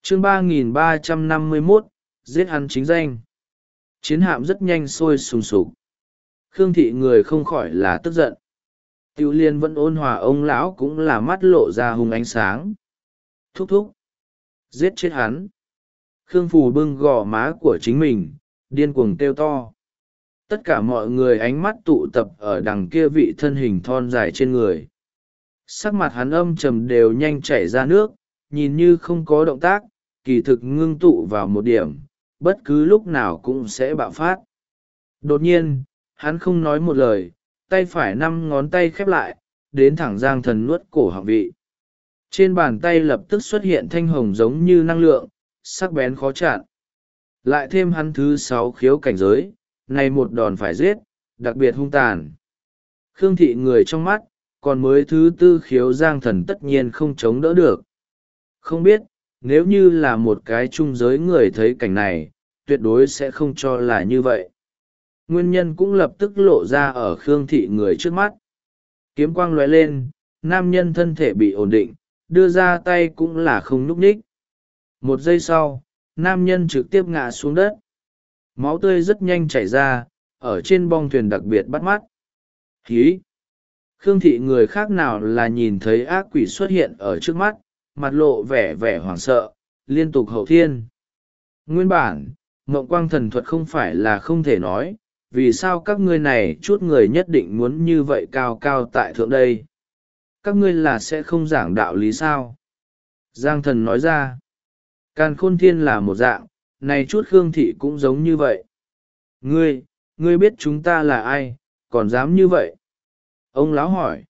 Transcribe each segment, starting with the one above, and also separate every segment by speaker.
Speaker 1: chương 3351, giết hắn chính danh. Chiến hạm rất nhanh sôi sùng sục. Khương thị người không khỏi là tức giận. Tiểu Liên vẫn ôn hòa, ông lão cũng là mắt lộ ra hung ánh sáng. Thúc thúc, giết chết hắn. Khương Phù bưng gò má của chính mình, điên cuồng kêu to. Tất cả mọi người ánh mắt tụ tập ở đằng kia vị thân hình thon dài trên người. Sắc mặt hắn âm trầm đều nhanh chảy ra nước, nhìn như không có động tác, kỳ thực ngưng tụ vào một điểm, bất cứ lúc nào cũng sẽ bạo phát. Đột nhiên, hắn không nói một lời, tay phải 5 ngón tay khép lại, đến thẳng Giang Thần nuốt cổ họng vị. Trên bàn tay lập tức xuất hiện thanh hồng giống như năng lượng, sắc bén khó chặn. Lại thêm hắn thứ 6 khiếu cảnh giới, này một đòn phải giết, đặc biệt hung tàn. Khương thị người trong mắt, còn mới thứ 4 khiếu Giang Thần tất nhiên không chống đỡ được. Không biết, nếu như là một cái trung giới người thấy cảnh này, tuyệt đối sẽ không cho là như vậy. Nguyên nhân cũng lập tức lộ ra ở Khương thị người trước mắt. Kiếm quang lóe lên, nam nhân thân thể bị ổn định, đưa ra tay cũng là không nhúc nhích. Một giây sau, nam nhân trực tiếp ngã xuống đất. Máu tươi rất nhanh chảy ra, ở trên bong thuyền đặc biệt bắt mắt. Hí! Khương thị người khác nào là nhìn thấy ác quỷ xuất hiện ở trước mắt, mặt lộ vẻ hoảng sợ, liên tục hậu thiên. Nguyên bản, mộng quang thần thuật không phải là không thể nói, vì sao các ngươi này chút người nhất định muốn như vậy cao cao tại thượng đây? Các ngươi là sẽ không giảng đạo lý sao? Giang Thần nói ra, Càn Khôn Thiên là một dạng, này chút Khương thị cũng giống như vậy. Ngươi biết chúng ta là ai, còn dám như vậy? Ông lão hỏi,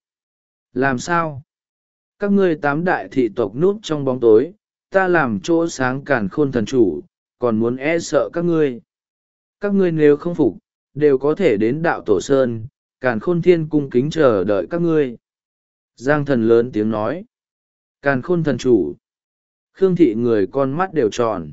Speaker 1: làm sao? Các ngươi 8 đại thị tộc núp trong bóng tối, ta làm chỗ sáng Càn Khôn thần chủ, còn muốn e sợ các ngươi. Các ngươi nếu không phục, đều có thể đến đạo Tổ Sơn, Càn Khôn Thiên cung kính chờ đợi các ngươi. Giang Thần lớn tiếng nói, Càn Khôn thần chủ. Khương thị người con mắt đều tròn.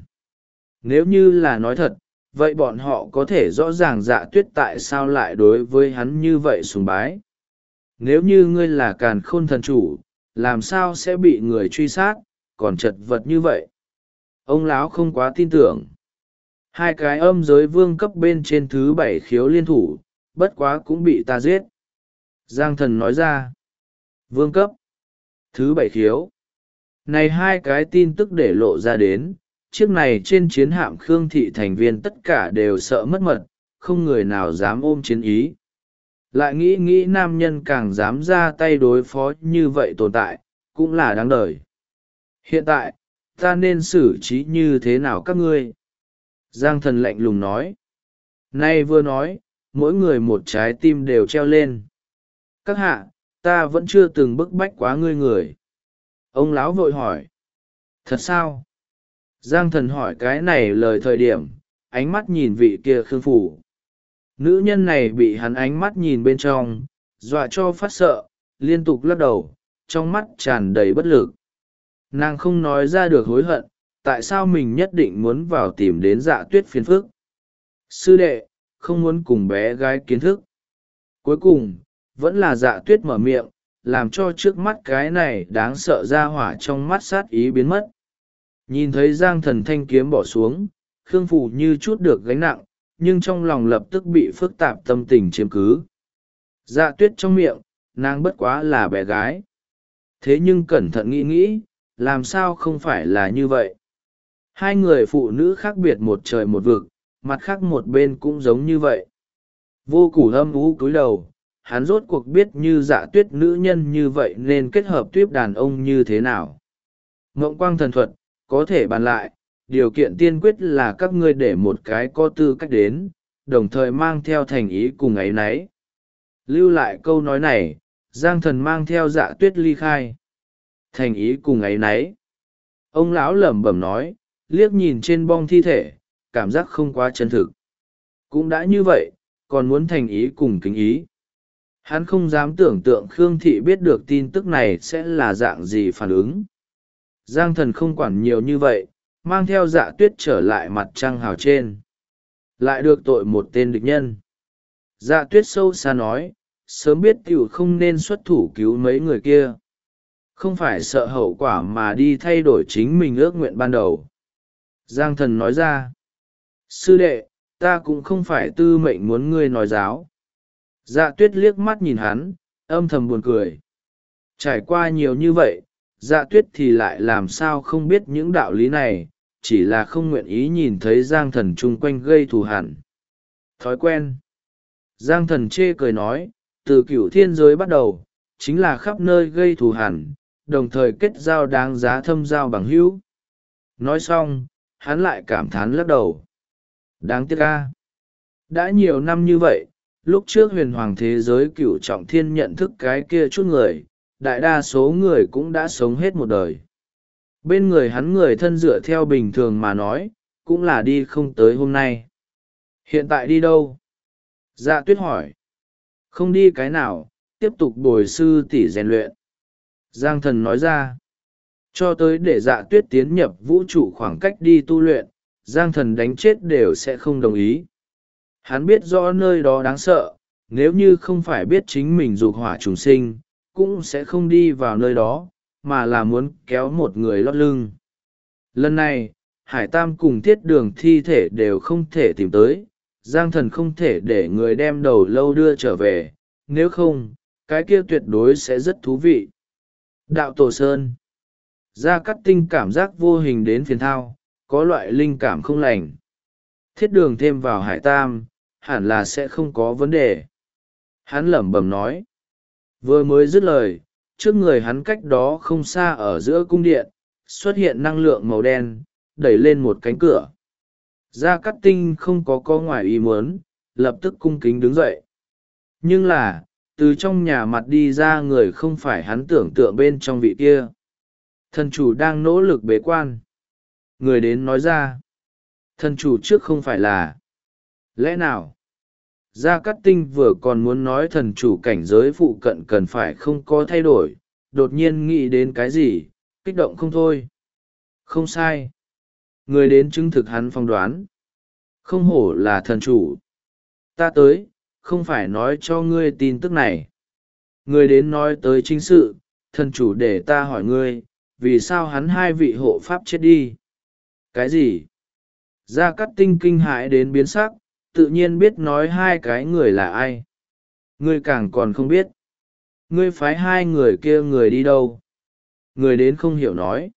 Speaker 1: Nếu như là nói thật, vậy bọn họ có thể rõ ràng Dạ Tuyết tại sao lại đối với hắn như vậy sùng bái. Nếu như ngươi là Càn Khôn thần chủ, làm sao sẽ bị người truy sát, còn chật vật như vậy? Ông lão không quá tin tưởng. 2 cái âm giới vương cấp bên trên thứ 7 khiếu liên thủ, bất quá cũng bị ta giết. Giang Thần nói ra, vương cấp, thứ 7 khiếu. Này 2 cái tin tức để lộ ra đến, chiếc này trên chiến hạm Khương thị thành viên tất cả đều sợ mất mật, không người nào dám ôm chiến ý. Lại nghĩ nam nhân càng dám ra tay đối phó như vậy tồn tại, cũng là đáng đời. Hiện tại, ta nên xử trí như thế nào các ngươi? Giang Thần lạnh lùng nói. Nay vừa nói, mỗi người một trái tim đều treo lên. Các hạ, ta vẫn chưa từng bức bách quá ngươi người. Ông lão vội hỏi. Thật sao? Giang Thần hỏi cái này lời thời điểm, ánh mắt nhìn vị kia Khương Phủ. Nữ nhân này bị hắn ánh mắt nhìn bên trong, dọa cho phát sợ, liên tục lắc đầu, trong mắt tràn đầy bất lực. Nàng không nói ra được hối hận, tại sao mình nhất định muốn vào tìm đến Dạ Tuyết phiền phức. Sư đệ, không muốn cùng bé gái kiến thức. Cuối cùng, vẫn là Dạ Tuyết mở miệng, làm cho trước mắt cái này đáng sợ ra hỏa trong mắt sát ý biến mất. Nhìn thấy Giang Thần thanh kiếm bỏ xuống, Khương Phủ như chút được gánh nặng, nhưng trong lòng lập tức bị phức tạp tâm tình chiếm cứ. Dạ Tuyết trong miệng, nàng bất quá là bé gái. Thế nhưng cẩn thận nghĩ, làm sao không phải là như vậy? 2 người phụ nữ khác biệt một trời một vực, mặt khác một bên cũng giống như vậy. Vô Củ âm ú cúi đầu, hắn rốt cuộc biết như Dạ Tuyết nữ nhân như vậy nên kết hợp tuyếp đàn ông như thế nào. Ngộng quang thần thuật, có thể bàn lại, điều kiện tiên quyết là các ngươi để một cái có tư cách đến, đồng thời mang theo thành ý cùng ấy nấy. Lưu lại câu nói này, Giang Thần mang theo Dạ Tuyết ly khai. Thành ý cùng ấy nấy. Ông lão lẩm bẩm nói, liếc nhìn trên bong thi thể, cảm giác không quá chân thực. Cũng đã như vậy, còn muốn thành ý cùng kính ý. Hắn không dám tưởng tượng Khương thị biết được tin tức này sẽ là dạng gì phản ứng. Giang Thần không quản nhiều như vậy, mang theo Dạ Tuyết trở lại mặt trăng hào trên. Lại được tội một tên địch nhân. Dạ Tuyết sâu xa nói, sớm biết tiểu không nên xuất thủ cứu mấy người kia. Không phải sợ hậu quả mà đi thay đổi chính mình ước nguyện ban đầu. Giang thần nói ra. Sư đệ, ta cũng không phải tư mệnh muốn ngươi nói giáo. Dạ tuyết liếc mắt nhìn hắn, âm thầm buồn cười. Trải qua nhiều như vậy, dạ tuyết thì lại làm sao không biết những đạo lý này, chỉ là không nguyện ý nhìn thấy giang thần chung quanh gây thù hằn. Thói quen. Giang thần chê cười nói, từ cửu thiên giới bắt đầu, chính là khắp nơi gây thù hằn, đồng thời kết giao đáng giá thâm giao bằng hữu. Nói xong, hắn lại cảm thán lắc đầu. Đáng tiếc ca. Đã nhiều năm như vậy, lúc trước huyền hoàng thế giới cửu trọng thiên nhận thức cái kia chút người, đại đa số người cũng đã sống hết một đời. Bên người hắn người thân dựa theo bình thường mà nói, cũng là đi không tới hôm nay. Hiện tại đi đâu? Dạ tuyết hỏi. Không đi cái nào, tiếp tục bồi sư tỷ rèn luyện. Giang thần nói ra. Cho tới để dạ tuyết tiến nhập vũ trụ khoảng cách đi tu luyện, Giang thần đánh chết đều sẽ không đồng ý. Hắn biết rõ nơi đó đáng sợ, nếu như không phải biết chính mình dục hỏa trùng sinh, cũng sẽ không đi vào nơi đó, mà là muốn kéo một người lót lưng. Lần này, Hải Tam cùng Thiết Đường thi thể đều không thể tìm tới, Giang thần không thể để người đem đầu lâu đưa trở về, nếu không, cái kia tuyệt đối sẽ rất thú vị. Đạo Tổ Sơn. Gia Cát Tinh cảm giác vô hình đến phiền thao, có loại linh cảm không lành. Thiết Đường thêm vào Hải Tam, hẳn là sẽ không có vấn đề. Hắn lẩm bẩm nói. Vừa mới dứt lời, trước người hắn cách đó không xa ở giữa cung điện, xuất hiện năng lượng màu đen, đẩy lên một cánh cửa. Gia Cát Tinh không có ngoài ý muốn, lập tức cung kính đứng dậy. Nhưng là, từ trong nhà mặt đi ra người không phải hắn tưởng tượng bên trong vị kia. Thần chủ đang nỗ lực bế quan. Người đến nói ra. Thần chủ trước không phải là. Lẽ nào? Gia Cát Tinh vừa còn muốn nói thần chủ cảnh giới phụ cận cần phải không có thay đổi, đột nhiên nghĩ đến cái gì, kích động không thôi. Không sai. Người đến chứng thực hắn phỏng đoán. Không hổ là thần chủ. Ta tới, không phải nói cho ngươi tin tức này. Người đến nói tới chính sự, thần chủ để ta hỏi ngươi, vì sao hắn hai vị hộ pháp chết đi? Cái gì? Gia Cát Tinh kinh hãi đến biến sắc, tự nhiên biết nói hai cái người là ai. Ngươi càng còn không biết. Ngươi phái hai người kia người đi đâu? Người đến không hiểu nói.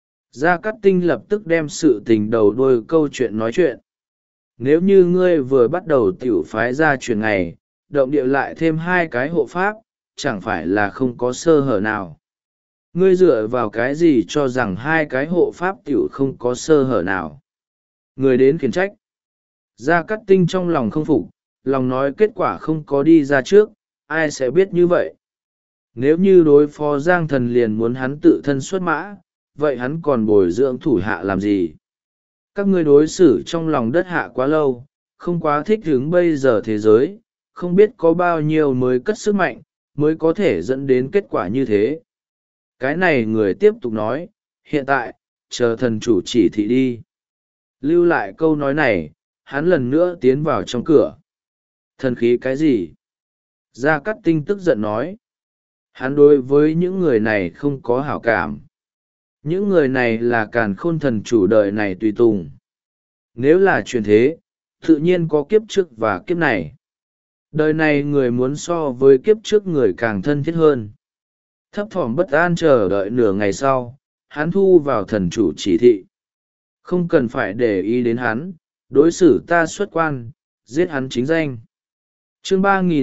Speaker 1: Gia Cát Tinh lập tức đem sự tình đầu đuôi câu chuyện nói chuyện. Nếu như ngươi vừa bắt đầu tiểu phái ra chuyện ngày, động địa lại thêm hai cái hộ pháp, chẳng phải là không có sơ hở nào. Ngươi dựa vào cái gì cho rằng hai cái hộ pháp tiểu không có sơ hở nào? Người đến khiển trách. Gia Cát Tinh trong lòng không phục, lòng nói kết quả không có đi ra trước, ai sẽ biết như vậy. Nếu như đối phó Giang Thần liền muốn hắn tự thân xuất mã, vậy hắn còn bồi dưỡng thủ hạ làm gì? Các ngươi đối xử trong lòng đất hạ quá lâu, không quá thích ứng bây giờ thế giới, không biết có bao nhiêu mới cất sức mạnh, mới có thể dẫn đến kết quả như thế. Cái này người tiếp tục nói, hiện tại, chờ thần chủ chỉ thị đi. Lưu lại câu nói này, hắn lần nữa tiến vào trong cửa. Thần khí cái gì? Gia Cát Tinh tức giận nói. Hắn đối với những người này không có hảo cảm. Những người này là càn khôn thần chủ đời này tùy tùng. Nếu là chuyện thế, tự nhiên có kiếp trước và kiếp này. Đời này người muốn so với kiếp trước người càng thân thiết hơn. Thấp thỏm bất an chờ đợi nửa ngày sau, hắn thu vào thần chủ chỉ thị. Không cần phải để ý đến hắn, đối xử ta xuất quan, giết hắn chính danh. Chương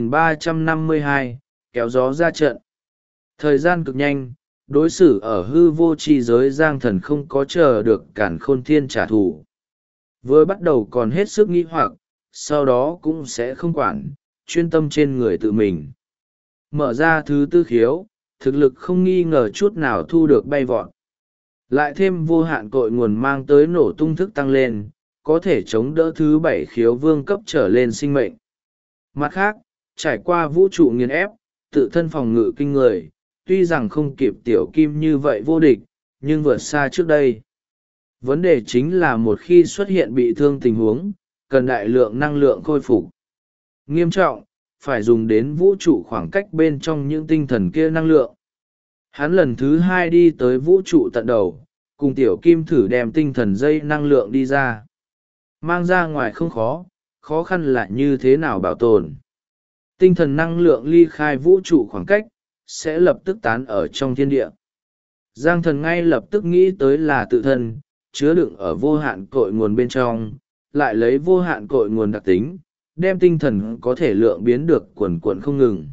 Speaker 1: 3352, kéo gió ra trận. Thời gian cực nhanh, đối xử ở hư vô tri giới Giang Thần không có chờ được cản khôn thiên trả thù. Vừa bắt đầu còn hết sức nghi hoặc, sau đó cũng sẽ không quản, chuyên tâm trên người tự mình. Mở ra thứ tư khiếu, thực lực không nghi ngờ chút nào thu được bay vọt. Lại thêm vô hạn cội nguồn mang tới nổ tung thức tăng lên, có thể chống đỡ thứ bảy khiếu vương cấp trở lên sinh mệnh. Mặt khác, trải qua vũ trụ nghiền ép, tự thân phòng ngự kinh người, tuy rằng không kịp tiểu kim như vậy vô địch, nhưng vượt xa trước đây. Vấn đề chính là một khi xuất hiện bị thương tình huống, cần đại lượng năng lượng khôi phục. Nghiêm trọng, phải dùng đến vũ trụ khoảng cách bên trong những tinh thần kia năng lượng. Hắn lần thứ hai đi tới vũ trụ tận đầu, cùng tiểu kim thử đem tinh thần dây năng lượng đi ra. Mang ra ngoài không khó, khó khăn là như thế nào bảo tồn. Tinh thần năng lượng ly khai vũ trụ khoảng cách, sẽ lập tức tán ở trong thiên địa. Giang thần ngay lập tức nghĩ tới là tự thân, chứa đựng ở vô hạn cội nguồn bên trong, lại lấy vô hạn cội nguồn đặc tính, đem tinh thần có thể lượng biến được quần quận không ngừng.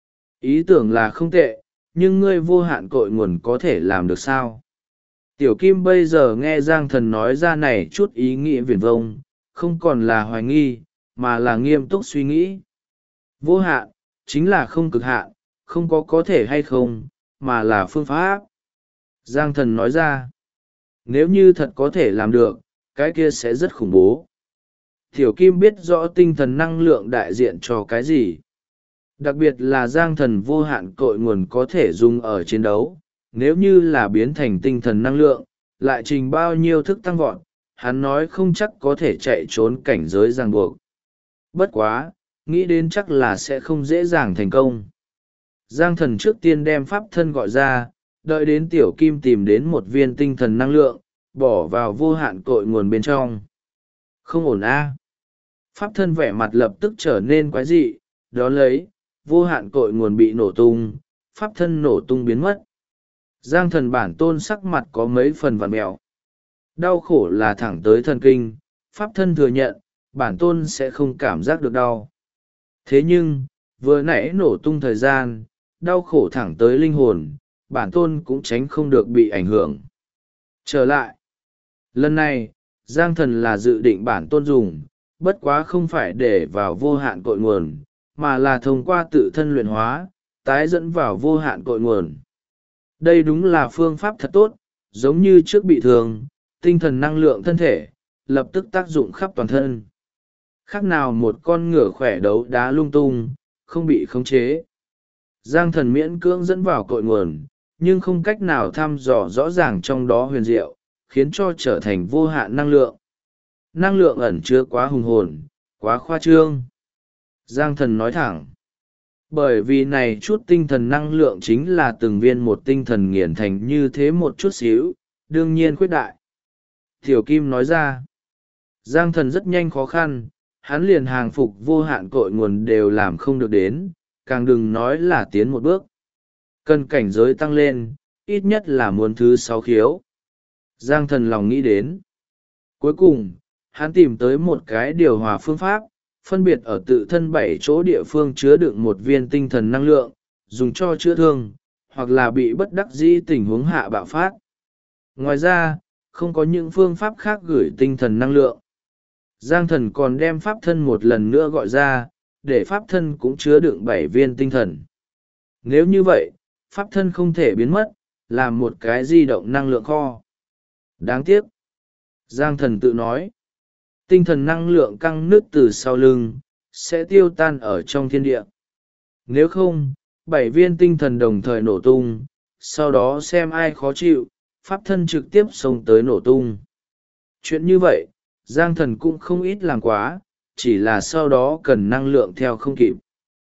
Speaker 1: Ý tưởng là không tệ, nhưng ngươi vô hạn cội nguồn có thể làm được sao? Tiểu Kim bây giờ nghe Giang thần nói ra này chút ý nghĩa viển vông, không còn là hoài nghi, mà là nghiêm túc suy nghĩ. Vô hạn, chính là không cực hạn, không có thể hay không, mà là phương pháp. Giang thần nói ra, nếu như thật có thể làm được, cái kia sẽ rất khủng bố. Tiểu Kim biết rõ tinh thần năng lượng đại diện cho cái gì. Đặc biệt là Giang thần vô hạn cội nguồn có thể dùng ở chiến đấu, nếu như là biến thành tinh thần năng lượng, lại trình bao nhiêu thức tăng vọt, hắn nói không chắc có thể chạy trốn cảnh giới ràng buộc. Bất quá, nghĩ đến chắc là sẽ không dễ dàng thành công. Giang thần trước tiên đem pháp thân gọi ra, đợi đến tiểu kim tìm đến một viên tinh thần năng lượng, bỏ vào vô hạn cội nguồn bên trong. Không ổn a. Pháp thân vẻ mặt lập tức trở nên quái dị, đó lấy, vô hạn cội nguồn bị nổ tung, pháp thân nổ tung biến mất. Giang thần bản tôn sắc mặt có mấy phần vặn mẹo. Đau khổ là thẳng tới thần kinh, pháp thân thừa nhận, bản tôn sẽ không cảm giác được đau. Thế nhưng, vừa nãy nổ tung thời gian, đau khổ thẳng tới linh hồn, bản tôn cũng tránh không được bị ảnh hưởng. Trở lại. Lần này, Giang thần là dự định bản tôn dùng, bất quá không phải để vào vô hạn cội nguồn, mà là thông qua tự thân luyện hóa, tái dẫn vào vô hạn cội nguồn. Đây đúng là phương pháp thật tốt, giống như trước bị thương, tinh thần năng lượng thân thể, lập tức tác dụng khắp toàn thân. Khác nào một con ngựa khỏe đấu đá lung tung, không bị khống chế. Giang thần miễn cưỡng dẫn vào cội nguồn, nhưng không cách nào thăm dò rõ ràng trong đó huyền diệu, khiến cho trở thành vô hạn năng lượng. Năng lượng ẩn chứa quá hùng hồn, quá khoa trương. Giang thần nói thẳng. Bởi vì này chút tinh thần năng lượng chính là từng viên một tinh thần nghiền thành như thế một chút xíu, đương nhiên khuyết đại. Tiểu Kim nói ra. Giang thần rất nhanh khó khăn, hắn liền hàng phục vô hạn cội nguồn đều làm không được đến, càng đừng nói là tiến một bước. Cần cảnh giới tăng lên, ít nhất là muốn thứ 6 khiếu. Giang thần lòng nghĩ đến. Cuối cùng, hắn tìm tới một cái điều hòa phương pháp, phân biệt ở tự thân 7 chỗ địa phương chứa đựng một viên tinh thần năng lượng, dùng cho chữa thương, hoặc là bị bất đắc dĩ tình huống hạ bạo phát. Ngoài ra, không có những phương pháp khác gửi tinh thần năng lượng. Giang thần còn đem pháp thân một lần nữa gọi ra, để pháp thân cũng chứa đựng 7 viên tinh thần. Nếu như vậy, pháp thân không thể biến mất, là một cái di động năng lượng kho. Đáng tiếc. Giang thần tự nói. Tinh thần năng lượng căng nứt từ sau lưng, sẽ tiêu tan ở trong thiên địa. Nếu không, 7 viên tinh thần đồng thời nổ tung, sau đó xem ai khó chịu, pháp thân trực tiếp xông tới nổ tung. Chuyện như vậy, Giang thần cũng không ít làm quá, chỉ là sau đó cần năng lượng theo không kịp.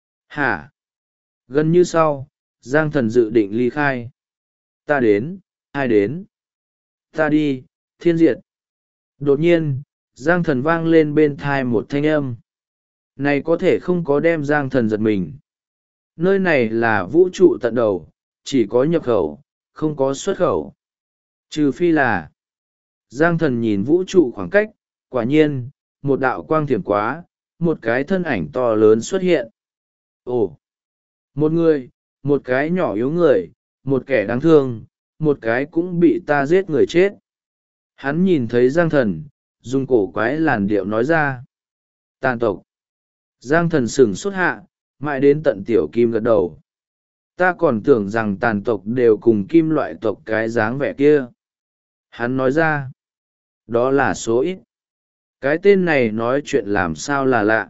Speaker 1: Hả? Gần như sau, Giang thần dự định ly khai. Ta đến, ai đến? Ta đi, thiên diệt. Đột nhiên, Giang thần vang lên bên thai một thanh âm. Này có thể không có đem Giang thần giật mình. Nơi này là vũ trụ tận đầu, chỉ có nhập khẩu, không có xuất khẩu. Trừ phi là... Giang thần nhìn vũ trụ khoảng cách, quả nhiên, một đạo quang thiểm quá, một cái thân ảnh to lớn xuất hiện. Ồ! Một người, một cái nhỏ yếu người, một kẻ đáng thương, một cái cũng bị ta giết người chết. Hắn nhìn thấy Giang thần, dùng cổ quái làn điệu nói ra. Tàn tộc. Giang thần sửng sốt hạ, mãi đến tận tiểu kim gật đầu. Ta còn tưởng rằng tàn tộc đều cùng kim loại tộc cái dáng vẻ kia. Hắn nói ra. Đó là số ít. Cái tên này nói chuyện làm sao là lạ.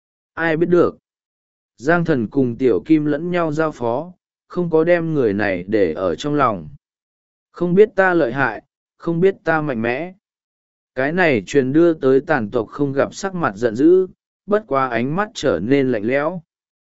Speaker 1: Ai biết được. Giang thần cùng tiểu kim lẫn nhau giao phó, không có đem người này để ở trong lòng. Không biết ta lợi hại, không biết ta mạnh mẽ. Cái này truyền đưa tới tàn tộc không gặp sắc mặt giận dữ, bất quá ánh mắt trở nên lạnh lẽo.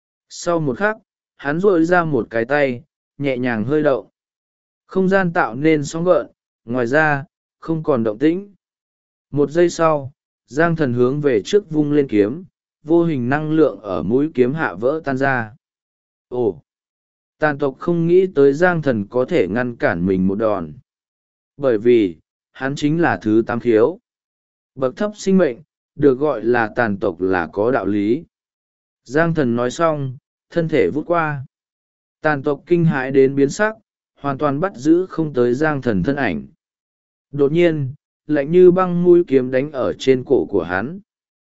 Speaker 1: Sau một khắc, hắn duỗi ra một cái tay, nhẹ nhàng hơi động. Không gian tạo nên sóng gợn, ngoài ra không còn động tĩnh. Một giây sau, Giang Thần hướng về trước vung lên kiếm, vô hình năng lượng ở mũi kiếm hạ vỡ tan ra. Ồ! Tàn tộc không nghĩ tới Giang Thần có thể ngăn cản mình một đòn. Bởi vì, hắn chính là thứ 8 khiếu. Bậc thấp sinh mệnh, được gọi là tàn tộc là có đạo lý. Giang Thần nói xong, thân thể vút qua. Tàn tộc kinh hãi đến biến sắc, hoàn toàn bắt giữ không tới Giang Thần thân ảnh. Đột nhiên, lạnh như băng mũi kiếm đánh ở trên cổ của hắn.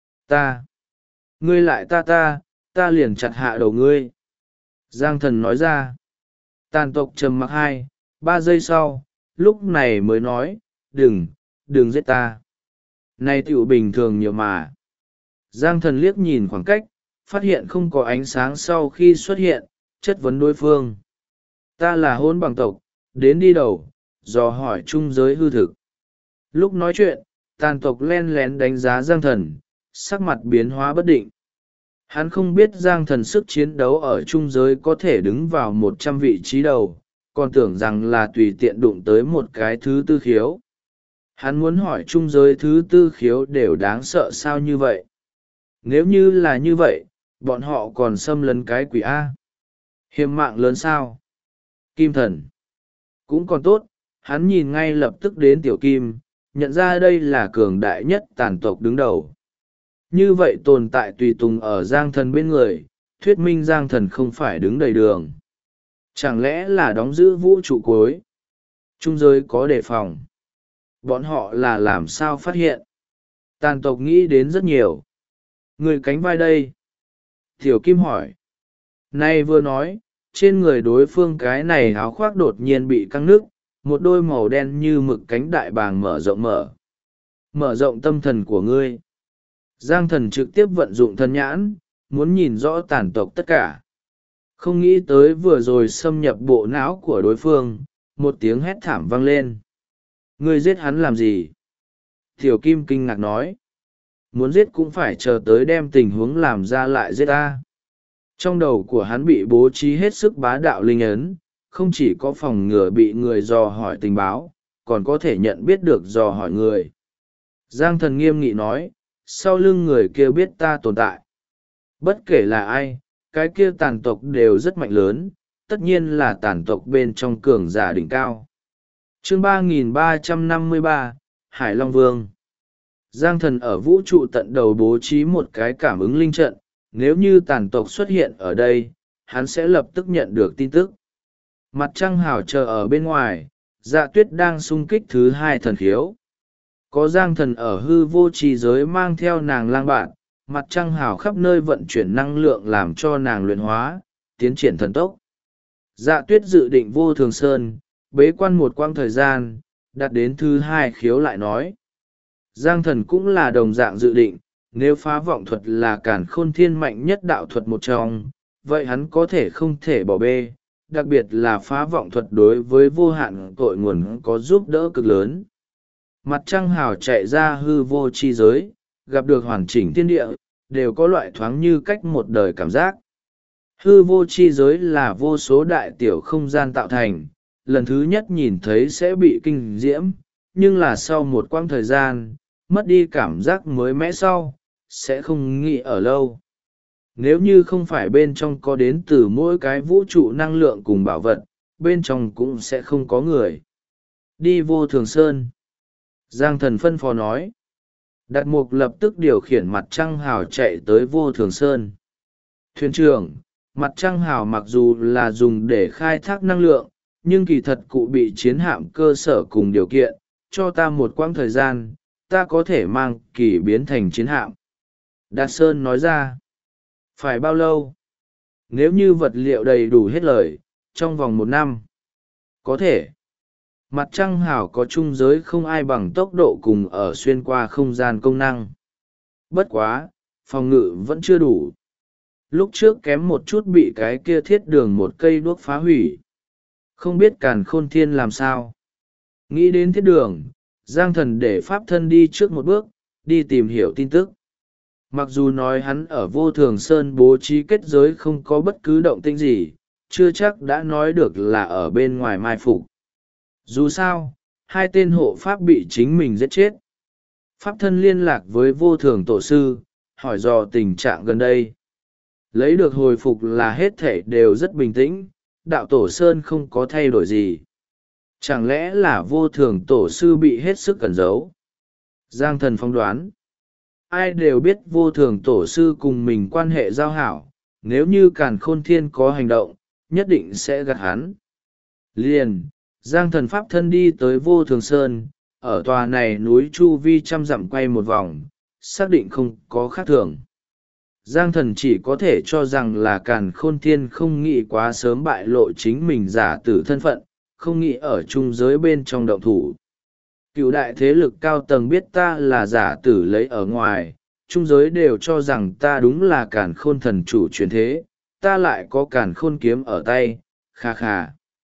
Speaker 1: Ngươi lại ta liền chặt hạ đầu ngươi. Giang Thần nói ra. Tàn tộc trầm mặc 2-3 giây sau, lúc này mới nói, đừng giết ta. Này tiểu bình thường nhiều mà. Giang Thần liếc nhìn khoảng cách, phát hiện không có ánh sáng sau khi xuất hiện, chất vấn đối phương. Ta là hôn bằng tộc, đến đi đầu, dò hỏi trung giới hư thực. Lúc nói chuyện, tàn tộc len lén đánh giá Giang Thần, sắc mặt biến hóa bất định. Hắn không biết Giang Thần sức chiến đấu ở trung giới có thể đứng vào 100 vị trí đầu, còn tưởng rằng là tùy tiện đụng tới một cái thứ 4 khiếu. Hắn muốn hỏi trung giới thứ 4 khiếu đều đáng sợ sao như vậy. Nếu như là như vậy, bọn họ còn xâm lấn cái quỷ A. Hiểm mạng lớn sao? Kim Thần. Cũng còn tốt, hắn nhìn ngay lập tức đến Tiểu Kim, nhận ra đây là cường đại nhất tàn tộc đứng đầu. Như vậy tồn tại tùy tùng ở Giang Thần bên người, thuyết minh Giang Thần không phải đứng đầy đường. Chẳng lẽ là đóng giữ vũ trụ cuối? Trung giới có đề phòng. Bọn họ là làm sao phát hiện? Tàn tộc nghĩ đến rất nhiều. Người cánh vai đây? Tiểu Kim hỏi. Nay vừa nói, trên người đối phương cái này áo khoác đột nhiên bị căng nứt, một đôi màu đen như mực cánh đại bàng mở rộng tâm thần của ngươi. Giang Thần trực tiếp vận dụng thân nhãn, muốn nhìn rõ tàn tộc tất cả. Không nghĩ tới vừa rồi xâm nhập bộ não của đối phương, một tiếng hét thảm vang lên. Ngươi giết hắn làm gì? Tiểu Kim kinh ngạc nói. Muốn giết cũng phải chờ tới đem tình huống làm ra lại giết ta. Trong đầu của hắn bị bố trí hết sức bá đạo linh ấn, không chỉ có phòng ngừa bị người dò hỏi tình báo, còn có thể nhận biết được dò hỏi người. Giang Thần nghiêm nghị nói, sau lưng người kia biết ta tồn tại. Bất kể là ai, cái kia tàn tộc đều rất mạnh lớn, tất nhiên là tàn tộc bên trong cường giả đỉnh cao. Chương 3353, Hải Long Vương. Giang Thần ở vũ trụ tận đầu bố trí một cái cảm ứng linh trận, nếu như tàn tộc xuất hiện ở đây, hắn sẽ lập tức nhận được tin tức. Mặt trăng hào chờ ở bên ngoài, Dạ Tuyết đang xung kích thứ 2 thần khiếu. Có Giang Thần ở hư vô trì giới mang theo nàng lang bạn, mặt trăng hào khắp nơi vận chuyển năng lượng làm cho nàng luyện hóa, tiến triển thần tốc. Dạ Tuyết dự định vô thường sơn, bế quan một quãng thời gian, đạt đến thứ 2 khiếu lại nói. Giang Thần cũng là đồng dạng dự định, nếu phá vọng thuật là càn khôn thiên mạnh nhất đạo thuật một trong, vậy hắn có thể không thể bỏ bê, đặc biệt là phá vọng thuật đối với vô hạn cội nguồn có giúp đỡ cực lớn. Mặt trăng hào chạy ra hư vô chi giới, gặp được hoàn chỉnh thiên địa, đều có loại thoáng như cách một đời cảm giác. Hư vô chi giới là vô số đại tiểu không gian tạo thành, lần thứ nhất nhìn thấy sẽ bị kinh diễm, nhưng là sau một quãng thời gian, mất đi cảm giác mới mẻ sau, sẽ không nghĩ ở lâu. Nếu như không phải bên trong có đến từ mỗi cái vũ trụ năng lượng cùng bảo vật, bên trong cũng sẽ không có người. Đi vô thường sơn. Giang Thần phân phó nói. Đạt Mục lập tức điều khiển mặt trăng hào chạy tới vô thường sơn. Thuyền trưởng, mặt trăng hào mặc dù là dùng để khai thác năng lượng, nhưng kỳ thật cụ bị chiến hạm cơ sở cùng điều kiện, cho ta một quãng thời gian, ta có thể mang kỳ biến thành chiến hạm. Đạt Sơn nói ra. Phải bao lâu? Nếu như vật liệu đầy đủ hết lời, trong vòng 1 năm. Có thể. Mặt trăng hào có trung giới không ai bằng tốc độ cùng ở xuyên qua không gian công năng. Bất quá, phòng ngự vẫn chưa đủ. Lúc trước kém một chút bị cái kia thiết đường một cây đuốc phá hủy. Không biết càn khôn thiên làm sao. Nghĩ đến thiết đường, Giang Thần để pháp thân đi trước một bước, đi tìm hiểu tin tức. Mặc dù nói hắn ở vô thường sơn bố trí kết giới không có bất cứ động tĩnh gì, chưa chắc đã nói được là ở bên ngoài mai phục. Dù sao, hai tên hộ pháp bị chính mình giết chết. Pháp thân liên lạc với vô thường tổ sư, hỏi dò tình trạng gần đây. Lấy được hồi phục là hết thể đều rất bình tĩnh, đạo tổ sơn không có thay đổi gì. Chẳng lẽ là vô thường tổ sư bị hết sức cẩn giấu? Giang Thần phỏng đoán. Ai đều biết vô thường tổ sư cùng mình quan hệ giao hảo, nếu như Càn Khôn Thiên có hành động, nhất định sẽ gặt hắn. Liền, Giang Thần pháp thân đi tới vô thường sơn, ở tòa này núi chu vi trăm dặm quay một vòng, xác định không có khác thường. Giang Thần chỉ có thể cho rằng là Càn Khôn Thiên không nghĩ quá sớm bại lộ chính mình giả tử thân phận, không nghĩ ở chung giới bên trong động thủ. Cựu đại thế lực cao tầng biết ta là giả tử lấy ở ngoài, trung giới đều cho rằng ta đúng là Càn Khôn thần chủ truyền thế, ta lại có Càn Khôn kiếm ở tay, kha kha.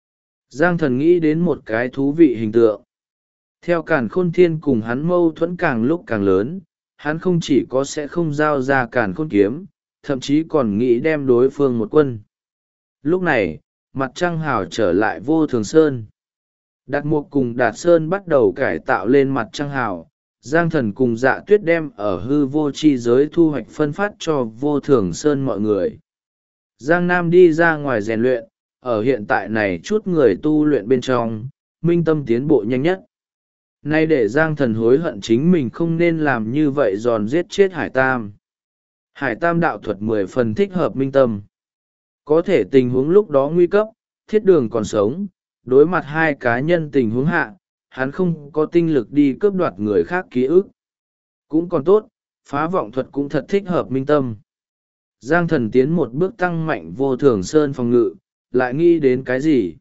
Speaker 1: Giang Thần nghĩ đến một cái thú vị hình tượng. Theo Càn Khôn Thiên cùng hắn mâu thuẫn càng lúc càng lớn, hắn không chỉ có sẽ không giao ra Càn Khôn kiếm, thậm chí còn nghĩ đem đối phương một quân. Lúc này, mặt trăng hào trở lại vô thường sơn. Đạt Mục cùng Đạt Sơn bắt đầu cải tạo lên mặt trăng hào. Giang Thần cùng Dạ Tuyết đem ở hư vô chi giới thu hoạch phân phát cho vô thường sơn mọi người. Giang Nam đi ra ngoài rèn luyện, ở hiện tại này chút người tu luyện bên trong, minh tâm tiến bộ nhanh nhất. Nay để Giang Thần hối hận chính mình không nên làm như vậy giòn giết chết Hải Tam. Hải Tam đạo thuật 10 phần thích hợp minh tâm. Có thể tình huống lúc đó nguy cấp, Thiết Đường còn sống, đối mặt hai cá nhân tình huống hạ, hắn không có tinh lực đi cướp đoạt người khác ký ức. Cũng còn tốt, phá vọng thuật cũng thật thích hợp minh tâm. Giang Thần tiến một bước tăng mạnh vô thường sơn phòng ngự, lại nghĩ đến cái gì?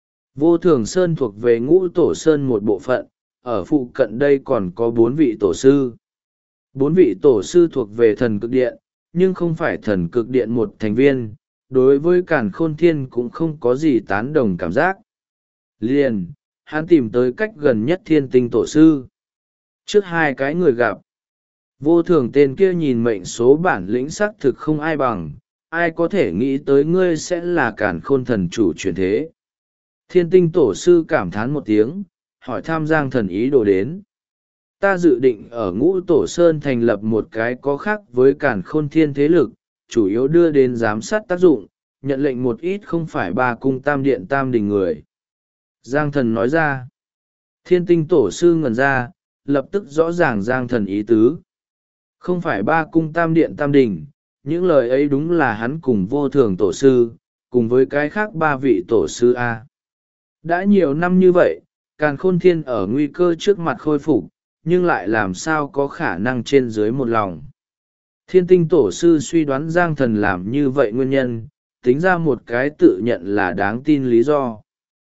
Speaker 1: Vô thường sơn thuộc về ngũ tổ sơn một bộ phận, ở phụ cận đây còn có 4 vị tổ sư. 4 vị tổ sư thuộc về thần cực điện, nhưng không phải thần cực điện một thành viên, đối với Càn Khôn Thiên cũng không có gì tán đồng cảm giác. Liền, hắn tìm tới cách gần nhất Thiên Tinh tổ sư. Trước hai cái người gặp, vô thường tên kia nhìn mệnh số bản lĩnh xác thực không ai bằng, ai có thể nghĩ tới ngươi sẽ là Càn Khôn thần chủ truyền thế. Thiên Tinh tổ sư cảm thán một tiếng, hỏi thăm Giang Thần ý đồ đến. Ta dự định ở Ngũ Tổ Sơn thành lập một cái có khác với Càn Khôn Thiên thế lực, chủ yếu đưa đến giám sát tác dụng, nhận lệnh một ít không phải ba cung tam điện tam đình người. Giang Thần nói ra. Thiên Tinh tổ sư ngẩn ra, lập tức rõ ràng Giang Thần ý tứ. Không phải ba cung tam điện tam đình, những lời ấy đúng là hắn cùng vô thường tổ sư, cùng với cái khác 3 vị tổ sư A. Đã nhiều năm như vậy, Càn Khôn Thiên ở nguy cơ trước mặt khôi phục, nhưng lại làm sao có khả năng trên dưới một lòng. Thiên Tinh tổ sư suy đoán Giang Thần làm như vậy nguyên nhân, tính ra một cái tự nhận là đáng tin lý do.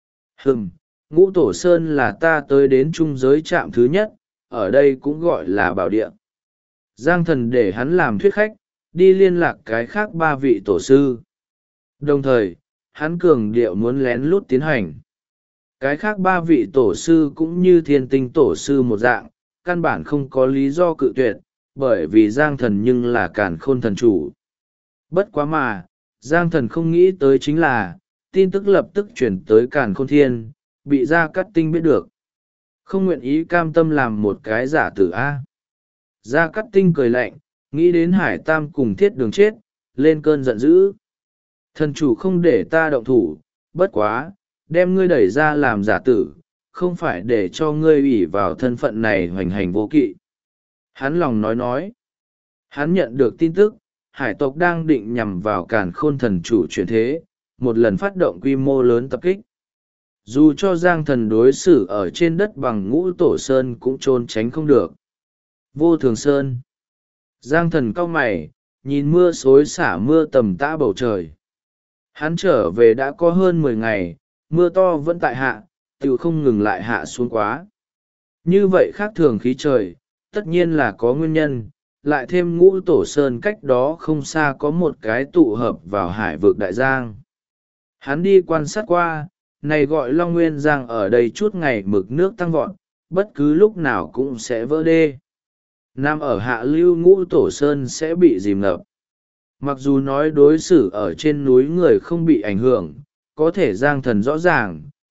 Speaker 1: Ngũ Tổ Sơn là ta tới đến trung giới trạm thứ nhất, ở đây cũng gọi là bảo địa. Giang Thần để hắn làm thuyết khách, đi liên lạc cái khác 3 vị tổ sư. Đồng thời, hắn cường điệu muốn lén lút tiến hành. Cái khác 3 vị tổ sư cũng như Thiên Tinh tổ sư một dạng, căn bản không có lý do cự tuyệt, bởi vì Giang Thần nhưng là Càn Khôn thần chủ. Bất quá mà, Giang Thần không nghĩ tới chính là, tin tức lập tức chuyển tới Càn Khôn Thiên, bị Gia Cát Tinh biết được. Không nguyện ý cam tâm làm một cái giả tử A. Gia Cát Tinh cười lạnh, nghĩ đến Hải Tam cùng Thiết Đường chết, lên cơn giận dữ. Thần chủ không để ta động thủ, bất quá, đem ngươi đẩy ra làm giả tử, không phải để cho ngươi ủy vào thân phận này hoành hành vô kỵ. Hắn lòng nói. Hắn nhận được tin tức, hải tộc đang định nhằm vào Càn Khôn thần chủ chuyển thế, một lần phát động quy mô lớn tập kích. Dù cho Giang Thần đối xử ở trên đất bằng Ngũ Tổ Sơn cũng trốn tránh không được. Vô Thường Sơn. Giang Thần cau mày, nhìn mưa xối xả mưa tầm tã bầu trời. Hắn trở về đã có hơn 10 ngày, mưa to vẫn tại hạ, tự không ngừng lại hạ xuống quá. Như vậy khác thường khí trời, tất nhiên là có nguyên nhân, lại thêm Ngũ Tổ Sơn cách đó không xa có một cái tụ hợp vào hải vực Đại Giang. Hắn đi quan sát qua, này gọi Long Nguyên Giang ở đây chút ngày mực nước tăng vọt, bất cứ lúc nào cũng sẽ vỡ đê. Nam ở hạ lưu Ngũ Tổ Sơn sẽ bị dìm ngập. Mặc dù nói đối xử ở trên núi người không bị ảnh hưởng, có thể Giang Thần rõ ràng,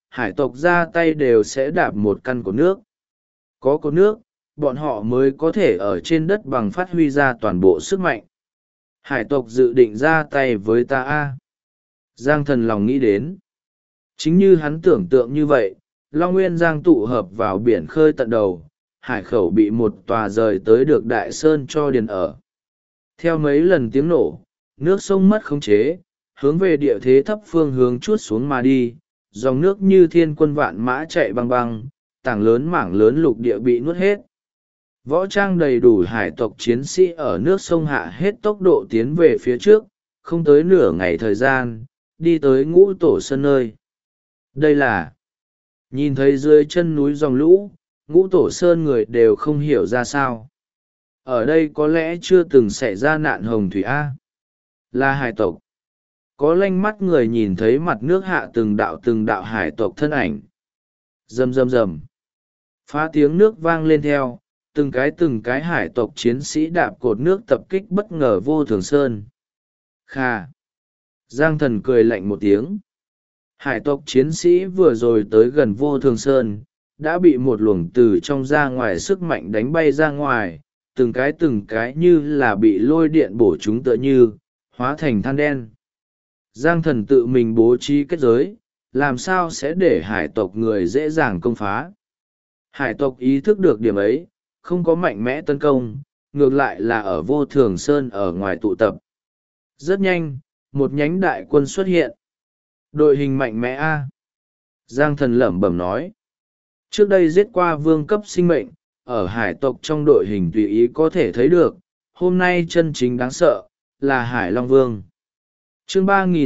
Speaker 1: hải tộc ra tay đều sẽ đạp một căn cột nước. Có cột nước, bọn họ mới có thể ở trên đất bằng phát huy ra toàn bộ sức mạnh. Hải tộc dự định ra tay với ta a. Giang Thần lòng nghĩ đến. Chính như hắn tưởng tượng như vậy, Long Nguyên Giang tụ hợp vào biển khơi tận đầu, hải khẩu bị một tòa rời tới được đại sơn cho điền ở. Theo mấy lần tiếng nổ, nước sông mất khống chế, hướng về địa thế thấp phương hướng chuốt xuống mà đi, dòng nước như thiên quân vạn mã chạy băng băng, tảng lớn mảng lớn lục địa bị nuốt hết. Võ trang đầy đủ hải tộc chiến sĩ ở nước sông hạ hết tốc độ tiến về phía trước, không tới nửa ngày thời gian, đi tới Ngũ Tổ Sơn nơi. Đây là... Nhìn thấy dưới chân núi dòng lũ, Ngũ Tổ Sơn người đều không hiểu ra sao. Ở đây có lẽ chưa từng xảy ra nạn hồng thủy A. Là hải tộc. Có lanh mắt người nhìn thấy mặt nước hạ từng đạo hải tộc thân ảnh. Rầm rầm rầm. Phá tiếng nước vang lên theo, từng cái hải tộc chiến sĩ đạp cột nước tập kích bất ngờ Vô Thường Sơn. Kha. Giang Thần cười lạnh một tiếng. Hải tộc chiến sĩ vừa rồi tới gần Vô Thường Sơn, đã bị một luồng từ trong ra ngoài sức mạnh đánh bay ra ngoài, từng cái như là bị lôi điện bổ chúng tựa như, hóa thành than đen. Giang Thần tự mình bố trí kết giới, làm sao sẽ để hải tộc người dễ dàng công phá. Hải tộc ý thức được điểm ấy, không có mạnh mẽ tấn công, ngược lại là ở Vô Thường Sơn ở ngoài tụ tập. Rất nhanh, một nhánh đại quân xuất hiện. Đội hình mạnh mẽ A. Giang Thần lẩm bẩm nói. Trước đây giết qua vương cấp sinh mệnh, ở hải tộc trong đội hình tùy ý có thể thấy được, hôm nay chân chính đáng sợ, là Hải Long Vương. Chương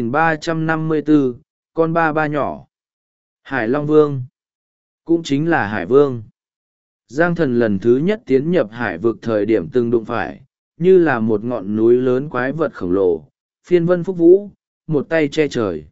Speaker 1: 3354, con ba ba nhỏ. Hải Long Vương. Cũng chính là Hải Vương. Giang Thần lần thứ nhất tiến nhập hải vực thời điểm từng đụng phải, như là một ngọn núi lớn quái vật khổng lồ, phiên vân phúc vũ, một tay che trời.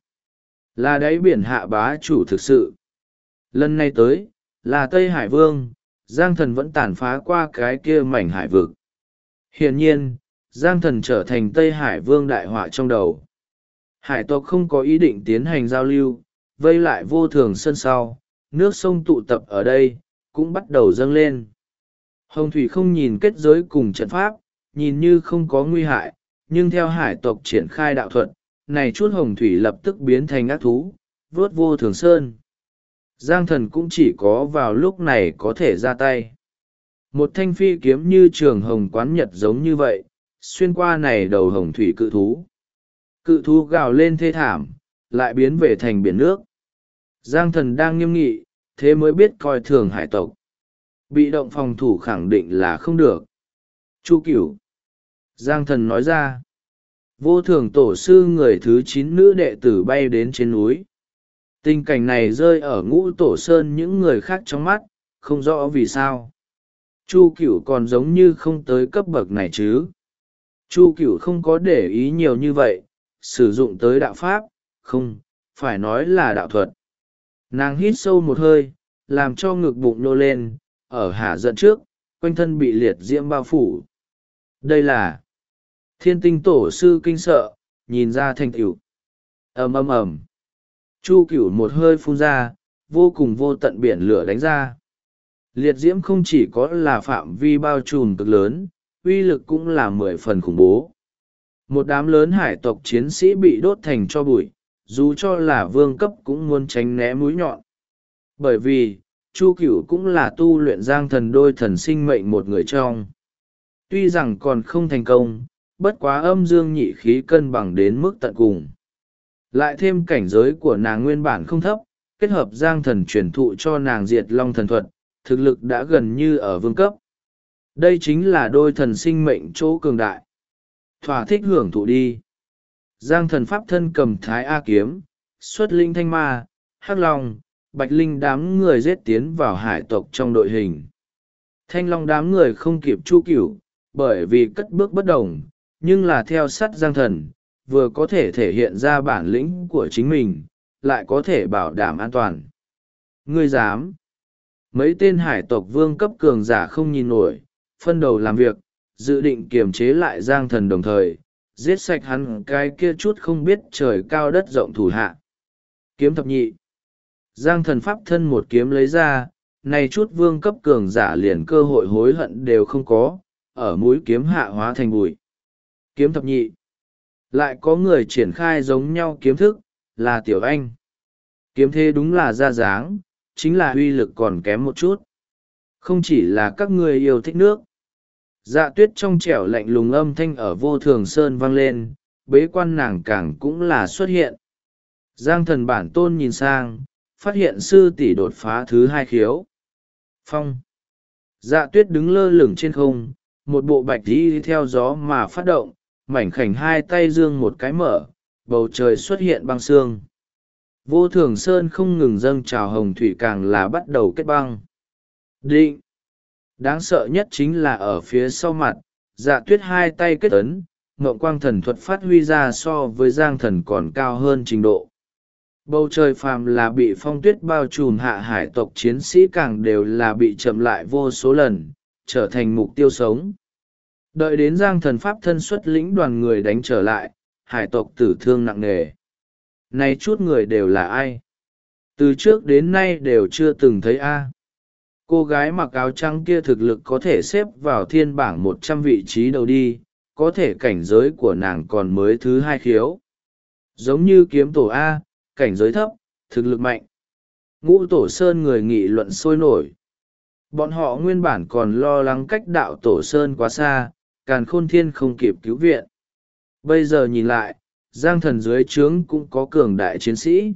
Speaker 1: Là đáy biển hạ bá chủ thực sự. Lần này tới, là Tây Hải Vương, Giang Thần vẫn tàn phá qua cái kia mảnh hải vực. Hiển nhiên, Giang Thần trở thành Tây Hải Vương đại họa trong đầu. Hải tộc không có ý định tiến hành giao lưu, vây lại Vô Thường Sơn sau, nước sông tụ tập ở đây, cũng bắt đầu dâng lên. Hồng thủy không nhìn kết giới cùng trận pháp, nhìn như không có nguy hại, nhưng theo hải tộc triển khai đạo thuật, này chút hồng thủy lập tức biến thành ác thú, vuốt Vô Thường Sơn. Giang Thần cũng chỉ có vào lúc này có thể ra tay. Một thanh phi kiếm như trường hồng quán nhật giống như vậy, xuyên qua này đầu hồng thủy cự thú. Cự thú gào lên thê thảm, lại biến về thành biển nước. Giang Thần đang nghiêm nghị, thế mới biết coi thường hải tộc. Bị động phòng thủ khẳng định là không được. Chu Cửu. Giang Thần nói ra. Vô Thường tổ sư người thứ 9 nữ đệ tử bay đến trên núi. Tình cảnh này rơi ở Ngũ Tổ Sơn những người khác trong mắt, không rõ vì sao. Chu Cửu còn giống như không tới cấp bậc này chứ. Chu Cửu không có để ý nhiều như vậy, sử dụng tới đạo pháp, không, phải nói là đạo thuật. Nàng hít sâu một hơi, làm cho ngực bụng nô lên, ở hạ giận trước, quanh thân bị liệt diễm bao phủ. Đây là Thiên Tinh tổ sư kinh sợ, nhìn ra thành tựu. Ầm ầm ầm. Chu Cửu một hơi phun ra, vô cùng vô tận biển lửa đánh ra. Liệt diễm không chỉ có là phạm vi bao trùm cực lớn, uy lực cũng là 10 phần khủng bố. Một đám lớn hải tộc chiến sĩ bị đốt thành tro bụi, dù cho là vương cấp cũng muốn tránh né mũi nhọn. Bởi vì, Chu Cửu cũng là tu luyện Giang Thần đôi thần sinh mệnh một người trong. Tuy rằng còn không thành công, bất quá âm dương nhị khí cân bằng đến mức tận cùng. Lại thêm cảnh giới của nàng nguyên bản không thấp, kết hợp Giang Thần truyền thụ cho nàng diệt long thần thuật, thực lực đã gần như ở vương cấp. Đây chính là đôi thần sinh mệnh chỗ cường đại. Thỏa thích hưởng thụ đi. Giang Thần pháp thân cầm thái A kiếm, xuất linh thanh ma, hắc long, bạch linh đám người giết tiến vào hải tộc trong đội hình. Thanh long đám người không kịp Chu Cửu, bởi vì cất bước bất đồng, nhưng là theo sát Giang Thần, vừa có thể thể hiện ra bản lĩnh của chính mình, lại có thể bảo đảm an toàn. Ngươi dám? Mấy tên hải tộc vương cấp cường giả không nhìn nổi, phân đầu làm việc, dự định kiềm chế lại Giang Thần đồng thời, giết sạch hắn cái kia chút không biết trời cao đất rộng thủ hạ. Kiếm thập nhị. Giang thần pháp thân một kiếm lấy ra, này chút vương cấp cường giả liền cơ hội hối hận đều không có, ở mũi kiếm hạ hóa thành bụi. Kiếm thập nhị. Lại có người triển khai giống nhau kiếm thức, là Tiểu Anh. Kiếm thế đúng là ra dáng, chính là uy lực còn kém một chút. Không chỉ là các người yêu thích nước. Dạ tuyết trong trẻo lạnh lùng âm thanh ở Vô Thường Sơn vang lên, bế quan nàng càng cũng là xuất hiện. Giang thần bản tôn nhìn sang, phát hiện sư tỷ đột phá thứ 2 khiếu. Phong. Dạ tuyết đứng lơ lửng trên không, một bộ bạch đi theo gió mà phát động, mảnh khảnh 2 tay dương một cái mở, bầu trời xuất hiện băng sương. Vô Thường Sơn không ngừng dâng trào hồng thủy càng là bắt đầu kết băng. Định. Đáng sợ nhất chính là ở phía sau mặt, dạ tuyết 2 tay kết ấn, ngộng quang thần thuật phát huy ra so với giang thần còn cao hơn trình độ. Bầu trời phàm là bị phong tuyết bao trùm, hạ hải tộc chiến sĩ càng đều là bị chậm lại vô số lần, trở thành mục tiêu sống. Đợi đến giang thần pháp thân xuất lĩnh đoàn người đánh trở lại, hải tộc tử thương nặng nề. Này chút người đều là ai? Từ trước đến nay đều chưa từng thấy a. Cô gái mặc áo trắng kia thực lực có thể xếp vào thiên bảng 100 vị trí đầu đi, có thể cảnh giới của nàng còn mới thứ 2 khiếu. Giống như kiếm tổ A, cảnh giới thấp, thực lực mạnh. Ngũ tổ sơn người nghị luận sôi nổi. Bọn họ nguyên bản còn lo lắng cách đạo tổ sơn quá xa, càn khôn thiên không kịp cứu viện. Bây giờ nhìn lại, giang thần dưới trướng cũng có cường đại chiến sĩ.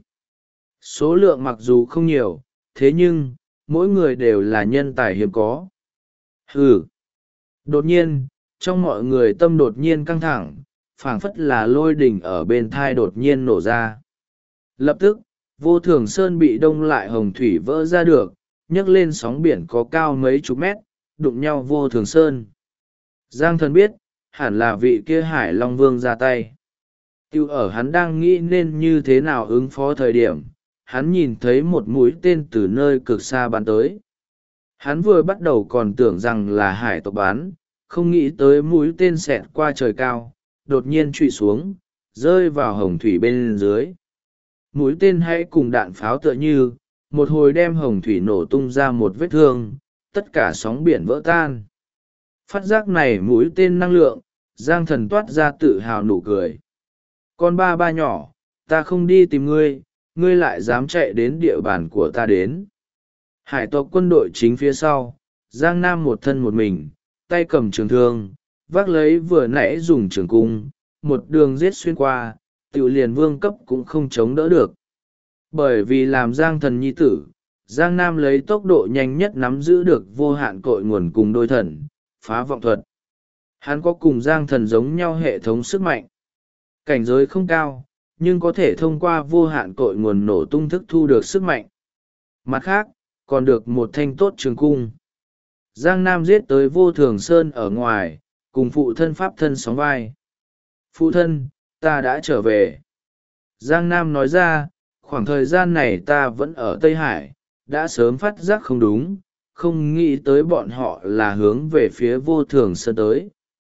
Speaker 1: Số lượng mặc dù không nhiều, thế nhưng, mỗi người đều là nhân tài hiếm có. Hừ. Đột nhiên, trong mọi người tâm đột nhiên căng thẳng, phảng phất là lôi đỉnh ở bên thai đột nhiên nổ ra. Lập tức, Vô Thường Sơn bị đông lại hồng thủy vỡ ra được, nhấc lên sóng biển có cao mấy chục mét, đụng nhau Vô Thường Sơn. Giang thần biết, hẳn là vị kia Hải Long Vương ra tay. Tiêu ở hắn đang nghĩ nên như thế nào ứng phó thời điểm, hắn nhìn thấy một mũi tên từ nơi cực xa bắn tới. Hắn vừa bắt đầu còn tưởng rằng là hải tộc bắn, không nghĩ tới mũi tên xẹt qua trời cao, đột nhiên trụy xuống, rơi vào hồng thủy bên dưới. Mũi tên hãy cùng đạn pháo tựa như, một hồi đem hồng thủy nổ tung ra một vết thương, tất cả sóng biển vỡ tan. Phát giác này mũi tên năng lượng, giang thần toát ra tự hào nụ cười. Con ba ba nhỏ, ta không đi tìm ngươi, ngươi lại dám chạy đến địa bàn của ta đến. Hải tộc quân đội chính phía sau, Giang Nam một thân một mình, tay cầm trường thương, vác lấy vừa nãy dùng trường cung, một đường giết xuyên qua, tiểu liền vương cấp cũng không chống đỡ được. Bởi vì làm Giang thần nhi tử, Giang Nam lấy tốc độ nhanh nhất nắm giữ được vô hạn cội nguồn cùng đôi thần, phá vọng thuật. Hắn có cùng Giang thần giống nhau hệ thống sức mạnh. Cảnh giới không cao, nhưng có thể thông qua vô hạn cội nguồn nổ tung thức thu được sức mạnh. Mặt khác, còn được một thanh tốt trường cung. Giang Nam giết tới Vô Thường Sơn ở ngoài, cùng phụ thân pháp thân sóng vai. Phụ thân, ta đã trở về. Giang Nam nói ra, khoảng thời gian này ta vẫn ở Tây Hải, đã sớm phát giác không đúng, không nghĩ tới bọn họ là hướng về phía Vô Thường Sơn tới.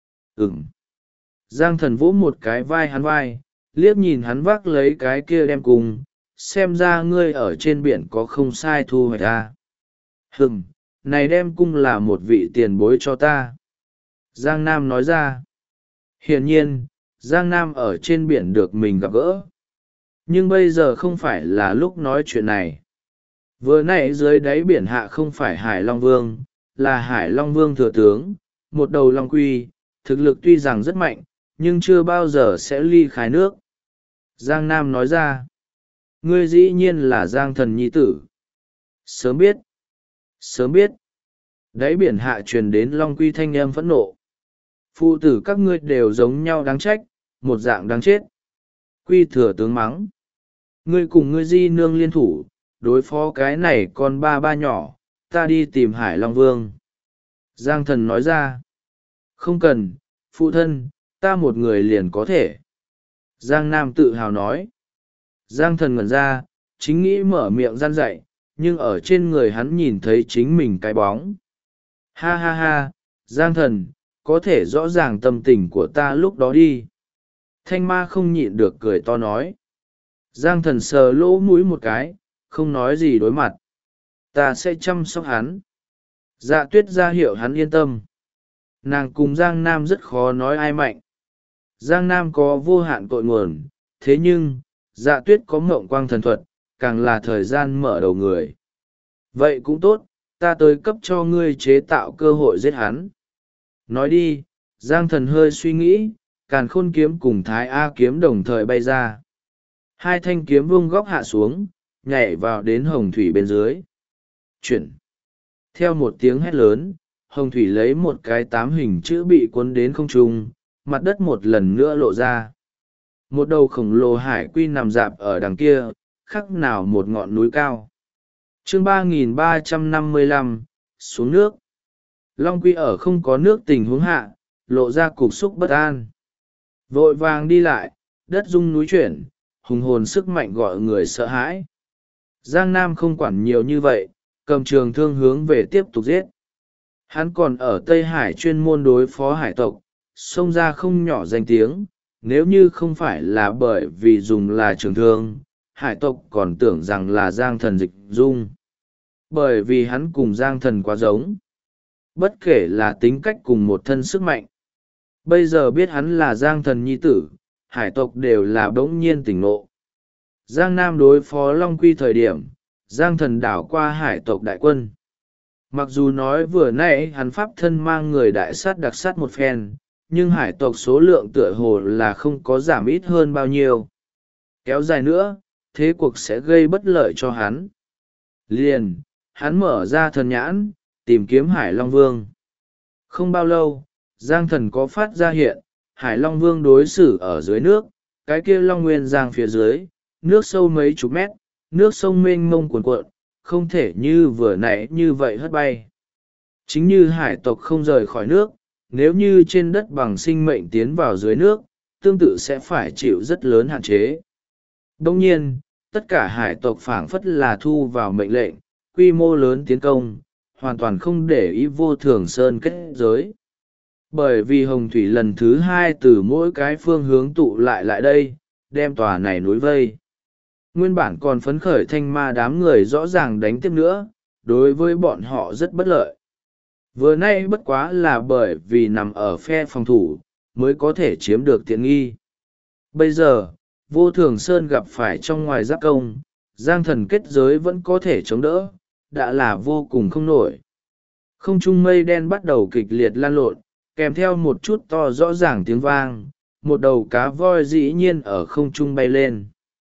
Speaker 1: Giang thần vỗ một cái vai hắn vai, liếc nhìn hắn vác lấy cái kia đem cùng, xem ra ngươi ở trên biển có không sai thu hoạch ta. Này đem cung là một vị tiền bối cho ta. Giang Nam nói ra. Hiển nhiên, Giang Nam ở trên biển được mình gặp gỡ. Nhưng bây giờ không phải là lúc nói chuyện này. Vừa nãy dưới đáy biển hạ không phải Hải Long Vương, là Hải Long Vương thừa tướng, một đầu long quy, thực lực tuy rằng rất mạnh, nhưng chưa bao giờ sẽ ly khai nước. Giang Nam nói ra. Ngươi dĩ nhiên là Giang thần nhi tử. Sớm biết. Sớm biết. Đáy biển hạ truyền đến long quy thanh âm phẫn nộ. Phụ tử các ngươi đều giống nhau đáng trách, một dạng đáng chết. Quy thừa tướng mắng. Ngươi cùng ngươi di nương liên thủ, đối phó cái này con ba ba nhỏ, ta đi tìm Hải Long Vương. Giang thần nói ra. Không cần, phụ thân, ta một người liền có thể. Giang Nam tự hào nói. Giang thần ngẩn ra, chính nghĩ mở miệng gian dạy, nhưng ở trên người hắn nhìn thấy chính mình cái bóng. Ha ha ha, Giang thần, có thể rõ ràng tâm tình của ta lúc đó đi. Thanh ma không nhịn được cười to nói. Giang thần sờ lỗ mũi một cái, không nói gì đối mặt. Ta sẽ chăm sóc hắn. Dạ tuyết ra hiệu hắn yên tâm. Nàng cùng Giang Nam rất khó nói ai mạnh. Giang Nam có vô hạn cội nguồn, thế nhưng dạ tuyết có mộng quang thần thuật, càng là thời gian mở đầu người. Vậy cũng tốt, ta tới cấp cho ngươi chế tạo cơ hội giết hắn. Nói đi. Giang Thần hơi suy nghĩ, Càn Khôn kiếm cùng Thái A kiếm đồng thời bay ra. Hai thanh kiếm vuông góc hạ xuống, nhảy vào đến hồng thủy bên dưới. Chuyển. Theo một tiếng hét lớn, hồng thủy lấy một cái tám hình chữ bị cuốn đến không trung, mặt đất một lần nữa lộ ra. Một đầu khổng lồ hải quy nằm rạp ở đằng kia, khắc nào một ngọn núi cao. Chương 3355, xuống nước. Long quy ở không có nước tình huống hạ, lộ ra cục xúc bất an. Vội vàng đi lại, đất rung núi chuyển, hùng hồn sức mạnh gọi người sợ hãi. Giang Nam không quản nhiều như vậy, cầm trường thương hướng về tiếp tục giết. Hắn còn ở Tây Hải chuyên môn đối phó hải tộc, xông ra không nhỏ danh tiếng, nếu như không phải là bởi vì dùng là trường thương, hải tộc còn tưởng rằng là Giang Thần dịch dung. Bởi vì hắn cùng Giang Thần quá giống. Bất kể là tính cách cùng một thân sức mạnh. Bây giờ biết hắn là Giang Thần nhi tử, hải tộc đều là bỗng nhiên tỉnh ngộ. Giang Nam đối phó Long Quy thời điểm, Giang Thần đảo qua hải tộc đại quân. Mặc dù nói vừa nãy hắn pháp thân mang người đại sát đặc sát một phen, nhưng hải tộc số lượng tựa hồ là không có giảm ít hơn bao nhiêu. Kéo dài nữa, thế cuộc sẽ gây bất lợi cho hắn. Liền, hắn mở ra thần nhãn, tìm kiếm Hải Long Vương. Không bao lâu, Giang Thần có phát ra hiện, Hải Long Vương đối xử ở dưới nước, cái kia Long Nguyên Giang phía dưới, nước sâu mấy chục mét, nước sông mênh mông cuồn cuộn, không thể như vừa nãy như vậy hất bay. Chính như hải tộc không rời khỏi nước, nếu như trên đất bằng sinh mệnh tiến vào dưới nước, tương tự sẽ phải chịu rất lớn hạn chế. Đồng nhiên, tất cả hải tộc phảng phất là thu vào mệnh lệnh, quy mô lớn tiến công, hoàn toàn không để ý Vô Thường Sơn kết giới. Bởi vì hồng thủy lần thứ hai từ mỗi cái phương hướng tụ lại đây, đem tòa này núi vây. Nguyên bản còn phấn khởi thanh ma đám người rõ ràng đánh tiếp nữa, đối với bọn họ rất bất lợi. Vừa nay bất quá là bởi vì nằm ở phe phòng thủ, mới có thể chiếm được tiện nghi. Bây giờ, Vô Thường Sơn gặp phải trong ngoài giáp công, Giang Thần kết giới vẫn có thể chống đỡ, đã là vô cùng không nổi. Không trung mây đen bắt đầu kịch liệt lan lộn, kèm theo một chút to rõ ràng tiếng vang, một đầu cá voi dĩ nhiên ở không trung bay lên.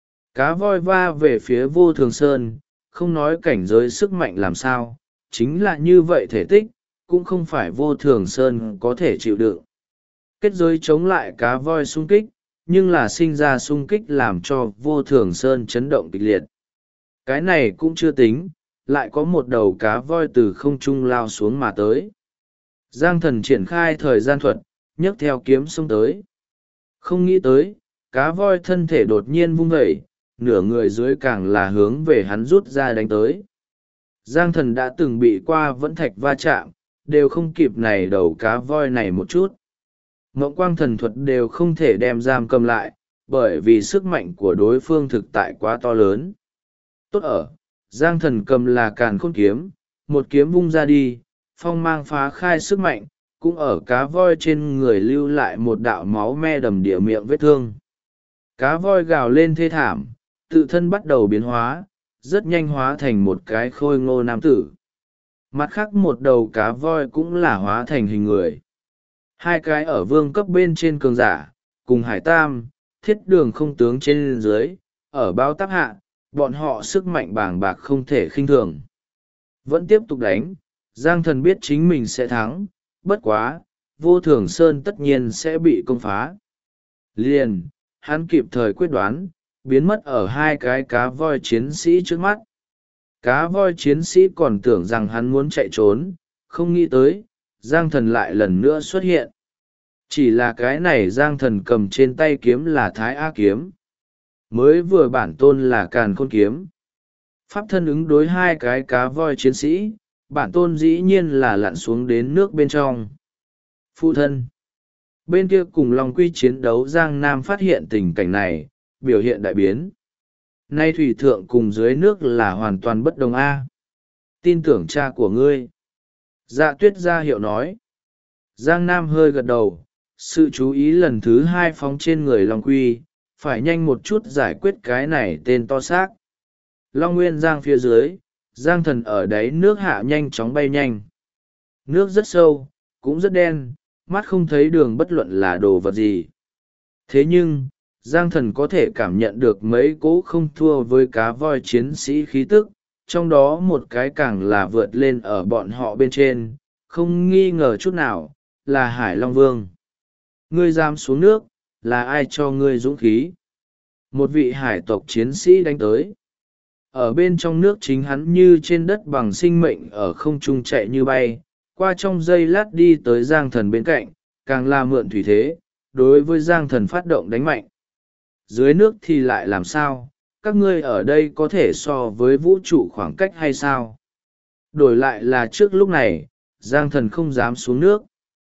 Speaker 1: Cá voi va về phía Vô Thường Sơn, không nói cảnh giới sức mạnh làm sao, chính là như vậy thể tích, cũng không phải Vô Thường Sơn có thể chịu đựng. Kết giới chống lại cá voi xung kích, nhưng là sinh ra xung kích làm cho Vô Thường Sơn chấn động kịch liệt. Cái này cũng chưa tính, lại có một đầu cá voi từ không trung lao xuống mà tới. Giang Thần triển khai thời gian thuật, nhấc theo kiếm xông tới. Không nghĩ tới, cá voi thân thể đột nhiên vung vẩy, nửa người dưới càng là hướng về hắn rút ra đánh tới. Giang Thần đã từng bị qua vẫn thạch va chạm, đều không kịp này đầu cá voi này một chút. Mộng quang thần thuật đều không thể đem giam cầm lại, bởi vì sức mạnh của đối phương thực tại quá to lớn. Tốt ở, Giang Thần cầm là Càn Khôn kiếm, một kiếm vung ra đi, phong mang phá khai sức mạnh, cũng ở cá voi trên người lưu lại một đạo máu me đầm địa miệng vết thương. Cá voi gào lên thê thảm, tự thân bắt đầu biến hóa, rất nhanh hóa thành một cái khôi ngô nam tử. Mặt khác một đầu cá voi cũng là hóa thành hình người. Hai cái ở vương cấp bên trên cường giả, cùng Hải Tam, Thiết Đường không tướng trên dưới, ở bao táp hạ, bọn họ sức mạnh bàng bạc không thể khinh thường. Vẫn tiếp tục đánh, Giang Thần biết chính mình sẽ thắng, bất quá, Vô Thường Sơn tất nhiên sẽ bị công phá. Liền, hắn kịp thời quyết đoán, biến mất ở hai cái cá voi chiến sĩ trước mắt. Cá voi chiến sĩ còn tưởng rằng hắn muốn chạy trốn, không nghĩ tới, Giang Thần lại lần nữa xuất hiện. Chỉ là cái này Giang Thần cầm trên tay kiếm là Thái A kiếm. Mới vừa bản tôn là Càn Khôn kiếm. Pháp thân ứng đối hai cái cá voi chiến sĩ, bản tôn dĩ nhiên là lặn xuống đến nước bên trong. Phụ thân. Bên kia cùng Long Quy chiến đấu Giang Nam phát hiện tình cảnh này, biểu hiện đại biến. nay thủy thượng cùng dưới nước là hoàn toàn bất đồng a. Tin tưởng cha của ngươi. Dạ tuyết ra hiệu nói. Giang Nam hơi gật đầu, sự chú ý lần thứ hai phóng trên người Long Quy, phải nhanh một chút giải quyết cái này tên to xác. Long Nguyên Giang phía dưới, Giang Thần ở đáy nước hạ nhanh chóng bay nhanh. Nước rất sâu, cũng rất đen, mắt không thấy đường bất luận là đồ vật gì. Thế nhưng, Giang Thần có thể cảm nhận được mấy cỗ không thua với cá voi chiến sĩ khí tức, trong đó một cái càng là vượt lên ở bọn họ bên trên, không nghi ngờ chút nào, là Hải Long Vương. Ngươi dám xuống nước, là ai cho ngươi dũng khí? Một vị hải tộc chiến sĩ đánh tới. Ở bên trong nước chính hắn như trên đất bằng sinh mệnh ở không trung chạy như bay, qua trong giây lát đi tới Giang Thần bên cạnh, càng là mượn thủy thế, đối với Giang Thần phát động đánh mạnh. Dưới nước thì lại làm sao? Các ngươi ở đây có thể so với vũ trụ khoảng cách hay sao? Đổi lại là trước lúc này, Giang Thần không dám xuống nước.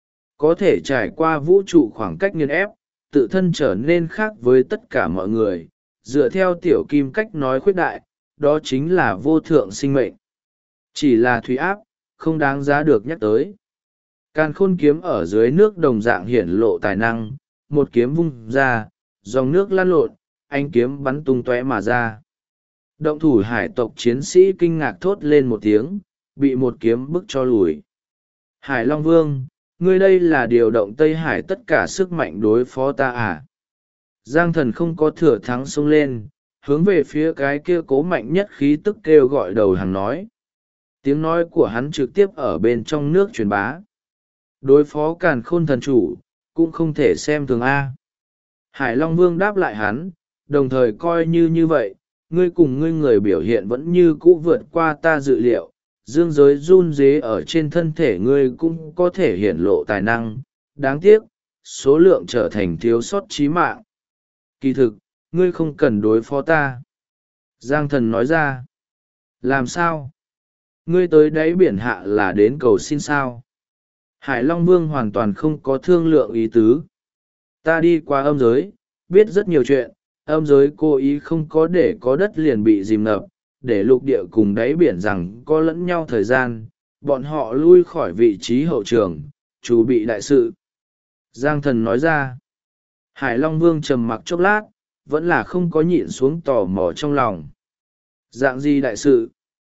Speaker 1: Có thể trải qua vũ trụ khoảng cách nghiền ép, tự thân trở nên khác với tất cả mọi người, dựa theo tiểu kim cách nói khuyết đại, đó chính là vô thượng sinh mệnh. Chỉ là thủy áp, không đáng giá được nhắc tới. Càn khôn kiếm ở dưới nước đồng dạng hiển lộ tài năng, một kiếm vung ra, dòng nước lăn lộn, anh kiếm bắn tung tóe mà ra. Động thủ hải tộc chiến sĩ kinh ngạc thốt lên một tiếng, bị một kiếm bức cho lùi. Hải Long Vương, ngươi đây là điều động Tây Hải tất cả sức mạnh đối phó ta à? Giang Thần không có thừa thắng xông lên, hướng về phía cái kia cố mạnh nhất khí tức kêu gọi đầu hàng nói. Tiếng nói của hắn trực tiếp ở bên trong nước truyền bá. Đối phó Càn Khôn thần chủ, cũng không thể xem thường A. Hải Long Vương đáp lại hắn, đồng thời coi như vậy, ngươi cùng ngươi người biểu hiện vẫn như cũ vượt qua ta dự liệu, dương giới run rế ở trên thân thể ngươi cũng có thể hiển lộ tài năng, đáng tiếc, số lượng trở thành thiếu sót chí mạng. Kỳ thực, ngươi không cần đối phó ta. Giang Thần nói ra. Làm sao? Ngươi tới đáy biển hạ là đến cầu xin sao? Hải Long Vương hoàn toàn không có thương lượng ý tứ. Ta đi qua âm giới, biết rất nhiều chuyện, âm giới cố ý không có để có đất liền bị dìm ngập, để lục địa cùng đáy biển rằng có lẫn nhau thời gian, bọn họ lui khỏi vị trí hậu trường, chuẩn bị đại sự. Giang Thần nói ra. Hải Long Vương trầm mặc chốc lát, vẫn là không có nhịn xuống tò mò trong lòng. Dạng gì đại sự?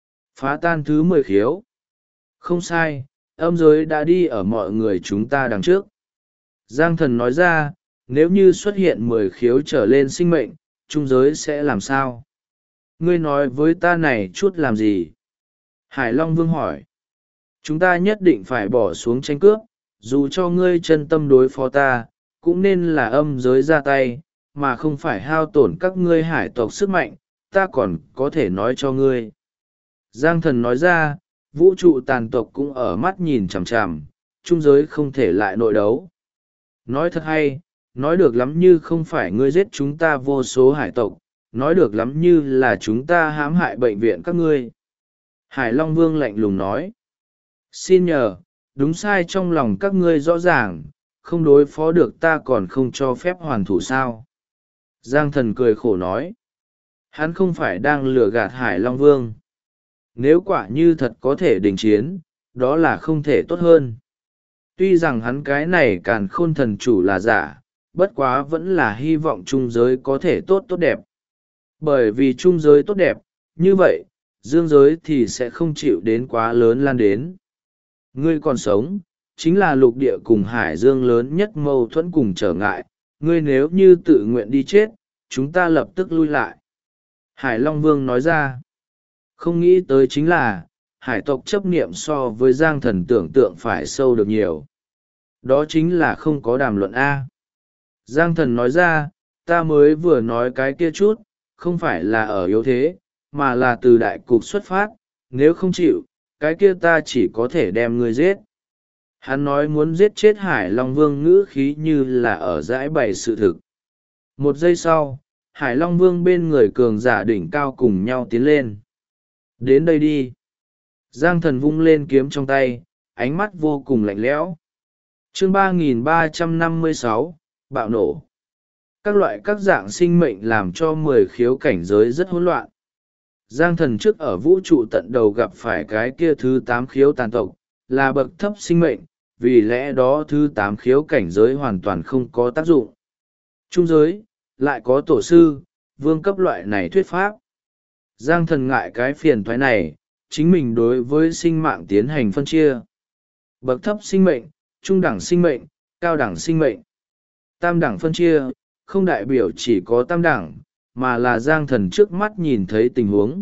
Speaker 1: Phá tan thứ 10 khiếu. Không sai, âm giới đã đi ở mọi người chúng ta đằng trước. Giang Thần nói ra, nếu như xuất hiện 10 khiếu trở lên sinh mệnh, trung giới sẽ làm sao? Ngươi nói với ta này chút làm gì? Hải Long Vương hỏi. Chúng ta nhất định phải bỏ xuống tranh cướp, dù cho ngươi chân tâm đối phó ta, cũng nên là âm giới ra tay, mà không phải hao tổn các ngươi hải tộc sức mạnh, ta còn có thể nói cho ngươi. Giang Thần nói ra, vũ trụ tàn tộc cũng ở mắt nhìn chằm chằm, trung giới không thể lại nội đấu. Nói thật hay, nói được lắm như không phải ngươi giết chúng ta vô số hải tộc, nói được lắm như là chúng ta hãm hại bệnh viện các ngươi. Hải Long Vương lạnh lùng nói. Xin nhờ, đúng sai trong lòng các ngươi rõ ràng, không đối phó được ta còn không cho phép hoàn thủ sao. Giang Thần cười khổ nói. Hắn không phải đang lừa gạt Hải Long Vương. Nếu quả như thật có thể đình chiến, đó là không thể tốt hơn. Tuy rằng hắn cái này Càn Khôn thần chủ là giả, bất quá vẫn là hy vọng trung giới có thể tốt đẹp. Bởi vì trung giới tốt đẹp, như vậy, dương giới thì sẽ không chịu đến quá lớn lan đến. Ngươi còn sống, chính là lục địa cùng hải dương lớn nhất mâu thuẫn cùng trở ngại, ngươi nếu như tự nguyện đi chết, chúng ta lập tức lui lại. Hải Long Vương nói ra, không nghĩ tới chính là, hải tộc chấp niệm so với Giang Thần tưởng tượng phải sâu được nhiều. Đó chính là không có đàm luận A. Giang Thần nói ra, ta mới vừa nói cái kia chút, không phải là ở yếu thế, mà là từ đại cục xuất phát, nếu không chịu, cái kia ta chỉ có thể đem ngươi giết. Hắn nói muốn giết chết Hải Long Vương ngữ khí như là ở giải bày sự thực. Một giây sau, Hải Long Vương bên người cường giả đỉnh cao cùng nhau tiến lên. Đến đây đi. Giang Thần vung lên kiếm trong tay, ánh mắt vô cùng lạnh lẽo. Chương 3356, bạo nổ. các loại các dạng sinh mệnh làm cho 10 khiếu cảnh giới rất hỗn loạn. Giang thần trước ở vũ trụ tận đầu gặp phải cái kia thứ 8 khiếu tàn tộc, là bậc thấp sinh mệnh, vì lẽ đó thứ 8 khiếu cảnh giới hoàn toàn không có tác dụng. Trung giới, lại có tổ sư, vương cấp loại này thuyết pháp. Giang thần ngại cái phiền toái này, chính mình đối với sinh mạng tiến hành phân chia. Bậc thấp sinh mệnh, trung đẳng sinh mệnh, cao đẳng sinh mệnh. Tam đẳng phân chia, không đại biểu chỉ có tam đẳng, mà là Giang thần trước mắt nhìn thấy tình huống.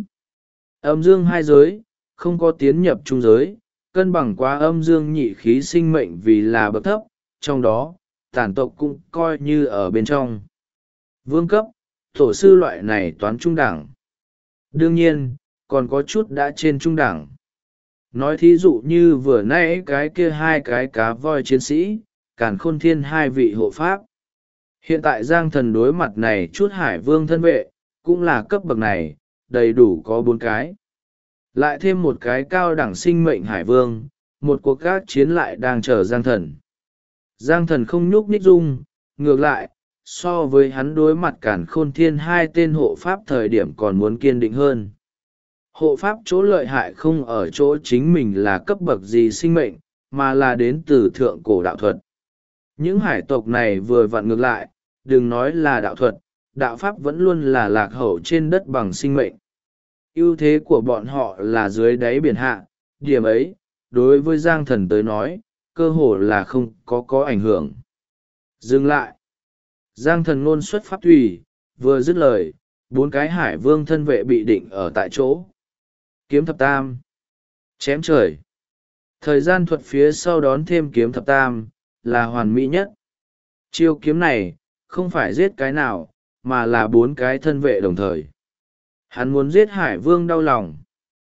Speaker 1: Âm dương hai giới, không có tiến nhập trung giới, cân bằng quá âm dương nhị khí sinh mệnh vì là bậc thấp, trong đó, tàn tộc cũng coi như ở bên trong. Vương cấp, tổ sư loại này toán trung đẳng. Đương nhiên, còn có chút đã trên trung đẳng. Nói thí dụ như vừa nãy cái kia hai cái cá voi chiến sĩ, Càn Khôn Thiên hai vị hộ pháp. Hiện tại Giang thần đối mặt này chút hải vương thân vệ, cũng là cấp bậc này, đầy đủ có 4 cái. Lại thêm một cái cao đẳng sinh mệnh hải vương, một cuộc các chiến lại đang chờ Giang thần. Giang thần không nhúc nhích dung, ngược lại, so với hắn đối mặt Càn Khôn Thiên hai tên hộ pháp thời điểm còn muốn kiên định hơn. Hộ pháp chỗ lợi hại không ở chỗ chính mình là cấp bậc gì sinh mệnh, mà là đến từ thượng cổ đạo thuật. Những hải tộc này vừa vặn ngược lại, đừng nói là đạo thuật, đạo pháp vẫn luôn là lạc hậu trên đất bằng sinh mệnh. Ưu thế của bọn họ là dưới đáy biển hạ, điểm ấy, đối với Giang thần tới nói, cơ hồ là không có ảnh hưởng. Dừng lại. Giang thần ngôn xuất pháp thủy, vừa dứt lời, 4 cái hải vương thân vệ bị định ở tại chỗ. Kiếm thập tam. Chém trời. Thời gian thuật phía sau đón thêm kiếm thập tam, là hoàn mỹ nhất. Chiêu kiếm này, không phải giết cái nào, mà là 4 cái thân vệ đồng thời. Hắn muốn giết hải vương đau lòng.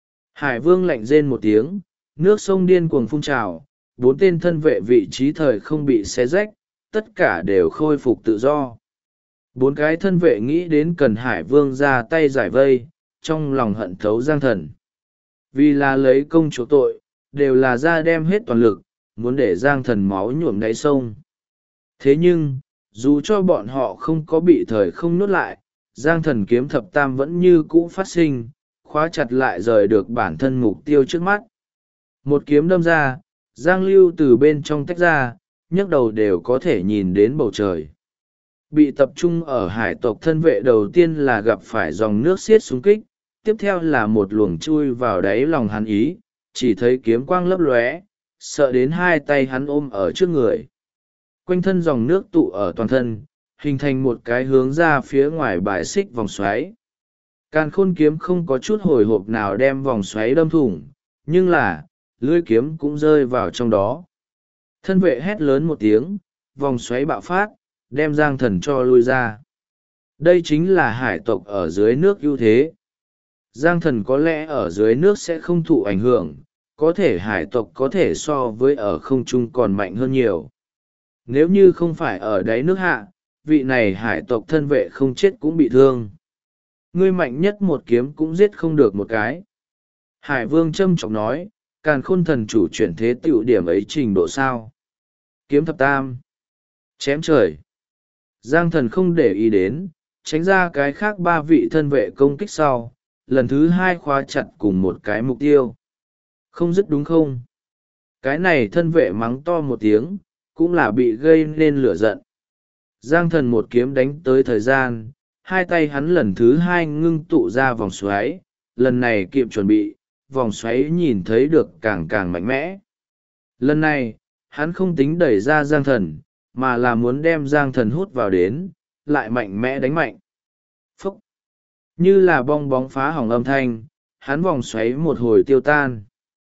Speaker 1: Hải vương lạnh rên một tiếng, nước sông điên cuồng phun trào, 4 tên thân vệ vị trí thời không bị xé rách, tất cả đều khôi phục tự do. 4 cái thân vệ nghĩ đến cần hải vương ra tay giải vây, trong lòng hận thấu Giang thần. Vì là lấy công chỗ tội, đều là ra đem hết toàn lực, muốn để Giang thần máu nhuộm đáy sông. Thế nhưng, dù cho bọn họ không có bị thời không nuốt lại, Giang thần kiếm thập tam vẫn như cũ phát sinh, khóa chặt lại rời được bản thân mục tiêu trước mắt. Một kiếm đâm ra, Giang lưu từ bên trong tách ra, nhấc đầu đều có thể nhìn đến bầu trời. Bị tập trung ở hải tộc thân vệ đầu tiên là gặp phải dòng nước xiết xung kích, tiếp theo là một luồng chui vào đáy lòng hắn ý, chỉ thấy kiếm quang lấp lóe, sợ đến hai tay hắn ôm ở trước người. Quanh thân dòng nước tụ ở toàn thân, hình thành một cái hướng ra phía ngoài bài xích vòng xoáy. Càn Khôn kiếm không có chút hồi hộp nào đem vòng xoáy đâm thủng, nhưng là, lưỡi kiếm cũng rơi vào trong đó. Thân vệ hét lớn một tiếng, vòng xoáy bạo phát, đem Giang thần cho lui ra. Đây chính là hải tộc ở dưới nước ưu thế. Giang thần có lẽ ở dưới nước sẽ không thụ ảnh hưởng, có thể hải tộc có thể so với ở không trung còn mạnh hơn nhiều. Nếu như không phải ở đáy nước hạ, vị này hải tộc thân vệ không chết cũng bị thương. Ngươi mạnh nhất một kiếm cũng giết không được một cái. Hải vương trâm trọng nói, Càn Khôn thần chủ chuyển thế tiểu điểm ấy trình độ sao. Kiếm thập tam. Chém trời. Giang thần không để ý đến, tránh ra cái khác 3 vị thân vệ công kích sau, lần thứ 2 khóa chặt cùng một cái mục tiêu. Không dứt đúng không? Cái này thân vệ mắng to một tiếng, cũng là bị gây nên lửa giận. Giang thần một kiếm đánh tới thời gian, hai tay hắn lần thứ 2 ngưng tụ ra vòng xoáy, lần này kịp chuẩn bị, vòng xoáy nhìn thấy được càng càng mạnh mẽ. Lần này, hắn không tính đẩy ra Giang thần, mà là muốn đem Giang thần hút vào đến, lại mạnh mẽ đánh mạnh. Phúc! Như là bong bóng phá hỏng âm thanh, hắn vòng xoáy một hồi tiêu tan.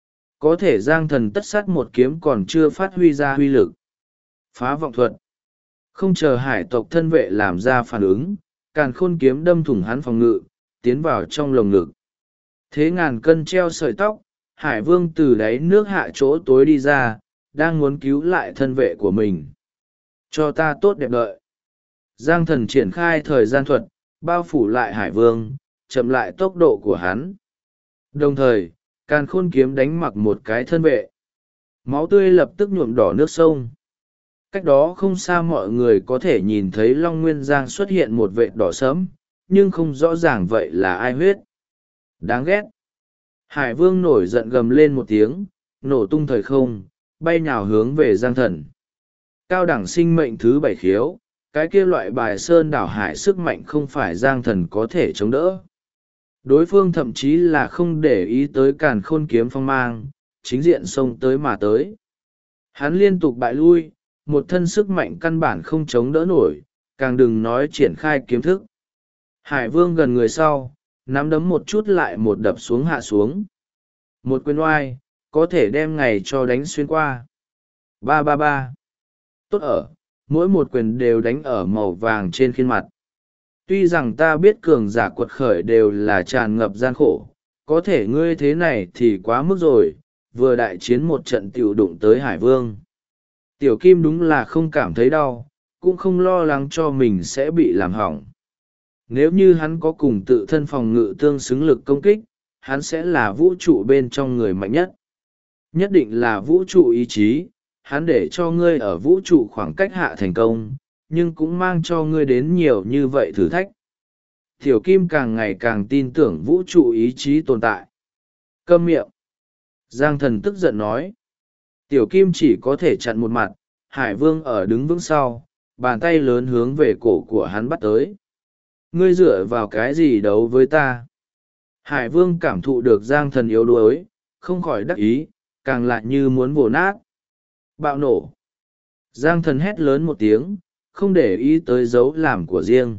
Speaker 1: Có thể Giang thần tất sát một kiếm còn chưa phát huy ra huy lực. Phá vọng thuật. Không chờ hải tộc thân vệ làm ra phản ứng, Càn Khôn kiếm đâm thủng hắn phòng ngự, tiến vào trong lồng ngực. Thế ngàn cân treo sợi tóc, hải vương từ đáy nước hạ chỗ tối đi ra, đang muốn cứu lại thân vệ của mình. Cho ta tốt đẹp đợi. Giang thần triển khai thời gian thuật, bao phủ lại hải vương, chậm lại tốc độ của hắn. Đồng thời, Càn Khôn kiếm đánh mặc một cái thân vệ. Máu tươi lập tức nhuộm đỏ nước sông. Cách đó không xa mọi người có thể nhìn thấy Long Nguyên Giang xuất hiện một vệt đỏ sẫm, nhưng không rõ ràng vậy là ai huyết. Đáng ghét! Hải Vương nổi giận gầm lên một tiếng, nổ tung thời không, bay nhào hướng về Giang Thần. Cao đẳng sinh mệnh thứ 7 khiếu, cái kia loại bài sơn đảo hải sức mạnh không phải Giang Thần có thể chống đỡ. Đối phương thậm chí là không để ý tới càn khôn kiếm phong mang, chính diện xông tới mà tới. Hắn liên tục bại lui, một thân sức mạnh căn bản không chống đỡ nổi, càng đừng nói triển khai kiếm thức. Hải Vương gần người sau, nắm đấm một chút lại một đập xuống hạ xuống. Một quyền oai, có thể đem ngày cho đánh xuyên qua. 333. Tốt ở, mỗi một quyền đều đánh ở màu vàng trên khuôn mặt. Tuy rằng ta biết cường giả quật khởi đều là tràn ngập gian khổ, có thể ngươi thế này thì quá mức rồi, vừa đại chiến một trận tiểu đụng tới Hải Vương. Tiểu Kim đúng là không cảm thấy đau, cũng không lo lắng cho mình sẽ bị làm hỏng. Nếu như hắn có cùng tự thân phòng ngự tương xứng lực công kích, hắn sẽ là vũ trụ bên trong người mạnh nhất. Nhất định là vũ trụ ý chí, hắn để cho ngươi ở vũ trụ khoảng cách hạ thành công, nhưng cũng mang cho ngươi đến nhiều như vậy thử thách. Tiểu Kim càng ngày càng tin tưởng vũ trụ ý chí tồn tại. Câm miệng! Giang Thần tức giận nói. Tiểu Kim chỉ có thể chặn một mặt, Hải Vương ở đứng vững sau, bàn tay lớn hướng về cổ của hắn bắt tới. Ngươi dựa vào cái gì đấu với ta? Hải Vương cảm thụ được Giang Thần yếu đuối, không khỏi đắc ý, càng lại như muốn vồ nát. Bạo nổ! Giang Thần hét lớn một tiếng, không để ý tới dấu làm của riêng.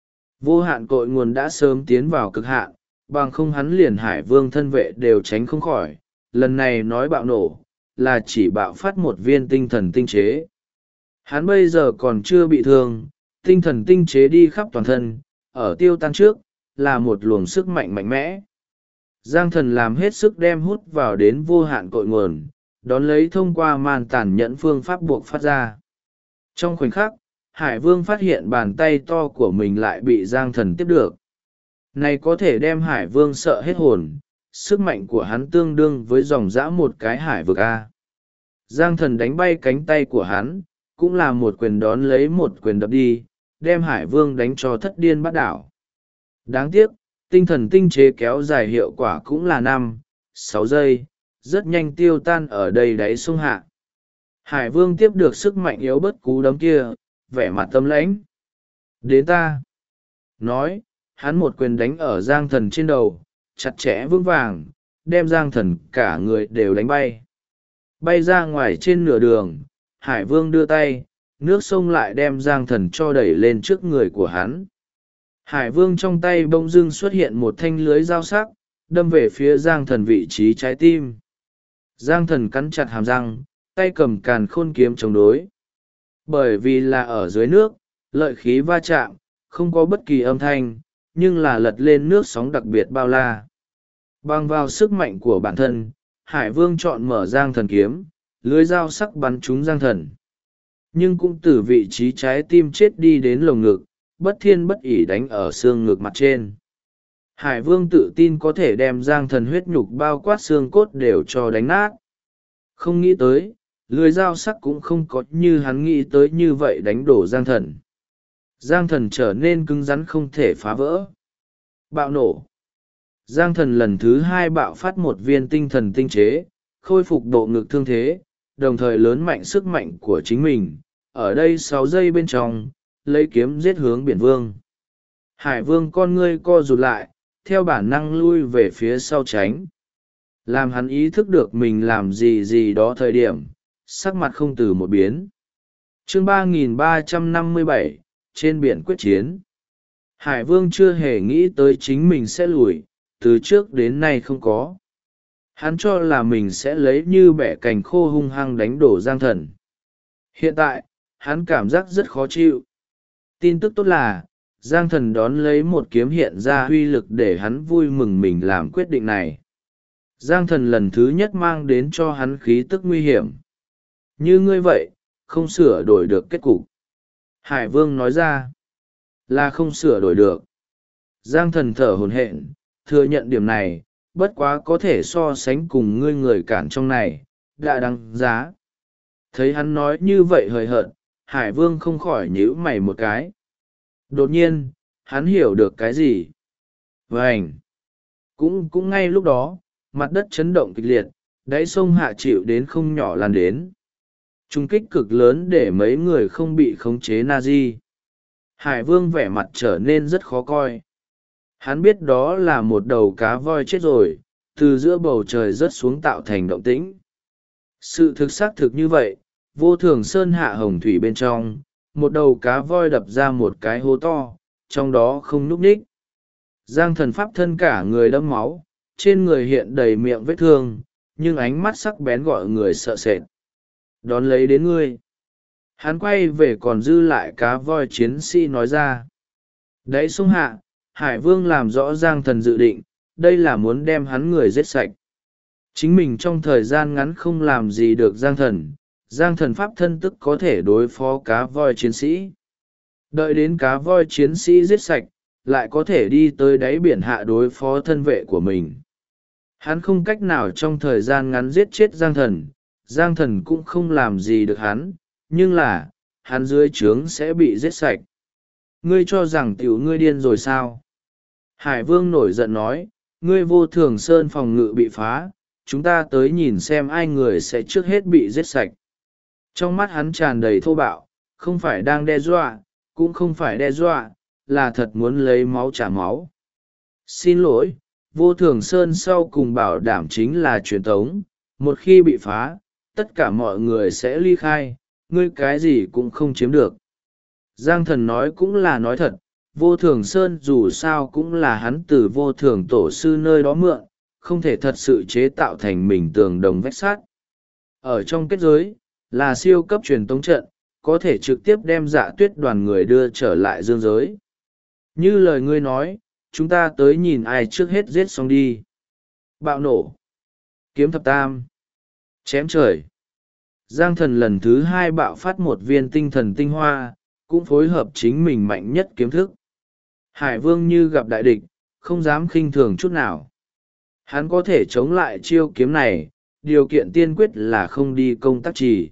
Speaker 1: Vô hạn cội nguồn đã sớm tiến vào cực hạn, bằng không hắn liền Hải Vương thân vệ đều tránh không khỏi. Lần này nói bạo nổ, là chỉ bạo phát một viên tinh thần tinh chế. Hắn bây giờ còn chưa bị thương, tinh thần tinh chế đi khắp toàn thân, ở tiêu tan trước, là một luồng sức mạnh mạnh mẽ. Giang Thần làm hết sức đem hút vào đến vô hạn cội nguồn, đón lấy thông qua màn tàn nhẫn phương pháp buộc phát ra. Trong khoảnh khắc, Hải Vương phát hiện bàn tay to của mình lại bị Giang Thần tiếp được. Này có thể đem Hải Vương sợ hết hồn, sức mạnh của hắn tương đương với dòng dã một cái hải vực A. Giang Thần đánh bay cánh tay của hắn, cũng là một quyền đón lấy một quyền đập đi, đem Hải Vương đánh cho thất điên bắt đảo. Đáng tiếc, tinh thần tinh chế kéo dài hiệu quả cũng là 5-6 giây, rất nhanh tiêu tan ở đây đáy sông hạ. Hải Vương tiếp được sức mạnh yếu bất cú đấm kia, vẻ mặt tâm lãnh. Đến ta! Nói, hắn một quyền đánh ở Giang Thần trên đầu, chặt chẽ vững vàng, đem Giang Thần cả người đều đánh bay. Bay ra ngoài trên nửa đường, Hải Vương đưa tay, nước sông lại đem Giang Thần cho đẩy lên trước người của hắn. Hải Vương trong tay bỗng dưng xuất hiện một thanh lưới dao sắc, đâm về phía Giang Thần vị trí trái tim. Giang Thần cắn chặt hàm răng, tay cầm càn khôn kiếm chống đối. Bởi vì là ở dưới nước, lợi khí va chạm, không có bất kỳ âm thanh, nhưng là lật lên nước sóng đặc biệt bao la. Bằng vào sức mạnh của bản thân, Hải Vương chọn mở Giang Thần kiếm, lưới dao sắc bắn trúng Giang Thần. Nhưng cũng từ vị trí trái tim chết đi đến lồng ngực, bất thiên bất ỷ đánh ở xương ngực mặt trên. Hải Vương tự tin có thể đem Giang Thần huyết nhục bao quát xương cốt đều cho đánh nát. Không nghĩ tới, lưới dao sắc cũng không có như hắn nghĩ tới như vậy đánh đổ Giang Thần. Giang Thần trở nên cứng rắn không thể phá vỡ. Bạo nổ! Giang Thần lần thứ 2 bạo phát một viên tinh thần tinh chế, khôi phục độ ngực thương thế, đồng thời lớn mạnh sức mạnh của chính mình. Ở đây 6 giây bên trong, lấy kiếm giết hướng Biển Vương. Hải Vương con ngươi co rụt lại, theo bản năng lui về phía sau tránh. Làm hắn ý thức được mình làm gì đó thời điểm, sắc mặt không từ một biến. Chương 3357, trên biển quyết chiến. Hải Vương chưa hề nghĩ tới chính mình sẽ lùi, từ trước đến nay không có. Hắn cho là mình sẽ lấy như bẻ cành khô hung hăng đánh đổ Giang Thần. Hiện tại, hắn cảm giác rất khó chịu. Tin tức tốt là, Giang Thần đón lấy một kiếm hiện ra uy lực để hắn vui mừng mình làm quyết định này. Giang Thần lần thứ nhất mang đến cho hắn khí tức nguy hiểm. Như ngươi vậy, không sửa đổi được kết cục. Hải Vương nói ra, là không sửa đổi được. Giang Thần thở hổn hển, thừa nhận điểm này, bất quá có thể so sánh cùng ngươi người cản trong này, đã đáng giá. Thấy hắn nói như vậy hời hợt, Hải Vương không khỏi nhíu mày một cái. Đột nhiên, hắn hiểu được cái gì. Vành! Cũng ngay lúc đó, mặt đất chấn động kịch liệt, đáy sông hạ chịu đến không nhỏ lan đến. Trung kích cực lớn để mấy người không bị khống chế Nazi. Hải Vương vẻ mặt trở nên rất khó coi. Hắn biết đó là một đầu cá voi chết rồi, từ giữa bầu trời rớt xuống tạo thành động tĩnh. Sự thực xác thực như vậy, vô thường sơn hạ hồng thủy bên trong, một đầu cá voi đập ra một cái hố to, trong đó không nhúc nhích. Giang thần pháp thân cả người đẫm máu, trên người hiện đầy miệng vết thương, nhưng ánh mắt sắc bén gọi người sợ sệt. Đón lấy đến ngươi. Hắn quay về còn dư lại cá voi chiến sĩ nói ra. Đáy sông hạ, Hải Vương làm rõ Giang thần dự định, đây là muốn đem hắn người giết sạch. Chính mình trong thời gian ngắn không làm gì được Giang thần pháp thân tức có thể đối phó cá voi chiến sĩ. Đợi đến cá voi chiến sĩ giết sạch, lại có thể đi tới đáy biển hạ đối phó thân vệ của mình. Hắn không cách nào trong thời gian ngắn giết chết Giang thần cũng không làm gì được hắn, nhưng là, hắn dưới trướng sẽ bị giết sạch. Ngươi cho rằng tiểu ngươi điên rồi sao? Hải Vương nổi giận nói, ngươi vô thường sơn phòng ngự bị phá, chúng ta tới nhìn xem ai người sẽ trước hết bị giết sạch. Trong mắt hắn tràn đầy thô bạo, không phải đang đe dọa, cũng không phải đe dọa, là thật muốn lấy máu trả máu. Xin lỗi, vô thường sơn sau cùng bảo đảm chính là truyền thống, một khi bị phá, tất cả mọi người sẽ ly khai, ngươi cái gì cũng không chiếm được. Giang thần nói cũng là nói thật, vô thường sơn dù sao cũng là hắn từ vô thường tổ sư nơi đó mượn, không thể thật sự chế tạo thành mình tường đồng vách sắt. Ở trong kết giới, là siêu cấp truyền tống trận, có thể trực tiếp đem Dạ Tuyết đoàn người đưa trở lại dương giới. Như lời ngươi nói, chúng ta tới nhìn ai trước hết giết xong đi. Bạo nổ. Kiếm thập tam. Chém trời. Giang thần lần thứ hai bạo phát một viên tinh thần tinh hoa, cũng phối hợp chính mình mạnh nhất kiếm thức. Hải Vương như gặp đại địch, không dám khinh thường chút nào. Hắn có thể chống lại chiêu kiếm này, điều kiện tiên quyết là không đi công tác trì.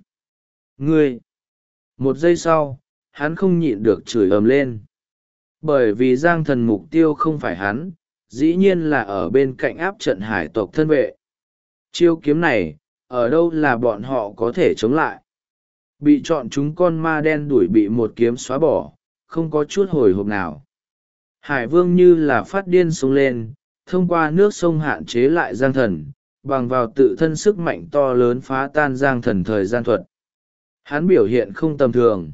Speaker 1: Ngươi! Một giây sau, hắn không nhịn được chửi ầm lên. Bởi vì Giang thần mục tiêu không phải hắn, dĩ nhiên là ở bên cạnh áp trận hải tộc thân vệ. Chiêu kiếm này, ở đâu là bọn họ có thể chống lại. Bị chọn chúng con ma đen đuổi bị một kiếm xóa bỏ, không có chút hồi hộp nào. Hải Vương như là phát điên xông lên, thông qua nước sông hạn chế lại Giang thần, bằng vào tự thân sức mạnh to lớn phá tan Giang thần thời gian thuật. Hắn biểu hiện không tầm thường.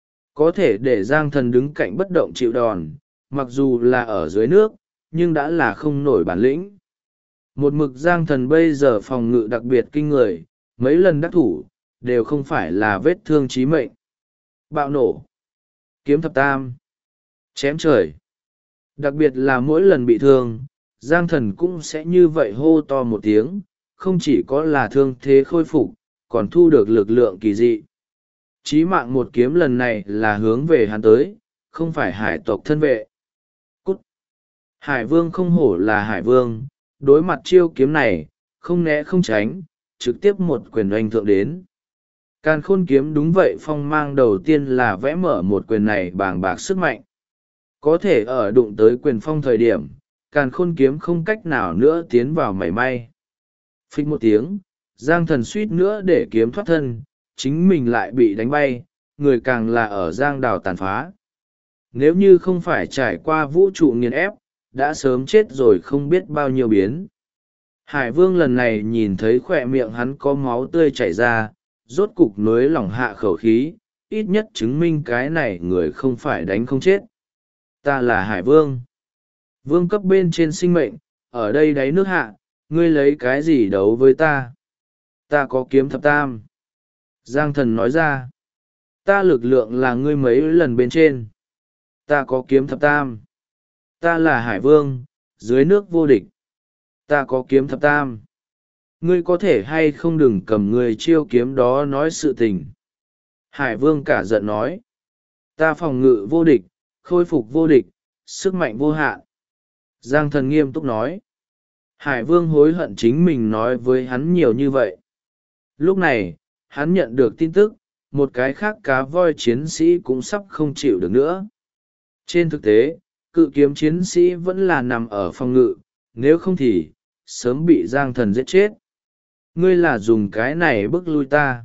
Speaker 1: Có thể để Giang thần đứng cạnh bất động chịu đòn, mặc dù là ở dưới nước, nhưng đã là không nổi bản lĩnh. Một mực Giang thần bây giờ phòng ngự đặc biệt kinh người, mấy lần đắc thủ, đều không phải là vết thương chí mệnh. Bạo nổ. Kiếm thập tam. Chém trời. Đặc biệt là mỗi lần bị thương, Giang thần cũng sẽ như vậy hô to một tiếng, không chỉ có là thương thế khôi phục, còn thu được lực lượng kỳ dị. Chí mạng một kiếm lần này là hướng về hắn tới, không phải hải tộc thân vệ. Cút! Hải Vương không hổ là Hải Vương, đối mặt chiêu kiếm này, không né không tránh, trực tiếp một quyền oanh thượng đến. Càn khôn kiếm đúng vậy, phong mang đầu tiên là vẽ mở một quyền này bàng bạc sức mạnh. Có thể ở đụng tới quyền phong thời điểm, càn khôn kiếm không cách nào nữa tiến vào mảy may. Phích một tiếng, Giang thần suýt nữa để kiếm thoát thân, chính mình lại bị đánh bay, người càng là ở giang đào tàn phá. Nếu như không phải trải qua vũ trụ nghiền ép, đã sớm chết rồi không biết bao nhiêu biến. Hải Vương lần này nhìn thấy khỏe miệng hắn có máu tươi chảy ra, rốt cục nới lỏng hạ khẩu khí, ít nhất chứng minh cái này người không phải đánh không chết. Ta là Hải Vương. Vương cấp bên trên sinh mệnh, ở đây đáy nước hạ, ngươi lấy cái gì đấu với ta? Ta có kiếm thập tam. Giang thần nói ra. Ta lực lượng là ngươi mấy lần bên trên. Ta có kiếm thập tam. Ta là Hải Vương, dưới nước vô địch. Ta có kiếm thập tam. Ngươi có thể hay không đừng cầm người chiêu kiếm đó nói sự tình. Hải Vương cả giận nói. Ta phòng ngự vô địch, khôi phục vô địch, sức mạnh vô hạn. Giang thần nghiêm túc nói. Hải Vương hối hận chính mình nói với hắn nhiều như vậy. Lúc này, hắn nhận được tin tức, một cái khác cá voi chiến sĩ cũng sắp không chịu được nữa. Trên thực tế, cự kiếm chiến sĩ vẫn là nằm ở phòng ngự, nếu không thì sớm bị Giang Thần giết chết. Ngươi là dùng cái này bức lui ta.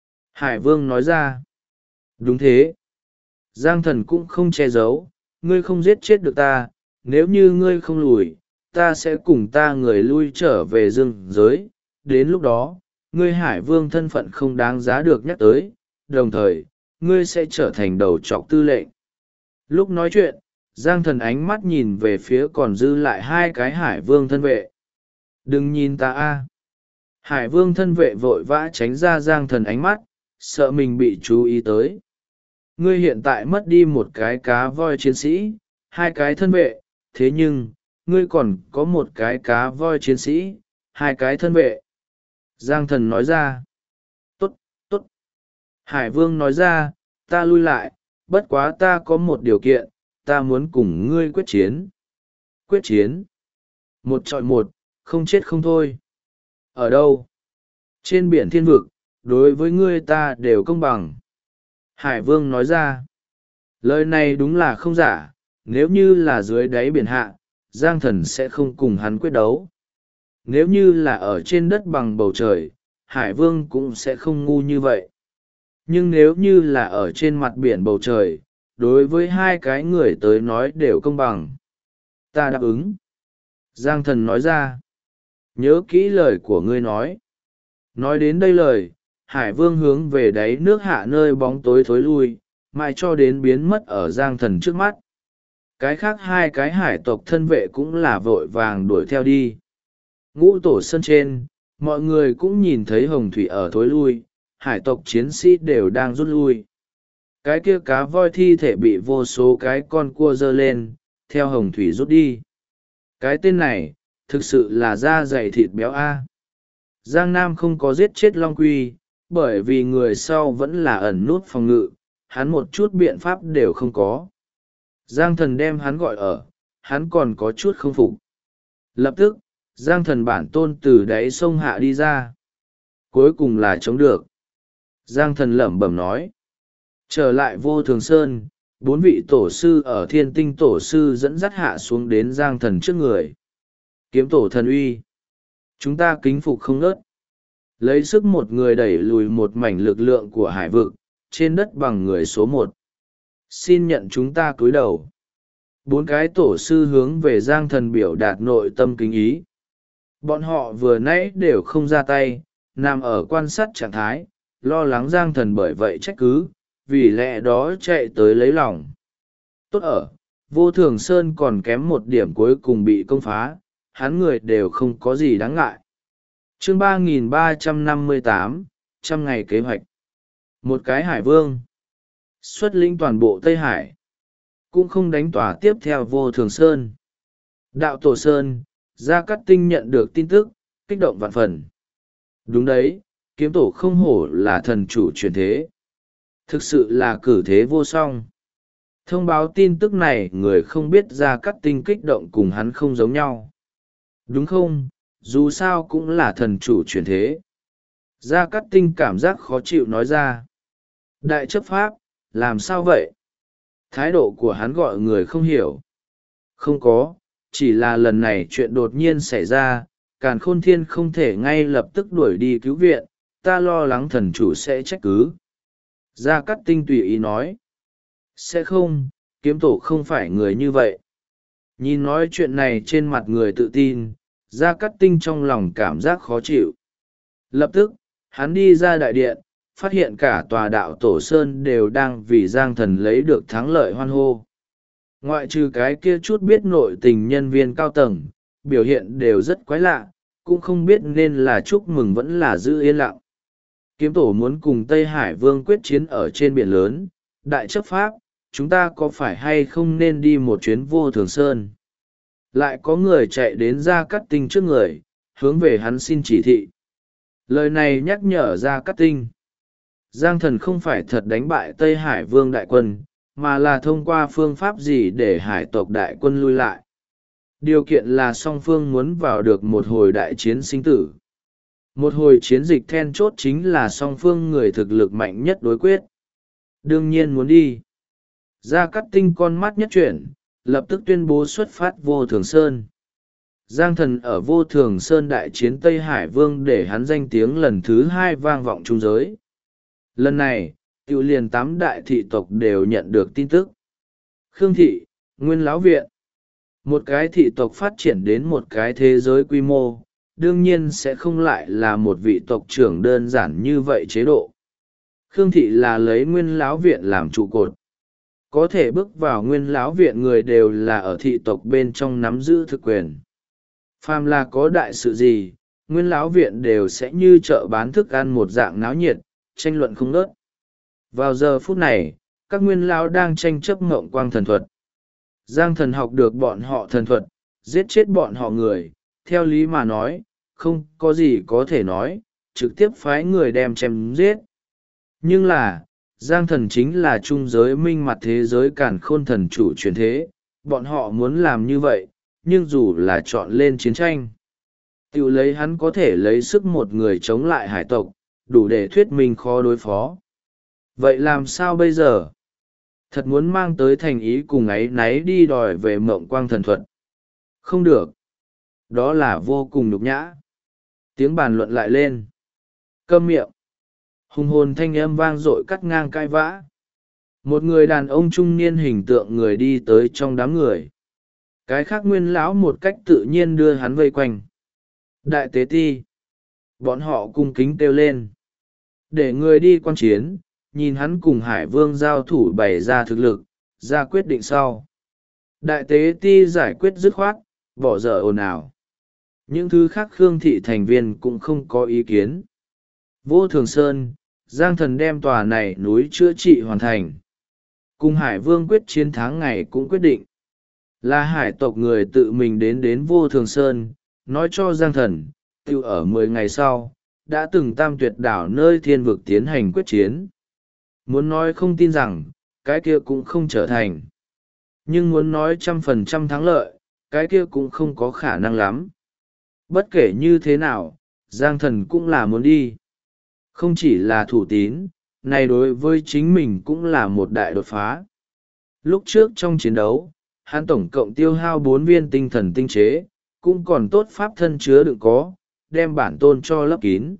Speaker 1: Hải Vương nói ra. Đúng thế. Giang Thần cũng không che giấu, ngươi không giết chết được ta, nếu như ngươi không lùi, ta sẽ cùng ta người lui trở về dương giới, đến lúc đó, ngươi Hải Vương thân phận không đáng giá được nhắc tới, đồng thời, ngươi sẽ trở thành đầu trọc tư lệnh. Lúc nói chuyện, Giang Thần ánh mắt nhìn về phía còn dư lại hai cái Hải Vương thân vệ. Đừng nhìn ta a! Hải Vương thân vệ vội vã tránh ra Giang Thần ánh mắt, sợ mình bị chú ý tới. Ngươi hiện tại mất đi một cái cá voi chiến sĩ, hai cái thân vệ, thế nhưng, ngươi còn có một cái cá voi chiến sĩ, hai cái thân vệ. Giang Thần nói ra. Tốt, tốt. Hải Vương nói ra, ta lui lại, bất quá ta có một điều kiện, ta muốn cùng ngươi quyết chiến. Quyết chiến? Một chọi một, không chết không thôi. Ở đâu? Trên biển thiên vực, đối với ngươi ta đều công bằng. Hải Vương nói ra. Lời này đúng là không giả, nếu như là dưới đáy biển hạ, Giang Thần sẽ không cùng hắn quyết đấu. Nếu như là ở trên đất bằng bầu trời, Hải Vương cũng sẽ không ngu như vậy. Nhưng nếu như là ở trên mặt biển bầu trời, đối với hai cái người tới nói đều công bằng. Ta đáp ứng. Giang Thần nói ra. Nhớ kỹ lời của ngươi nói. Nói đến đây lời, Hải Vương hướng về đáy nước hạ nơi bóng tối thối lui, mãi cho đến biến mất ở Giang Thần trước mắt. Cái khác hai cái hải tộc thân vệ cũng là vội vàng đuổi theo đi. Ngũ tổ sân trên, mọi người cũng nhìn thấy hồng thủy ở thối lui, hải tộc chiến sĩ đều đang rút lui. Cái kia cá voi thi thể bị vô số cái con cua dơ lên, theo hồng thủy rút đi. Cái tên này, thực sự là da dày thịt béo a. Giang Nam không có giết chết Long Quy, bởi vì người sau vẫn là ẩn nút phòng ngự, hắn một chút biện pháp đều không có. Giang Thần đem hắn gọi ở, hắn còn có chút không phục. Lập tức, Giang Thần bản tôn từ đáy sông hạ đi ra. Cuối cùng là chống được. Giang Thần lẩm bẩm nói. Trở lại Vô Thường Sơn, 4 vị tổ sư ở Thiên Tinh tổ sư dẫn dắt hạ xuống đến Giang Thần trước người. Kiếm tổ thần uy. Chúng ta kính phục không ngớt. Lấy sức một người đẩy lùi một mảnh lực lượng của hải vực, trên đất bằng người số 1. Xin nhận chúng ta cúi đầu. 4 cái tổ sư hướng về Giang Thần biểu đạt nội tâm kính ý. Bọn họ vừa nãy đều không ra tay, nằm ở quan sát trạng thái, lo lắng Giang Thần bởi vậy trách cứ, vì lẽ đó chạy tới lấy lòng. Tốt ở, Vô Thường Sơn còn kém một điểm cuối cùng bị công phá, hắn người đều không có gì đáng ngại. Chương 3358, trăm ngày kế hoạch. Một cái hải vương xuất lĩnh toàn bộ Tây Hải, cũng không đánh tỏa tiếp theo Vô Thường Sơn. Đạo Tổ Sơn, Gia Cát Tinh nhận được tin tức, kích động vạn phần. Đúng đấy, kiếm tổ không hổ là thần chủ truyền thế. Thực sự là cử thế vô song. Thông báo tin tức này người không biết Gia Cát Tinh kích động cùng hắn không giống nhau. Đúng không, dù sao cũng là thần chủ truyền thế. Gia Cát Tinh cảm giác khó chịu nói ra. Đại chấp pháp, làm sao vậy? Thái độ của hắn gọi người không hiểu. Không có, chỉ là lần này chuyện đột nhiên xảy ra, Càn Khôn Thiên không thể ngay lập tức đuổi đi cứu viện, ta lo lắng thần chủ sẽ trách cứ. Gia Cát Tinh tùy ý nói. Sẽ không, kiếm tổ không phải người như vậy. Nhìn nói chuyện này trên mặt người tự tin, Gia Cát Tinh trong lòng cảm giác khó chịu. Lập tức, hắn đi ra đại điện, phát hiện cả tòa đạo Tổ Sơn đều đang vì Giang Thần lấy được thắng lợi hoan hô. Ngoại trừ cái kia chút biết nội tình nhân viên cao tầng, biểu hiện đều rất quái lạ, cũng không biết nên là chúc mừng vẫn là giữ yên lặng. Kiếm tổ muốn cùng Tây Hải Vương quyết chiến ở trên biển lớn, đại chấp pháp, chúng ta có phải hay không nên đi một chuyến Vô Thường Sơn? Lại có người chạy đến Gia Cát Tinh trước người, hướng về hắn xin chỉ thị. Lời này nhắc nhở Gia Cát Tinh. Giang Thần không phải thật đánh bại Tây Hải Vương đại quân, mà là thông qua phương pháp gì để hải tộc đại quân lui lại. Điều kiện là song phương muốn vào được một hồi đại chiến sinh tử. Một hồi chiến dịch then chốt chính là song phương người thực lực mạnh nhất đối quyết. Đương nhiên muốn đi. Gia Cát Tinh con mắt nhất chuyển, lập tức tuyên bố xuất phát Vô Thường Sơn. Giang Thần ở Vô Thường Sơn đại chiến Tây Hải Vương để hắn danh tiếng lần thứ 2 vang vọng trung giới. Lần này, tiểu liền 8 đại thị tộc đều nhận được tin tức. Khương thị, Nguyên Lão Viện. Một cái thị tộc phát triển đến một cái thế giới quy mô, đương nhiên sẽ không lại là một vị tộc trưởng đơn giản như vậy chế độ. Khương thị là lấy Nguyên Lão Viện làm trụ cột. Có thể bước vào Nguyên Lão Viện người đều là ở thị tộc bên trong nắm giữ thực quyền. Phàm là có đại sự gì, Nguyên Lão Viện đều sẽ như chợ bán thức ăn một dạng náo nhiệt, tranh luận không ngớt. Vào giờ phút này, các Nguyên Lão đang tranh chấp ngộng quang thần thuật. Giang Thần học được bọn họ thần thuật, giết chết bọn họ người, theo lý mà nói, không có gì có thể nói, trực tiếp phái người đem chém giết. Nhưng là, Giang Thần chính là trung giới minh mặt thế giới càn khôn thần chủ truyền thế, bọn họ muốn làm như vậy, nhưng dù là chọn lên chiến tranh. Tiểu lấy hắn có thể lấy sức một người chống lại hải tộc, đủ để thuyết minh khó đối phó. Vậy làm sao bây giờ? Thật muốn mang tới thành ý cùng ấy náy đi đòi về mộng quang thần thuật. Không được. Đó là vô cùng nhục nhã. Tiếng bàn luận lại lên. Câm miệng. Hùng hồn thanh âm vang dội cắt ngang cãi vã. Một người đàn ông trung niên hình tượng người đi tới trong đám người. Cái khác Nguyên Lão một cách tự nhiên đưa hắn vây quanh. Đại tế ti. Bọn họ cung kính kêu lên. Để người đi quan chiến, nhìn hắn cùng Hải Vương giao thủ bày ra thực lực, ra quyết định sau. Đại tế ti giải quyết dứt khoát, bỏ dở ồn ào. Những thứ khác Khương thị thành viên cũng không có ý kiến. Vô Thường Sơn, Giang Thần đem tòa này núi chữa trị hoàn thành. Cùng Hải Vương quyết chiến thắng ngày cũng quyết định. Là hải tộc người tự mình đến Vô Thường Sơn, nói cho Giang Thần, tiêu ở 10 ngày sau, đã từng tam tuyệt đảo nơi thiên vực tiến hành quyết chiến. Muốn nói không tin rằng, cái kia cũng không trở thành. Nhưng muốn nói 100% thắng lợi, cái kia cũng không có khả năng lắm. Bất kể như thế nào, Giang Thần cũng là muốn đi. Không chỉ là thủ tín, này đối với chính mình cũng là một đại đột phá. Lúc trước trong chiến đấu, hắn tổng cộng tiêu hao 4 viên tinh thần tinh chế, cũng còn tốt pháp thân chứa đựng có, đem bản tôn cho lấp kín.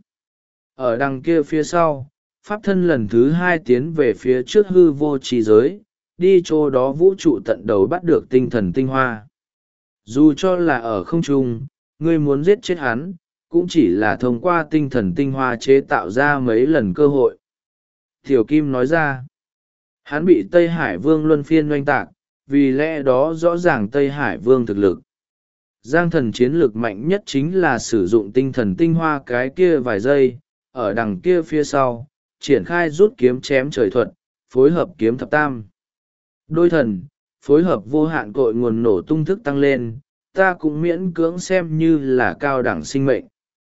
Speaker 1: Ở đằng kia phía sau, pháp thân lần thứ 2 tiến về phía trước hư vô trì giới, đi chỗ đó vũ trụ tận đầu bắt được tinh thần tinh hoa. Dù cho là ở không trung, ngươi muốn giết chết hắn, cũng chỉ là thông qua tinh thần tinh hoa chế tạo ra mấy lần cơ hội. Tiểu Kim nói ra, hắn bị Tây Hải Vương luân phiên oanh tạc, vì lẽ đó rõ ràng Tây Hải Vương thực lực. Giang Thần chiến lực mạnh nhất chính là sử dụng tinh thần tinh hoa cái kia vài giây, ở đằng kia phía sau, triển khai rút kiếm chém trời thuật, phối hợp kiếm thập tam. Đôi thần, phối hợp vô hạn cội nguồn nổ tung thức tăng lên, ta cũng miễn cưỡng xem như là cao đẳng sinh mệnh.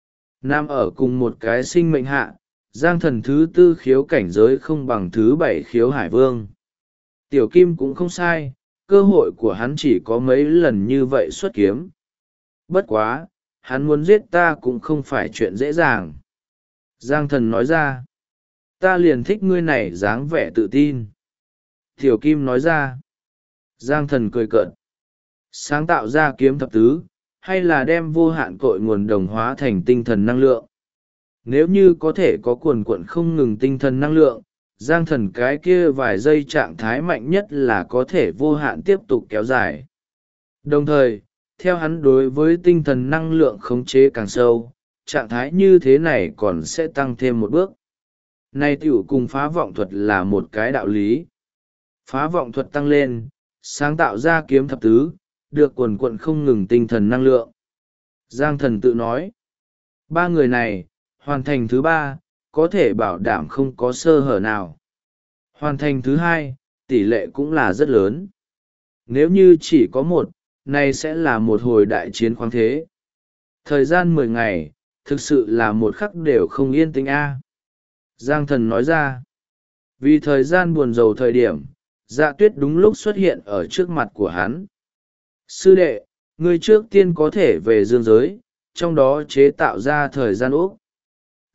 Speaker 1: Nam ở cùng một cái sinh mệnh hạ, Giang Thần thứ 4 khiếu cảnh giới không bằng thứ 7 khiếu Hải Vương. Tiểu Kim cũng không sai, cơ hội của hắn chỉ có mấy lần như vậy xuất kiếm. Bất quá, hắn muốn giết ta cũng không phải chuyện dễ dàng. Giang Thần nói ra, ta liền thích ngươi này dáng vẻ tự tin. Tiểu Kim nói ra, Giang Thần cười cợt, sáng tạo ra kiếm thập tứ, hay là đem vô hạn cội nguồn đồng hóa thành tinh thần năng lượng. Nếu như có thể có cuồn cuộn không ngừng tinh thần năng lượng, Giang Thần cái kia vài giây trạng thái mạnh nhất là có thể vô hạn tiếp tục kéo dài. Đồng thời, theo hắn đối với tinh thần năng lượng khống chế càng sâu, trạng thái như thế này còn sẽ tăng thêm một bước. Này tiểu cùng phá vọng thuật là một cái đạo lý. Phá vọng thuật tăng lên, sáng tạo ra kiếm thập tứ, được cuồn cuộn không ngừng tinh thần năng lượng. Giang Thần tự nói, 3 người này, hoàn thành thứ 3, có thể bảo đảm không có sơ hở nào. Hoàn thành thứ 2, tỷ lệ cũng là rất lớn. Nếu như chỉ có 1, này sẽ là một hồi đại chiến khoáng thế. Thời gian 10 ngày, thực sự là một khắc đều không yên tĩnh a. Giang Thần nói ra, vì thời gian buồn rầu thời điểm, Dạ Tuyết đúng lúc xuất hiện ở trước mặt của hắn. Sư đệ, người trước tiên có thể về dương giới, trong đó chế tạo ra thời gian ốc.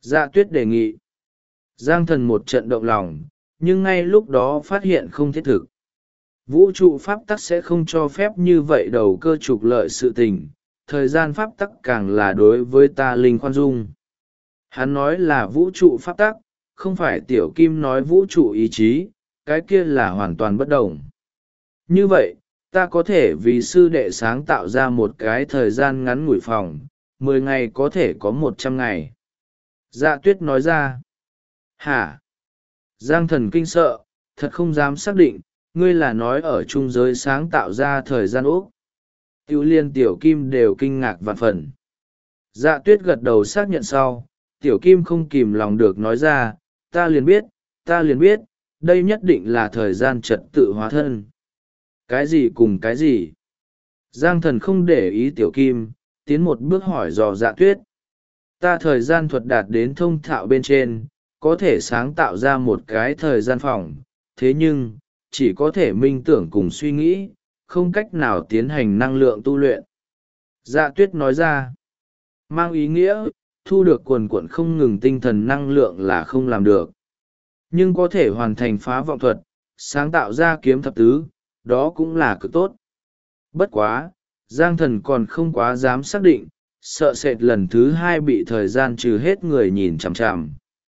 Speaker 1: Dạ tuyết đề nghị. Giang thần một trận động lòng, nhưng ngay lúc đó phát hiện không thiết thực. Vũ trụ pháp tắc sẽ không cho phép như vậy đầu cơ trục lợi sự tình, thời gian pháp tắc càng là đối với ta linh khoan dung. Hắn nói là vũ trụ pháp tắc, không phải tiểu kim nói vũ trụ ý chí, cái kia là hoàn toàn bất đồng. Như vậy, ta có thể vì sư đệ sáng tạo ra một cái thời gian ngắn ngủi phòng, 10 ngày có thể có 100 ngày. Dạ tuyết nói ra. Hả? Giang thần kinh sợ, thật không dám xác định, ngươi là nói ở trung giới sáng tạo ra thời gian úc. Tiểu liên tiểu kim đều kinh ngạc vạn phần. Dạ tuyết gật đầu xác nhận sau, tiểu kim không kìm lòng được nói ra, ta liền biết, đây nhất định là thời gian trật tự hóa thân. Cái gì cùng cái gì? Giang thần không để ý tiểu kim, tiến một bước hỏi dò dạ tuyết. Ta thời gian thuật đạt đến thông thạo bên trên, có thể sáng tạo ra một cái thời gian phòng, thế nhưng, chỉ có thể minh tưởng cùng suy nghĩ, không cách nào tiến hành năng lượng tu luyện. Dạ tuyết nói ra, mang ý nghĩa, thu được quần quận không ngừng tinh thần năng lượng là không làm được. Nhưng có thể hoàn thành phá vọng thuật, sáng tạo ra kiếm thập tứ, đó cũng là cực tốt. Bất quá, Giang thần còn không quá dám xác định, sợ sệt lần thứ hai bị thời gian trừ hết người nhìn chằm chằm.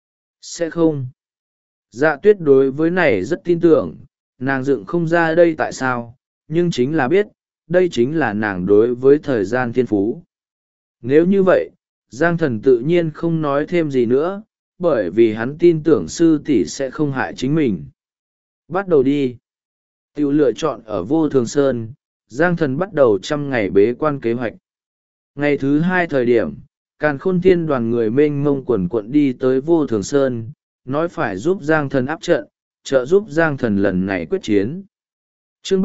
Speaker 1: Sẽ không. Dạ tuyết đối với này rất tin tưởng, nàng dựng không ra đây tại sao, nhưng chính là biết, đây chính là nàng đối với thời gian thiên phú. Nếu như vậy, Giang thần tự nhiên không nói thêm gì nữa, bởi vì hắn tin tưởng sư tỷ sẽ không hại chính mình. Bắt đầu đi. Tiểu lựa chọn ở Vô Thường Sơn, Giang thần bắt đầu 100 ngày bế quan kế hoạch. Ngày thứ 2 thời điểm, Càn Khôn Thiên đoàn người mênh mông quần quận đi tới Vô Thường Sơn, nói phải giúp Giang thần áp trận, trợ giúp Giang thần lần này quyết chiến. Chương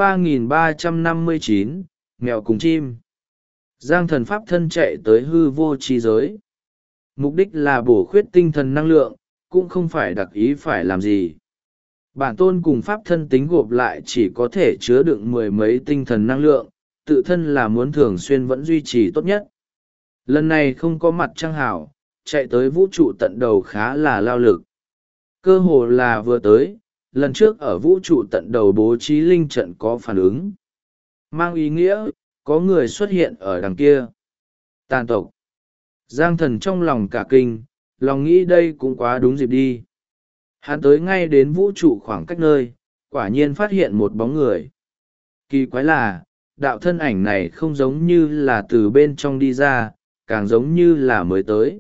Speaker 1: 3359, Mèo cùng chim. Giang thần pháp thân chạy tới hư vô chi giới. Mục đích là bổ khuyết tinh thần năng lượng, cũng không phải đặc ý phải làm gì. Bản tôn cùng pháp thân tính gộp lại chỉ có thể chứa đựng 10 mấy tinh thần năng lượng, tự thân là muốn thường xuyên vẫn duy trì tốt nhất. Lần này không có mặt trăng hảo, chạy tới vũ trụ tận đầu khá là lao lực. Cơ hồ là vừa tới, lần trước ở vũ trụ tận đầu bố trí linh trận có phản ứng. Mang ý nghĩa, có người xuất hiện ở đằng kia. Tàn tộc. Giang thần trong lòng cả kinh, lòng nghĩ đây cũng quá đúng dịp đi. Hắn tới ngay đến vũ trụ khoảng cách nơi, quả nhiên phát hiện một bóng người. Kỳ quái là, đạo thân ảnh này không giống như là từ bên trong đi ra, càng giống như là mới tới.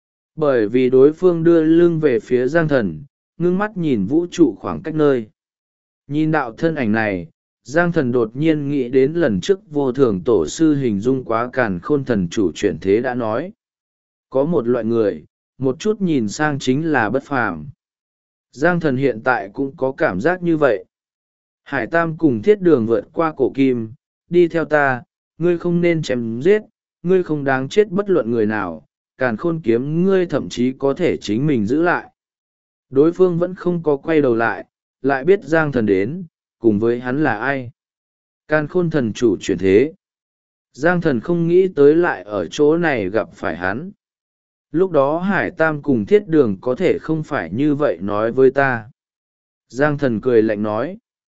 Speaker 1: Bởi vì đối phương đưa lưng về phía Giang thần, ngưng mắt nhìn vũ trụ khoảng cách nơi. Nhìn đạo thân ảnh này, Giang thần đột nhiên nghĩ đến lần trước vô thường tổ sư hình dung quá càn khôn thần chủ chuyển thế đã nói. Có một loại người, một chút nhìn sang chính là bất phàm. Giang thần hiện tại cũng có cảm giác như vậy. Hải Tam cùng Thiết Đường vượt qua cổ kim, đi theo ta, ngươi không nên chém giết, ngươi không đáng chết bất luận người nào, càn khôn kiếm ngươi thậm chí có thể chính mình giữ lại. Đối phương vẫn không có quay đầu lại, lại biết Giang thần đến, cùng với hắn là ai. Càn khôn thần chủ chuyển thế. Giang thần không nghĩ tới lại ở chỗ này gặp phải hắn. Lúc đó Hải Tam cùng Thiết Đường có thể không phải như vậy nói với ta. Giang thần cười lạnh nói.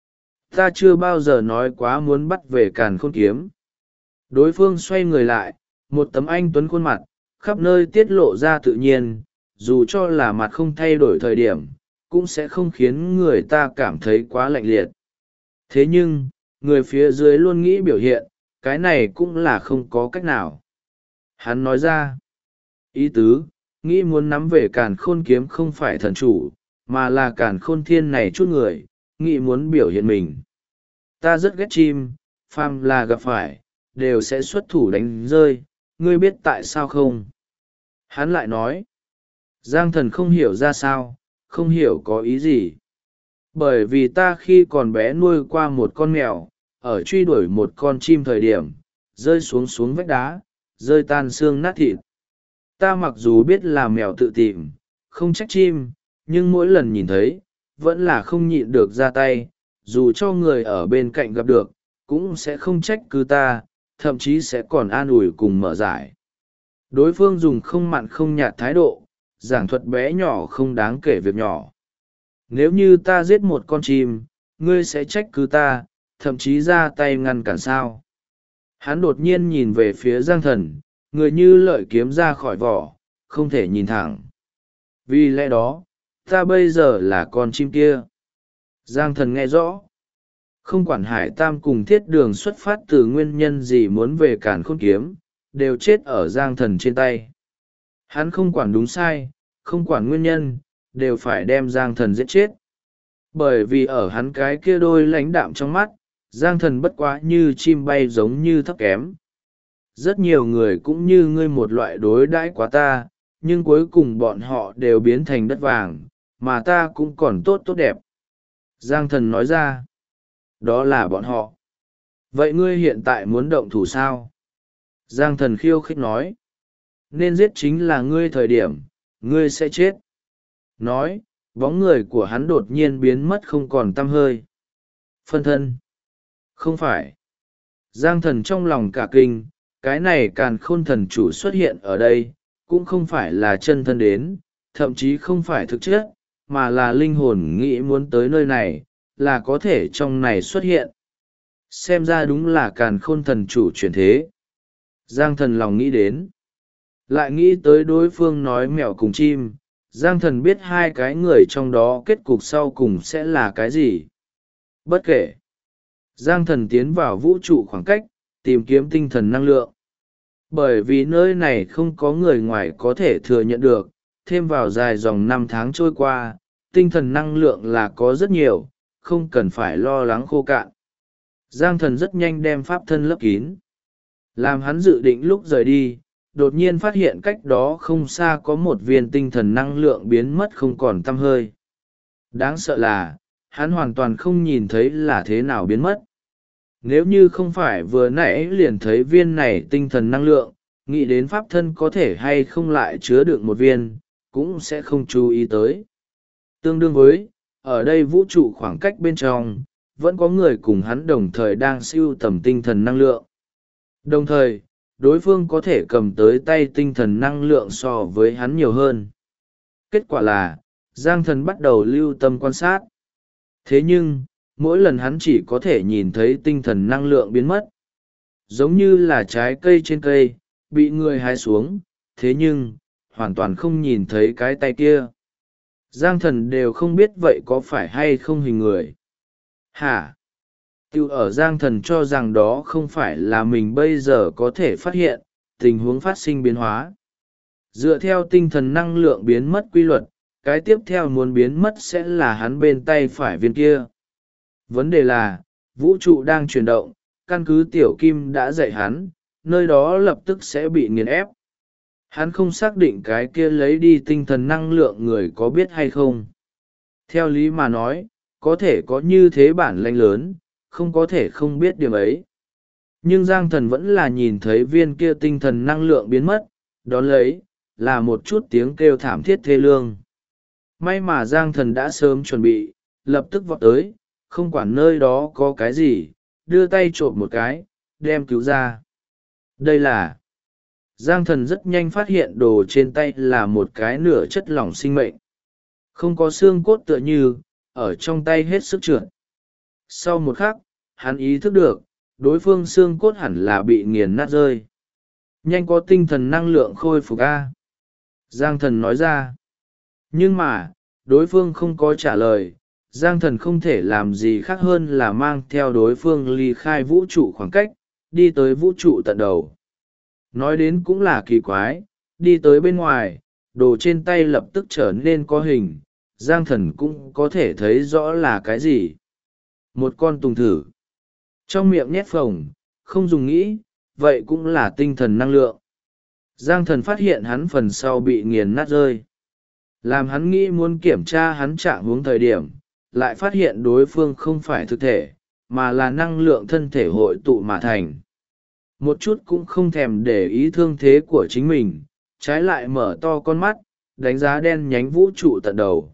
Speaker 1: Ta chưa bao giờ nói quá muốn bắt về càn khôn kiếm. Đối phương xoay người lại, một tấm anh tuấn khuôn mặt, khắp nơi tiết lộ ra tự nhiên, dù cho là mặt không thay đổi thời điểm, cũng sẽ không khiến người ta cảm thấy quá lạnh liệt. Thế nhưng, người phía dưới luôn nghĩ biểu hiện, cái này cũng là không có cách nào. Hắn nói ra, ý tứ, nghĩ muốn nắm về càn khôn kiếm không phải thần chủ, mà là càn khôn thiên này chút người, nghĩ muốn biểu hiện mình. Ta rất ghét chim, phàm là gặp phải, đều sẽ xuất thủ đánh rơi, ngươi biết tại sao không? Hắn lại nói, Giang thần không hiểu ra sao, không hiểu có ý gì. Bởi vì ta khi còn bé nuôi qua một con mèo, ở truy đuổi một con chim thời điểm, rơi xuống vách đá, rơi tan xương nát thịt. Ta mặc dù biết là mèo tự tìm, không trách chim, nhưng mỗi lần nhìn thấy, vẫn là không nhịn được ra tay, dù cho người ở bên cạnh gặp được, cũng sẽ không trách cứ ta, thậm chí sẽ còn an ủi cùng mở giải. Đối phương dùng không mặn không nhạt thái độ, giảng thuật bé nhỏ không đáng kể việc nhỏ. Nếu như ta giết một con chim, ngươi sẽ trách cứ ta, thậm chí ra tay ngăn cản sao? Hắn đột nhiên nhìn về phía Giang Thần, người như lợi kiếm ra khỏi vỏ, không thể nhìn thẳng. Vì lẽ đó, ta bây giờ là con chim kia. Giang Thần nghe rõ. Không quản Hải Tam cùng Thiết Đường xuất phát từ nguyên nhân gì muốn về Càn Khôn Kiếm, đều chết ở Giang Thần trên tay. Hắn không quản đúng sai, không quản nguyên nhân, đều phải đem Giang Thần giết chết. Bởi vì ở hắn cái kia đôi lãnh đạm trong mắt, Giang Thần bất quá như chim bay giống như thấp kém. Rất nhiều người cũng như ngươi một loại đối đãi quá ta, nhưng cuối cùng bọn họ đều biến thành đất vàng, mà ta cũng còn tốt tốt đẹp. Giang Thần nói ra, đó là bọn họ. Vậy ngươi hiện tại muốn động thủ sao? Giang Thần khiêu khích nói, nên giết chính là ngươi thời điểm, ngươi sẽ chết. Nói, bóng người của hắn đột nhiên biến mất không còn tăm hơi. Phân thân. Không phải. Giang Thần trong lòng cả kinh, cái này Càn Khôn thần chủ xuất hiện ở đây, cũng không phải là chân thân đến, thậm chí không phải thực chất, mà là linh hồn nghĩ muốn tới nơi này, là có thể trong này xuất hiện. Xem ra đúng là Càn Khôn thần chủ chuyển thế. Giang Thần lòng nghĩ đến. Lại nghĩ tới đối phương nói mèo cùng chim, Giang Thần biết hai cái người trong đó kết cục sau cùng sẽ là cái gì. Bất kể. Giang Thần tiến vào vũ trụ khoảng cách, tìm kiếm tinh thần năng lượng. Bởi vì nơi này không có người ngoài có thể thừa nhận được, thêm vào dài dòng 5 tháng trôi qua, tinh thần năng lượng là có rất nhiều, không cần phải lo lắng khô cạn. Giang Thần rất nhanh đem pháp thân lấp kín. Làm hắn dự định lúc rời đi, đột nhiên phát hiện cách đó không xa có một viên tinh thần năng lượng biến mất không còn tăm hơi. Đáng sợ là, hắn hoàn toàn không nhìn thấy là thế nào biến mất. Nếu như không phải vừa nãy liền thấy viên này tinh thần năng lượng, nghĩ đến pháp thân có thể hay không lại chứa đựng một viên, cũng sẽ không chú ý tới. Tương đương với, ở đây vũ trụ khoảng cách bên trong, vẫn có người cùng hắn đồng thời đang sưu tầm tinh thần năng lượng. Đồng thời, đối phương có thể cầm tới tay tinh thần năng lượng so với hắn nhiều hơn. Kết quả là, Giang Thần bắt đầu lưu tâm quan sát. Thế nhưng, mỗi lần hắn chỉ có thể nhìn thấy tinh thần năng lượng biến mất. Giống như là trái cây trên cây, bị người hái xuống, thế nhưng, hoàn toàn không nhìn thấy cái tay kia. Giang Thần đều không biết vậy có phải hay không hình người. Hả? Tiêu ở Giang Thần cho rằng đó không phải là mình bây giờ có thể phát hiện, tình huống phát sinh biến hóa. Dựa theo tinh thần năng lượng biến mất quy luật, cái tiếp theo muốn biến mất sẽ là hắn bên tay phải viên kia. Vấn đề là, vũ trụ đang chuyển động, căn cứ tiểu kim đã dạy hắn, nơi đó lập tức sẽ bị nghiền ép. Hắn không xác định cái kia lấy đi tinh thần năng lượng người có biết hay không. Theo lý mà nói, có thể có như thế bản lĩnh lớn, không có thể không biết điểm ấy. Nhưng Giang Thần vẫn là nhìn thấy viên kia tinh thần năng lượng biến mất, đón lấy, là một chút tiếng kêu thảm thiết thê lương. May mà Giang Thần đã sớm chuẩn bị, lập tức vọt tới, không quản nơi đó có cái gì, đưa tay trộm một cái, đem cứu ra. Đây là... Giang Thần rất nhanh phát hiện đồ trên tay là một cái nửa chất lỏng sinh mệnh. Không có xương cốt tựa như, ở trong tay hết sức trượt. Sau một khắc, hắn ý thức được, đối phương xương cốt hẳn là bị nghiền nát rơi. Nhanh có tinh thần năng lượng khôi phục a. Giang Thần nói ra. Nhưng mà, đối phương không có trả lời. Giang Thần không thể làm gì khác hơn là mang theo đối phương ly khai vũ trụ khoảng cách, đi tới vũ trụ tận đầu. Nói đến cũng là kỳ quái, đi tới bên ngoài, đồ trên tay lập tức trở nên có hình, Giang Thần cũng có thể thấy rõ là cái gì. Một con tùng thử. Trong miệng nhét phồng, không dùng nghĩ, vậy cũng là tinh thần năng lượng. Giang Thần phát hiện hắn phần sau bị nghiền nát rơi. Làm hắn nghĩ muốn kiểm tra hắn trạng huống thời điểm, lại phát hiện đối phương không phải thực thể, mà là năng lượng thân thể hội tụ mà thành. Một chút cũng không thèm để ý thương thế của chính mình, trái lại mở to con mắt, đánh giá đen nhánh vũ trụ tận đầu.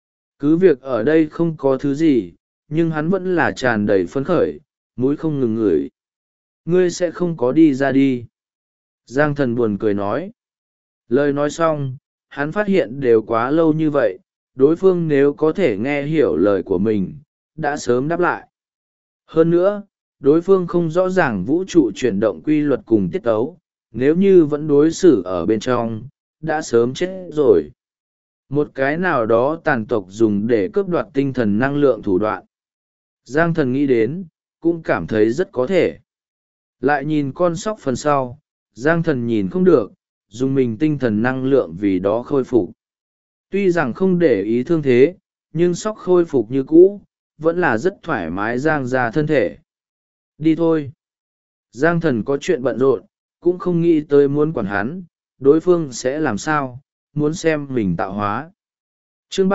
Speaker 1: Cứ việc ở đây không có thứ gì, nhưng hắn vẫn là tràn đầy phấn khởi, mũi không ngừng ngửi. Ngươi sẽ không có đi ra đi. Giang Thần buồn cười nói. Lời nói xong, hắn phát hiện đều quá lâu như vậy, đối phương nếu có thể nghe hiểu lời của mình đã sớm đáp lại. Hơn nữa, đối phương không rõ ràng vũ trụ chuyển động quy luật cùng tiết tấu, nếu như vẫn đối xử ở bên trong đã sớm chết rồi. Một cái nào đó tàn tộc dùng để cướp đoạt tinh thần năng lượng thủ đoạn. Giang Thần nghĩ đến cũng cảm thấy rất có thể. Lại nhìn con sóc phần sau, Giang Thần nhìn không được, dùng mình tinh thần năng lượng vì đó khôi phục. Tuy rằng không để ý thương thế, nhưng sóc khôi phục như cũ vẫn là rất thoải mái giang ra thân thể. Đi thôi. Giang Thần có chuyện bận rộn, cũng không nghĩ tới muốn quản hắn, đối phương sẽ làm sao, muốn xem mình tạo hóa. Chương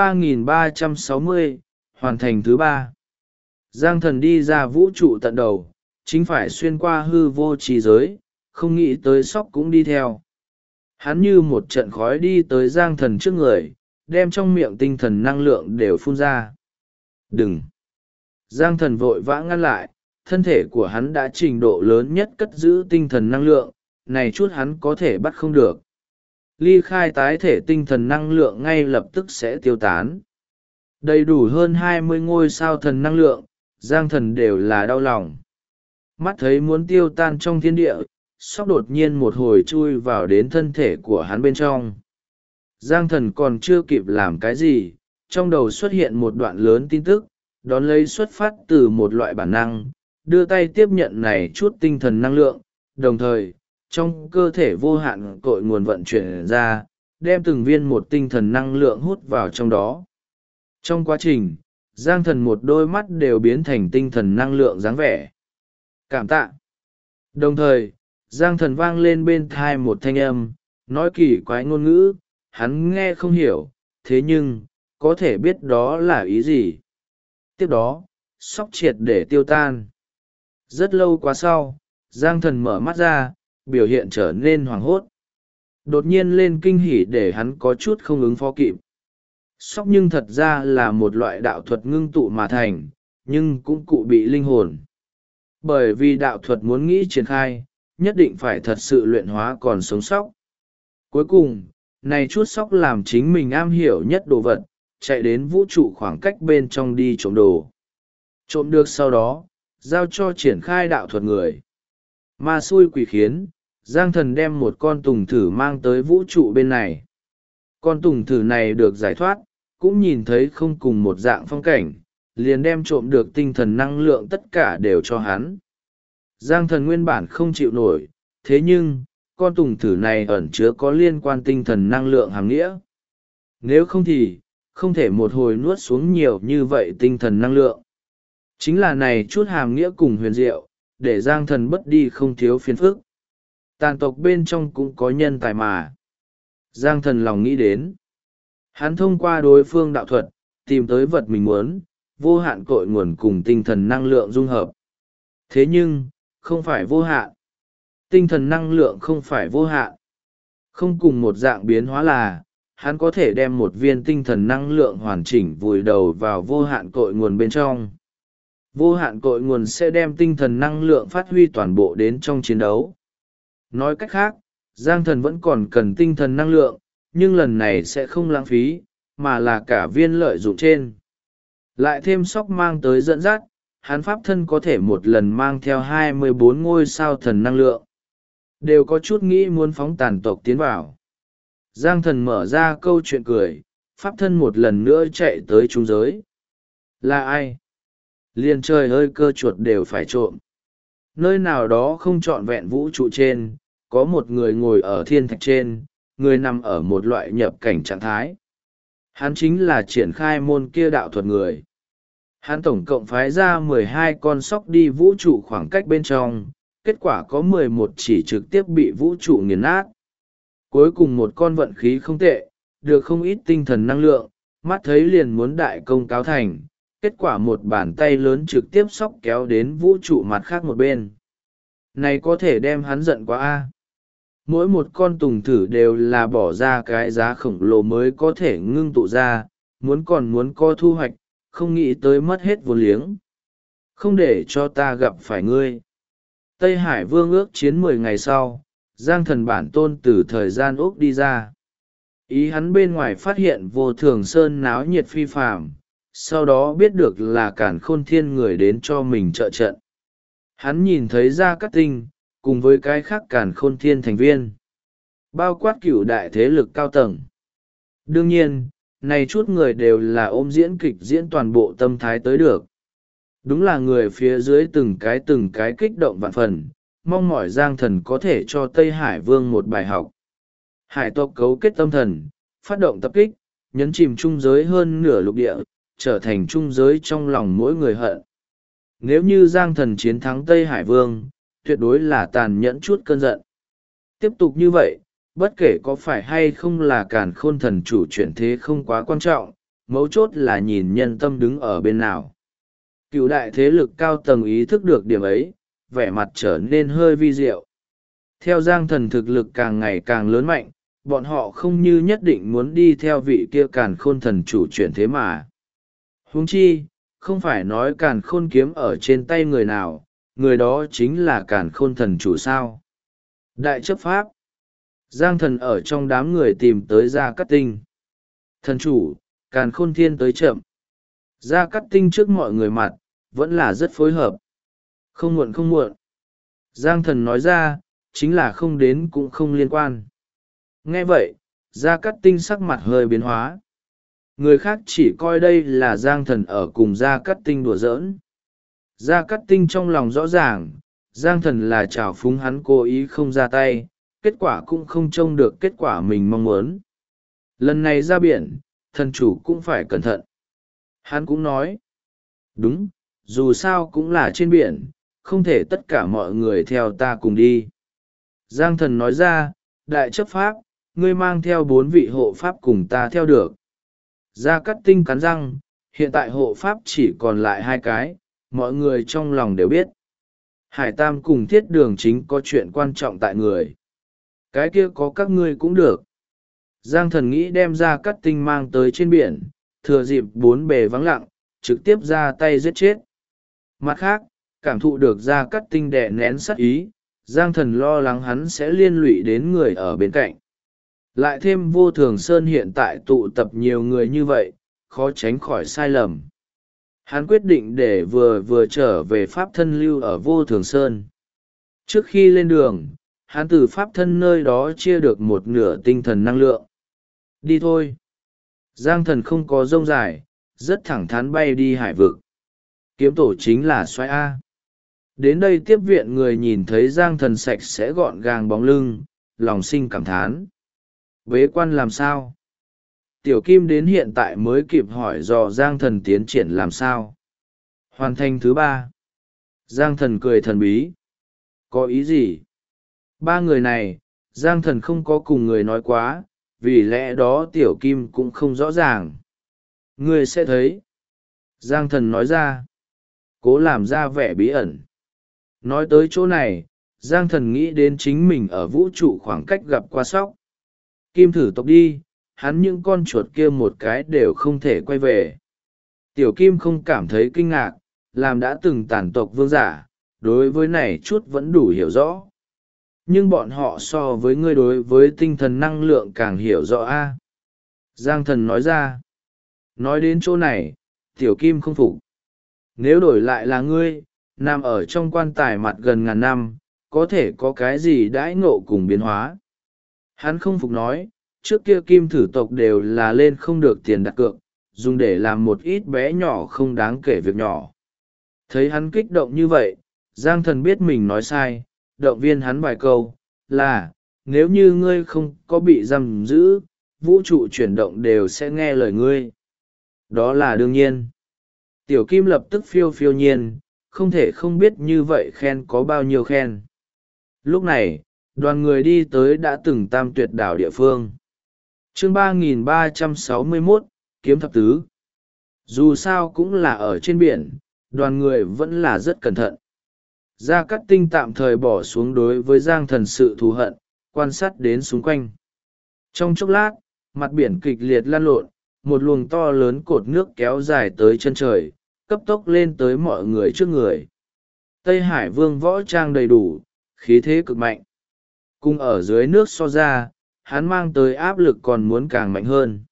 Speaker 1: 3360, hoàn thành thứ 3. Giang Thần đi ra vũ trụ tận đầu, chính phải xuyên qua hư vô trì giới, không nghĩ tới sóc cũng đi theo. Hắn như một trận khói đi tới Giang Thần trước người, đem trong miệng tinh thần năng lượng đều phun ra. Đừng! Giang Thần vội vã ngăn lại, thân thể của hắn đã trình độ lớn nhất cất giữ tinh thần năng lượng, này chút hắn có thể bắt không được. Ly khai tái thể tinh thần năng lượng ngay lập tức sẽ tiêu tán. Đầy đủ hơn 20 ngôi sao thần năng lượng, Giang Thần đều là đau lòng. Mắt thấy muốn tiêu tan trong thiên địa, sóc đột nhiên một hồi chui vào đến thân thể của hắn bên trong. Giang Thần còn chưa kịp làm cái gì, trong đầu xuất hiện một đoạn lớn tin tức, đón lấy xuất phát từ một loại bản năng, đưa tay tiếp nhận này chút tinh thần năng lượng, đồng thời, trong cơ thể vô hạn cội nguồn vận chuyển ra, đem từng viên một tinh thần năng lượng hút vào trong đó. Trong quá trình, Giang Thần một đôi mắt đều biến thành tinh thần năng lượng dáng vẻ. Cảm tạ. Đồng thời, Giang Thần vang lên bên thai một thanh âm, nói kỳ quái ngôn ngữ, hắn nghe không hiểu, thế nhưng, có thể biết đó là ý gì. Tiếp đó, sóc triệt để tiêu tan. Rất lâu quá sau, Giang Thần mở mắt ra, biểu hiện trở nên hoảng hốt. Đột nhiên lên kinh hỉ để hắn có chút không ứng phó kịp. Sóc nhưng thật ra là một loại đạo thuật ngưng tụ mà thành, nhưng cũng cụ bị linh hồn. Bởi vì đạo thuật muốn nghĩ triển khai, nhất định phải thật sự luyện hóa còn sống sóc. Cuối cùng, này chút sóc làm chính mình am hiểu nhất đồ vật, chạy đến vũ trụ khoảng cách bên trong đi trộm đồ. Trộm được sau đó, giao cho triển khai đạo thuật người. Ma xui quỷ khiến, Giang Thần đem một con tùng thử mang tới vũ trụ bên này. Con tùng thử này được giải thoát, cũng nhìn thấy không cùng một dạng phong cảnh, liền đem trộm được tinh thần năng lượng tất cả đều cho hắn. Giang Thần nguyên bản không chịu nổi, thế nhưng, con tùng thử này ẩn chứa có liên quan tinh thần năng lượng hàm nghĩa. Nếu không thì, không thể một hồi nuốt xuống nhiều như vậy tinh thần năng lượng. Chính là này chút hàm nghĩa cùng huyền diệu, để Giang Thần bất đi không thiếu phiền phức. Tàn tộc bên trong cũng có nhân tài mà. Giang Thần lòng nghĩ đến. Hắn thông qua đối phương đạo thuật, tìm tới vật mình muốn, vô hạn cội nguồn cùng tinh thần năng lượng dung hợp. Thế nhưng, không phải vô hạn. Tinh thần năng lượng không phải vô hạn. Không cùng một dạng biến hóa là, hắn có thể đem một viên tinh thần năng lượng hoàn chỉnh vùi đầu vào vô hạn cội nguồn bên trong. Vô hạn cội nguồn sẽ đem tinh thần năng lượng phát huy toàn bộ đến trong chiến đấu. Nói cách khác, Giang Thần vẫn còn cần tinh thần năng lượng, nhưng lần này sẽ không lãng phí, mà là cả viên lợi dụng trên. Lại thêm sóc mang tới dẫn dắt, hắn pháp thân có thể một lần mang theo 24 ngôi sao thần năng lượng. Đều có chút nghĩ muốn phóng tàn tộc tiến vào. Giang Thần mở ra câu chuyện cười, pháp thân một lần nữa chạy tới trung giới. Là ai? Liền trời ơi cơ chuột đều phải trộm. Nơi nào đó không trọn vẹn vũ trụ trên, có một người ngồi ở thiên thạch trên, người nằm ở một loại nhập cảnh trạng thái. Hắn chính là triển khai môn kia đạo thuật người. Hắn tổng cộng phái ra 12 con sóc đi vũ trụ khoảng cách bên trong, kết quả có 11 chỉ trực tiếp bị vũ trụ nghiền nát. Cuối cùng một con vận khí không tệ, được không ít tinh thần năng lượng, mắt thấy liền muốn đại công cáo thành, kết quả một bàn tay lớn trực tiếp sóc kéo đến vũ trụ mặt khác một bên. Này có thể đem hắn giận quá a. Mỗi một con tùng thử đều là bỏ ra cái giá khổng lồ mới có thể ngưng tụ ra, muốn có thu hoạch, không nghĩ tới mất hết vốn liếng. Không để cho ta gặp phải ngươi. Tây Hải Vương ước chiến 10 ngày sau, Giang Thần bản tôn từ thời gian úc đi ra. Ý hắn bên ngoài phát hiện Vô Thường Sơn náo nhiệt phi phàm, sau đó biết được là Càn Khôn Thiên người đến cho mình trợ trận. Hắn nhìn thấy Gia Cát Tinh cùng với cái khác Càn Khôn Thiên thành viên, bao quát cửu đại thế lực cao tầng. Đương nhiên, này chút người đều là ôm diễn kịch diễn toàn bộ tâm thái tới được. Đúng là người phía dưới từng cái kích động vạn phần, mong mỏi Giang Thần có thể cho Tây Hải Vương một bài học. Hải tộc cấu kết tâm thần, phát động tập kích, nhấn chìm trung giới hơn nửa lục địa, trở thành trung giới trong lòng mỗi người hận. Nếu như Giang Thần chiến thắng Tây Hải Vương, tuyệt đối là tàn nhẫn chút cơn giận. Tiếp tục như vậy, bất kể có phải hay không là Càn Khôn thần chủ chuyển thế không quá quan trọng, mấu chốt là nhìn nhân tâm đứng ở bên nào. Cựu đại thế lực cao tầng ý thức được điểm ấy, vẻ mặt trở nên hơi vi diệu. Theo Giang Thần thực lực càng ngày càng lớn mạnh, bọn họ không như nhất định muốn đi theo vị kia Càn Khôn thần chủ chuyển thế mà. Huống chi, không phải nói Càn Khôn kiếm ở trên tay người nào, người đó chính là Càn Khôn thần chủ sao. Đại chấp pháp. Giang Thần ở trong đám người tìm tới Gia Cát Tinh. Thần chủ, Càn Khôn Thiên tới chậm. Gia Cát Tinh trước mọi người mặt, vẫn là rất phối hợp. Không muộn không muộn. Giang Thần nói ra, chính là không đến cũng không liên quan. Nghe vậy, Gia Cát Tinh sắc mặt hơi biến hóa. Người khác chỉ coi đây là Giang Thần ở cùng Gia Cát Tinh đùa giỡn. Gia Cát Tinh trong lòng rõ ràng, Giang Thần là trào phúng hắn cố ý không ra tay, kết quả cũng không trông được kết quả mình mong muốn. Lần này ra biển, thần chủ cũng phải cẩn thận. Hắn cũng nói, đúng, dù sao cũng là trên biển, không thể tất cả mọi người theo ta cùng đi. Giang Thần nói ra, đại chấp pháp, ngươi mang theo 4 vị hộ pháp cùng ta theo được. Gia Cát Tinh cắn răng, hiện tại hộ pháp chỉ còn lại 2 cái, mọi người trong lòng đều biết. Hải Tam cùng Thiết Đường Chính có chuyện quan trọng tại người. Cái kia có các ngươi cũng được. Giang Thần nghĩ đem Gia Cát Tinh mang tới trên biển, thừa dịp 4 bề vắng lặng, trực tiếp ra tay giết chết. Mặt khác, cảm thụ được Gia Cát Tinh đè nén sát ý, Giang Thần lo lắng hắn sẽ liên lụy đến người ở bên cạnh. Lại thêm Vô Thường Sơn hiện tại tụ tập nhiều người như vậy, khó tránh khỏi sai lầm. Hắn quyết định để vừa trở về pháp thân lưu ở Vô Thường Sơn. Trước khi lên đường, hắn từ pháp thân nơi đó chia được 1/2 tinh thần năng lượng. Đi thôi. Giang Thần không có rông dài, rất thẳng thắn bay đi hải vực. Kiếm tổ chính là xoáy A. Đến đây tiếp viện người nhìn thấy Giang Thần sạch sẽ gọn gàng bóng lưng, lòng sinh cảm thán. Bế quan làm sao? Tiểu Kim đến hiện tại mới kịp hỏi dò Giang Thần tiến triển làm sao. Hoàn thành thứ 3. Giang Thần cười thần bí. Có ý gì? 3 người này, Giang Thần không có cùng người nói quá, vì lẽ đó Tiểu Kim cũng không rõ ràng. Ngươi sẽ thấy. Giang Thần nói ra. Cố làm ra vẻ bí ẩn. Nói tới chỗ này, Giang Thần nghĩ đến chính mình ở vũ trụ khoảng cách gặp qua sóc. Kim thử tộc đi, hắn những con chuột kia một cái đều không thể quay về. Tiểu Kim không cảm thấy kinh ngạc, làm đã từng tàn tộc vương giả, đối với này chút vẫn đủ hiểu rõ. Nhưng bọn họ so với ngươi đối với tinh thần năng lượng càng hiểu rõ a. Giang Thần nói ra. Nói đến chỗ này, Tiểu Kim không phục. Nếu đổi lại là ngươi, nằm ở trong quan tài mặt gần ngàn năm, có thể có cái gì đãi ngộ cùng biến hóa. Hắn không phục nói, trước kia Kim thử tộc đều là lên không được tiền đặt cược, dùng để làm một ít bé nhỏ không đáng kể việc nhỏ. Thấy hắn kích động như vậy, Giang Thần biết mình nói sai, động viên hắn vài câu, là, nếu như ngươi không có bị giam giữ, vũ trụ chuyển động đều sẽ nghe lời ngươi. Đó là đương nhiên. Tiểu Kim lập tức phiêu phiêu nhiên, không thể không biết như vậy khen có bao nhiêu khen. Lúc này, đoàn người đi tới đã từng tam tuyệt đảo địa phương. Chương 3361, Kiếm Thập Tứ. Dù sao cũng là ở trên biển, đoàn người vẫn là rất cẩn thận. Gia Cát Tinh tạm thời bỏ xuống đối với Giang Thần sự thù hận, quan sát đến xung quanh. Trong chốc lát, mặt biển kịch liệt lan lộn, một luồng to lớn cột nước kéo dài tới chân trời, cấp tốc lên tới mọi người trước người. Tây Hải Vương võ trang đầy đủ, khí thế cực mạnh. Cùng ở dưới nước so ra, hắn mang tới áp lực còn muốn càng mạnh hơn.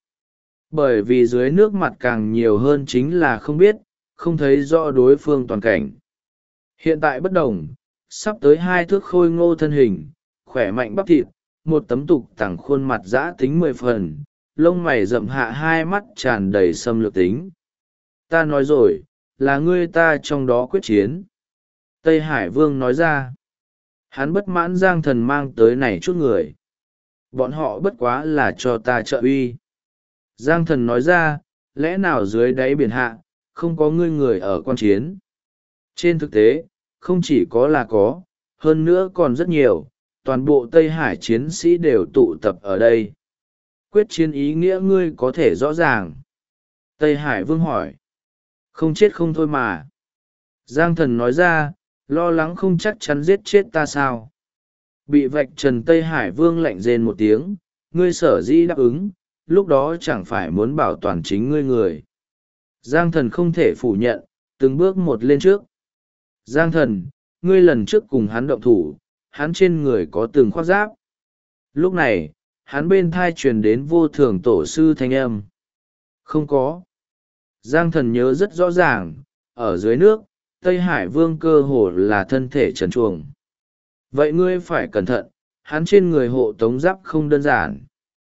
Speaker 1: Bởi vì dưới nước mặt càng nhiều hơn chính là không biết, không thấy rõ đối phương toàn cảnh. Hiện tại bất đồng, sắp tới 2 thước khôi ngô thân hình, khỏe mạnh bắp thịt, một tấm tục tẳng khuôn mặt giã tính 10 phần, lông mày rậm hạ, hai mắt tràn đầy xâm lược tính. Ta nói rồi, là ngươi ta trong đó quyết chiến. Tây Hải Vương nói ra. Hắn bất mãn Giang Thần mang tới này chút người. Bọn họ bất quá là cho ta trợ uy. Giang Thần nói ra, lẽ nào dưới đáy biển hạ, không có ngươi người ở quan chiến. Trên thực tế, không chỉ có là có, hơn nữa còn rất nhiều, toàn bộ Tây Hải chiến sĩ đều tụ tập ở đây. Quyết chiến ý nghĩa ngươi có thể rõ ràng. Tây Hải Vương hỏi. Không chết không thôi mà. Giang Thần nói ra, lo lắng không chắc chắn giết chết ta sao. Bị vạch trần. Tây Hải Vương lạnh rên một tiếng, ngươi sở dĩ đáp ứng, lúc đó chẳng phải muốn bảo toàn chính ngươi người. Giang Thần không thể phủ nhận, từng bước một lên trước. Giang Thần, ngươi lần trước cùng hắn động thủ, hắn trên người có từng khoác giáp. Lúc này, hắn bên thai truyền đến vô thường tổ sư thanh âm. Không có. Giang Thần nhớ rất rõ ràng, ở dưới nước, Tây Hải Vương cơ hồ là thân thể trần truồng. Vậy ngươi phải cẩn thận, hắn trên người hộ tống giáp không đơn giản.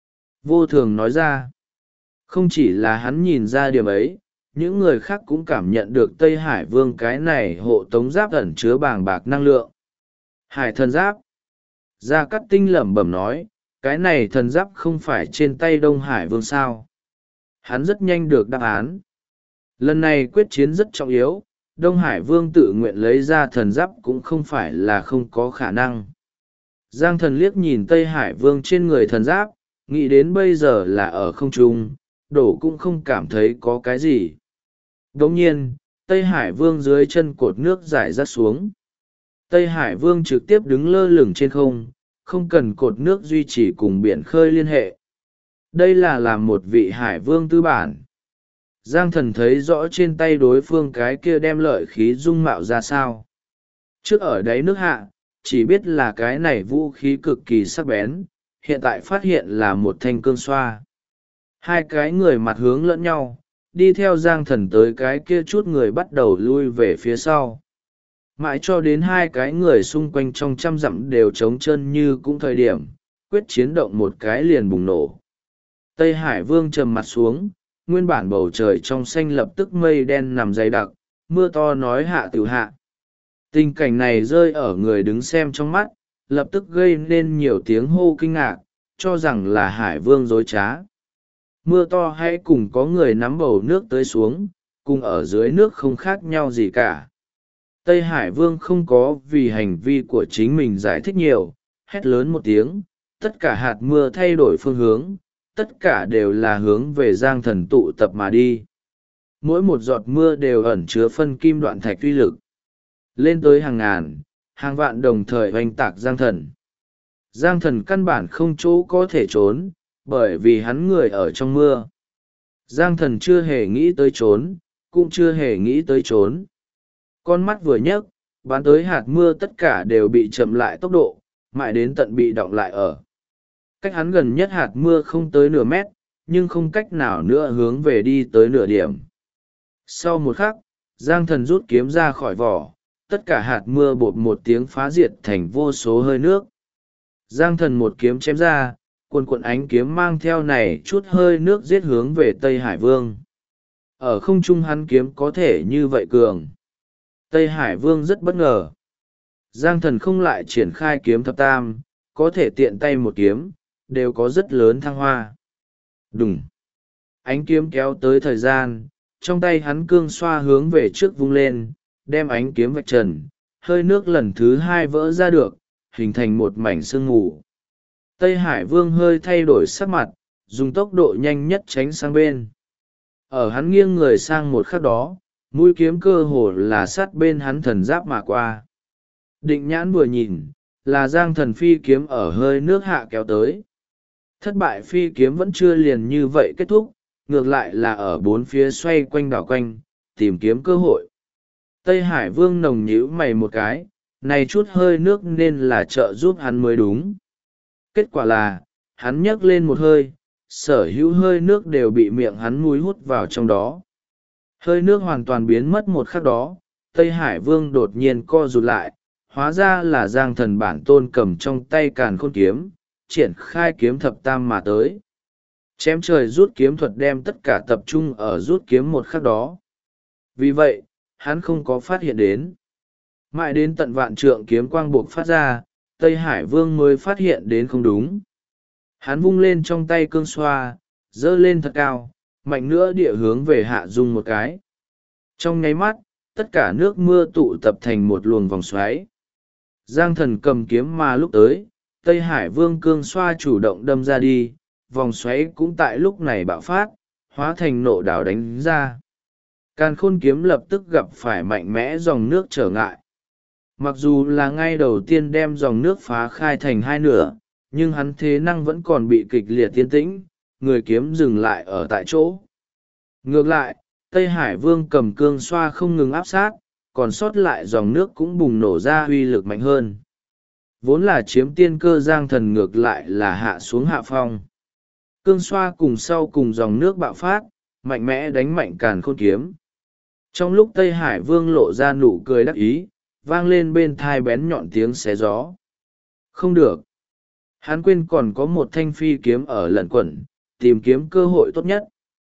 Speaker 1: Vô thường nói ra. Không chỉ là hắn nhìn ra điểm ấy, những người khác cũng cảm nhận được Tây Hải Vương cái này hộ tống giáp ẩn chứa bàng bạc năng lượng. Hải thần giáp. Gia Cát Tinh lẩm bẩm nói, cái này thần giáp không phải trên tay Đông Hải Vương sao. Hắn rất nhanh được đáp án. Lần này quyết chiến rất trọng yếu, Đông Hải Vương tự nguyện lấy ra thần giáp cũng không phải là không có khả năng. Giang Thần liếc nhìn Tây Hải Vương trên người thần giáp, nghĩ đến bây giờ là ở không trung, đổ cũng không cảm thấy có cái gì. Đồng nhiên, Tây Hải Vương dưới chân cột nước rải rác xuống. Tây Hải Vương trực tiếp đứng lơ lửng trên không, không cần cột nước duy trì cùng biển khơi liên hệ. Đây là làm một vị Hải Vương tư bản. Giang Thần thấy rõ trên tay đối phương cái kia đem lợi khí dung mạo ra sao. Trước ở đáy nước hạ, chỉ biết là cái này vũ khí cực kỳ sắc bén, hiện tại phát hiện là một thanh cương xoa. Hai cái người mặt hướng lẫn nhau, đi theo Giang Thần tới cái kia chút người bắt đầu lui về phía sau. Mãi cho đến hai cái người xung quanh trong 100 dặm đều trống chân như cũng thời điểm, quyết chiến động một cái liền bùng nổ. Tây Hải Vương trầm mặt xuống, nguyên bản bầu trời trong xanh lập tức mây đen nằm dày đặc, mưa to nói hạ tiểu hạ. Tình cảnh này rơi ở người đứng xem trong mắt, lập tức gây nên nhiều tiếng hô kinh ngạc, cho rằng là Hải Vương dối trá. Mưa to hay cùng có người nắm bầu nước tới xuống, cùng ở dưới nước không khác nhau gì cả. Tây Hải Vương không có vì hành vi của chính mình giải thích nhiều, hét lớn một tiếng, tất cả hạt mưa thay đổi phương hướng, tất cả đều là hướng về Giang Thần tụ tập mà đi. Mỗi một giọt mưa đều ẩn chứa phân kim đoạn thạch uy lực. Lên tới hàng ngàn, hàng vạn đồng thời oanh tạc Giang Thần. Giang Thần căn bản không chỗ có thể trốn, bởi vì hắn người ở trong mưa. Giang Thần chưa hề nghĩ tới trốn, cũng chưa hề nghĩ tới trốn. Con mắt vừa nhấc, bắn tới hạt mưa tất cả đều bị chậm lại tốc độ, mãi đến tận bị đọng lại ở. Cách hắn gần nhất hạt mưa không tới nửa mét, nhưng không cách nào nữa hướng về đi tới nửa điểm. Sau một khắc, Giang Thần rút kiếm ra khỏi vỏ, tất cả hạt mưa bột một tiếng phá diệt thành vô số hơi nước. Giang Thần một kiếm chém ra, cuồn cuộn ánh kiếm mang theo này chút hơi nước giết hướng về Tây Hải Vương. Ở không trung hắn kiếm có thể như vậy cường. Tây Hải Vương rất bất ngờ. Giang Thần không lại triển khai kiếm thập tam, có thể tiện tay một kiếm, đều có rất lớn thăng hoa. Đùng! Ánh kiếm kéo tới thời gian, trong tay hắn cương xoa hướng về trước vung lên, đem ánh kiếm vạch trần, hơi nước lần thứ hai vỡ ra được, hình thành một mảnh sương mù. Tây Hải Vương hơi thay đổi sắc mặt, dùng tốc độ nhanh nhất tránh sang bên. Ở hắn nghiêng người sang một khắc đó, mũi kiếm cơ hồ là sát bên hắn thần giáp mà qua. Định nhãn vừa nhìn, là Giang Thần phi kiếm ở hơi nước hạ kéo tới. Thất bại phi kiếm vẫn chưa liền như vậy kết thúc, ngược lại là ở bốn phía xoay quanh đảo quanh, tìm kiếm cơ hội. Tây Hải Vương nồng nhíu mày một cái, này chút hơi nước nên là trợ giúp hắn mới đúng. Kết quả là, hắn nhấc lên một hơi, sở hữu hơi nước đều bị miệng hắn múi hút vào trong đó. Hơi nước hoàn toàn biến mất một khắc đó, Tây Hải Vương đột nhiên co rụt lại, hóa ra là Giang Thần bản tôn cầm trong tay càn khôn kiếm, triển khai kiếm thập tam mà tới. Chém trời rút kiếm thuật đem tất cả tập trung ở rút kiếm một khắc đó. Vì vậy, hắn không có phát hiện đến. Mãi đến tận vạn trượng kiếm quang buộc phát ra, Tây Hải Vương mới phát hiện đến không đúng. Hắn vung lên trong tay cương xoa, giơ lên thật cao, mạnh nữa địa hướng về hạ dung một cái. Trong nháy mắt, tất cả nước mưa tụ tập thành một luồng vòng xoáy. Giang Thần cầm kiếm mà lúc tới, Tây Hải Vương cương xoa chủ động đâm ra đi, vòng xoáy cũng tại lúc này bạo phát, hóa thành nộ đảo đánh ra. Càn khôn kiếm lập tức gặp phải mạnh mẽ dòng nước trở ngại. Mặc dù là ngay đầu tiên đem dòng nước phá khai thành hai nửa, nhưng hắn thế năng vẫn còn bị kịch liệt tiến tĩnh, người kiếm dừng lại ở tại chỗ. Ngược lại, Tây Hải Vương cầm cương xoa không ngừng áp sát, còn sót lại dòng nước cũng bùng nổ ra uy lực mạnh hơn. Vốn là chiếm tiên cơ Giang Thần ngược lại là hạ xuống hạ phong. Cương xoa cùng sau cùng dòng nước bạo phát, mạnh mẽ đánh mạnh càn khôn kiếm. Trong lúc Tây Hải Vương lộ ra nụ cười đắc ý, vang lên bên thai bén nhọn tiếng xé gió. Không được. Hắn quên còn có một thanh phi kiếm ở lẩn quẩn, tìm kiếm cơ hội tốt nhất.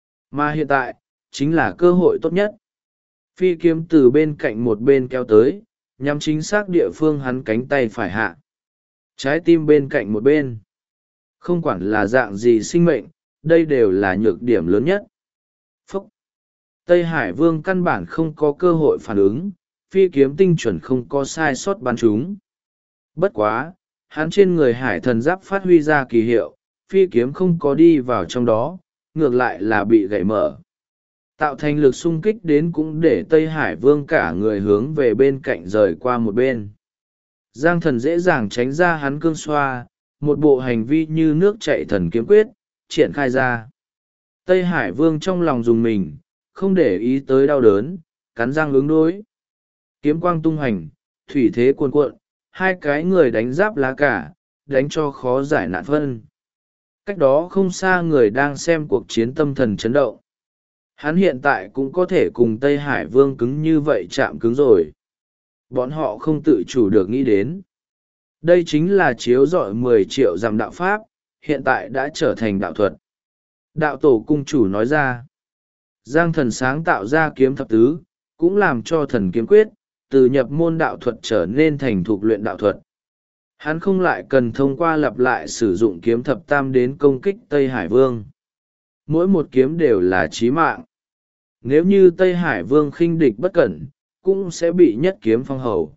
Speaker 1: Mà hiện tại, chính là cơ hội tốt nhất. Phi kiếm từ bên cạnh một bên kéo tới, nhắm chính xác địa phương hắn cánh tay phải hạ. Trái tim bên cạnh một bên. Không quản là dạng gì sinh mệnh, đây đều là nhược điểm lớn nhất. Phúc! Tây Hải Vương căn bản không có cơ hội phản ứng, phi kiếm tinh chuẩn không có sai sót bắn chúng. Bất quá, hắn trên người hải thần giáp phát huy ra kỳ hiệu, phi kiếm không có đi vào trong đó, ngược lại là bị gãy mở. Tạo thành lực xung kích đến cũng để Tây Hải Vương cả người hướng về bên cạnh rời qua một bên. Giang Thần dễ dàng tránh ra hắn cương xoa, một bộ hành vi như nước chạy thần kiếm quyết, triển khai ra. Tây Hải Vương trong lòng dùng mình, không để ý tới đau đớn, cắn răng ứng đối. Kiếm quang tung hành, thủy thế cuồn cuộn, hai cái người đánh giáp lá cả, đánh cho khó giải nạn phân. Cách đó không xa người đang xem cuộc chiến tâm thần chấn động. Hắn hiện tại cũng có thể cùng Tây Hải Vương cứng như vậy chạm cứng rồi. Bọn họ không tự chủ được nghĩ đến. Đây chính là chiếu rọi 10 triệu dặm đạo pháp, hiện tại đã trở thành đạo thuật. Đạo tổ cung chủ nói ra. Giang Thần sáng tạo ra kiếm thập tứ, cũng làm cho thần kiếm quyết, từ nhập môn đạo thuật trở nên thành thục luyện đạo thuật. Hắn không lại cần thông qua lặp lại sử dụng kiếm thập tam đến công kích Tây Hải Vương. Mỗi một kiếm đều là chí mạng. Nếu như Tây Hải Vương khinh địch bất cẩn, cũng sẽ bị nhất kiếm phong hầu.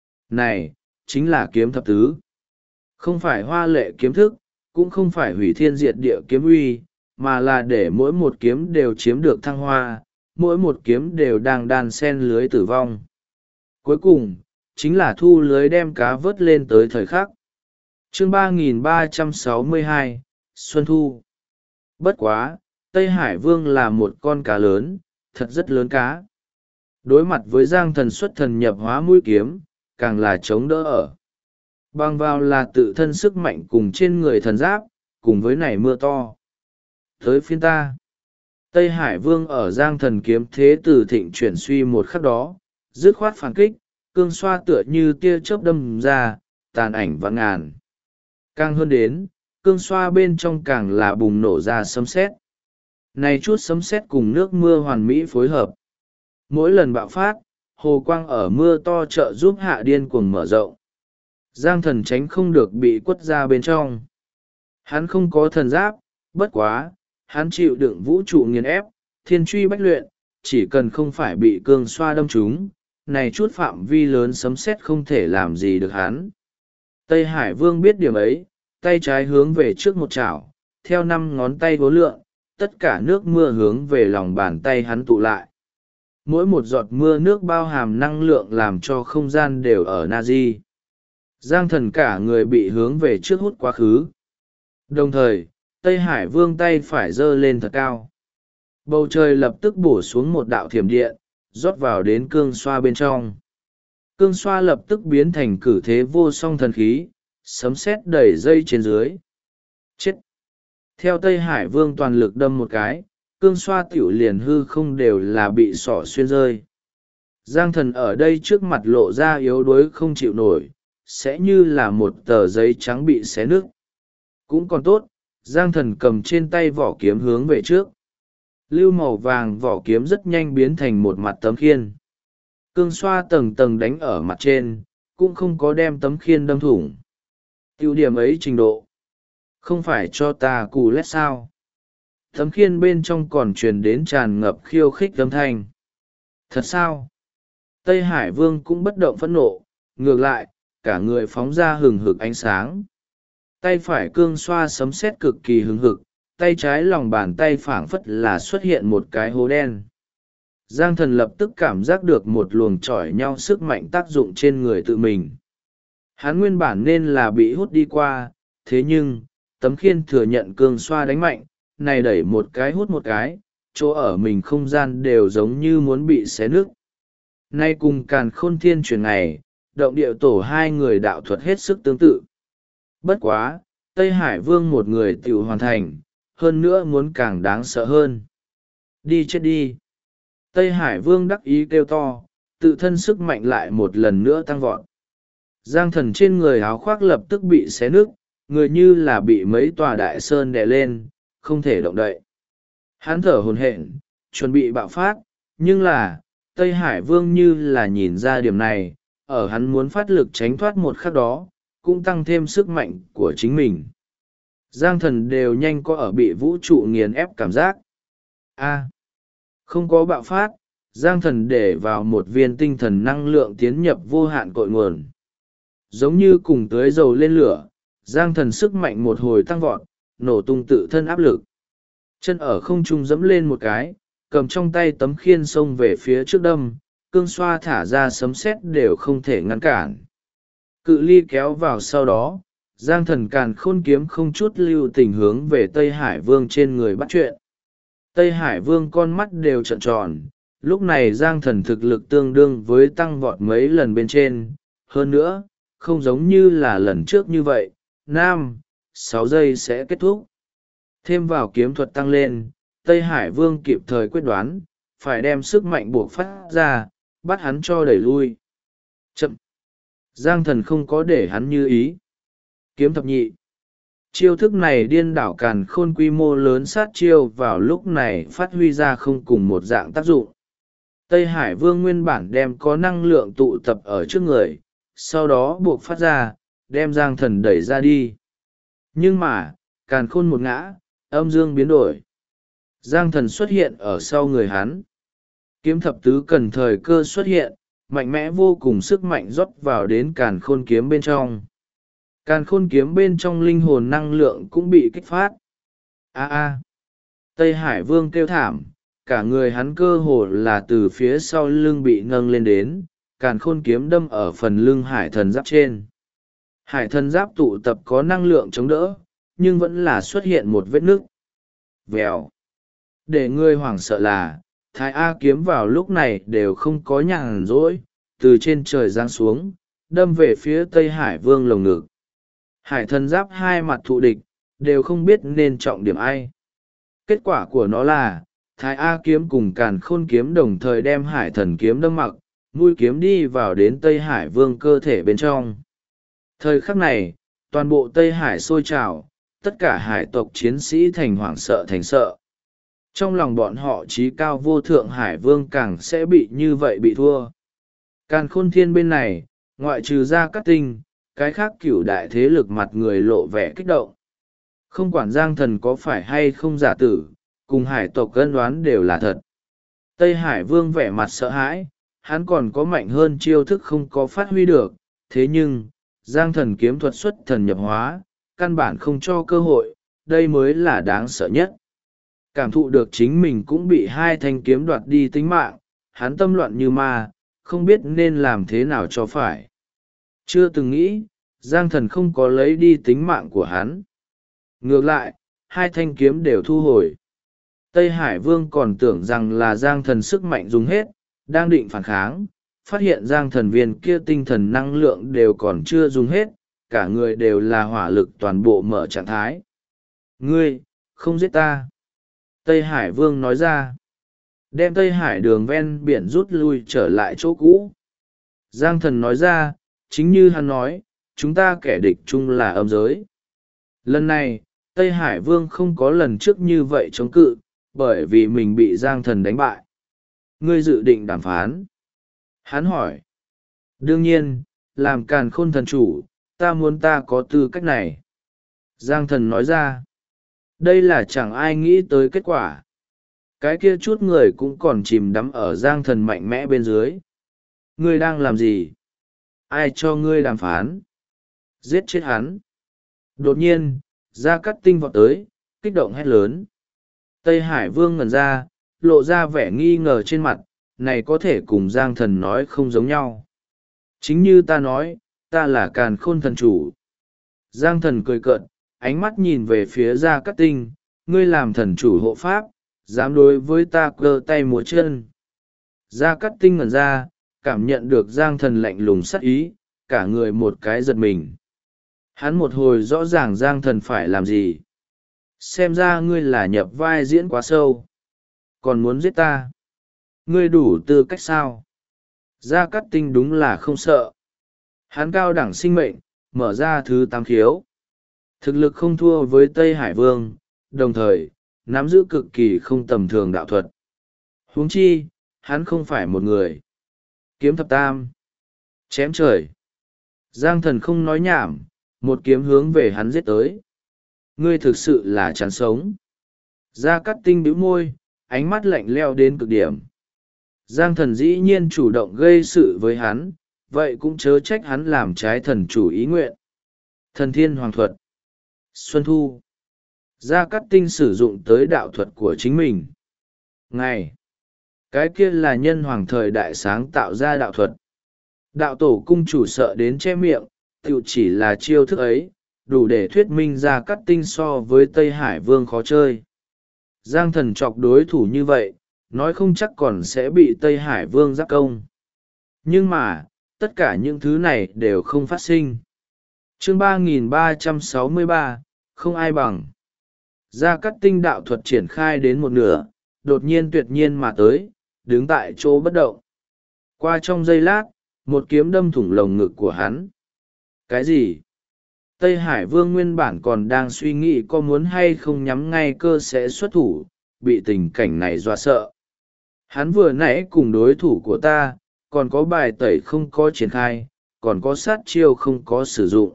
Speaker 1: Này, chính là kiếm thập tứ. Không phải hoa lệ kiếm thức, cũng không phải hủy thiên diệt địa kiếm uy, mà là để mỗi một kiếm đều chiếm được thăng hoa, mỗi một kiếm đều đang đan sen lưới tử vong. Cuối cùng, chính là thu lưới đem cá vớt lên tới thời khắc. Chương 3362, Xuân Thu. Bất quá, Tây Hải Vương là một con cá lớn, thật rất lớn cá. Đối mặt với Giang Thần xuất thần nhập hóa mũi kiếm, càng là chống đỡ ở. Bằng vào là tự thân sức mạnh cùng trên người thần giáp, cùng với nảy mưa to. Tới phiên ta. Tây Hải Vương ở Giang Thần kiếm thế từ thịnh chuyển suy một khắc đó, dứt khoát phản kích, cương xoa tựa như tia chớp đâm ra, tàn ảnh vạn ngàn. Càng hơn đến, cương xoa bên trong càng là bùng nổ ra sấm sét. Này chút sấm sét cùng nước mưa hoàn mỹ phối hợp. Mỗi lần bạo phát, hồ quang ở mưa to trợ giúp hạ điên cuồng mở rộng. Giang Thần tránh không được bị quất ra bên trong. Hắn không có thần giáp, bất quá, hắn chịu đựng vũ trụ nghiền ép, thiên truy bách luyện, chỉ cần không phải bị cương xoa đâm trúng, này chút phạm vi lớn sấm sét không thể làm gì được hắn. Tây Hải Vương biết điểm ấy, tay trái hướng về trước một chảo, theo 5 ngón tay vố lượng, tất cả nước mưa hướng về lòng bàn tay hắn tụ lại. Mỗi một giọt mưa nước bao hàm năng lượng làm cho không gian đều ở Nazi. Giang Thần cả người bị hướng về trước hút quá khứ. Đồng thời, Tây Hải Vương tay phải giơ lên thật cao. Bầu trời lập tức bổ xuống một đạo thiểm điện, rót vào đến cương xoa bên trong. Cương xoa lập tức biến thành cử thế vô song thần khí, sấm sét đầy dây trên dưới. Chết! Theo Tây Hải Vương toàn lực đâm một cái, cương xoa tiểu liền hư không đều là bị sỏ xuyên rơi. Giang thần ở đây trước mặt lộ ra yếu đuối không chịu nổi, sẽ như là một tờ giấy trắng bị xé nứt. Cũng còn tốt, Giang thần cầm trên tay vỏ kiếm hướng về trước. Lưu màu vàng vỏ kiếm rất nhanh biến thành một mặt tấm khiên. Cương xoa tầng tầng đánh ở mặt trên, cũng không có đem tấm khiên đâm thủng. Tiêu điểm ấy trình độ. Không phải cho ta cù lét sao? Tấm khiên bên trong còn truyền đến tràn ngập khiêu khích âm thanh. Thật sao? Tây Hải Vương cũng bất động phẫn nộ, ngược lại, cả người phóng ra hừng hực ánh sáng. Tay phải cương xoa sấm sét cực kỳ hừng hực, tay trái lòng bàn tay phảng phất là xuất hiện một cái hố đen. Giang thần lập tức cảm giác được một luồng chỏi nhau sức mạnh tác dụng trên người tự mình. Hắn nguyên bản nên là bị hút đi qua, thế nhưng, tấm khiên thừa nhận cương xoa đánh mạnh, này đẩy một cái hút một cái, chỗ ở mình không gian đều giống như muốn bị xé nứt. Nay cùng càn khôn thiên chuyển ngày, động địa tổ hai người đạo thuật hết sức tương tự. Bất quá, Tây Hải Vương một người tiểu hoàn thành, hơn nữa muốn càng đáng sợ hơn. Đi chết đi! Tây Hải Vương đắc ý kêu to, tự thân sức mạnh lại một lần nữa tăng vọt. Giang thần trên người áo khoác lập tức bị xé nứt, người như là bị mấy tòa đại sơn đè lên, không thể động đậy. Hắn thở hổn hển, chuẩn bị bạo phát, nhưng là, Tây Hải Vương như là nhìn ra điểm này, ở hắn muốn phát lực tránh thoát một khắc đó, cũng tăng thêm sức mạnh của chính mình. Giang thần đều nhanh có ở bị vũ trụ nghiền ép cảm giác. Không có bạo phát, Giang thần để vào một viên tinh thần năng lượng tiến nhập vô hạn cội nguồn. Giống như cùng tưới dầu lên lửa, Giang thần sức mạnh một hồi tăng vọt, nổ tung tự thân áp lực. Chân ở không trung dẫm lên một cái, cầm trong tay tấm khiên xông về phía trước đâm, cương xoa thả ra sấm sét đều không thể ngăn cản. Cự ly kéo vào sau đó, Giang thần càn khôn kiếm không chút lưu tình hướng về Tây Hải Vương trên người bắt chuyện. Tây Hải Vương con mắt đều trợn tròn, lúc này Giang thần thực lực tương đương với tăng vọt mấy lần bên trên, hơn nữa, không giống như là lần trước như vậy, 5-6 giây sẽ kết thúc. Thêm vào kiếm thuật tăng lên, Tây Hải Vương kịp thời quyết đoán, phải đem sức mạnh buộc phát ra, bắt hắn cho đẩy lui. Chậm! Giang thần không có để hắn như ý. Kiếm thập nhị. Chiêu thức này điên đảo càn khôn quy mô lớn sát chiêu vào lúc này phát huy ra không cùng một dạng tác dụng. Tây Hải Vương nguyên bản đem có năng lượng tụ tập ở trước người, sau đó buộc phát ra, đem Giang thần đẩy ra đi. Nhưng mà, càn khôn một ngã, âm dương biến đổi. Giang thần xuất hiện ở sau người hắn. Kiếm thập tứ cần thời cơ xuất hiện, mạnh mẽ vô cùng sức mạnh rót vào đến càn khôn kiếm bên trong. Càn khôn kiếm bên trong linh hồn năng lượng cũng bị kích phát. Tây Hải Vương kêu thảm, cả người hắn cơ hồ là từ phía sau lưng bị nâng lên đến, càn khôn kiếm đâm ở phần lưng hải thần giáp trên. Hải thần giáp tụ tập có năng lượng chống đỡ, nhưng vẫn là xuất hiện một vết nứt. Vèo. Để người hoảng sợ là, Thái A kiếm vào lúc này đều không có nhàn rỗi, từ trên trời giáng xuống, đâm về phía Tây Hải Vương lồng ngực. Hải thần giáp hai mặt thụ địch, đều không biết nên trọng điểm ai. Kết quả của nó là, Thái A kiếm cùng càn khôn kiếm đồng thời đem hải thần kiếm đâm mặc, mũi kiếm đi vào đến Tây Hải Vương cơ thể bên trong. Thời khắc này, toàn bộ Tây Hải sôi trào, tất cả hải tộc chiến sĩ thành hoảng sợ thành sợ. Trong lòng bọn họ trí cao vô thượng Hải Vương càng sẽ bị như vậy bị thua. Càn khôn thiên bên này, ngoại trừ ra các tinh, cái khác cửu đại thế lực mặt người lộ vẻ kích động. Không quản Giang thần có phải hay không giả tử, cùng hải tộc cân đoán đều là thật. Tây Hải Vương vẻ mặt sợ hãi, hắn còn có mạnh hơn chiêu thức không có phát huy được, thế nhưng, Giang thần kiếm thuật xuất thần nhập hóa, căn bản không cho cơ hội, đây mới là đáng sợ nhất. Cảm thụ được chính mình cũng bị hai thanh kiếm đoạt đi tính mạng, hắn tâm loạn như ma, không biết nên làm thế nào cho phải. Chưa từng nghĩ, Giang thần không có lấy đi tính mạng của hắn. Ngược lại, hai thanh kiếm đều thu hồi. Tây Hải Vương còn tưởng rằng là Giang thần sức mạnh dùng hết, đang định phản kháng, phát hiện Giang thần viên kia tinh thần năng lượng đều còn chưa dùng hết, cả người đều là hỏa lực toàn bộ mở trạng thái. Ngươi, không giết ta. Tây Hải Vương nói ra. Đem Tây Hải đường ven biển rút lui trở lại chỗ cũ. Giang Thần nói ra, chính như hắn nói, chúng ta kẻ địch chung là âm giới. Lần này, Tây Hải Vương không có lần trước như vậy chống cự, bởi vì mình bị Giang Thần đánh bại. Ngươi dự định đàm phán? Hắn hỏi. Đương nhiên, làm Càn Khôn thần chủ, ta muốn ta có tư cách này. Giang Thần nói ra. Đây là chẳng ai nghĩ tới kết quả. Cái kia chút người cũng còn chìm đắm ở Giang Thần mạnh mẽ bên dưới. Ngươi đang làm gì? Ai cho ngươi đàm phán? Giết chết hắn. Đột nhiên, Gia Cát Tinh vọt tới, kích động hét lớn. Tây Hải Vương ngẩn ra, lộ ra vẻ nghi ngờ trên mặt, này có thể cùng Giang Thần nói không giống nhau. Chính như ta nói, ta là Càn Khôn thần chủ. Giang Thần cười cợt, ánh mắt nhìn về phía Gia Cát Tinh, ngươi làm thần chủ hộ pháp, dám đối với ta cơ tay múa chân. Gia Cát Tinh ngẩn ra, cảm nhận được Giang Thần lạnh lùng sắc ý, cả người một cái giật mình. Hắn một hồi rõ ràng Giang Thần phải làm gì. Xem ra ngươi là nhập vai diễn quá sâu. Còn muốn giết ta? Ngươi đủ tư cách sao? Gia Cát Tinh đúng là không sợ. Hắn cao đẳng sinh mệnh, mở ra thứ 8 khiếu. Thực lực không thua với Tây Hải Vương, đồng thời, nắm giữ cực kỳ không tầm thường đạo thuật. Huống chi, hắn không phải một người. Kiếm thập tam. Chém trời. Giang Thần không nói nhảm, một kiếm hướng về hắn giết tới. Ngươi thực sự là chán sống. Gia Cát Tinh bĩu môi, ánh mắt lạnh lẽo đến cực điểm. Giang Thần dĩ nhiên chủ động gây sự với hắn, vậy cũng chớ trách hắn làm trái thần chủ ý nguyện. Thần thiên hoàng thuật. Xuân thu. Gia Cát Tinh sử dụng tới đạo thuật của chính mình. Ngày. Cái kia là nhân hoàng thời đại sáng tạo ra đạo thuật. Đạo tổ cung chủ sợ đến che miệng, tự chỉ là chiêu thức ấy, đủ để thuyết minh Gia Cát Tinh so với Tây Hải Vương khó chơi. Giang Thần chọc đối thủ như vậy, nói không chắc còn sẽ bị Tây Hải Vương giáp công. Nhưng mà, tất cả những thứ này đều không phát sinh. Chương 3363, không ai bằng. Gia Cát Tinh đạo thuật triển khai đến một nửa, đột nhiên tuyệt nhiên mà tới, đứng tại chỗ bất động. Qua trong giây lát, một kiếm đâm thủng lồng ngực của hắn. Cái gì? Tây Hải Vương nguyên bản còn đang suy nghĩ có muốn hay không nhắm ngay cơ sẽ xuất thủ, bị tình cảnh này dọa sợ. Hắn vừa nãy cùng đối thủ của ta, còn có bài tẩy không có triển khai, còn có sát chiêu không có sử dụng.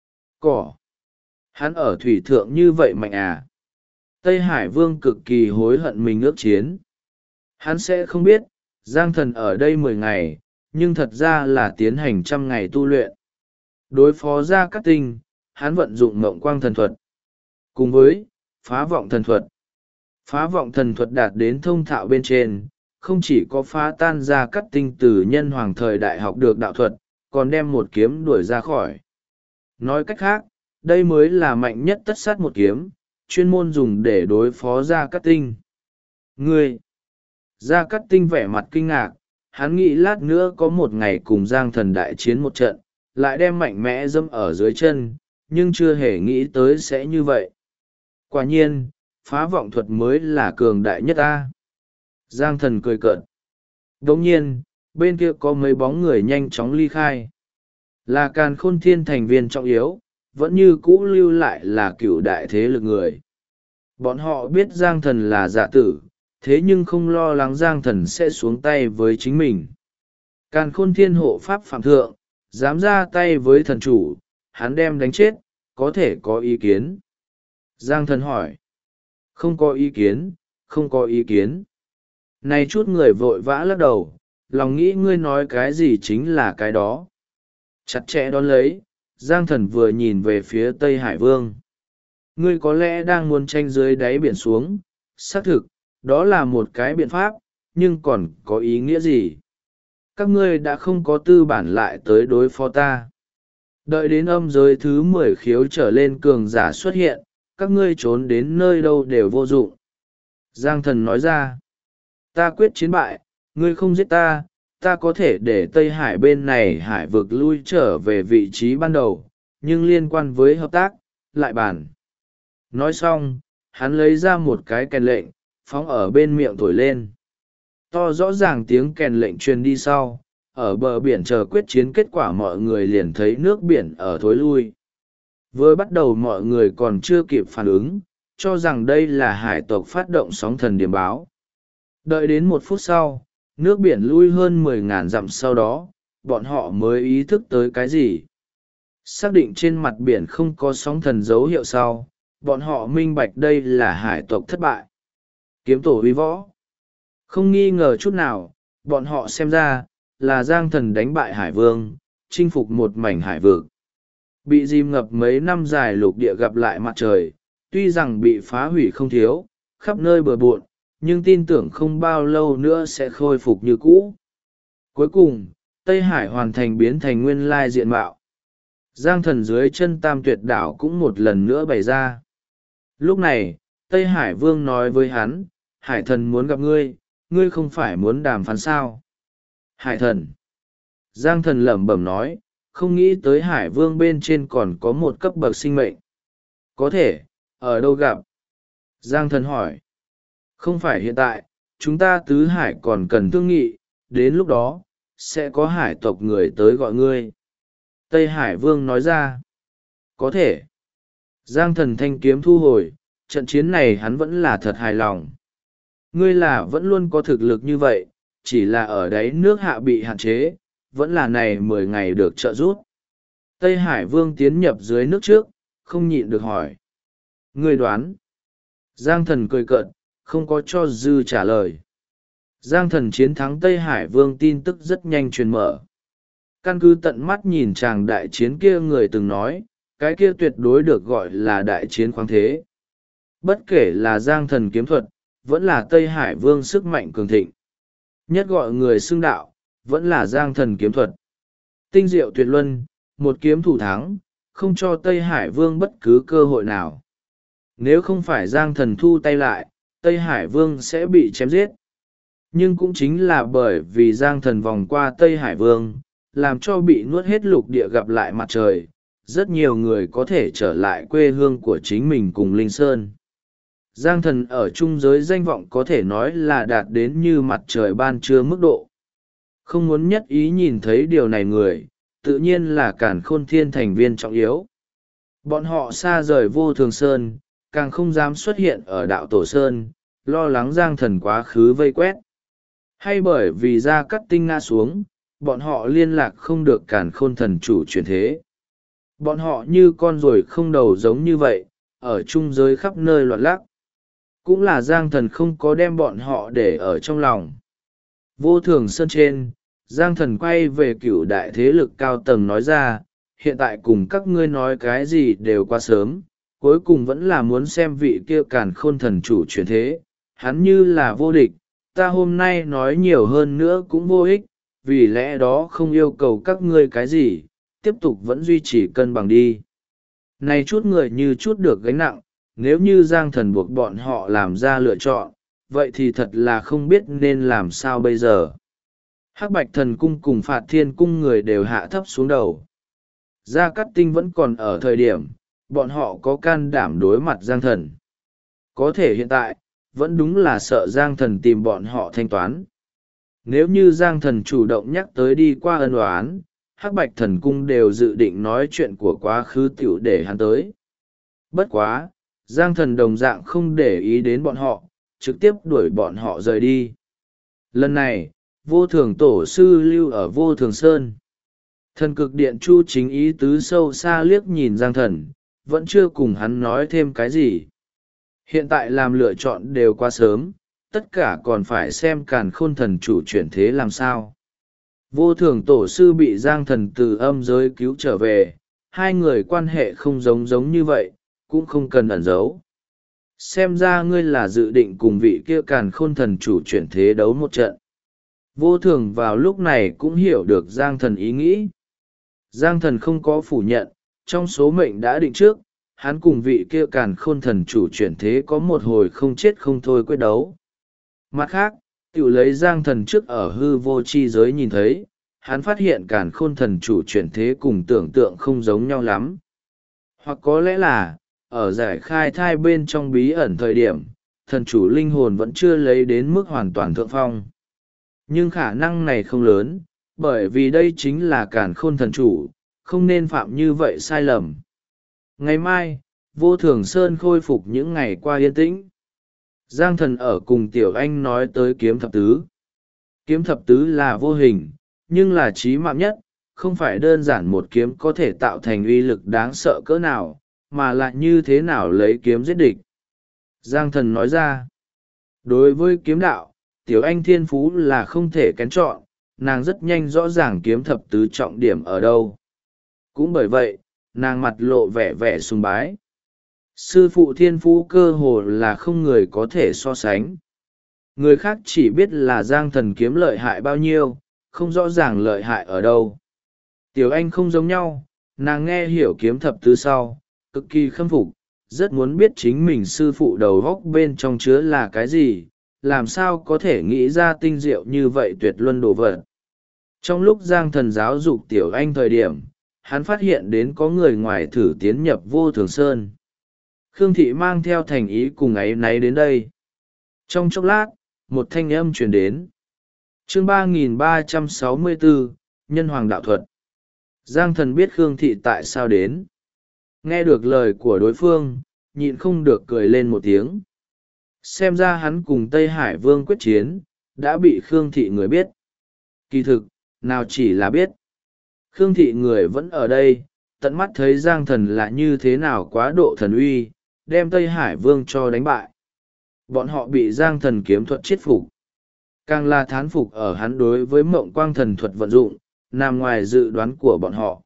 Speaker 1: Cỏ! Hắn ở thủy thượng như vậy mạnh à? Tây Hải Vương cực kỳ hối hận mình ước chiến. Hắn sẽ không biết, Giang Thần ở đây 10 ngày, nhưng thật ra là tiến hành 100 ngày tu luyện. Đối phó Gia Cát Tinh, hắn vận dụng Mộng Quang thần thuật. Cùng với Phá Vọng thần thuật. Phá Vọng thần thuật đạt đến thông thạo bên trên, không chỉ có phá tan Gia Cát Tinh từ nhân hoàng thời đại học được đạo thuật, còn đem một kiếm đuổi ra khỏi. Nói cách khác, đây mới là mạnh nhất tất sát một kiếm, chuyên môn dùng để đối phó Gia Cát Tinh. Ngươi! Gia Cát Tinh vẻ mặt kinh ngạc, hắn nghĩ lát nữa có một ngày cùng Giang Thần đại chiến một trận, lại đem mạnh mẽ dâm ở dưới chân, nhưng chưa hề nghĩ tới sẽ như vậy. Quả nhiên, phá vọng thuật mới là cường đại nhất ta. Giang Thần cười cợt. Đồng nhiên, bên kia có mấy bóng người nhanh chóng ly khai. Là Càn Khôn Thiên thành viên trọng yếu, vẫn như cũ lưu lại là cựu đại thế lực người. Bọn họ biết Giang Thần là giả tử, thế nhưng không lo lắng Giang Thần sẽ xuống tay với chính mình. Càn Khôn Thiên hộ pháp phạm thượng, dám ra tay với thần chủ, hắn đem đánh chết, có thể có ý kiến. Giang Thần hỏi. Không có ý kiến, không có ý kiến. Này chút người vội vã lắc đầu, lòng nghĩ ngươi nói cái gì chính là cái đó. Chặt chẽ đón lấy, Giang Thần vừa nhìn về phía Tây Hải Vương. Ngươi có lẽ đang muốn tranh dưới đáy biển xuống, xác thực, đó là một cái biện pháp, nhưng còn có ý nghĩa gì? Các ngươi đã không có tư bản lại tới đối phó ta. Đợi đến âm giới thứ 10 khiếu trở lên cường giả xuất hiện, các ngươi trốn đến nơi đâu đều vô dụng. Giang Thần nói ra, ta quyết chiến bại, ngươi không giết ta, ta có thể để Tây Hải bên này hải vực lui trở về vị trí ban đầu, nhưng liên quan với hợp tác, lại bàn. Nói xong, hắn lấy ra một cái kèn lệnh, phóng ở bên miệng thổi lên. To rõ ràng tiếng kèn lệnh truyền đi sau, ở bờ biển chờ quyết chiến kết quả mọi người liền thấy nước biển ở thối lui. Vừa bắt đầu mọi người còn chưa kịp phản ứng, cho rằng đây là hải tộc phát động sóng thần điểm báo. Đợi đến 1 phút sau, nước biển lui hơn 10.000 dặm sau đó, bọn họ mới ý thức tới cái gì. Xác định trên mặt biển không có sóng thần dấu hiệu sau, bọn họ minh bạch đây là hải tộc thất bại. Kiếm tổ uy võ. Không nghi ngờ chút nào, bọn họ xem ra, là Giang Thần đánh bại hải vương, chinh phục một mảnh hải vực. Bị dìm ngập mấy năm dài lục địa gặp lại mặt trời, tuy rằng bị phá hủy không thiếu, khắp nơi bừa bộn, nhưng tin tưởng không bao lâu nữa sẽ khôi phục như cũ. Cuối cùng, Tây Hải hoàn thành biến thành nguyên lai diện mạo. Giang Thần dưới chân Tam Tuyệt đảo cũng một lần nữa bày ra. Lúc này, Tây Hải Vương nói với hắn, Hải Thần muốn gặp ngươi, ngươi không phải muốn đàm phán sao? Hải Thần. Giang Thần lẩm bẩm nói, không nghĩ tới Hải Vương bên trên còn có một cấp bậc sinh mệnh. Có thể, ở đâu gặp? Giang Thần hỏi. Không phải hiện tại, chúng ta tứ hải còn cần thương nghị, đến lúc đó, sẽ có hải tộc người tới gọi ngươi. Tây Hải Vương nói ra. Có thể. Giang Thần thanh kiếm thu hồi, trận chiến này hắn vẫn là thật hài lòng. Ngươi là vẫn luôn có thực lực như vậy, chỉ là ở đáy nước hạ bị hạn chế, vẫn là này 10 ngày được trợ giúp. Tây Hải Vương tiến nhập dưới nước trước, không nhịn được hỏi. Ngươi đoán. Giang Thần cười cợt, không có cho dư trả lời. Giang Thần chiến thắng Tây Hải Vương tin tức rất nhanh truyền mở. Căn cứ tận mắt nhìn chàng đại chiến kia người từng nói, cái kia tuyệt đối được gọi là đại chiến khoáng thế. Bất kể là Giang Thần kiếm thuật, vẫn là Tây Hải Vương sức mạnh cường thịnh. Nhất gọi người xưng đạo, vẫn là Giang Thần kiếm thuật. Tinh diệu tuyệt luân, một kiếm thủ thắng, không cho Tây Hải Vương bất cứ cơ hội nào. Nếu không phải Giang Thần thu tay lại, Tây Hải Vương sẽ bị chém giết. Nhưng cũng chính là bởi vì Giang Thần vòng qua Tây Hải Vương, làm cho bị nuốt hết lục địa gặp lại mặt trời, rất nhiều người có thể trở lại quê hương của chính mình cùng Linh Sơn. Giang Thần ở trung giới danh vọng có thể nói là đạt đến như mặt trời ban trưa mức độ. Không muốn nhất ý nhìn thấy điều này người, tự nhiên là Càn Khôn Thiên thành viên trọng yếu. Bọn họ xa rời Vô Thường Sơn, càng không dám xuất hiện ở Đạo Tổ Sơn, lo lắng Giang Thần quá khứ vây quét. Hay bởi vì Gia Cát Tinh ngã xuống, bọn họ liên lạc không được Càn Khôn thần chủ chuyển thế. Bọn họ như con ruồi không đầu giống như vậy, ở trung giới khắp nơi loạn lắc. Cũng là Giang Thần không có đem bọn họ để ở trong lòng. Vô Thường Sơn trên, Giang Thần quay về cửu đại thế lực cao tầng nói ra, hiện tại cùng các ngươi nói cái gì đều quá sớm, cuối cùng vẫn là muốn xem vị kia Càn Khôn thần chủ chuyển thế, hắn như là vô địch, ta hôm nay nói nhiều hơn nữa cũng vô ích, vì lẽ đó không yêu cầu các ngươi cái gì, tiếp tục vẫn duy trì cân bằng đi. Này chút người như chút được gánh nặng, nếu như Giang Thần buộc bọn họ làm ra lựa chọn, vậy thì thật là không biết nên làm sao bây giờ. Hắc Bạch Thần Cung cùng Phạt Thiên Cung người đều hạ thấp xuống đầu. Gia Cát Tinh vẫn còn ở thời điểm, bọn họ có can đảm đối mặt Giang Thần. Có thể hiện tại, vẫn đúng là sợ Giang Thần tìm bọn họ thanh toán. Nếu như Giang Thần chủ động nhắc tới đi qua ân oán, Hắc Bạch Thần Cung đều dự định nói chuyện của quá khứ tiểu để hắn tới. Bất quá, Giang Thần đồng dạng không để ý đến bọn họ, trực tiếp đuổi bọn họ rời đi. Lần này, Vô Thường Tổ sư lưu ở Vô Thường Sơn. Thần Cực Điện Chu chính ý tứ sâu xa liếc nhìn Giang Thần, vẫn chưa cùng hắn nói thêm cái gì. Hiện tại làm lựa chọn đều quá sớm, tất cả còn phải xem Càn Khôn thần chủ chuyển thế làm sao. Vô Thường Tổ sư bị Giang Thần từ âm giới cứu trở về, hai người quan hệ không giống như vậy, cũng không cần ẩn giấu. Xem ra ngươi là dự định cùng vị kia Càn Khôn thần chủ chuyển thế đấu một trận. Vô Thường vào lúc này cũng hiểu được Giang Thần ý nghĩ. Giang Thần không có phủ nhận, trong số mệnh đã định trước, hắn cùng vị kia Càn Khôn thần chủ chuyển thế có một hồi không chết không thôi quyết đấu. Mặt khác, tiểu lấy Giang Thần trước ở hư vô chi giới nhìn thấy, hắn phát hiện Càn Khôn thần chủ chuyển thế cùng tưởng tượng không giống nhau lắm. Hoặc có lẽ là, ở giải khai thai bên trong bí ẩn thời điểm thần chủ linh hồn vẫn chưa lấy đến mức hoàn toàn thượng phong. Nhưng khả năng này không lớn, bởi vì đây chính là càn khôn thần chủ, không nên phạm như vậy sai lầm. Ngày mai, Vô Thường Sơn khôi phục những ngày qua yên tĩnh. Giang Thần ở cùng Tiểu Anh nói tới kiếm thập tứ. Kiếm thập tứ là vô hình, nhưng là chí mạng nhất, không phải đơn giản một kiếm có thể tạo thành uy lực đáng sợ cỡ nào, mà lại như thế nào lấy kiếm giết địch. Giang Thần nói ra, đối với kiếm đạo, Tiểu Anh thiên phú là không thể kén chọn, nàng rất nhanh rõ ràng kiếm thập tứ trọng điểm ở đâu. Cũng bởi vậy, nàng mặt lộ vẻ vẻ sùng bái. Sư phụ thiên phú cơ hồ là không người có thể so sánh. Người khác chỉ biết là Giang Thần kiếm lợi hại bao nhiêu, không rõ ràng lợi hại ở đâu. Tiểu Anh không giống nhau, nàng nghe hiểu kiếm thập tứ sau, cực kỳ khâm phục, rất muốn biết chính mình sư phụ đầu góc bên trong chứa là cái gì, làm sao có thể nghĩ ra tinh diệu như vậy tuyệt luân đồ vật. Trong lúc Giang Thần giáo dục Tiểu Anh thời điểm, hắn phát hiện đến có người ngoài thử tiến nhập Vô Thường Sơn. Khương Thị mang theo thành ý cùng ấy náy đến đây. Trong chốc lát, một thanh âm truyền đến. Chương 3364, Nhân Hoàng Đạo Thuật. Giang Thần biết Khương Thị tại sao đến. Nghe được lời của đối phương, nhịn không được cười lên một tiếng. Xem ra hắn cùng Tây Hải Vương quyết chiến, đã bị Khương Thị người biết. Kỳ thực, nào chỉ là biết. Khương Thị người vẫn ở đây, tận mắt thấy Giang Thần là như thế nào quá độ thần uy, đem Tây Hải Vương cho đánh bại. Bọn họ bị Giang Thần kiếm thuật chết phục. Càng là thán phục ở hắn đối với mộng quang thần thuật vận dụng, nằm ngoài dự đoán của bọn họ.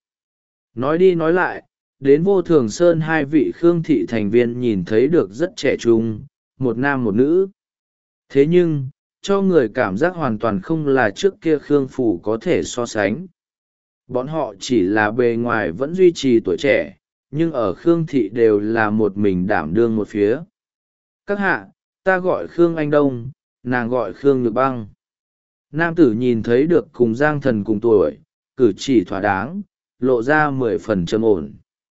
Speaker 1: Nói đi nói lại, đến Vô Thường Sơn hai vị Khương Thị thành viên nhìn thấy được rất trẻ trung, một nam một nữ. Thế nhưng, cho người cảm giác hoàn toàn không là trước kia Khương Phủ có thể so sánh. Bọn họ chỉ là bề ngoài vẫn duy trì tuổi trẻ, nhưng ở Khương Thị đều là một mình đảm đương một phía. Các hạ, ta gọi Khương Anh Đông, nàng gọi Khương Nhược Băng. Nam tử nhìn thấy được cùng Giang Thần cùng tuổi, cử chỉ thỏa đáng, lộ ra 10 phần trầm ổn.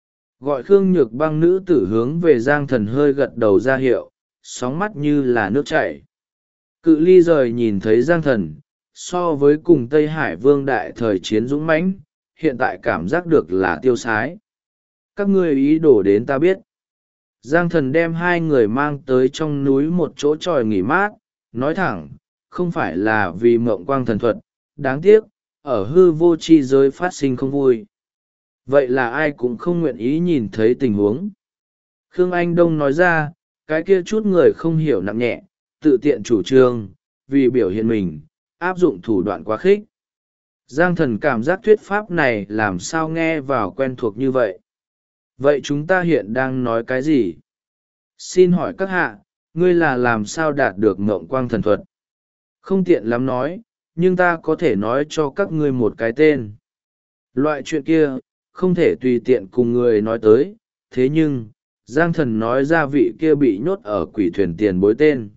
Speaker 1: Gọi Khương Nhược Băng nữ tử hướng về Giang Thần hơi gật đầu ra hiệu, sóng mắt như là nước chảy. Cự ly rời nhìn thấy Giang Thần, so với cùng Tây Hải Vương đại thời chiến dũng mãnh, hiện tại cảm giác được là tiêu sái. Các ngươi ý đồ đến ta biết. Giang Thần đem hai người mang tới trong núi một chỗ tròi nghỉ mát, nói thẳng, không phải là vì mộng quang thần thuật, đáng tiếc, ở hư vô chi giới phát sinh không vui. Vậy là ai cũng không nguyện ý nhìn thấy tình huống. Khương Anh Đông nói ra, cái kia chút người không hiểu nặng nhẹ, tự tiện chủ trương, vì biểu hiện mình, áp dụng thủ đoạn quá khích. Giang Thần cảm giác thuyết pháp này làm sao nghe vào quen thuộc như vậy. Vậy chúng ta hiện đang nói cái gì? Xin hỏi các hạ, ngươi là làm sao đạt được mộng quang thần thuật? Không tiện lắm nói, nhưng ta có thể nói cho các ngươi một cái tên. Loại chuyện kia, không thể tùy tiện cùng người nói tới, thế nhưng, Giang Thần nói ra vị kia bị nhốt ở quỷ thuyền tiền bối tên.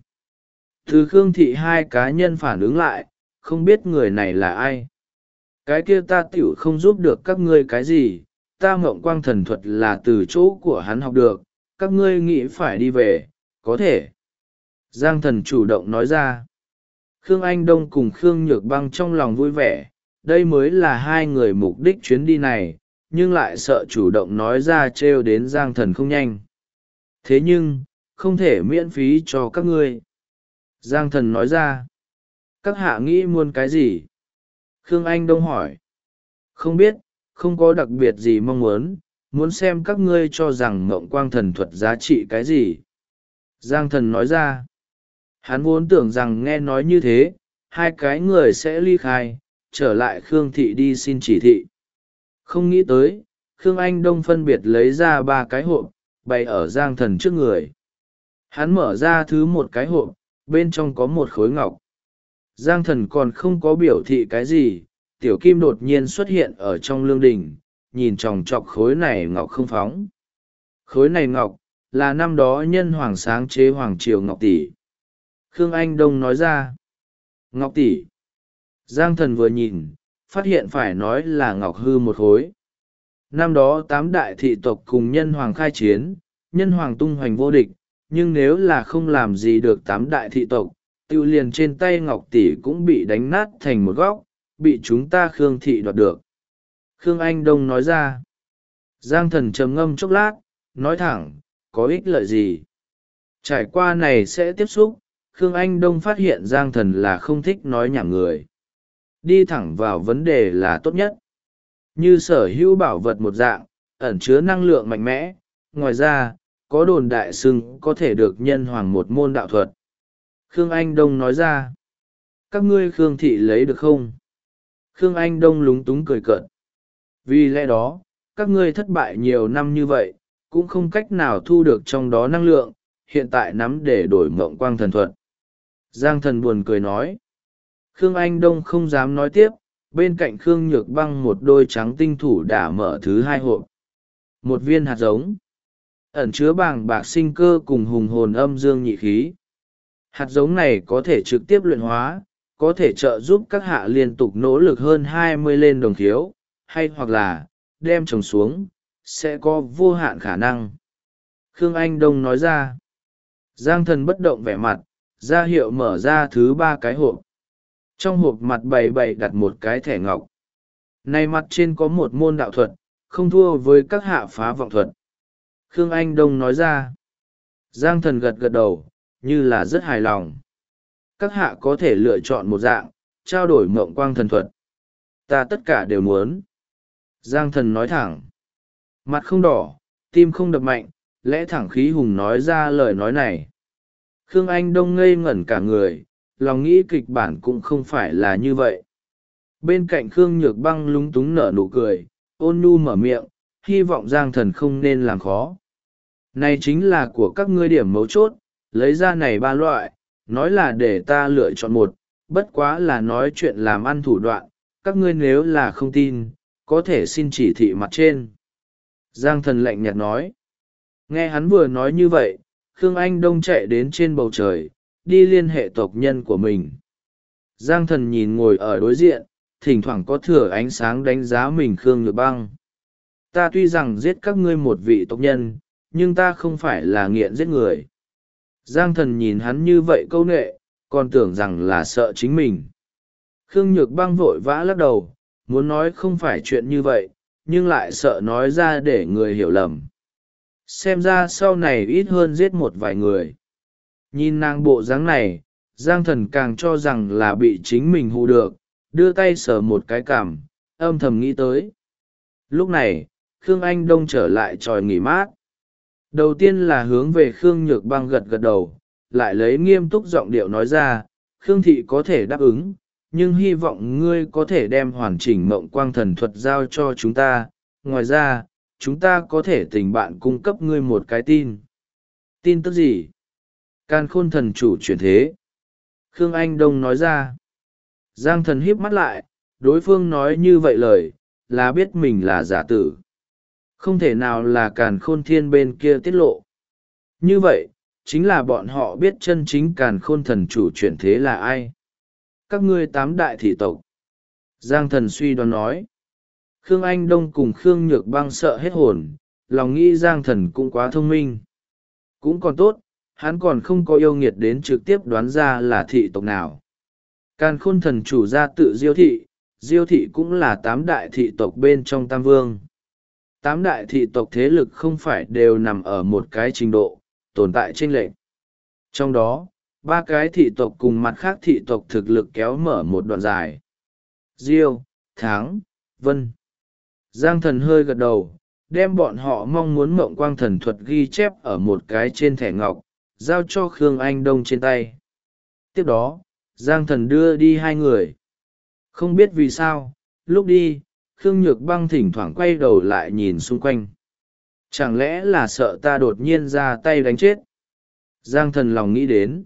Speaker 1: Từ Khương Thị hai cá nhân phản ứng lại, không biết người này là ai. Cái kia ta tiểu không giúp được các ngươi cái gì, ta mộng quang thần thuật là từ chỗ của hắn học được, các ngươi nghĩ phải đi về, có thể. Giang Thần chủ động nói ra. Khương Anh Đông cùng Khương Nhược Băng trong lòng vui vẻ, đây mới là hai người mục đích chuyến đi này, nhưng lại sợ chủ động nói ra trêu đến Giang Thần không nhanh. Thế nhưng, không thể miễn phí cho các ngươi. Giang Thần nói ra. Các hạ nghĩ muốn cái gì? Khương Anh Đông hỏi. Không biết, không có đặc biệt gì mong muốn xem các ngươi cho rằng mộng quang thần thuật giá trị cái gì. Giang Thần nói ra. Hắn vốn tưởng rằng nghe nói như thế, hai cái người sẽ ly khai, trở lại Khương Thị đi xin chỉ thị. Không nghĩ tới, Khương Anh Đông phân biệt lấy ra 3 cái hộp, bày ở Giang Thần trước người. Hắn mở ra thứ một cái hộp, bên trong có một khối ngọc. Giang Thần còn không có biểu thị cái gì, tiểu kim đột nhiên xuất hiện ở trong lương đình, nhìn chòng chọc khối này ngọc không phóng. Khối này ngọc, là năm đó nhân hoàng sáng chế hoàng triều ngọc tỷ. Khương Anh Đông nói ra. Ngọc tỷ. Giang Thần vừa nhìn, phát hiện phải nói là ngọc hư một khối. Năm đó 8 đại thị tộc cùng nhân hoàng khai chiến, Nhân hoàng tung hoành vô địch, nhưng nếu là không làm gì được tám đại thị tộc, tiêu liền trên tay ngọc tỷ cũng bị đánh nát thành một góc, bị chúng ta Khương thị đoạt được. Khương Anh Đông nói ra. Giang Thần trầm ngâm chốc lát, nói thẳng, có ích lợi gì? Trải qua này sẽ tiếp xúc, Khương Anh Đông phát hiện Giang Thần là không thích nói nhảm người. Đi thẳng vào vấn đề là tốt nhất. Như sở hữu bảo vật một dạng, ẩn chứa năng lượng mạnh mẽ, ngoài ra, có đồn đại xưng có thể được nhân hoàng một môn đạo thuật. Khương Anh Đông nói ra. Các ngươi Khương thị lấy được không? Khương Anh Đông lúng túng cười cợt. Vì lẽ đó, các ngươi thất bại nhiều năm như vậy, cũng không cách nào thu được trong đó năng lượng, hiện tại nắm để đổi mộng quang thần thuật. Giang Thần buồn cười nói. Khương Anh Đông không dám nói tiếp, bên cạnh Khương Nhược Băng một đôi trắng tinh thủ đã mở thứ hai hộp. Một viên hạt giống, ẩn chứa bàng bạc sinh cơ cùng hùng hồn âm dương nhị khí. Hạt giống này có thể trực tiếp luyện hóa, có thể trợ giúp các hạ liên tục nỗ lực hơn 20 lên đồng thiếu, hay hoặc là, đem trồng xuống, sẽ có vô hạn khả năng. Khương Anh Đông nói ra. Giang Thần bất động vẻ mặt, ra hiệu mở ra thứ ba cái hộp. Trong hộp mặt bày đặt một cái thẻ ngọc. Này mặt trên có một môn đạo thuật, không thua với các hạ phá vọng thuật. Khương Anh Đông nói ra. Giang Thần gật gật đầu, như là rất hài lòng. Các hạ có thể lựa chọn một dạng, trao đổi mộng quang thần thuật. Ta tất cả đều muốn. Giang Thần nói thẳng. Mặt không đỏ, tim không đập mạnh, lẽ thẳng khí hùng nói ra lời nói này. Khương Anh Đông ngây ngẩn cả người, lòng nghĩ kịch bản cũng không phải là như vậy. Bên cạnh Khương Nhược Băng lúng túng nở nụ cười, ôn nhu mở miệng, hy vọng Giang Thần không nên làm khó. Này chính là của các ngươi điểm mấu chốt, lấy ra này ba loại, nói là để ta lựa chọn một, bất quá là nói chuyện làm ăn thủ đoạn, các ngươi nếu là không tin, có thể xin chỉ thị mặt trên. Giang Thần lạnh nhạt nói. Nghe hắn vừa nói như vậy, Khương Anh Đông chạy đến trên bầu trời, đi liên hệ tộc nhân của mình. Giang Thần nhìn ngồi ở đối diện, thỉnh thoảng có thừa ánh sáng đánh giá mình Khương Nhược Băng. Ta tuy rằng giết các ngươi một vị tộc nhân, nhưng ta không phải là nghiện giết người. Giang Thần nhìn hắn như vậy câu nệ, còn tưởng rằng là sợ chính mình. Khương Nhược Băng vội vã lắc đầu, muốn nói không phải chuyện như vậy, nhưng lại sợ nói ra để người hiểu lầm. Xem ra sau này ít hơn giết một vài người. Nhìn nàng bộ dáng này, Giang Thần càng cho rằng là bị chính mình hù được, đưa tay sờ một cái cằm, âm thầm nghĩ tới. Lúc này, Khương Anh Đông trở lại tròi nghỉ mát. Đầu tiên là hướng về Khương Nhược Băng gật gật đầu, lại lấy nghiêm túc giọng điệu nói ra, Khương thị có thể đáp ứng, nhưng hy vọng ngươi có thể đem hoàn chỉnh mộng quang thần thuật giao cho chúng ta. Ngoài ra, chúng ta có thể tình bạn cung cấp ngươi một cái tin. Tin tức gì? Càn Khôn thần chủ chuyển thế. Khương Anh Đông nói ra. Giang Thần híp mắt lại, đối phương nói như vậy lời, là biết mình là giả tử. Không thể nào là Càn Khôn thiên bên kia tiết lộ. Như vậy, chính là bọn họ biết chân chính Càn Khôn thần chủ chuyển thế là ai. Các ngươi tám đại thị tộc. Giang Thần suy đoán nói. Khương Anh Đông cùng Khương Nhược Băng sợ hết hồn, lòng nghĩ Giang Thần cũng quá thông minh. Cũng còn tốt, hắn còn không có yêu nghiệt đến trực tiếp đoán ra là thị tộc nào. Càn Khôn thần chủ ra tự Diêu thị cũng là tám đại thị tộc bên trong Tam Vương. Tám đại thị tộc thế lực không phải đều nằm ở một cái trình độ, tồn tại chênh lệch. Trong đó, ba cái thị tộc cùng mặt khác thị tộc thực lực kéo mở một đoạn dài. Diêu, Tháng, Vân. Giang Thần hơi gật đầu, đem bọn họ mong muốn mộng quang thần thuật ghi chép ở một cái trên thẻ ngọc, giao cho Khương Anh Đông trên tay. Tiếp đó, Giang Thần đưa đi hai người. Không biết vì sao, lúc đi, Khương Nhược Băng thỉnh thoảng quay đầu lại nhìn xung quanh. Chẳng lẽ là sợ ta đột nhiên ra tay đánh chết? Giang Thần lòng nghĩ đến.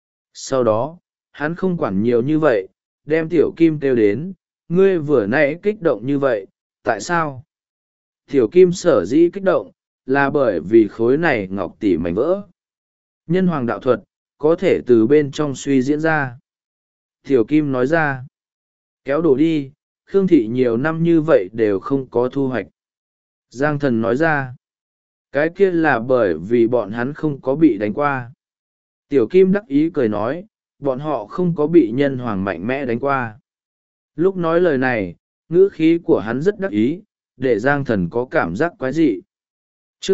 Speaker 1: Sau đó, hắn không quản nhiều như vậy, đem Tiểu Kim kêu đến, ngươi vừa nãy kích động như vậy, tại sao? Tiểu Kim sở dĩ kích động, là bởi vì khối này ngọc tỷ mảnh vỡ. Nhân hoàng đạo thuật, có thể từ bên trong suy diễn ra. Tiểu Kim nói ra, kéo đổ đi, Khương thị nhiều năm như vậy đều không có thu hoạch. Giang Thần nói ra, Cái kia là bởi vì bọn hắn không có bị đánh qua. Tiểu Kim đắc ý cười nói, bọn họ không có bị nhân hoàng mạnh mẽ đánh qua. Lúc nói lời này, ngữ khí của hắn rất đắc ý, để Giang Thần có cảm giác quái dị. Chương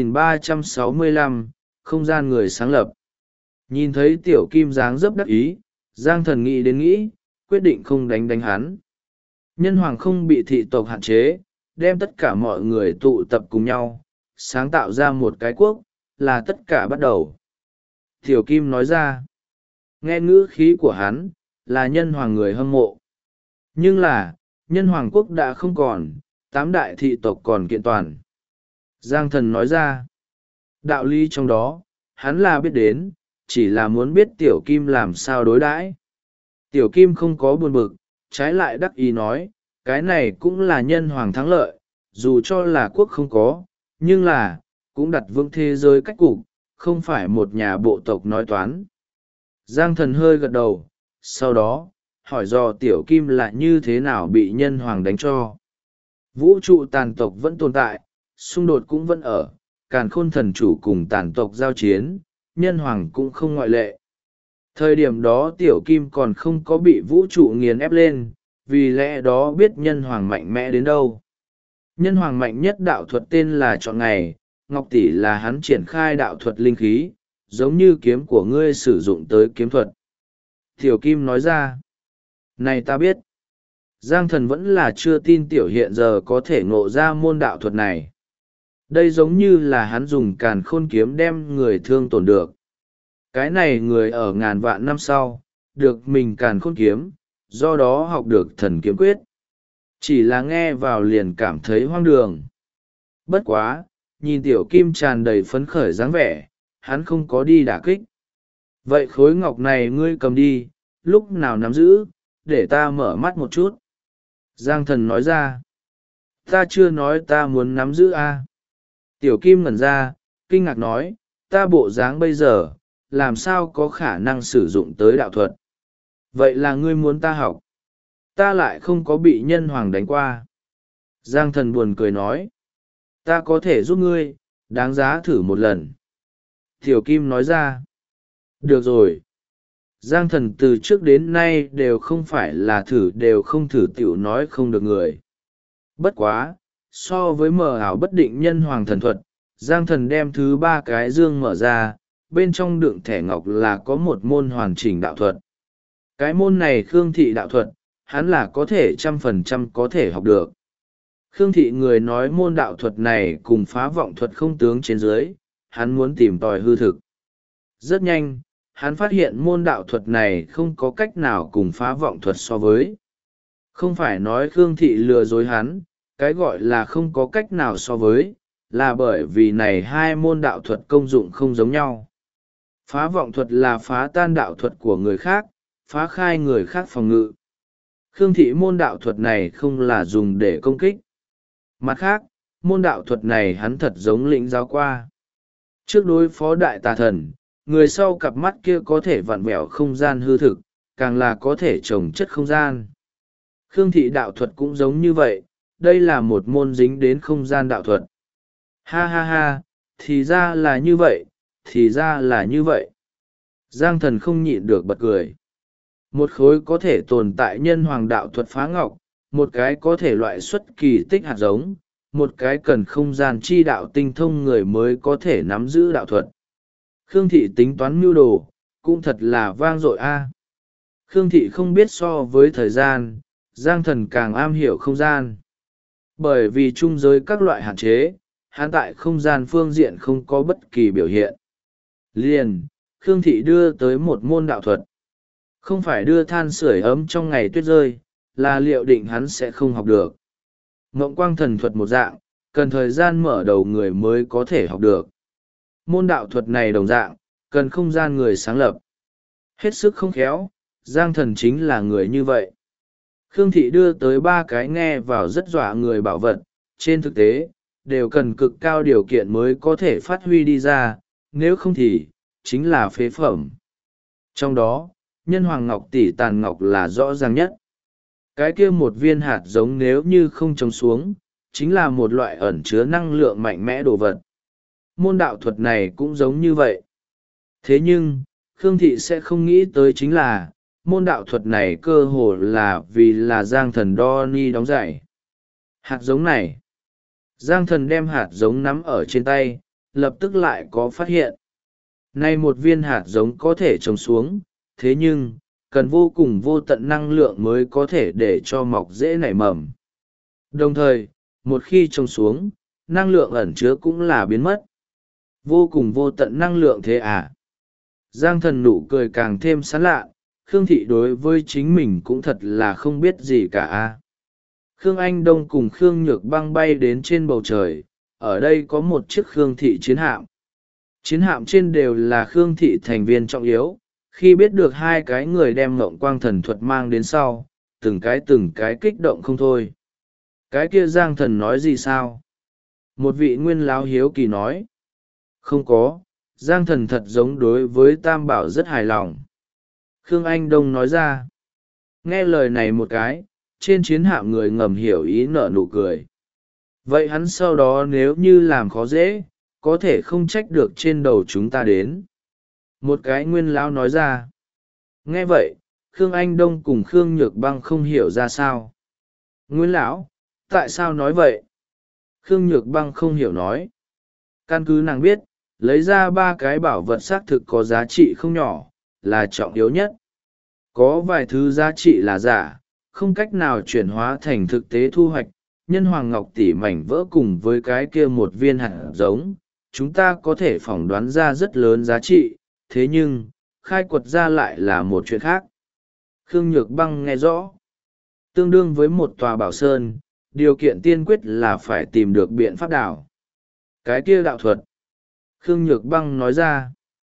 Speaker 1: 3365, không gian người sáng lập. Nhìn thấy Tiểu Kim dáng dấp đắc ý, Giang Thần nghĩ đến nghĩ, quyết định không đánh hắn. Nhân hoàng không bị thị tộc hạn chế, đem tất cả mọi người tụ tập cùng nhau, sáng tạo ra một cái quốc, là tất cả bắt đầu. Tiểu Kim nói ra, nghe ngữ khí của hắn, là nhân hoàng người hâm mộ. Nhưng là, nhân hoàng quốc đã không còn, 8 đại thị tộc còn kiện toàn. Giang Thần nói ra, đạo lý trong đó, hắn là biết đến, chỉ là muốn biết Tiểu Kim làm sao đối đãi. Tiểu Kim không có buồn bực, trái lại đắc ý nói, cái này cũng là nhân hoàng thắng lợi, dù cho là quốc không có, nhưng là, cũng đặt vững thế giới cách cục, không phải một nhà bộ tộc nói toán. Giang Thần hơi gật đầu, sau đó, hỏi dò Tiểu Kim là như thế nào bị nhân hoàng đánh cho. Vũ trụ tàn tộc vẫn tồn tại, xung đột cũng vẫn ở, càn khôn thần chủ cùng tàn tộc giao chiến, nhân hoàng cũng không ngoại lệ. Thời điểm đó Tiểu Kim còn không có bị vũ trụ nghiền ép lên, vì lẽ đó biết nhân hoàng mạnh mẽ đến đâu. Nhân hoàng mạnh nhất đạo thuật tên là Chọn Ngày, Ngọc Tỷ là hắn triển khai đạo thuật linh khí, giống như kiếm của ngươi sử dụng tới kiếm thuật. Tiểu Kim nói ra, này ta biết. Giang Thần vẫn là chưa tin Tiểu hiện giờ có thể ngộ ra môn đạo thuật này. Đây giống như là hắn dùng càn khôn kiếm đem người thương tổn được. Cái này người ở ngàn vạn năm sau, được mình càn khôn kiếm, do đó học được thần kiếm quyết. Chỉ là nghe vào liền cảm thấy hoang đường. Bất quá, nhìn Tiểu Kim tràn đầy phấn khởi dáng vẻ, hắn không có đi đả kích. Vậy khối ngọc này ngươi cầm đi, lúc nào nắm giữ, để ta mở mắt một chút. Giang Thần nói ra, ta chưa nói ta muốn nắm giữ a. Tiểu Kim ngẩn ra, kinh ngạc nói, ta bộ dáng bây giờ, làm sao có khả năng sử dụng tới đạo thuật. Vậy là ngươi muốn ta học. Ta lại không có bị nhân hoàng đánh qua. Giang Thần buồn cười nói, ta có thể giúp ngươi, đáng giá thử một lần. Tiểu Kim nói ra, được rồi. Giang Thần từ trước đến nay đều không phải là thử đều không thử tiểu nói không được người. Bất quá, so với mờ ảo bất định nhân hoàng thần thuật, Giang Thần đem thứ 3 cái dương mở ra, bên trong đựng thẻ ngọc là có một môn hoàn chỉnh đạo thuật. Cái môn này Khương Thị đạo thuật, hắn là có thể 100% có thể học được. Khương Thị người nói môn đạo thuật này cùng phá vọng thuật không tướng trên dưới, hắn muốn tìm tòi hư thực. Rất nhanh, hắn phát hiện môn đạo thuật này không có cách nào cùng phá vọng thuật so với. Không phải nói Khương Thị lừa dối hắn, cái gọi là không có cách nào so với, là bởi vì này hai môn đạo thuật công dụng không giống nhau. Phá vọng thuật là phá tan đạo thuật của người khác, phá khai người khác phòng ngự. Khương Thị môn đạo thuật này không là dùng để công kích. Mặt khác, môn đạo thuật này hắn thật giống lĩnh giáo qua. Trước đối phó đại tà thần, người sau cặp mắt kia có thể vặn vẹo không gian hư thực, càng là có thể trồng chất không gian. Khương Thị đạo thuật cũng giống như vậy, đây là một môn dính đến không gian đạo thuật. Ha ha ha, thì ra là như vậy, thì ra là như vậy. Giang Thần không nhịn được bật cười. Một khối có thể tồn tại nhân hoàng đạo thuật phá ngọc, một cái có thể loại xuất kỳ tích hạt giống, một cái cần không gian chi đạo tinh thông người mới có thể nắm giữ đạo thuật. Khương Thị tính toán mưu đồ, cũng thật là vang dội a. Khương Thị không biết so với thời gian, Giang Thần càng am hiểu không gian. Bởi vì chung giới các loại hạn chế, hắn tại không gian phương diện không có bất kỳ biểu hiện. Liền, Khương Thị đưa tới một môn đạo thuật. Không phải đưa than sưởi ấm trong ngày tuyết rơi, là liệu định hắn sẽ không học được. Ngộng quang thần thuật một dạng, cần thời gian mở đầu người mới có thể học được. Môn đạo thuật này đồng dạng, cần không gian người sáng lập. Hết sức không khéo, Giang Thần chính là người như vậy. Khương Thị đưa tới 3 cái nghe vào rất dọa người bảo vật, trên thực tế, đều cần cực cao điều kiện mới có thể phát huy đi ra, nếu không thì, chính là phế phẩm. Trong đó, nhân hoàng ngọc tỷ tàn ngọc là rõ ràng nhất. Cái kia một viên hạt giống nếu như không trồng xuống, chính là một loại ẩn chứa năng lượng mạnh mẽ đồ vật. môn đạo thuật này cũng giống như vậy. Thế nhưng, Khương Thị sẽ không nghĩ tới chính là, môn đạo thuật này cơ hồ là vì là Giang Thần đo ni đóng giày. Hạt giống này. Giang Thần đem hạt giống nắm ở trên tay, lập tức lại có phát hiện. Nay một viên hạt giống có thể trồng xuống, thế nhưng, cần vô cùng vô tận năng lượng mới có thể để cho mọc dễ nảy mầm. Đồng thời, một khi trồng xuống, năng lượng ẩn chứa cũng là biến mất. Vô cùng vô tận năng lượng thế à? Giang Thần nụ cười càng thêm sán lạ, Khương Thị đối với chính mình cũng thật là không biết gì cả. Khương Anh Đông cùng Khương Nhược Băng bay đến trên bầu trời, ở đây có một chiếc Khương Thị chiến hạm. Chiến hạm trên đều là Khương Thị thành viên trọng yếu, khi biết được hai cái người đem ngộng quang thần thuật mang đến sau, từng cái kích động không thôi. Cái kia Giang Thần nói gì sao? Một vị nguyên lão hiếu kỳ nói. Không có, Giang Thần thật giống đối với Tam Bảo rất hài lòng. Khương Anh Đông nói ra. Nghe lời này một cái, trên chiến hạm người ngầm hiểu ý nở nụ cười. Vậy hắn sau đó nếu như làm khó dễ, có thể không trách được trên đầu chúng ta đến. Một cái nguyên lão nói ra. Nghe vậy, Khương Anh Đông cùng Khương Nhược Băng không hiểu ra sao. Nguyên lão, tại sao nói vậy? Khương Nhược Băng không hiểu nói. Căn cứ nàng biết, lấy ra ba cái bảo vật xác thực có giá trị không nhỏ, là trọng yếu nhất. Có vài thứ giá trị là giả, không cách nào chuyển hóa thành thực tế thu hoạch. Nhân hoàng ngọc tỷ mảnh vỡ cùng với cái kia một viên hạt giống, chúng ta có thể phỏng đoán ra rất lớn giá trị, thế nhưng, khai quật ra lại là một chuyện khác. Khương Nhược Băng nghe rõ. Tương đương với một tòa bảo sơn, điều kiện tiên quyết là phải tìm được biện pháp đảo. Cái kia đạo thuật. Khương Nhược Băng nói ra.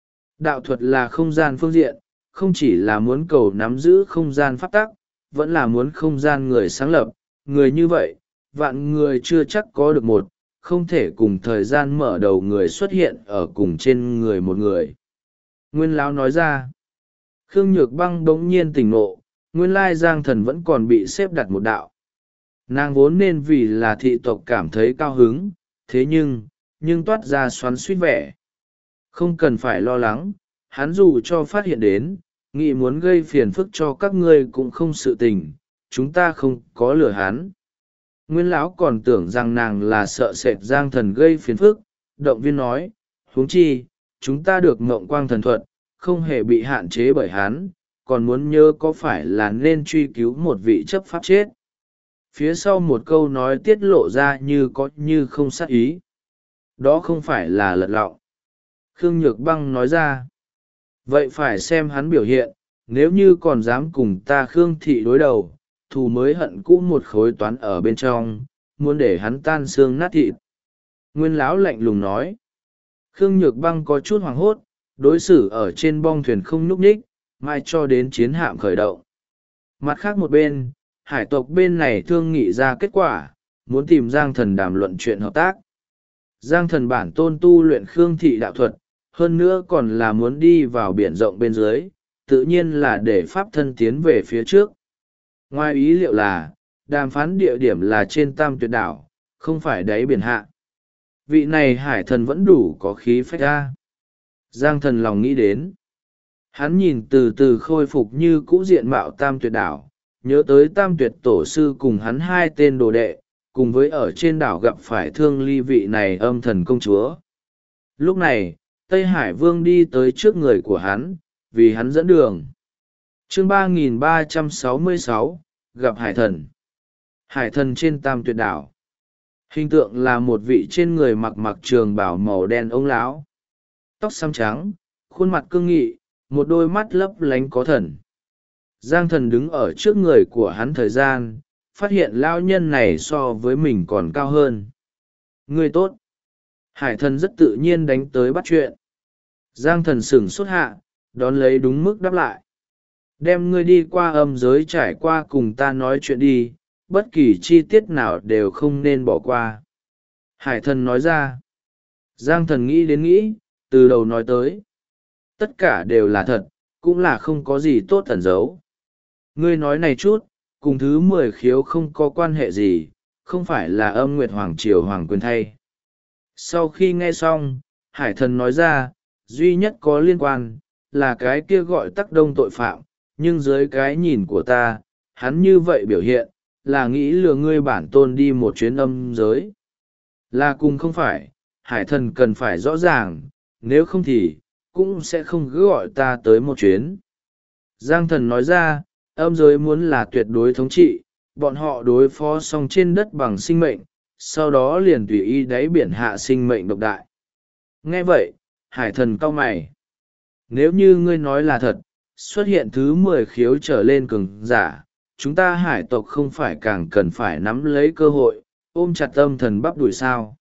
Speaker 1: Đạo thuật là không gian phương diện, không chỉ là muốn cầu nắm giữ không gian pháp tắc, vẫn là muốn không gian người sáng lập. Người như vậy, vạn người chưa chắc có được một, không thể cùng thời gian mở đầu người xuất hiện ở cùng trên người một người. Nguyên lão nói ra. Khương Nhược Băng bỗng nhiên tỉnh ngộ, nguyên lai Giang Thần vẫn còn bị xếp đặt một đạo. Nàng vốn nên vì là thị tộc cảm thấy cao hứng, thế nhưng toát ra xoắn suýt vẻ. Không cần phải lo lắng, hắn dù cho phát hiện đến, nghĩ muốn gây phiền phức cho các ngươi cũng không sự tình, chúng ta không có lừa hắn. Nguyên lão còn tưởng rằng nàng là sợ sệt Giang Thần gây phiền phức, động viên nói, huống chi, chúng ta được ngộng quang thần thuật, không hề bị hạn chế bởi hắn, còn muốn nhớ có phải là nên truy cứu một vị chấp pháp chết. Phía sau một câu nói tiết lộ ra như có như không sát ý. Đó không phải là lật lọng. Khương Nhược Băng nói ra. Vậy phải xem hắn biểu hiện, nếu như còn dám cùng ta Khương Thị đối đầu, thù mới hận cũ một khối toán ở bên trong, muốn để hắn tan xương nát thịt. Nguyên lão lạnh lùng nói. Khương Nhược Băng có chút hoảng hốt, đối xử ở trên bong thuyền không nhúc nhích, mai cho đến chiến hạm khởi động. Mặt khác một bên, hải tộc bên này thương nghị ra kết quả, muốn tìm Giang Thần đàm luận chuyện hợp tác. Giang Thần bản tôn tu luyện Khương Thị đạo thuật, hơn nữa còn là muốn đi vào biển rộng bên dưới, tự nhiên là để pháp thân tiến về phía trước. Ngoài ý liệu là, đàm phán địa điểm là trên Tam Tuyệt đảo, không phải đáy biển hạ. Vị này hải thần vẫn đủ có khí phách ra. Giang Thần lòng nghĩ đến. Hắn nhìn từ từ khôi phục như cũ diện mạo Tam Tuyệt đảo, nhớ tới Tam Tuyệt tổ sư cùng hắn hai tên đồ đệ, cùng với ở trên đảo gặp phải Thương Ly vị này âm thần công chúa. Lúc này, Tây Hải Vương đi tới trước người của hắn, vì hắn dẫn đường. Chương 3366, gặp Hải Thần. Hải Thần trên Tam Tuyệt đảo. Hình tượng là một vị trên người mặc trường bào màu đen ông lão. Tóc xám trắng, khuôn mặt cương nghị, một đôi mắt lấp lánh có thần. Giang Thần đứng ở trước người của hắn thời gian, phát hiện lão nhân này so với mình còn cao hơn. Người tốt. Hải Thần rất tự nhiên đánh tới bắt chuyện. Giang Thần sửng sốt hạ, đón lấy đúng mức đáp lại. Đem ngươi đi qua âm giới trải qua cùng ta nói chuyện đi, bất kỳ chi tiết nào đều không nên bỏ qua. Hải Thần nói ra. Giang Thần nghĩ đến nghĩ, từ đầu nói tới. Tất cả đều là thật, cũng là không có gì tốt ẩn giấu. Ngươi nói này chút, cùng thứ 10 khiếu không có quan hệ gì, không phải là âm nguyệt hoàng triều hoàng quyền thay. Sau khi nghe xong, Hải thần nói ra, duy nhất có liên quan, là cái kia gọi tắc đông tội phạm, nhưng dưới cái nhìn của ta, hắn như vậy biểu hiện, là nghĩ lừa ngươi bản tôn đi một chuyến âm giới. Là cùng không phải, hải thần cần phải rõ ràng, nếu không thì, cũng sẽ không cứ gọi ta tới một chuyến. Giang thần nói ra, âm giới muốn là tuyệt đối thống trị, bọn họ đối phó xong trên đất bằng sinh mệnh, sau đó liền tùy ý đáy biển hạ sinh mệnh độc đại. Nghe vậy, hải thần cau mày. Nếu như ngươi nói là thật, xuất hiện thứ 10 khiếu trở lên cường giả, chúng ta hải tộc không phải càng cần phải nắm lấy cơ hội, ôm chặt âm thần bắp đuổi sao.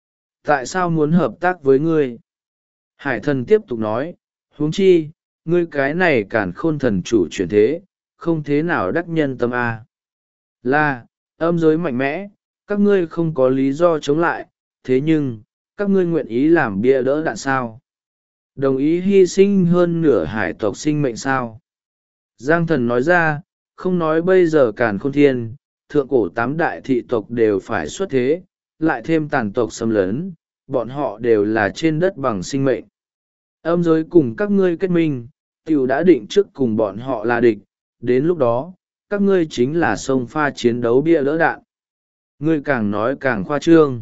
Speaker 1: Tại sao muốn hợp tác với ngươi? Hải thần tiếp tục nói, huống chi, ngươi cái này càn khôn thần chủ chuyển thế, không thế nào đắc nhân tâm a. Là, âm giới mạnh mẽ, các ngươi không có lý do chống lại, thế nhưng, các ngươi nguyện ý làm bia đỡ đạn sao? Đồng ý hy sinh hơn nửa hải tộc sinh mệnh sao? Giang thần nói ra, không nói bây giờ càn khôn thiên, thượng cổ 8 đại thị tộc đều phải xuất thế, lại thêm tàn tộc xâm lấn, bọn họ đều là trên đất bằng sinh mệnh. Âm giới cùng các ngươi kết minh, tiểu đã định trước cùng bọn họ là địch, đến lúc đó, các ngươi chính là sông pha chiến đấu bia đỡ đạn. Ngươi càng nói càng khoa trương.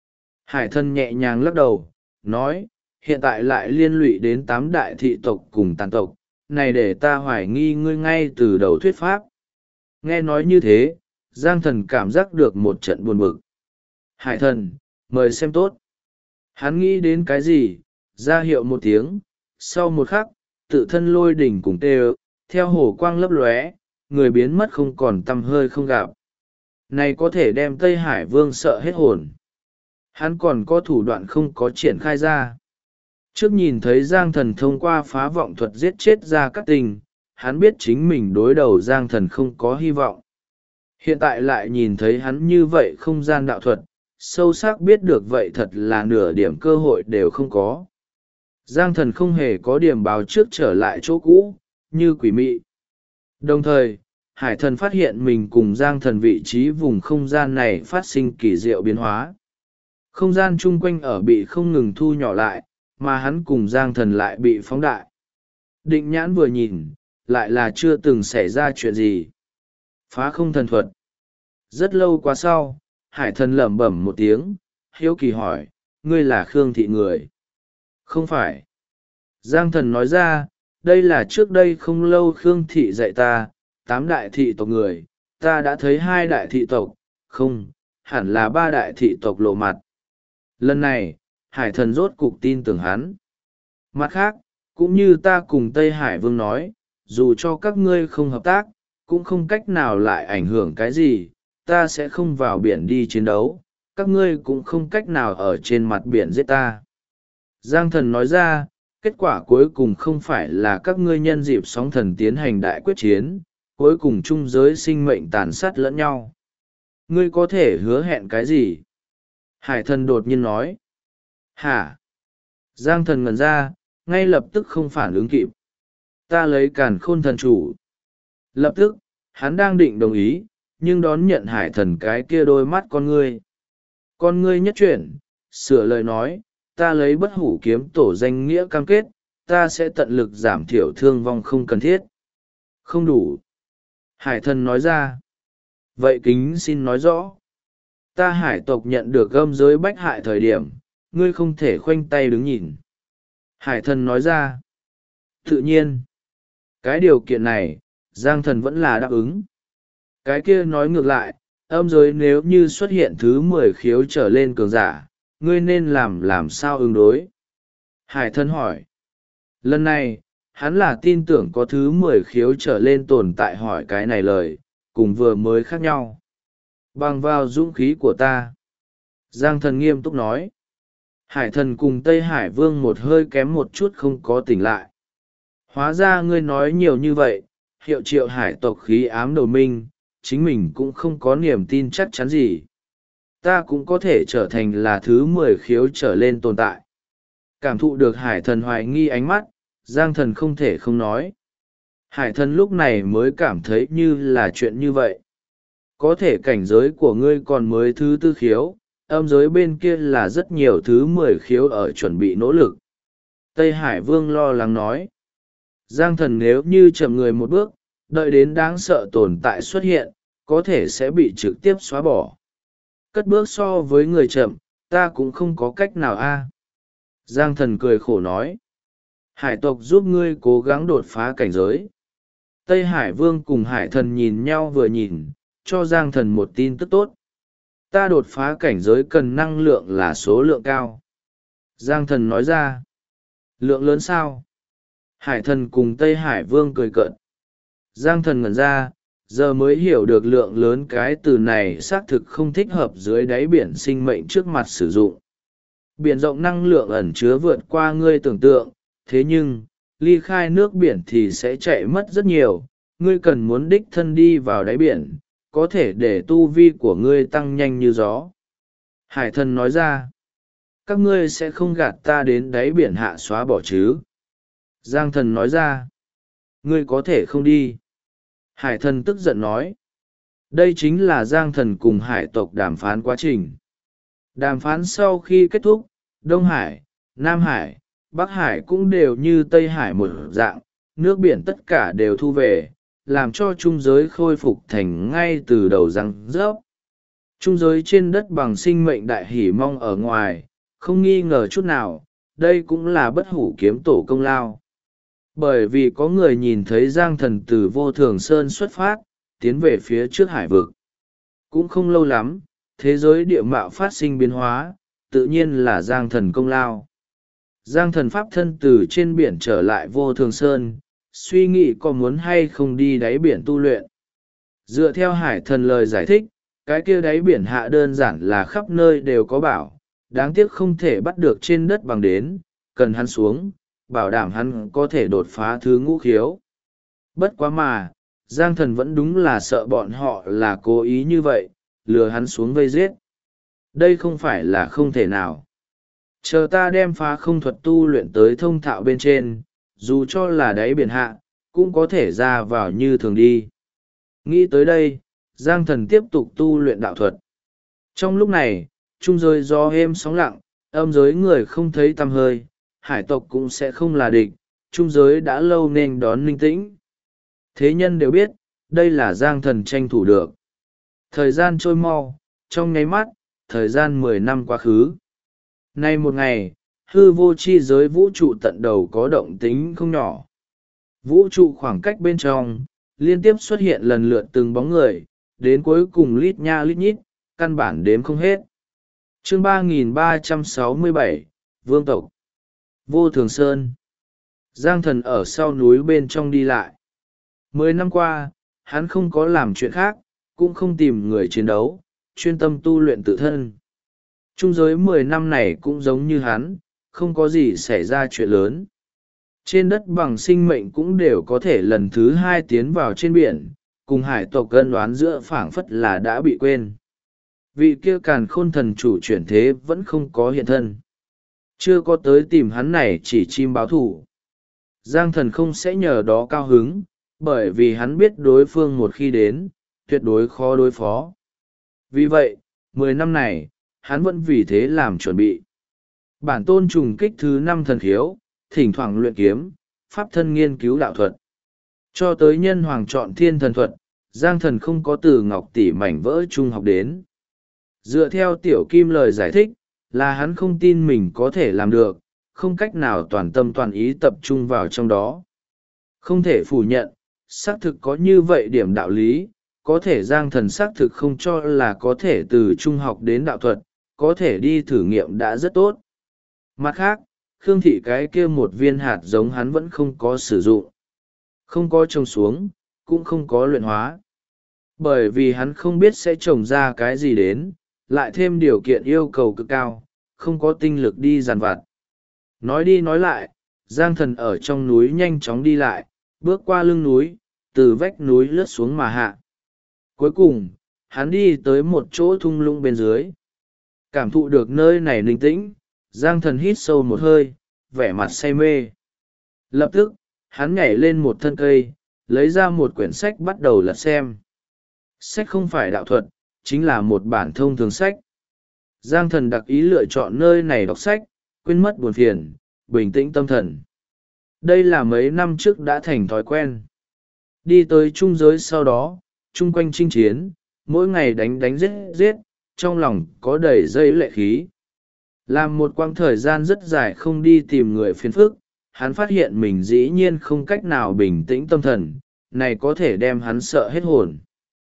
Speaker 1: Hải thân nhẹ nhàng lắc đầu, nói, hiện tại lại liên lụy đến 8 đại thị tộc cùng tàn tộc, này để ta hoài nghi ngươi ngay từ đầu thuyết pháp. Nghe nói như thế, Giang thần cảm giác được một trận buồn bực. Hải thần, mời xem tốt. Hắn nghĩ đến cái gì, ra hiệu một tiếng, sau một khắc, tự thân lôi đỉnh cùng tê theo hồ quang lấp lóe, người biến mất không còn tăm hơi không gặp. Này có thể đem Tây Hải Vương sợ hết hồn. Hắn còn có thủ đoạn không có triển khai ra. Trước nhìn thấy Giang thần thông qua phá vọng thuật giết chết Gia Cát Tình, hắn biết chính mình đối đầu Giang thần không có hy vọng. Hiện tại lại nhìn thấy hắn như vậy không gian đạo thuật, sâu sắc biết được vậy thật là nửa điểm cơ hội đều không có. Giang thần không hề có điểm báo trước trở lại chỗ cũ, như quỷ mị. Đồng thời, hải thần phát hiện mình cùng Giang thần vị trí vùng không gian này phát sinh kỳ diệu biến hóa. Không gian chung quanh ở bị không ngừng thu nhỏ lại, mà hắn cùng Giang thần lại bị phóng đại. Định nhãn vừa nhìn, lại là chưa từng xảy ra chuyện gì. Phá không thần thuật. Rất lâu qua sau, hải thần lẩm bẩm một tiếng, hiếu kỳ hỏi, ngươi là Khương thị người? Không phải. Giang thần nói ra, đây là trước đây không lâu Khương thị dạy ta, 8 đại thị tộc người, ta đã thấy 2 đại thị tộc, không, hẳn là 3 đại thị tộc lộ mặt. Lần này, hải thần rốt cục tin tưởng hắn. Mặt khác, cũng như ta cùng Tây Hải Vương nói, dù cho các ngươi không hợp tác, cũng không cách nào lại ảnh hưởng cái gì, ta sẽ không vào biển đi chiến đấu, các ngươi cũng không cách nào ở trên mặt biển giết ta. Giang thần nói ra, kết quả cuối cùng không phải là các ngươi nhân dịp sóng thần tiến hành đại quyết chiến, cuối cùng chung giới sinh mệnh tàn sát lẫn nhau. Ngươi có thể hứa hẹn cái gì? Hải thần đột nhiên nói. Hả? Giang thần ngẩn ra, ngay lập tức không phản ứng kịp. Ta lấy càn khôn thần chủ. Lập tức, hắn đang định đồng ý, nhưng đón nhận hải thần cái kia đôi mắt con ngươi. Con ngươi nhất chuyển, sửa lời nói, ta lấy bất hủ kiếm tổ danh nghĩa cam kết, ta sẽ tận lực giảm thiểu thương vong không cần thiết. Không đủ. Hải thần nói ra. Vậy kính xin nói rõ. Ta hải tộc nhận được gâm giới bách hại thời điểm, ngươi không thể khoanh tay đứng nhìn. Hải thần nói ra. Tự nhiên. Cái điều kiện này, Giang thần vẫn là đáp ứng. Cái kia nói ngược lại, âm giới nếu như xuất hiện thứ 10 khiếu trở lên cường giả, ngươi nên làm sao ứng đối? Hải thần hỏi. Lần này, hắn là tin tưởng có thứ 10 khiếu trở lên tồn tại hỏi cái này lời, cùng vừa mới khác nhau. Bằng vào dũng khí của ta. Giang thần nghiêm túc nói. Hải thần cùng Tây Hải Vương một hơi kém một chút không có tỉnh lại. Hóa ra ngươi nói nhiều như vậy, hiệu triệu hải tộc khí ám đầu minh, chính mình cũng không có niềm tin chắc chắn gì. Ta cũng có thể trở thành là thứ 10 khiếu trở lên tồn tại. Cảm thụ được hải thần hoài nghi ánh mắt, Giang thần không thể không nói. Hải thần lúc này mới cảm thấy như là chuyện như vậy. Có thể cảnh giới của ngươi còn mới thứ 4 khiếu, âm giới bên kia là rất nhiều thứ 10 khiếu ở chuẩn bị nỗ lực. Tây Hải Vương lo lắng nói. Giang thần nếu như chậm người một bước, đợi đến đáng sợ tồn tại xuất hiện, có thể sẽ bị trực tiếp xóa bỏ. Cất bước so với người chậm, ta cũng không có cách nào a. Giang thần cười khổ nói. Hải tộc giúp ngươi cố gắng đột phá cảnh giới. Tây Hải Vương cùng Hải thần nhìn nhau vừa nhìn, cho Giang thần một tin tức tốt. Ta đột phá cảnh giới cần năng lượng là số lượng cao. Giang thần nói ra. Lượng lớn sao? Hải thần cùng Tây Hải Vương cười cợt. Giang thần ngẩn ra, giờ mới hiểu được lượng lớn cái từ này xác thực không thích hợp dưới đáy biển sinh mệnh trước mặt sử dụng. Biển rộng năng lượng ẩn chứa vượt qua ngươi tưởng tượng, thế nhưng, ly khai nước biển thì sẽ chạy mất rất nhiều. Ngươi cần muốn đích thân đi vào đáy biển, có thể để tu vi của ngươi tăng nhanh như gió. Hải thần nói ra. Các ngươi sẽ không gạt ta đến đáy biển hạ xóa bỏ chứ? Giang thần nói ra. Ngươi có thể không đi. Hải thần tức giận nói. Đây chính là Giang thần cùng hải tộc đàm phán quá trình. Đàm phán sau khi kết thúc, Đông Hải, Nam Hải, Bắc Hải cũng đều như Tây Hải một dạng, nước biển tất cả đều thu về, làm cho trung giới khôi phục thành ngay từ đầu răng rớp. Trung giới trên đất bằng sinh mệnh đại hỉ mong ở ngoài, không nghi ngờ chút nào, đây cũng là bất hủ kiếm tổ công lao. Bởi vì có người nhìn thấy Giang thần từ Vô Thường Sơn xuất phát, tiến về phía trước hải vực. Cũng không lâu lắm, thế giới địa mạo phát sinh biến hóa, tự nhiên là Giang thần công lao. Giang thần pháp thân từ trên biển trở lại Vô Thường Sơn, suy nghĩ có muốn hay không đi đáy biển tu luyện. Dựa theo hải thần lời giải thích, cái kia đáy biển hạ đơn giản là khắp nơi đều có bảo, đáng tiếc không thể bắt được trên đất bằng đến, cần hắn xuống, bảo đảm hắn có thể đột phá thứ ngũ khiếu. Bất quá mà, Giang thần vẫn đúng là sợ bọn họ là cố ý như vậy, lừa hắn xuống vây giết. Đây không phải là không thể nào. Chờ ta đem phá không thuật tu luyện tới thông thạo bên trên, dù cho là đáy biển hạ, cũng có thể ra vào như thường đi. Nghĩ tới đây, Giang thần tiếp tục tu luyện đạo thuật. Trong lúc này, trung giới gió êm sóng lặng, âm giới người không thấy tăm hơi, hải tộc cũng sẽ không là địch, trung giới đã lâu nên đón ninh tĩnh. Thế nhân đều biết, đây là Giang thần tranh thủ được. Thời gian trôi mau, trong nháy mắt, thời gian 10 năm quá khứ. Nay một ngày, hư vô chi giới vũ trụ tận đầu có động tính không nhỏ. Vũ trụ khoảng cách bên trong, liên tiếp xuất hiện lần lượt từng bóng người, đến cuối cùng lít nha lít nhít, căn bản đếm không hết. Chương 3367, Vương tộc. Vô Thường Sơn. Giang thần ở sau núi bên trong đi lại. 10 năm qua, hắn không có làm chuyện khác, cũng không tìm người chiến đấu, chuyên tâm tu luyện tự thân. Trung giới 10 năm này cũng giống như hắn, không có gì xảy ra chuyện lớn. Trên đất bằng sinh mệnh cũng đều có thể lần thứ 2 tiến vào trên biển, cùng hải tộc cân đoán giữa phảng phất là đã bị quên. Vị kia càn khôn thần chủ chuyển thế vẫn không có hiện thân. Chưa có tới tìm hắn này chỉ chim báo thủ. Giang thần không sẽ nhờ đó cao hứng, bởi vì hắn biết đối phương một khi đến, tuyệt đối khó đối phó. Vì vậy, 10 năm này, hắn vẫn vì thế làm chuẩn bị. Bản tôn trùng kích thứ 5 thần khiếu, thỉnh thoảng luyện kiếm, pháp thân nghiên cứu đạo thuật. Cho tới nhân hoàng chọn thiên thần thuật, Giang thần không có từ ngọc tỷ mảnh vỡ trung học đến. Dựa theo tiểu kim lời giải thích, là hắn không tin mình có thể làm được, không cách nào toàn tâm toàn ý tập trung vào trong đó. Không thể phủ nhận, xác thực có như vậy điểm đạo lý, có thể Giang thần xác thực không cho là có thể từ trung học đến đạo thuật, có thể đi thử nghiệm đã rất tốt. Mặt khác, Khương Thị cái kia một viên hạt giống hắn vẫn không có sử dụng. Không có trồng xuống, cũng không có luyện hóa. Bởi vì hắn không biết sẽ trồng ra cái gì đến, lại thêm điều kiện yêu cầu cực cao, không có tinh lực đi dàn vặt. Nói đi nói lại, Giang thần ở trong núi nhanh chóng đi lại, bước qua lưng núi, từ vách núi lướt xuống mà hạ. Cuối cùng, hắn đi tới một chỗ thung lũng bên dưới. Cảm thụ được nơi này寧tĩnh, Giang thần hít sâu một hơi, vẻ mặt say mê. Lập tức, hắn nhảy lên một thân cây, lấy ra một quyển sách bắt đầu lật xem. Sách không phải đạo thuật, chính là một bản thông thường sách. Giang Thần đặc ý lựa chọn nơi này đọc sách, quên mất buồn phiền, bình tĩnh tâm thần. Đây là mấy năm trước đã thành thói quen. Đi tới trung giới sau đó, chung quanh chinh chiến, mỗi ngày đánh đánh giết giết, trong lòng có đầy dây lệ khí. Làm một quãng thời gian rất dài không đi tìm người phiền phức, hắn phát hiện mình dĩ nhiên không cách nào bình tĩnh tâm thần, này có thể đem hắn sợ hết hồn.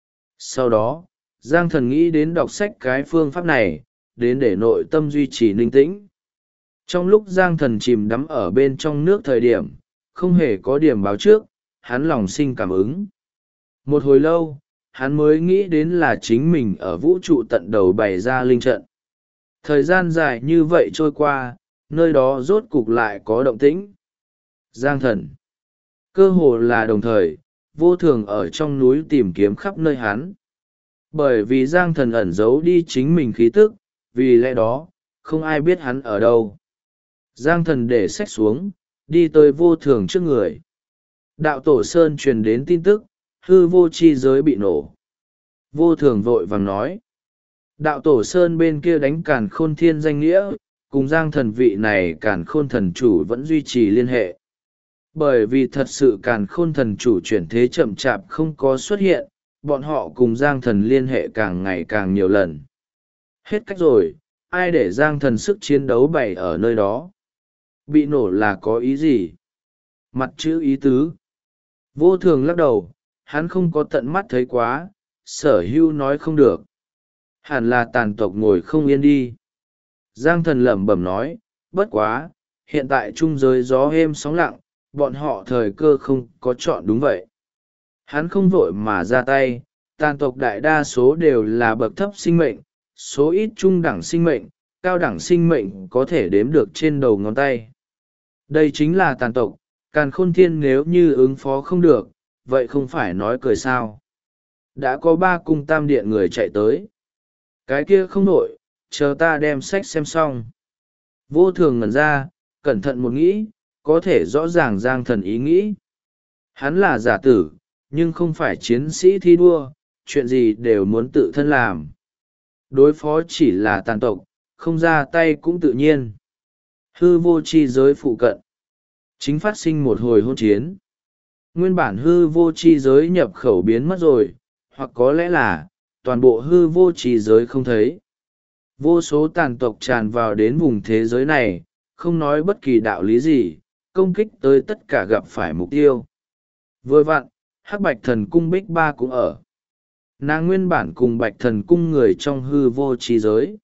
Speaker 1: Sau đó, Giang Thần nghĩ đến đọc sách cái phương pháp này, đến để nội tâm duy trì ninh tĩnh. Trong lúc Giang Thần chìm đắm ở bên trong nước thời điểm, không hề có điểm báo trước, hắn lòng sinh cảm ứng. Một hồi lâu, hắn mới nghĩ đến là chính mình ở vũ trụ tận đầu bày ra linh trận. Thời gian dài như vậy trôi qua, nơi đó rốt cục lại có động tĩnh. Giang Thần. Cơ hồ là đồng thời, vô thường ở trong núi tìm kiếm khắp nơi hắn. Bởi vì Giang Thần ẩn giấu đi chính mình khí tức, vì lẽ đó, không ai biết hắn ở đâu. Giang Thần để xách xuống, đi tới vô thường trước người. Đạo Tổ Sơn truyền đến tin tức, hư vô chi giới bị nổ. Vô thường vội vàng nói. Đạo Tổ Sơn bên kia đánh Càn Khôn Thiên danh nghĩa, cùng Giang Thần vị này Càn Khôn Thần Chủ vẫn duy trì liên hệ. Bởi vì thật sự Càn Khôn Thần Chủ chuyển thế chậm chạp không có xuất hiện, bọn họ cùng Giang Thần liên hệ càng ngày càng nhiều lần. Hết cách rồi, ai để Giang Thần sức chiến đấu bày ở nơi đó? Bị nổ là có ý gì? Mặt chữ ý tứ. Vô thường lắc đầu, hắn không có tận mắt thấy quá, Sở Hưu nói không được. Hẳn là tàn tộc ngồi không yên đi. Giang Thần lẩm bẩm nói, bất quá, hiện tại trung giới gió êm sóng lặng, bọn họ thời cơ không có chọn đúng vậy. Hắn không vội mà ra tay, tàn tộc đại đa số đều là bậc thấp sinh mệnh, số ít trung đẳng sinh mệnh, cao đẳng sinh mệnh có thể đếm được trên đầu ngón tay. Đây chính là tàn tộc, Càn Khôn Thiên nếu như ứng phó không được, vậy không phải nói cười sao. Đã có 3 cung tam điện người chạy tới. Cái kia không nổi, chờ ta đem sách xem xong. Vô thường ngẩn ra, cẩn thận một nghĩ, có thể rõ ràng Giang Thần ý nghĩ. Hắn là giả tử, nhưng không phải chiến sĩ thi đua, chuyện gì đều muốn tự thân làm. Đối phó chỉ là tàn tộc, không ra tay cũng tự nhiên. Hư vô chi giới phụ cận. Chính phát sinh một hồi hôn chiến. Nguyên bản hư vô chi giới nhập khẩu biến mất rồi, hoặc có lẽ là, toàn bộ hư vô chi giới không thấy. Vô số tàn tộc tràn vào đến vùng thế giới này, không nói bất kỳ đạo lý gì, công kích tới tất cả gặp phải mục tiêu. Vừa vặn, Hắc Bạch Thần Cung Bích Ba cũng ở. Nàng nguyên bản cùng Bạch Thần Cung người trong hư vô chi giới.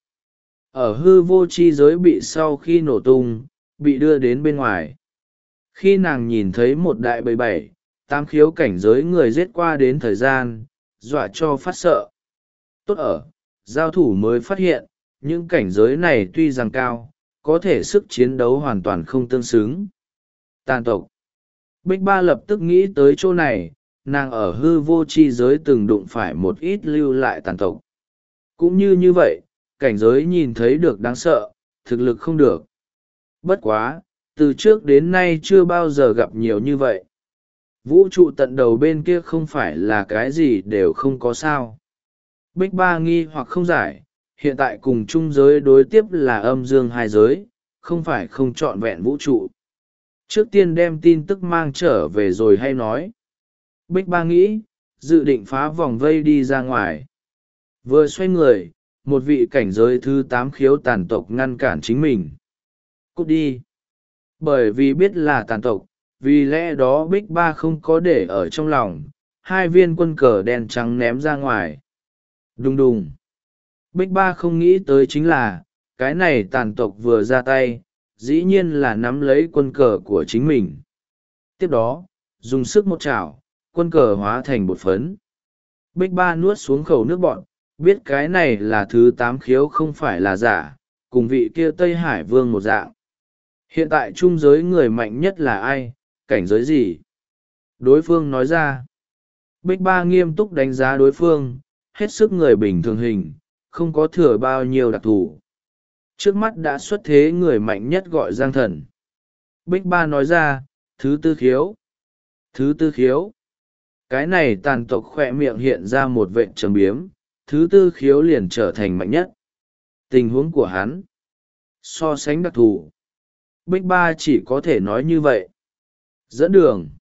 Speaker 1: Ở hư vô chi giới bị sau khi nổ tung, bị đưa đến bên ngoài. Khi nàng nhìn thấy một đại bầy 7, 8 khiếu cảnh giới người giết qua đến thời gian, dọa cho phát sợ. Tốt ở, giao thủ mới phát hiện, những cảnh giới này tuy rằng cao, có thể sức chiến đấu hoàn toàn không tương xứng. Tàn tộc. Bích Ba lập tức nghĩ tới chỗ này, nàng ở hư vô chi giới từng đụng phải một ít lưu lại tàn tộc. Cũng như vậy, cảnh giới nhìn thấy được đáng sợ, thực lực không được. Bất quá, từ trước đến nay chưa bao giờ gặp nhiều như vậy. Vũ trụ tận đầu bên kia không phải là cái gì đều không có sao. Bích Ba nghi hoặc không giải, hiện tại cùng chung giới đối tiếp là âm dương hai giới, không phải không trọn vẹn vũ trụ. Trước tiên đem tin tức mang trở về rồi hay nói. Bích Ba nghĩ, dự định phá vòng vây đi ra ngoài. Vừa xoay người, một vị cảnh giới thứ 8 khiếu tàn tộc ngăn cản chính mình. Cút đi. Bởi vì biết là tàn tộc, vì lẽ đó Bích Ba không có để ở trong lòng, 2 viên quân cờ đen trắng ném ra ngoài. Đùng đùng. Bích Ba không nghĩ tới chính là, cái này tàn tộc vừa ra tay, dĩ nhiên là nắm lấy quân cờ của chính mình. Tiếp đó, dùng sức một chảo, quân cờ hóa thành bột phấn. Bích Ba nuốt xuống khẩu nước bọn, biết cái này là thứ 8 khiếu không phải là giả, cùng vị kia Tây Hải Vương một dạng. Hiện tại trung giới người mạnh nhất là ai, cảnh giới gì? Đối phương nói ra. Bích Ba nghiêm túc đánh giá đối phương, hết sức người bình thường hình, không có thừa bao nhiêu đặc thù. Trước mắt đã xuất thế người mạnh nhất gọi Giang Thần. Bích Ba nói ra, thứ 4 khiếu. Thứ 4 khiếu. Cái này tàn tộc khỏe miệng hiện ra một vệt trầm biếm, thứ 4 khiếu liền trở thành mạnh nhất. Tình huống của hắn so sánh đặc thù, Bích Ba chỉ có thể nói như vậy. Dẫn đường.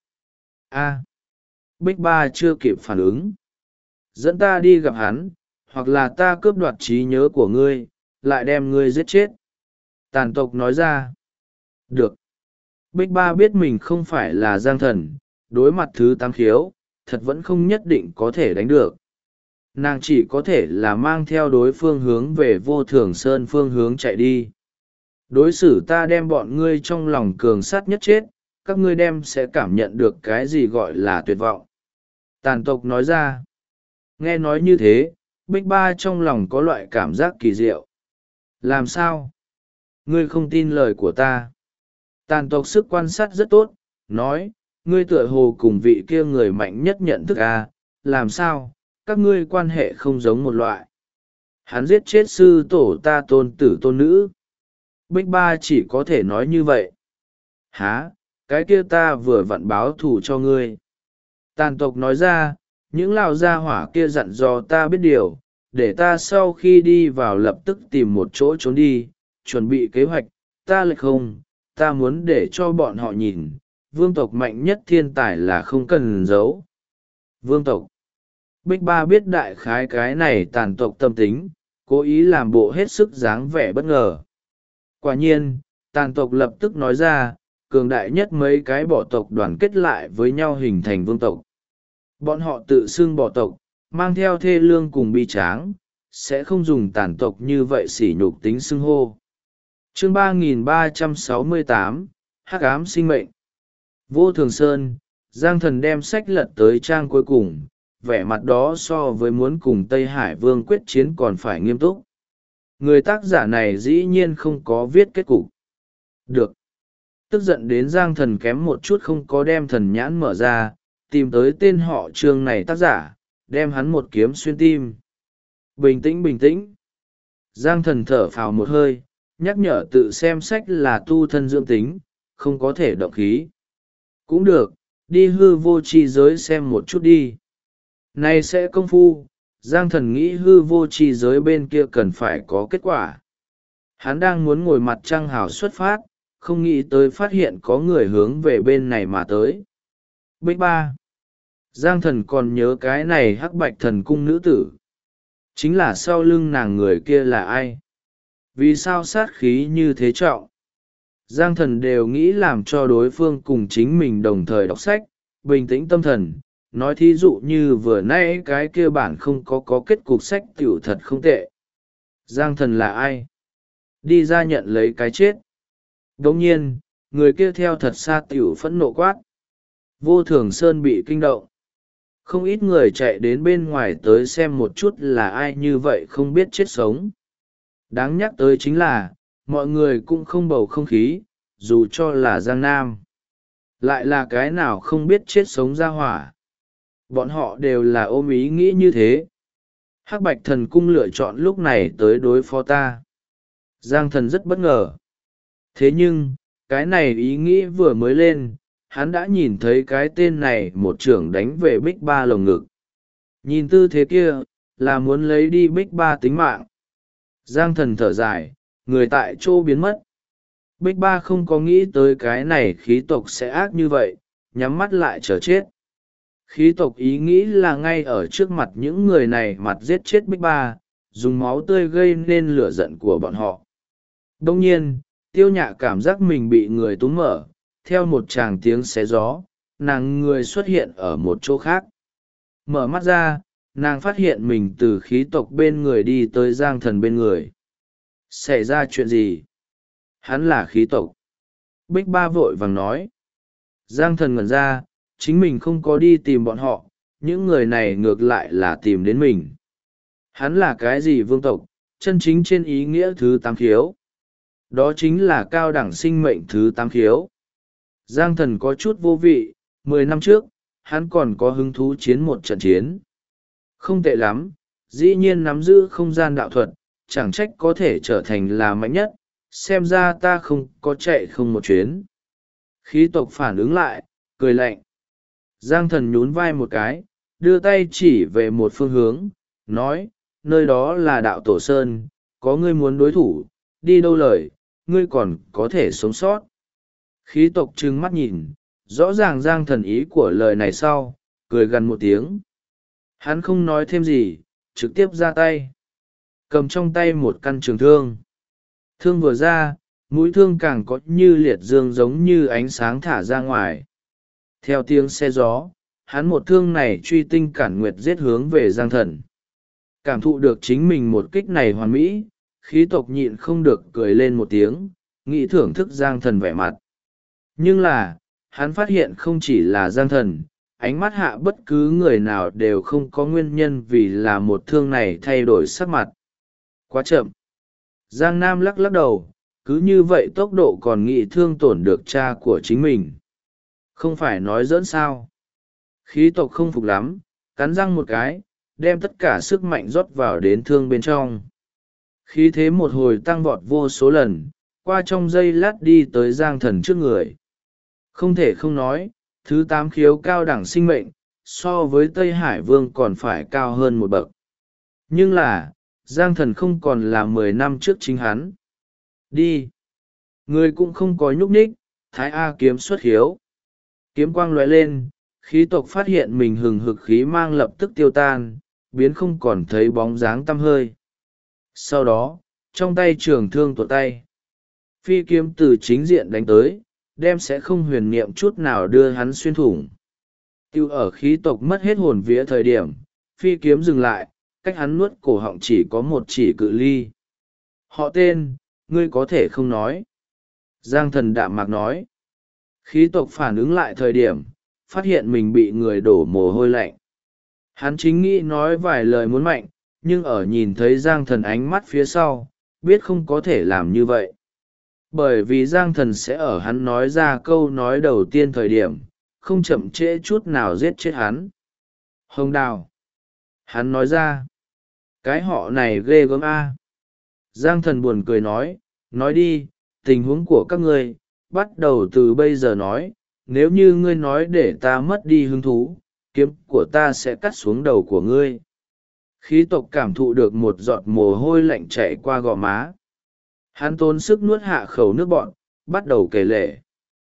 Speaker 1: Bích Ba chưa kịp phản ứng. Dẫn ta đi gặp hắn, hoặc là ta cướp đoạt trí nhớ của ngươi, lại đem ngươi giết chết. Tàn tộc nói ra. Được. Bích Ba biết mình không phải là Giang Thần, đối mặt thứ tám khiếu, thật vẫn không nhất định có thể đánh được. Nàng chỉ có thể là mang theo đối phương hướng về Vô Thường Sơn phương hướng chạy đi. Đối xử ta đem bọn ngươi trong lòng cường sát nhất chết, các ngươi đem sẽ cảm nhận được cái gì gọi là tuyệt vọng. Tàn tộc nói ra. Nghe nói như thế, Bích Ba trong lòng có loại cảm giác kỳ diệu. Làm sao? Ngươi không tin lời của ta. Tàn tộc sức quan sát rất tốt, nói, ngươi tựa hồ cùng vị kia người mạnh nhất nhận thức à, làm sao, các ngươi quan hệ không giống một loại. Hắn giết chết sư tổ ta tôn tử tôn nữ. Bích Ba chỉ có thể nói như vậy. Hả, cái kia ta vừa vặn báo thù cho ngươi. Tàn tộc nói ra, những lão gia hỏa kia dặn dò ta biết điều, để ta sau khi đi vào lập tức tìm một chỗ trốn đi, chuẩn bị kế hoạch, ta lại không, ta muốn để cho bọn họ nhìn, vương tộc mạnh nhất thiên tài là không cần giấu. Vương tộc. Bích Ba biết đại khái cái này tàn tộc tâm tính, cố ý làm bộ hết sức dáng vẻ bất ngờ. Quả nhiên, tàn tộc lập tức nói ra, cường đại nhất mấy cái bỏ tộc đoàn kết lại với nhau hình thành vương tộc. Bọn họ tự xưng bỏ tộc, mang theo thê lương cùng bi tráng, sẽ không dùng tàn tộc như vậy sỉ nhục tính xưng hô. Chương 3368, Hắc ám sinh mệnh. Vô Thường Sơn, Giang Thần đem sách lật tới trang cuối cùng, vẻ mặt đó so với muốn cùng Tây Hải Vương quyết chiến còn phải nghiêm túc. Người tác giả này dĩ nhiên không có viết kết cục. Được. Tức giận đến Giang Thần kém một chút không có đem thần nhãn mở ra, tìm tới tên họ chương này tác giả, đem hắn một kiếm xuyên tim. Bình tĩnh bình tĩnh. Giang Thần thở phào một hơi, nhắc nhở tự xem sách là tu thân dưỡng tính, không có thể động khí. Cũng được, đi hư vô chi giới xem một chút đi. Này sẽ công phu, Giang Thần nghĩ hư vô chi giới bên kia cần phải có kết quả. Hắn đang muốn ngồi mặt trăng hào xuất phát, không nghĩ tới phát hiện có người hướng về bên này mà tới. Bích Ba. Giang Thần còn nhớ cái này Hắc Bạch Thần Cung nữ tử. Chính là sau lưng nàng người kia là ai? Vì sao sát khí như thế trọng? Giang Thần đều nghĩ làm cho đối phương cùng chính mình đồng thời đọc sách, bình tĩnh tâm thần. Nói thí dụ như vừa nãy cái kia bản không có kết cục sách tiểu thật không tệ. Giang Thần là ai? Đi ra nhận lấy cái chết. Đồng nhiên, người kia theo thật xa tiểu phẫn nộ quát. Vô Thường Sơn bị kinh động. Không ít người chạy đến bên ngoài tới xem một chút là ai như vậy không biết chết sống. Đáng nhắc tới chính là, mọi người cũng không bầu không khí, dù cho là Giang Nam. Lại là cái nào không biết chết sống ra hỏa. Bọn họ đều là ôm ý nghĩ như thế. Hắc Bạch Thần Cung lựa chọn lúc này tới đối phó ta. Giang Thần rất bất ngờ. Thế nhưng, cái này ý nghĩ vừa mới lên, hắn đã nhìn thấy cái tên này một trưởng đánh về Bích Ba lồng ngực. Nhìn tư thế kia, là muốn lấy đi Bích Ba tính mạng. Giang Thần thở dài, người tại chỗ biến mất. Bích Ba không có nghĩ tới cái này khí tộc sẽ ác như vậy, nhắm mắt lại chờ chết. Khí tộc ý nghĩ là ngay ở trước mặt những người này mặt giết chết Bích Ba, dùng máu tươi gây nên lửa giận của bọn họ. Đông nhiên, Tiêu Nhạ cảm giác mình bị người túm mở, theo một tràng tiếng xé gió, nàng người xuất hiện ở một chỗ khác. Mở mắt ra, nàng phát hiện mình từ khí tộc bên người đi tới Giang Thần bên người. Xảy ra chuyện gì? Hắn là khí tộc. Bích Ba vội vàng nói. Giang Thần ngẩn ra, chính mình không có đi tìm bọn họ, những người này ngược lại là tìm đến mình. Hắn là cái gì vương tộc, chân chính trên ý nghĩa thứ 8 khiếu. Đó chính là cao đẳng sinh mệnh thứ 8 khiếu. Giang Thần có chút vô vị, 10 năm trước, hắn còn có hứng thú chiến một trận chiến. Không tệ lắm, dĩ nhiên nắm giữ không gian đạo thuật, chẳng trách có thể trở thành là mạnh nhất, xem ra ta không có chạy không một chuyến. Khí tộc phản ứng lại, cười lạnh. Giang Thần nhún vai một cái, đưa tay chỉ về một phương hướng, nói, nơi đó là đạo Tổ Sơn, có ngươi muốn đối thủ, đi đâu lời, ngươi còn có thể sống sót. Khí tộc trừng mắt nhìn, rõ ràng Giang Thần ý của lời này sau, cười gằn một tiếng. Hắn không nói thêm gì, trực tiếp ra tay. Cầm trong tay một căn trường thương. Thương vừa ra, mũi thương càng có như liệt dương giống như ánh sáng thả ra ngoài. Theo tiếng xe gió, hắn một thương này truy tinh cản nguyệt giết hướng về Giang Thần. Cảm thụ được chính mình một kích này hoàn mỹ, khí tộc nhịn không được cười lên một tiếng, nghĩ thưởng thức Giang Thần vẻ mặt. Nhưng là, hắn phát hiện không chỉ là Giang Thần, ánh mắt hạ bất cứ người nào đều không có nguyên nhân vì là một thương này thay đổi sắc mặt. Quá chậm. Giang Nam lắc lắc đầu, cứ như vậy tốc độ còn nghĩ thương tổn được cha của chính mình. Không phải nói giỡn sao. Khí tộc không phục lắm, cắn răng một cái, đem tất cả sức mạnh rót vào đến thương bên trong. Khí thế một hồi tăng vọt vô số lần, qua trong giây lát đi tới Giang Thần trước người. Không thể không nói, thứ 8 khiếu cao đẳng sinh mệnh, so với Tây Hải Vương còn phải cao hơn một bậc. Nhưng là, Giang Thần không còn là 10 năm trước chính hắn. Đi. Người cũng không có nhúc nhích, Thái A kiếm xuất khiếu. Kiếm quang lóe lên, khí tộc phát hiện mình hừng hực khí mang lập tức tiêu tan, biến không còn thấy bóng dáng tăm hơi. Sau đó, trong tay trường thương tuột tay. Phi kiếm từ chính diện đánh tới, đem sẽ không huyền niệm chút nào đưa hắn xuyên thủng. Tiêu ở khí tộc mất hết hồn vía thời điểm, phi kiếm dừng lại, cách hắn nuốt cổ họng chỉ có một chỉ cự ly. Họ tên, ngươi có thể không nói. Giang Thần đạm mạc nói. Khí tộc phản ứng lại thời điểm, phát hiện mình bị người đổ mồ hôi lạnh. Hắn chính nghĩ nói vài lời muốn mạnh, nhưng ở nhìn thấy Giang Thần ánh mắt phía sau, biết không có thể làm như vậy. Bởi vì Giang Thần sẽ ở hắn nói ra câu nói đầu tiên thời điểm, không chậm trễ chút nào giết chết hắn. Hồng Đào. Hắn nói ra. Cái họ này ghê gớm a. Giang Thần buồn cười nói đi, tình huống của các ngươi, bắt đầu từ bây giờ nói, nếu như ngươi nói để ta mất đi hứng thú, kiếm của ta sẽ cắt xuống đầu của ngươi. Khí tộc cảm thụ được một giọt mồ hôi lạnh chảy qua gò má. Hắn tốn sức nuốt hạ khẩu nước bọn, bắt đầu kể lể.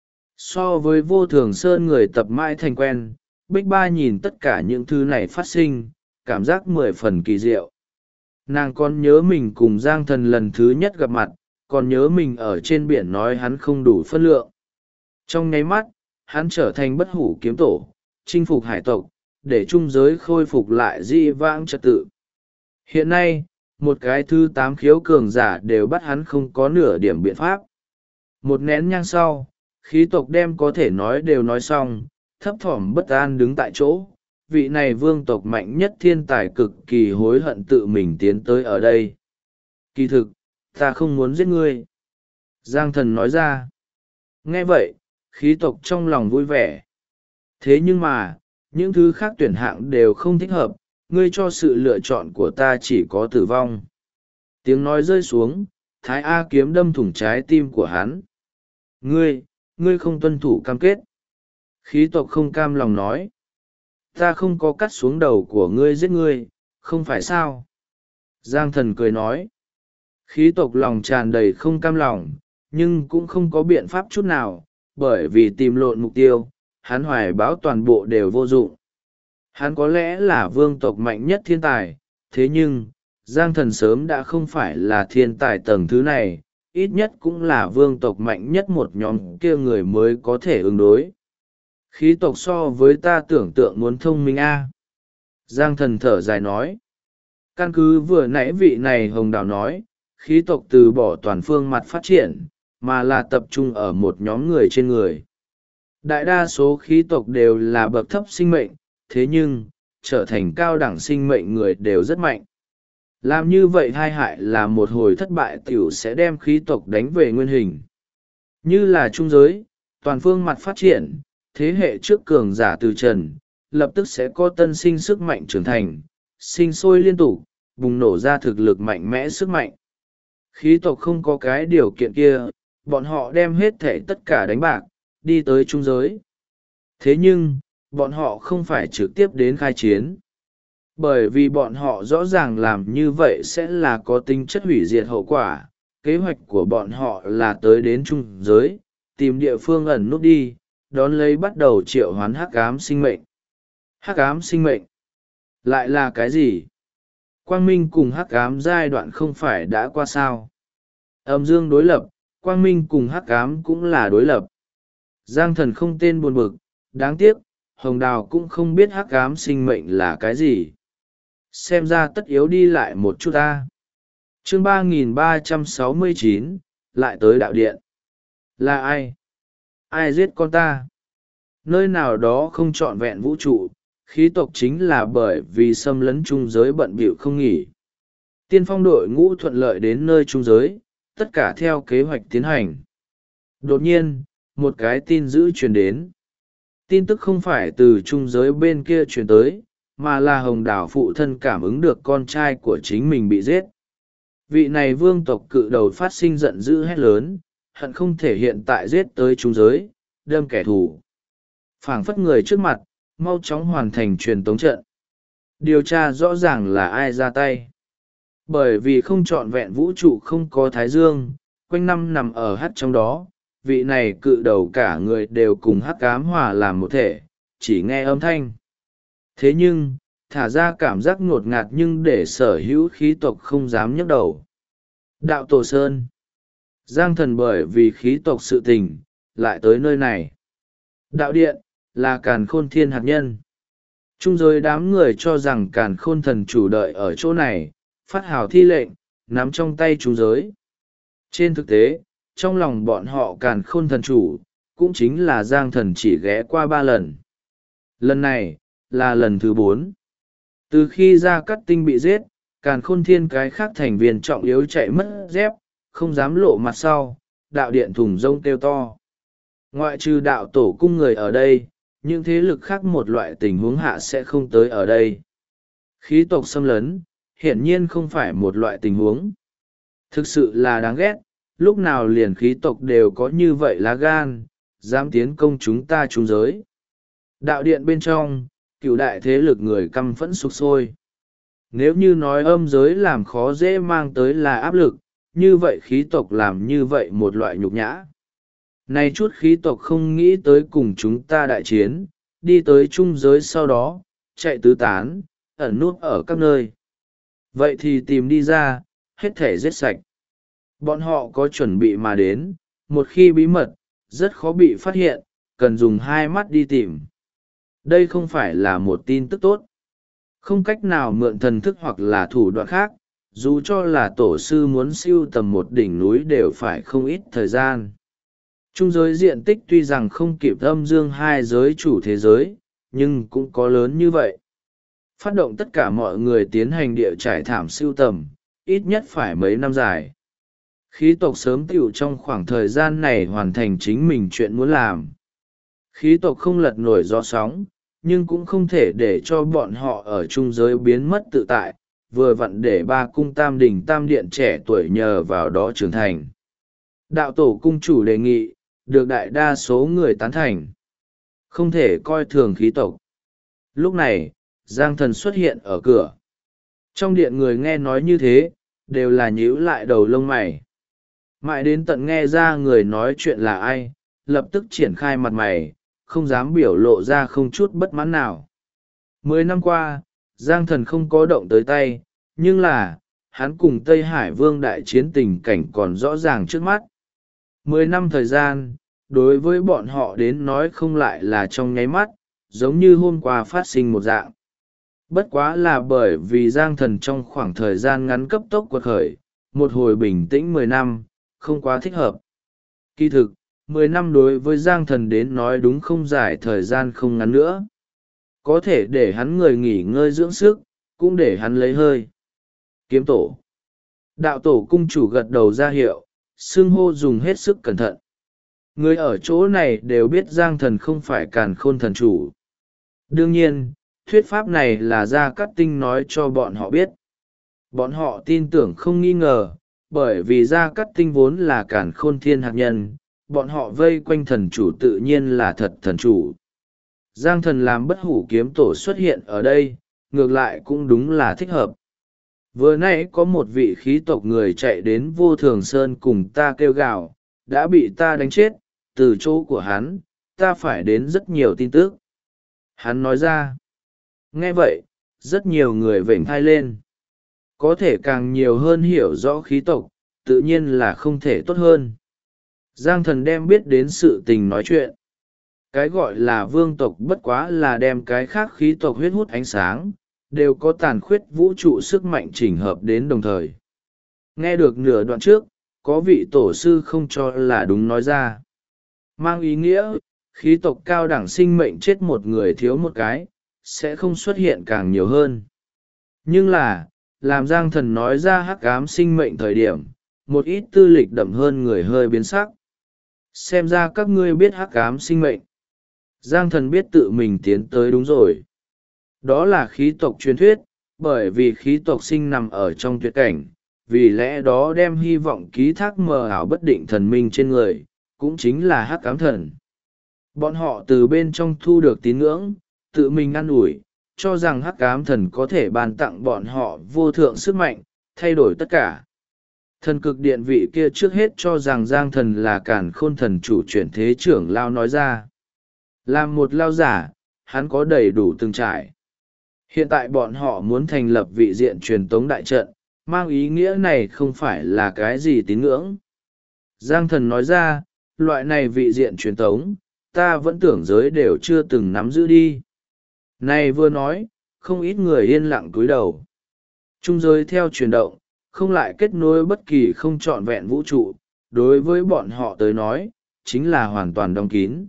Speaker 1: So với Vô Thường Sơn người tập mãi thành quen, Bích Ba nhìn tất cả những thứ này phát sinh, cảm giác 10 phần kỳ diệu. Nàng còn nhớ mình cùng Giang Thần lần thứ nhất gặp mặt, còn nhớ mình ở trên biển nói hắn không đủ phân lượng. Trong nháy mắt, hắn trở thành bất hủ kiếm tổ, chinh phục hải tộc, để trung giới khôi phục lại dị vãng trật tự. Hiện nay, một cái thứ 8 khiếu cường giả đều bắt hắn không có nửa điểm biện pháp. Một nén nhang sau, khí tộc đem có thể nói đều nói xong, thấp thỏm bất an đứng tại chỗ. Vị này vương tộc mạnh nhất thiên tài cực kỳ hối hận tự mình tiến tới ở đây. Kỳ thực, ta không muốn giết ngươi. Giang Thần nói ra. Nghe vậy, khí tộc trong lòng vui vẻ. Thế nhưng mà, những thứ khác tuyển hạng đều không thích hợp, ngươi cho sự lựa chọn của ta chỉ có tử vong. Tiếng nói rơi xuống, Thái A kiếm đâm thủng trái tim của hắn. Ngươi không tuân thủ cam kết. Khí tộc không cam lòng nói. Ta không có cắt xuống đầu của ngươi giết ngươi, không phải sao? Giang Thần cười nói. Khí tộc lòng tràn đầy không cam lòng, nhưng cũng không có biện pháp chút nào, bởi vì tìm lộn mục tiêu, hắn hoài báo toàn bộ đều vô dụng. Hắn có lẽ là vương tộc mạnh nhất thiên tài, thế nhưng, Giang Thần sớm đã không phải là thiên tài tầng thứ này, ít nhất cũng là vương tộc mạnh nhất một nhóm kia người mới có thể ứng đối. Khí tộc so với ta tưởng tượng muốn thông minh a. Giang Thần thở dài nói. Căn cứ vừa nãy vị này Hồng Đào nói, khí tộc từ bỏ toàn phương mặt phát triển, mà là tập trung ở một nhóm người trên người. Đại đa số khí tộc đều là bậc thấp sinh mệnh, thế nhưng, trở thành cao đẳng sinh mệnh người đều rất mạnh. Làm như vậy hai hại là một hồi thất bại tiểu sẽ đem khí tộc đánh về nguyên hình. Như là trung giới, toàn phương mặt phát triển, thế hệ trước cường giả từ trần, lập tức sẽ có tân sinh sức mạnh trưởng thành, sinh sôi liên tục, bùng nổ ra thực lực mạnh mẽ sức mạnh. Khí tộc không có cái điều kiện kia, bọn họ đem hết thể tất cả đánh bạc, đi tới trung giới. Thế nhưng, bọn họ không phải trực tiếp đến khai chiến. Bởi vì bọn họ rõ ràng làm như vậy sẽ là có tính chất hủy diệt hậu quả. Kế hoạch của bọn họ là tới đến trung giới, tìm địa phương ẩn nút đi, đón lấy bắt đầu triệu hoán hắc ám sinh mệnh. Hắc ám sinh mệnh lại là cái gì? Quang minh cùng hắc ám giai đoạn không phải đã qua sao? Âm dương đối lập, quang minh cùng hắc ám cũng là đối lập. Giang Thần không tên buồn bực, đáng tiếc Hồng Đào cũng không biết hắc ám sinh mệnh là cái gì. Xem ra tất yếu đi lại một chút ta. Chương 3369, lại tới đạo điện. Là ai? Ai giết con ta? Nơi nào đó không trọn vẹn vũ trụ, khí tộc chính là bởi vì xâm lấn trung giới bận bịu không nghỉ. Tiên phong đội ngũ thuận lợi đến nơi trung giới, tất cả theo kế hoạch tiến hành. Đột nhiên, một cái tin dữ truyền đến. Tin tức không phải từ trung giới bên kia truyền tới, mà là Hồng Đào phụ thân cảm ứng được con trai của chính mình bị giết. Vị này vương tộc cự đầu phát sinh giận dữ hét lớn, hận không thể hiện tại giết tới trung giới, đâm kẻ thù. Phảng phất người trước mặt, mau chóng hoàn thành truyền tống trận. Điều tra rõ ràng là ai ra tay. Bởi vì không trọn vẹn vũ trụ không có thái dương, quanh năm nằm ở hắt trong đó, vị này cự đầu cả người đều cùng hắc ám hòa làm một thể, chỉ nghe âm thanh. Thế nhưng, thả ra cảm giác ngột ngạt nhưng để sở hữu khí tộc không dám nhấc đầu. Đạo Tổ Sơn. Giang Thần bởi vì khí tộc sự tình, lại tới nơi này. Đạo Điện, là Càn Khôn Thiên hạt nhân. Trung giới đám người cho rằng Càn Khôn Thần chủ đợi ở chỗ này, phát hào thi lệnh, nắm trong tay trung giới. Trên thực tế, trong lòng bọn họ Càn Khôn Thần chủ, cũng chính là Giang Thần chỉ ghé qua 3 lần. Lần này, là lần thứ 4. Từ khi Gia Cát Tinh bị giết, Càn Khôn Thiên cái khác thành viên trọng yếu chạy mất dép, không dám lộ mặt sau, đạo điện thùng rông kêu to. Ngoại trừ đạo tổ cung người ở đây, những thế lực khác một loại tình huống hạ sẽ không tới ở đây. Khí tộc xâm lấn, hiển nhiên không phải một loại tình huống. Thực sự là đáng ghét, lúc nào liền khí tộc đều có như vậy lá gan, dám tiến công chúng ta trung giới. Đạo điện bên trong, cựu đại thế lực người căm phẫn sục sôi. Nếu như nói âm giới làm khó dễ mang tới là áp lực, như vậy khí tộc làm như vậy một loại nhục nhã. Này chút khí tộc không nghĩ tới cùng chúng ta đại chiến, đi tới trung giới sau đó, chạy tứ tán, ẩn nút ở các nơi. Vậy thì tìm đi ra, hết thể giết sạch. Bọn họ có chuẩn bị mà đến, một khi bí mật, rất khó bị phát hiện, cần dùng 2 mắt đi tìm. Đây không phải là một tin tức tốt. Không cách nào mượn thần thức hoặc là thủ đoạn khác, dù cho là tổ sư muốn siêu tầm một đỉnh núi đều phải không ít thời gian. Trung giới diện tích tuy rằng không kịp âm dương 2 giới chủ thế giới, nhưng cũng có lớn như vậy. Phát động tất cả mọi người tiến hành địa trải thảm siêu tầm, ít nhất phải mấy năm dài. Khí tộc sớm tiểu trong khoảng thời gian này hoàn thành chính mình chuyện muốn làm. Khí tộc không lật nổi gió sóng, nhưng cũng không thể để cho bọn họ ở trung giới biến mất tự tại, vừa vặn để 3 cung tam đình tam điện trẻ tuổi nhờ vào đó trưởng thành. Đạo tổ cung chủ đề nghị, được đại đa số người tán thành. Không thể coi thường khí tộc. Lúc này, Giang Thần xuất hiện ở cửa. Trong điện người nghe nói như thế, đều là nhíu lại đầu lông mày. Mãi đến tận nghe ra người nói chuyện là ai, lập tức triển khai mặt mày, không dám biểu lộ ra không chút bất mãn nào. 10 năm qua, Giang Thần không có động tới tay, nhưng là, hắn cùng Tây Hải Vương đại chiến tình cảnh còn rõ ràng trước mắt. 10 năm thời gian, đối với bọn họ đến nói không lại là trong nháy mắt, giống như hôm qua phát sinh một dạng. Bất quá là bởi vì Giang Thần trong khoảng thời gian ngắn cấp tốc quật khởi, một hồi bình tĩnh 10 năm, không quá thích hợp. Kỳ thực, 10 năm đối với Giang Thần đến nói đúng không dài thời gian không ngắn nữa. Có thể để hắn người nghỉ ngơi dưỡng sức, cũng để hắn lấy hơi. Kiếm tổ. Đạo tổ cung chủ gật đầu ra hiệu, xưng hô dùng hết sức cẩn thận. Người ở chỗ này đều biết Giang Thần không phải Càn Khôn thần chủ. Đương nhiên, thuyết pháp này là Gia Cát Tinh nói cho bọn họ biết. Bọn họ tin tưởng không nghi ngờ, bởi vì Gia Cát Tinh vốn là Càn Khôn Thiên hạt nhân, bọn họ vây quanh thần chủ tự nhiên là thật thần chủ. Giang Thần làm bất hủ kiếm tổ xuất hiện ở đây, ngược lại cũng đúng là thích hợp. Vừa nãy có một vị khí tộc người chạy đến Vô Thường Sơn cùng ta kêu gào, đã bị ta đánh chết, từ chỗ của hắn, ta phải đến rất nhiều tin tức. Hắn nói ra. Nghe vậy, rất nhiều người vểnh thai lên. Có thể càng nhiều hơn hiểu rõ khí tộc, tự nhiên là không thể tốt hơn. Giang Thần đem biết đến sự tình nói chuyện. Cái gọi là vương tộc bất quá là đem cái khác khí tộc huyết hút ánh sáng, đều có tàn khuyết vũ trụ sức mạnh chỉnh hợp đến đồng thời. Nghe được nửa đoạn trước, có vị tổ sư không cho là đúng nói ra. Mang ý nghĩa, khí tộc cao đẳng sinh mệnh chết một người thiếu một cái, sẽ không xuất hiện càng nhiều hơn. Nhưng là, làm Giang Thần nói ra hắc ám sinh mệnh thời điểm, một ít tư lịch đậm hơn người hơi biến sắc. Xem ra các ngươi biết hắc ám sinh mệnh. Giang Thần biết tự mình tiến tới đúng rồi. Đó là khí tộc truyền thuyết, bởi vì khí tộc sinh nằm ở trong tuyệt cảnh, vì lẽ đó đem hy vọng ký thác mờ ảo bất định thần minh trên người, cũng chính là hắc ám thần. Bọn họ từ bên trong thu được tín ngưỡng, tự mình ăn ủi, cho rằng hắc ám thần có thể ban tặng bọn họ vô thượng sức mạnh, thay đổi tất cả. Thần cực điện vị kia trước hết cho rằng Giang Thần là Càn Khôn thần chủ chuyển thế trưởng lao nói ra. Làm một lao giả, hắn có đầy đủ từng trải. Hiện tại bọn họ muốn thành lập vị diện truyền tống đại trận, mang ý nghĩa này không phải là cái gì tín ngưỡng. Giang Thần nói ra, loại này vị diện truyền tống, ta vẫn tưởng giới đều chưa từng nắm giữ đi. Này vừa nói, không ít người yên lặng cúi đầu. Trung giới theo chuyển động, không lại kết nối bất kỳ không trọn vẹn vũ trụ, đối với bọn họ tới nói, chính là hoàn toàn đóng kín.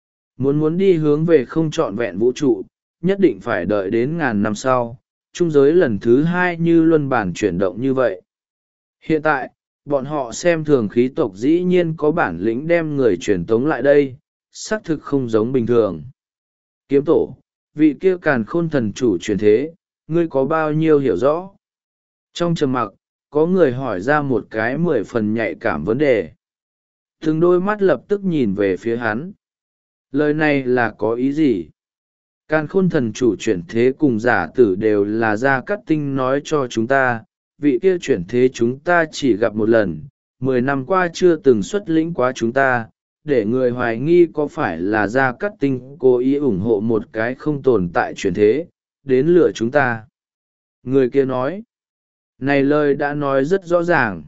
Speaker 1: Muốn đi hướng về không trọn vẹn vũ trụ, nhất định phải đợi đến ngàn năm sau, trung giới lần thứ hai như luân bản chuyển động như vậy. Hiện tại, bọn họ xem thường khí tộc dĩ nhiên có bản lĩnh đem người truyền tống lại đây, xác thực không giống bình thường. Kiếm tổ, vị kia Càn Khôn thần chủ truyền thế, ngươi có bao nhiêu hiểu rõ? Trong trầm mặc, có người hỏi ra một cái 10 phần nhạy cảm vấn đề. Từng đôi mắt lập tức nhìn về phía hắn. Lời này là có ý gì? Càn Khôn thần chủ chuyển thế cùng giả tử đều là Gia Cát Tinh nói cho chúng ta, vị kia chuyển thế chúng ta chỉ gặp một lần, 10 năm qua chưa từng xuất lĩnh qua chúng ta, để người hoài nghi có phải là Gia Cát Tinh cố ý ủng hộ một cái không tồn tại chuyển thế, đến lừa chúng ta. Người kia nói, này lời đã nói rất rõ ràng.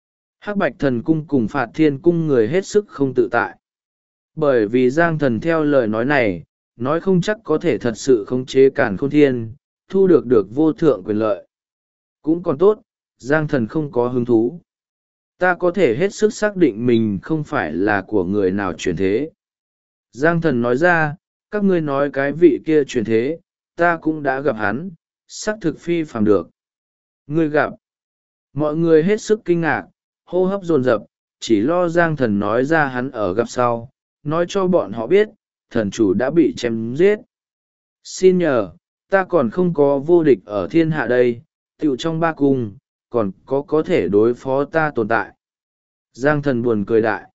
Speaker 1: Hắc Bạch Thần Cung cùng Phạt Thiên Cung người hết sức không tự tại. Bởi vì Giang Thần theo lời nói này, nói không chắc có thể thật sự khống chế Càn Khôn Thiên, thu được vô thượng quyền lợi. Cũng còn tốt, Giang Thần không có hứng thú. Ta có thể hết sức xác định mình không phải là của người nào chuyển thế. Giang Thần nói ra, các ngươi nói cái vị kia chuyển thế, ta cũng đã gặp hắn, xác thực phi phàm được. Ngươi gặp. Mọi người hết sức kinh ngạc, hô hấp dồn dập, chỉ lo Giang Thần nói ra hắn ở gặp sau, nói cho bọn họ biết, thần chủ đã bị chém giết. Xin nhờ, ta còn không có vô địch ở thiên hạ đây, tựu trong ba cung, còn có thể đối phó ta tồn tại. Giang Thần buồn cười đại.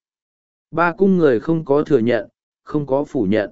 Speaker 1: Ba cung người không có thừa nhận, không có phủ nhận.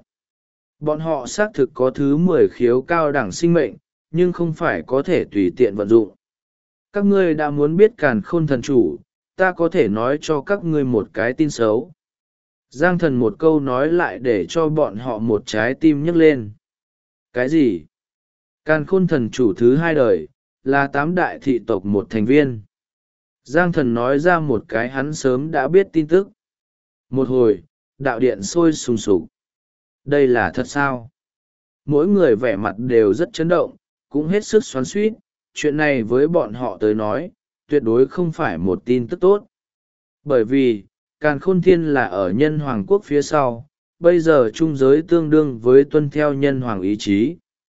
Speaker 1: Bọn họ xác thực có thứ 10 khiếu cao đẳng sinh mệnh, nhưng không phải có thể tùy tiện vận dụng. Các ngươi đã muốn biết Càn Khôn thần chủ, ta có thể nói cho các ngươi một cái tin xấu. Giang Thần một câu nói lại để cho bọn họ một trái tim nhấc lên. Cái gì? Càn Khôn thần chủ thứ 2 đời, là 8 đại thị tộc một thành viên. Giang Thần nói ra một cái hắn sớm đã biết tin tức. Một hồi, đạo điện sôi sùng sục. Đây là thật sao? Mỗi người vẻ mặt đều rất chấn động, cũng hết sức xoắn xuýt. Chuyện này với bọn họ tới nói, tuyệt đối không phải một tin tức tốt. Bởi vì, Càn Khôn Thiên là ở nhân hoàng quốc phía sau, bây giờ trung giới tương đương với tuân theo nhân hoàng ý chí.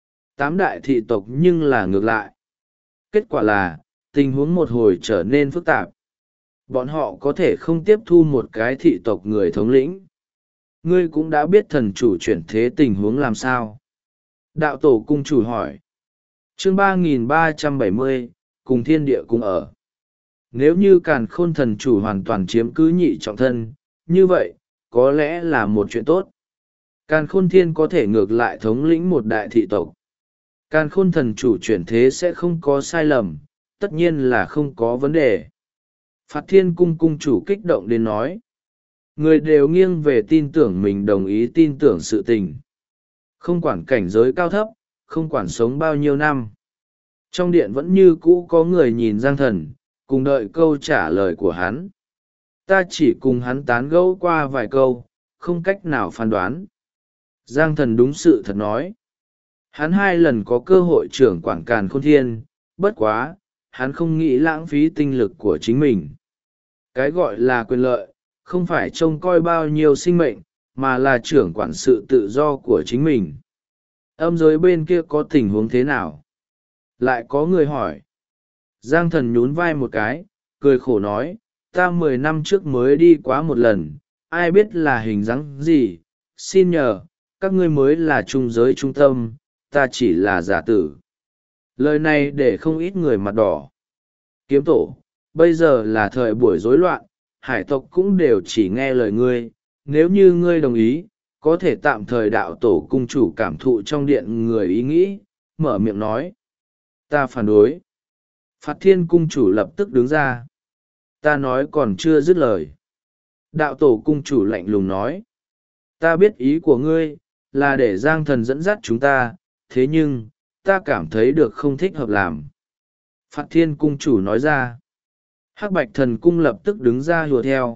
Speaker 1: 8 đại thị tộc nhưng là ngược lại. Kết quả là, tình huống một hồi trở nên phức tạp. Bọn họ có thể không tiếp thu một cái thị tộc người thống lĩnh. Ngươi cũng đã biết thần chủ chuyển thế tình huống làm sao. Đạo tổ cung chủ hỏi. Chương 3370, cùng thiên địa cùng ở. Nếu như Càn Khôn thần chủ hoàn toàn chiếm cứ nhị trọng thân, như vậy, có lẽ là một chuyện tốt. Càn Khôn Thiên có thể ngược lại thống lĩnh một đại thị tộc. Càn khôn thần chủ chuyển thế sẽ không có sai lầm, tất nhiên là không có vấn đề. Phạt Thiên cung cung chủ kích động đến nói. Người đều nghiêng về tin tưởng mình, đồng ý tin tưởng sự tình. Không quản cảnh giới cao thấp, không quản sống bao nhiêu năm. Trong điện vẫn như cũ có người nhìn Giang Thần, cùng đợi câu trả lời của hắn. Ta chỉ cùng hắn tán gẫu qua vài câu, không cách nào phán đoán. Giang Thần đúng sự thật nói. Hắn 2 lần có cơ hội trưởng quản Càn Khôn Thiên, bất quá, hắn không nghĩ lãng phí tinh lực của chính mình. Cái gọi là quyền lợi, không phải trông coi bao nhiêu sinh mệnh, mà là trưởng quản sự tự do của chính mình. Âm giới bên kia có tình huống thế nào? Lại có người hỏi. Giang Thần nhún vai một cái, cười khổ nói, ta 10 năm trước mới đi quá một lần, ai biết là hình dáng gì, xin nhờ, các ngươi mới là trung giới trung tâm, ta chỉ là giả tử. Lời này để không ít người mặt đỏ. Kiếm tổ, bây giờ là thời buổi rối loạn, hải tộc cũng đều chỉ nghe lời ngươi, nếu như ngươi đồng ý, có thể tạm thời đạo tổ cung chủ cảm thụ trong điện người ý nghĩ, mở miệng nói. Ta phản đối. Phạt Thiên cung chủ lập tức đứng ra. Ta nói còn chưa dứt lời. Đạo tổ cung chủ lạnh lùng nói. Ta biết ý của ngươi, là để Giang Thần dẫn dắt chúng ta, thế nhưng, ta cảm thấy được không thích hợp làm. Phạt Thiên cung chủ nói ra. Hắc Bạch Thần cung lập tức đứng ra hùa theo.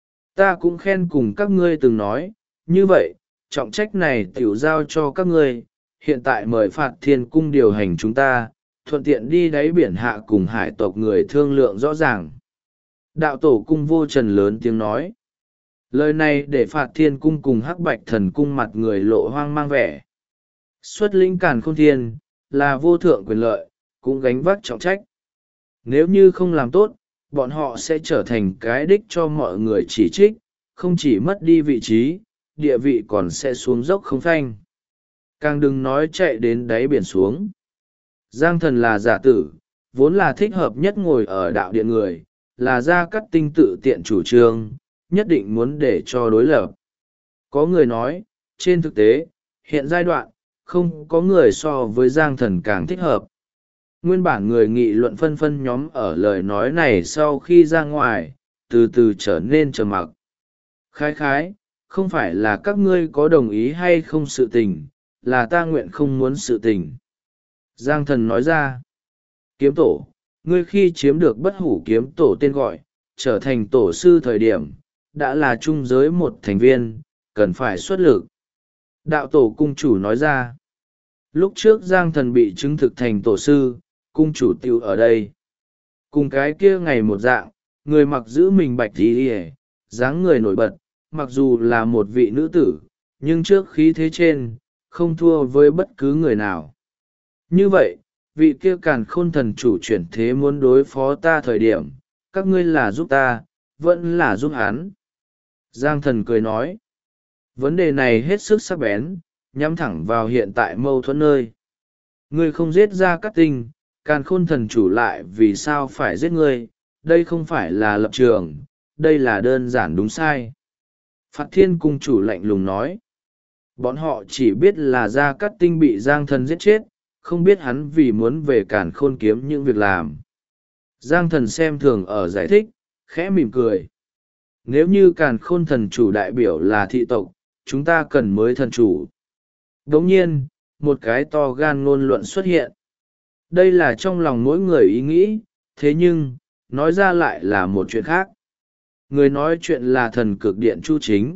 Speaker 1: Ta cũng khen cùng các ngươi từng nói, như vậy, trọng trách này tiểu giao cho các ngươi, hiện tại mời Phạt Thiên cung điều hành chúng ta, thuận tiện đi đáy biển hạ cùng hải tộc người thương lượng rõ ràng. Đạo tổ cung vô trần lớn tiếng nói. Lời này để Phạt Thiên cung cùng Hắc Bạch Thần cung mặt người lộ hoang mang vẻ. Xuất lĩnh Càn Khôn Thiên, là vô thượng quyền lợi, cũng gánh vác trọng trách. Nếu như không làm tốt, bọn họ sẽ trở thành cái đích cho mọi người chỉ trích, không chỉ mất đi vị trí, địa vị còn sẽ xuống dốc không phanh. Càng đừng nói chạy đến đáy biển xuống. Giang Thần là giả tử, vốn là thích hợp nhất ngồi ở đạo điện người, là Gia Cát Tinh tự tiện chủ trương, nhất định muốn để cho đối lập. Có người nói, trên thực tế, hiện giai đoạn, không có người so với Giang Thần càng thích hợp. Nguyên bản người nghị luận phân phân nhóm ở lời nói này sau khi ra ngoài, từ từ trở nên trầm mặc. Khái khái, không phải là các ngươi có đồng ý hay không sự tình, là ta nguyện không muốn sự tình. Giang Thần nói ra, kiếm tổ, ngươi khi chiếm được bất hủ kiếm tổ tên gọi, trở thành tổ sư thời điểm, đã là trung giới một thành viên, cần phải xuất lực. Đạo tổ cung chủ nói ra, lúc trước Giang Thần bị chứng thực thành tổ sư, cung chủ tiêu ở đây. Cùng cái kia ngày một dạng, người mặc giữ mình bạch đi hề, dáng người nổi bật, mặc dù là một vị nữ tử, nhưng trước khí thế trên, không thua với bất cứ người nào. Như vậy, vị kia Càn Khôn thần chủ chuyển thế muốn đối phó ta thời điểm, các ngươi là giúp ta, vẫn là giúp hắn. Giang Thần cười nói, vấn đề này hết sức sắc bén, nhắm thẳng vào hiện tại mâu thuẫn nơi. Ngươi không giết Gia Cát Tinh, Càn Khôn thần chủ lại vì sao phải giết ngươi, đây không phải là lập trường, đây là đơn giản đúng sai. Phạt Thiên cung chủ lạnh lùng nói, bọn họ chỉ biết là Gia Cát Tinh bị Giang Thần giết chết, không biết hắn vì muốn về Càn Khôn kiếm những việc làm. Giang Thần xem thường ở giải thích, khẽ mỉm cười. Nếu như Càn Khôn thần chủ đại biểu là thị tộc, chúng ta cần mới thần chủ. Đồng nhiên, một cái to gan ngôn luận xuất hiện. Đây là trong lòng mỗi người ý nghĩ, thế nhưng, nói ra lại là một chuyện khác. Người nói chuyện là thần cực điện Chu Chính.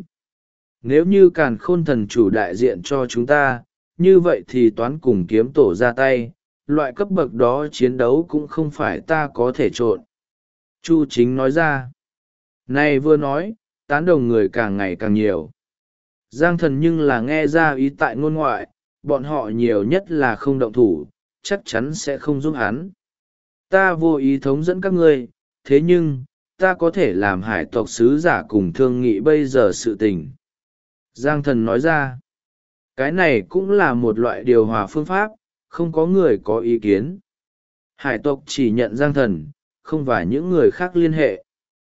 Speaker 1: Nếu như Càn Khôn thần chủ đại diện cho chúng ta, như vậy thì toán cùng kiếm tổ ra tay, loại cấp bậc đó chiến đấu cũng không phải ta có thể trộn. Chu Chính nói ra. Này vừa nói, tán đồng người càng ngày càng nhiều. Giang Thần nhưng là nghe ra ý tại ngôn ngoại, bọn họ nhiều nhất là không động thủ, chắc chắn sẽ không giúp hắn. Ta vô ý thống dẫn các ngươi, thế nhưng, ta có thể làm hải tộc sứ giả cùng thương nghị bây giờ sự tình. Giang Thần nói ra, cái này cũng là một loại điều hòa phương pháp, không có người có ý kiến. Hải tộc chỉ nhận Giang Thần, không phải những người khác liên hệ.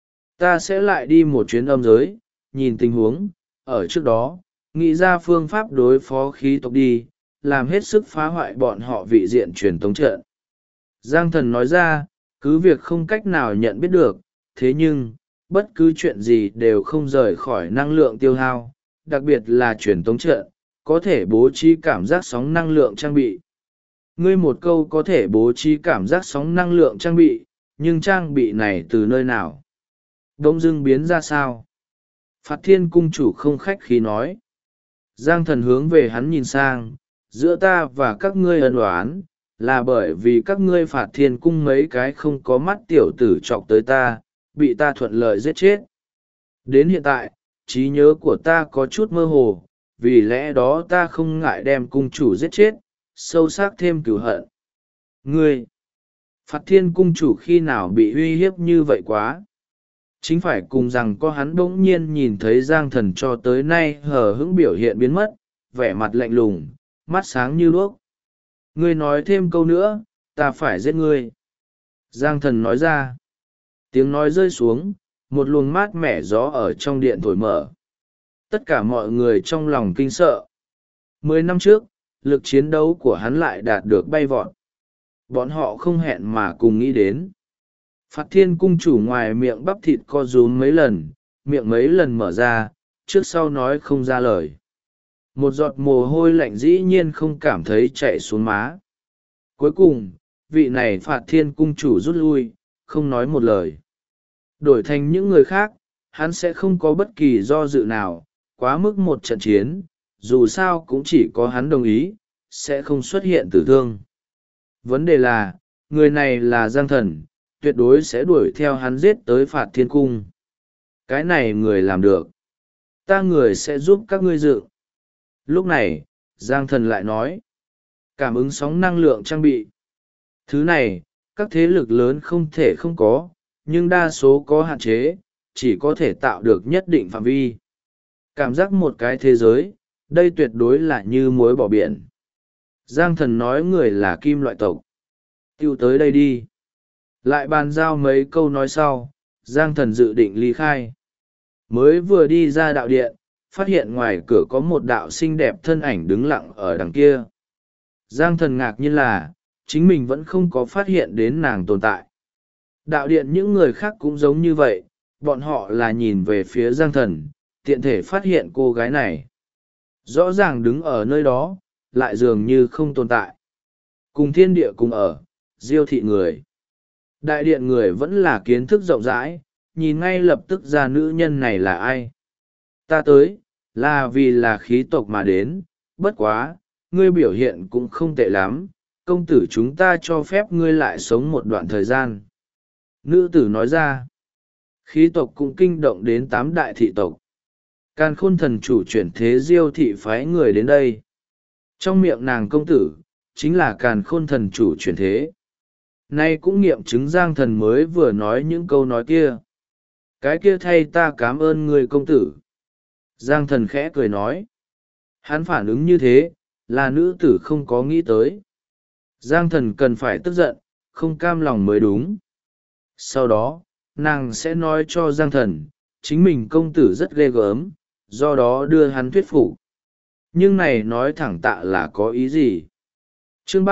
Speaker 1: Ta sẽ lại đi một chuyến âm giới, nhìn tình huống, ở trước đó, nghĩ ra phương pháp đối phó khí tộc đi, làm hết sức phá hoại bọn họ vị diện truyền tống trận. Giang thần nói ra, cứ việc không cách nào nhận biết được, thế nhưng, bất cứ chuyện gì đều không rời khỏi năng lượng tiêu hao, đặc biệt là truyền tống trận, có thể bố trí cảm giác sóng năng lượng trang bị. Ngươi một câu có thể bố trí cảm giác sóng năng lượng trang bị, nhưng trang bị này từ nơi nào? Đông dưng biến ra sao? Phạt Thiên cung chủ không khách khí nói. Giang thần hướng về hắn nhìn sang, giữa ta và các ngươi ân oán, là bởi vì các ngươi Phạt Thiên cung mấy cái không có mắt tiểu tử chọc tới ta, bị ta thuận lợi giết chết. Đến hiện tại, trí nhớ của ta có chút mơ hồ, vì lẽ đó ta không ngại đem cung chủ giết chết, sâu sắc thêm cửu hận. Ngươi, Phạt Thiên cung chủ khi nào bị uy hiếp như vậy quá? Chính phải cùng rằng có hắn bỗng nhiên nhìn thấy Giang thần cho tới nay hờ hững biểu hiện biến mất, vẻ mặt lạnh lùng, mắt sáng như đuốc. Ngươi nói thêm câu nữa, ta phải giết ngươi. Giang thần nói ra. Tiếng nói rơi xuống, một luồng mát mẻ gió ở trong điện thổi mở. Tất cả mọi người trong lòng kinh sợ. 10 năm trước, lực chiến đấu của hắn lại đạt được bay vọt. Bọn họ không hẹn mà cùng nghĩ đến. Phạt Thiên cung chủ ngoài miệng bắp thịt co rúm mấy lần, miệng mấy lần mở ra, trước sau nói không ra lời. Một giọt mồ hôi lạnh dĩ nhiên không cảm thấy chạy xuống má. Cuối cùng, vị này Phạt Thiên cung chủ rút lui, không nói một lời. Đổi thành những người khác, hắn sẽ không có bất kỳ do dự nào, quá mức một trận chiến, dù sao cũng chỉ có hắn đồng ý, sẽ không xuất hiện tử thương. Vấn đề là, người này là Giang thần, tuyệt đối sẽ đuổi theo hắn giết tới Phạt Thiên cung. Cái này người làm được. Ta người sẽ giúp các ngươi dựng. Lúc này, Giang thần lại nói. Cảm ứng sóng năng lượng trang bị. Thứ này, các thế lực lớn không thể không có, nhưng đa số có hạn chế, chỉ có thể tạo được nhất định phạm vi. Cảm giác một cái thế giới, đây tuyệt đối là như muối bỏ biển. Giang thần nói người là kim loại tộc. Tiêu tới đây đi. Lại bàn giao mấy câu nói sau, Giang thần dự định ly khai. Mới vừa đi ra đạo điện, phát hiện ngoài cửa có một đạo xinh đẹp thân ảnh đứng lặng ở đằng kia. Giang thần ngạc nhiên là, chính mình vẫn không có phát hiện đến nàng tồn tại. Đạo điện những người khác cũng giống như vậy, bọn họ là nhìn về phía Giang thần, tiện thể phát hiện cô gái này. Rõ ràng đứng ở nơi đó, lại dường như không tồn tại. Cùng thiên địa cùng ở, diêu thị người. Đại điện người vẫn là kiến thức rộng rãi, nhìn ngay lập tức ra nữ nhân này là ai. Ta tới, là vì là khí tộc mà đến, bất quá, ngươi biểu hiện cũng không tệ lắm, công tử chúng ta cho phép ngươi lại sống một đoạn thời gian. Nữ tử nói ra, khí tộc cũng kinh động đến 8 đại thị tộc. Càn khôn thần chủ chuyển thế diêu thị phái người đến đây. Trong miệng nàng công tử, chính là càn khôn thần chủ chuyển thế. Nay cũng nghiệm chứng Giang thần mới vừa nói những câu nói kia. Cái kia thay ta cảm ơn người công tử. Giang thần khẽ cười nói. Hắn phản ứng như thế, là nữ tử không có nghĩ tới. Giang thần cần phải tức giận, không cam lòng mới đúng. Sau đó, nàng sẽ nói cho Giang thần, chính mình công tử rất ghê gớm, do đó đưa hắn thuyết phục. Nhưng này nói thẳng tạ là có ý gì? Chương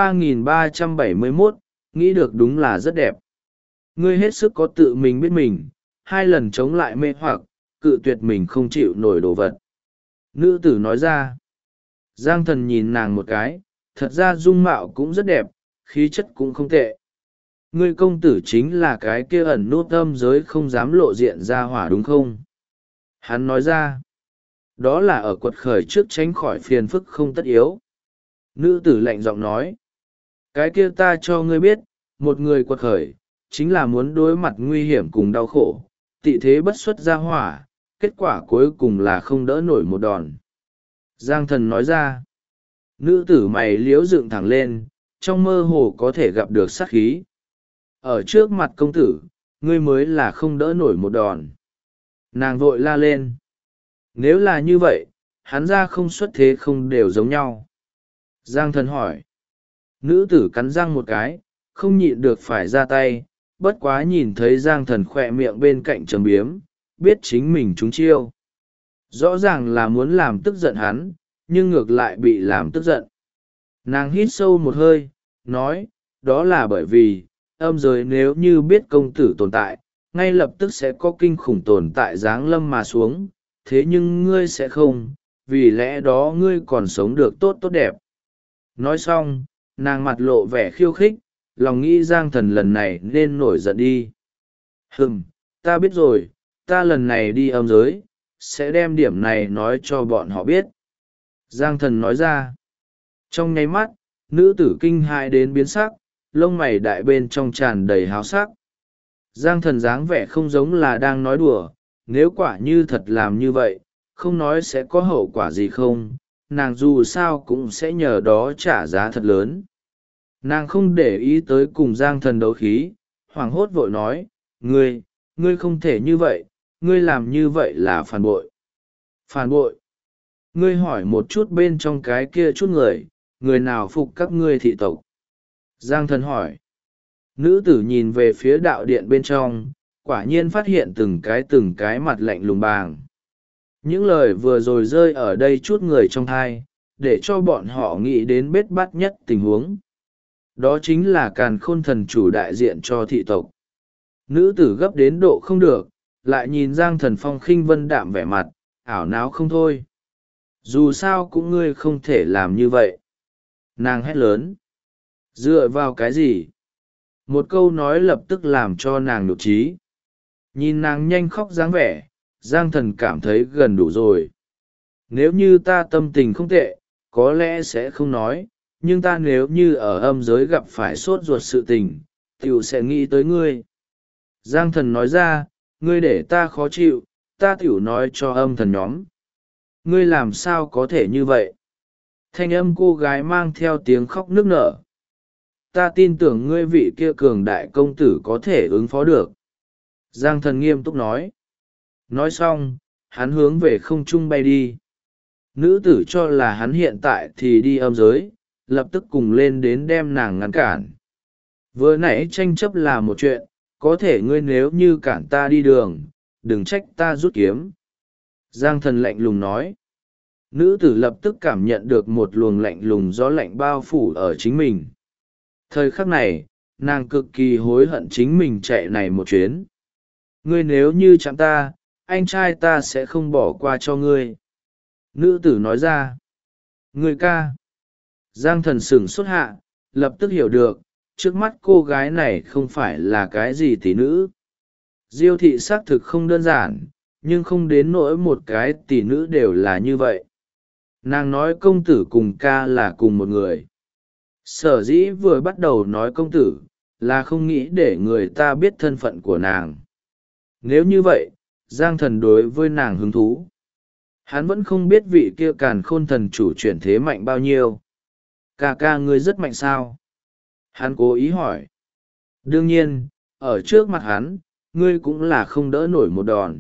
Speaker 1: 3371, nghĩ được đúng là rất đẹp. Ngươi hết sức có tự mình biết mình, 2 lần chống lại mê hoặc, cự tuyệt mình không chịu nổi đồ vật. Nữ tử nói ra. Giang thần nhìn nàng một cái, thật ra dung mạo cũng rất đẹp, khí chất cũng không tệ. Ngươi công tử chính là cái kia ẩn nút âm giới không dám lộ diện ra hỏa đúng không? Hắn nói ra. Đó là ở quật khởi trước tránh khỏi phiền phức không tất yếu. Nữ tử lạnh giọng nói. Cái kia ta cho ngươi biết, một người quật khởi, chính là muốn đối mặt nguy hiểm cùng đau khổ, tị thế bất xuất ra hỏa, kết quả cuối cùng là không đỡ nổi một đòn. Giang thần nói ra. Nữ tử mày liếu dựng thẳng lên, trong mơ hồ có thể gặp được sát khí. Ở trước mặt công tử, ngươi mới là không đỡ nổi một đòn. Nàng vội la lên. Nếu là như vậy, hắn ra không xuất thế không đều giống nhau. Giang thần hỏi. Nữ tử cắn răng một cái, không nhịn được phải ra tay, bất quá nhìn thấy Giang thần khỏe miệng bên cạnh trầm biếm, biết chính mình trúng chiêu. Rõ ràng là muốn làm tức giận hắn, nhưng ngược lại bị làm tức giận. Nàng hít sâu một hơi, nói, đó là bởi vì, âm giới nếu như biết công tử tồn tại, ngay lập tức sẽ có kinh khủng tồn tại giáng lâm mà xuống, thế nhưng ngươi sẽ không, vì lẽ đó ngươi còn sống được tốt tốt đẹp. Nói xong, nàng mặt lộ vẻ khiêu khích, lòng nghĩ Giang Thần lần này nên nổi giận đi. Ta biết rồi, ta lần này đi âm giới, sẽ đem điểm này nói cho bọn họ biết. Giang Thần nói ra. Trong nháy mắt, nữ tử kinh hãi đến biến sắc, lông mày đại bên trong tràn đầy háo sắc. Giang Thần dáng vẻ không giống là đang nói đùa, nếu quả như thật làm như vậy, không nói sẽ có hậu quả gì không, nàng dù sao cũng sẽ nhờ đó trả giá thật lớn. Nàng không để ý tới cùng Giang Thần đấu khí, hoảng hốt vội nói, ngươi không thể như vậy, ngươi làm như vậy là phản bội. Phản bội? Ngươi hỏi một chút bên trong cái kia chút người nào phục các ngươi thị tộc? Giang Thần hỏi. Nữ tử nhìn về phía đạo điện bên trong, quả nhiên phát hiện từng cái mặt lạnh lùng bàng. Những lời vừa rồi rơi ở đây chút người trong thai, để cho bọn họ nghĩ đến bết bát nhất tình huống. Đó chính là Càn Khôn thần chủ đại diện cho thị tộc. Nữ tử gấp đến độ không được, lại nhìn Giang Thần phong khinh vân đạm vẻ mặt, ảo não không thôi. Dù sao cũng ngươi không thể làm như vậy. Nàng hét lớn. Dựa vào cái gì? Một câu nói lập tức làm cho nàng nhục trí. Nhìn nàng nhanh khóc dáng vẻ, Giang Thần cảm thấy gần đủ rồi. Nếu như ta tâm tình không tệ, có lẽ sẽ không nói, nhưng ta nếu như ở âm giới gặp phải sốt ruột sự tình, tiểu sẽ nghĩ tới ngươi. Giang Thần nói ra, ngươi để ta khó chịu, ta tiểu nói cho âm thần nhóm. Ngươi làm sao có thể như vậy? Thanh âm cô gái mang theo tiếng khóc nức nở. Ta tin tưởng ngươi vị kia cường đại công tử có thể ứng phó được. Giang Thần nghiêm túc nói. Nói xong, hắn hướng về không trung bay đi. Nữ tử cho là hắn hiện tại thì đi âm giới, lập tức cùng lên đến đem nàng ngăn cản. Vừa nãy tranh chấp là một chuyện, có thể ngươi nếu như cản ta đi đường, đừng trách ta rút kiếm. Giang Thần lạnh lùng nói. Nữ tử lập tức cảm nhận được một luồng lạnh lùng gió lạnh bao phủ ở chính mình. Thời khắc này, nàng cực kỳ hối hận chính mình chạy này một chuyến. Ngươi nếu như chạm ta, anh trai ta sẽ không bỏ qua cho ngươi. Nữ tử nói ra. Ngươi ca. Giang Thần sửng sốt hạ, lập tức hiểu được, trước mắt cô gái này không phải là cái gì tỷ nữ. Diêu thị xác thực không đơn giản, nhưng không đến nỗi một cái tỷ nữ đều là như vậy. Nàng nói công tử cùng ca là cùng một người. Sở dĩ vừa bắt đầu nói công tử, là không nghĩ để người ta biết thân phận của nàng. Nếu như vậy, Giang Thần đối với nàng hứng thú. Hắn vẫn không biết vị kia Càn Khôn thần chủ chuyển thế mạnh bao nhiêu. Ca ngươi rất mạnh sao? Hắn cố ý hỏi. Đương nhiên, ở trước mặt hắn, ngươi cũng là không đỡ nổi một đòn.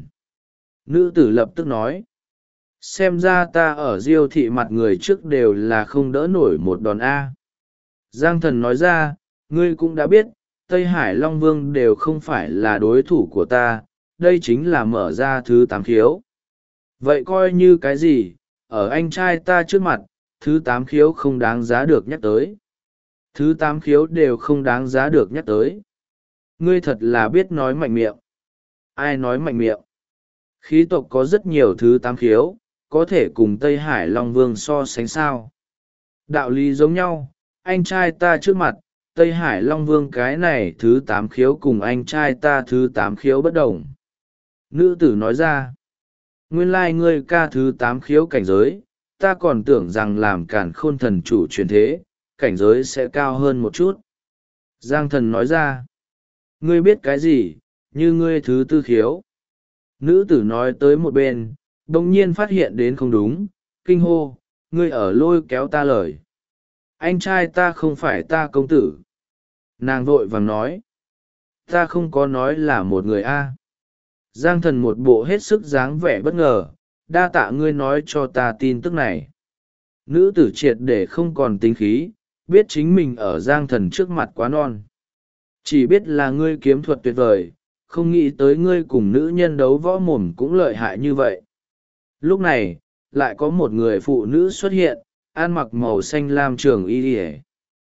Speaker 1: Nữ tử lập tức nói. Xem ra ta ở Diêu thị mặt người trước đều là không đỡ nổi một đòn A. Giang Thần nói ra, ngươi cũng đã biết, Tây Hải Long Vương đều không phải là đối thủ của ta, đây chính là mở ra thứ 8 khiếu. Vậy coi như cái gì, ở anh trai ta trước mặt, thứ 8 khiếu không đáng giá được nhắc tới. Thứ 8 khiếu đều không đáng giá được nhắc tới. Ngươi thật là biết nói mạnh miệng. Ai nói mạnh miệng? Khí tộc có rất nhiều thứ 8 khiếu, có thể cùng Tây Hải Long Vương so sánh sao. Đạo lý giống nhau, anh trai ta trước mặt, Tây Hải Long Vương cái này thứ 8 khiếu cùng anh trai ta thứ 8 khiếu bất đồng. Nữ tử nói ra, nguyên lai ngươi ca thứ 8 khiếu cảnh giới, ta còn tưởng rằng làm Càn Khôn thần chủ truyền thế, cảnh giới sẽ cao hơn một chút. Giang Thần nói ra, ngươi biết cái gì, như ngươi thứ 4 khiếu. Nữ tử nói tới một bên, đồng nhiên phát hiện đến không đúng, kinh hô, ngươi ở lôi kéo ta lời. Anh trai ta không phải ta công tử. Nàng vội vàng nói, ta không có nói là một người A. Giang Thần một bộ hết sức dáng vẻ bất ngờ, đa tạ ngươi nói cho ta tin tức này. Nữ tử triệt để không còn tính khí, biết chính mình ở Giang Thần trước mặt quá non. Chỉ biết là ngươi kiếm thuật tuyệt vời, không nghĩ tới ngươi cùng nữ nhân đấu võ mồm cũng lợi hại như vậy. Lúc này, lại có một người phụ nữ xuất hiện, ăn mặc màu xanh lam trường y ỉa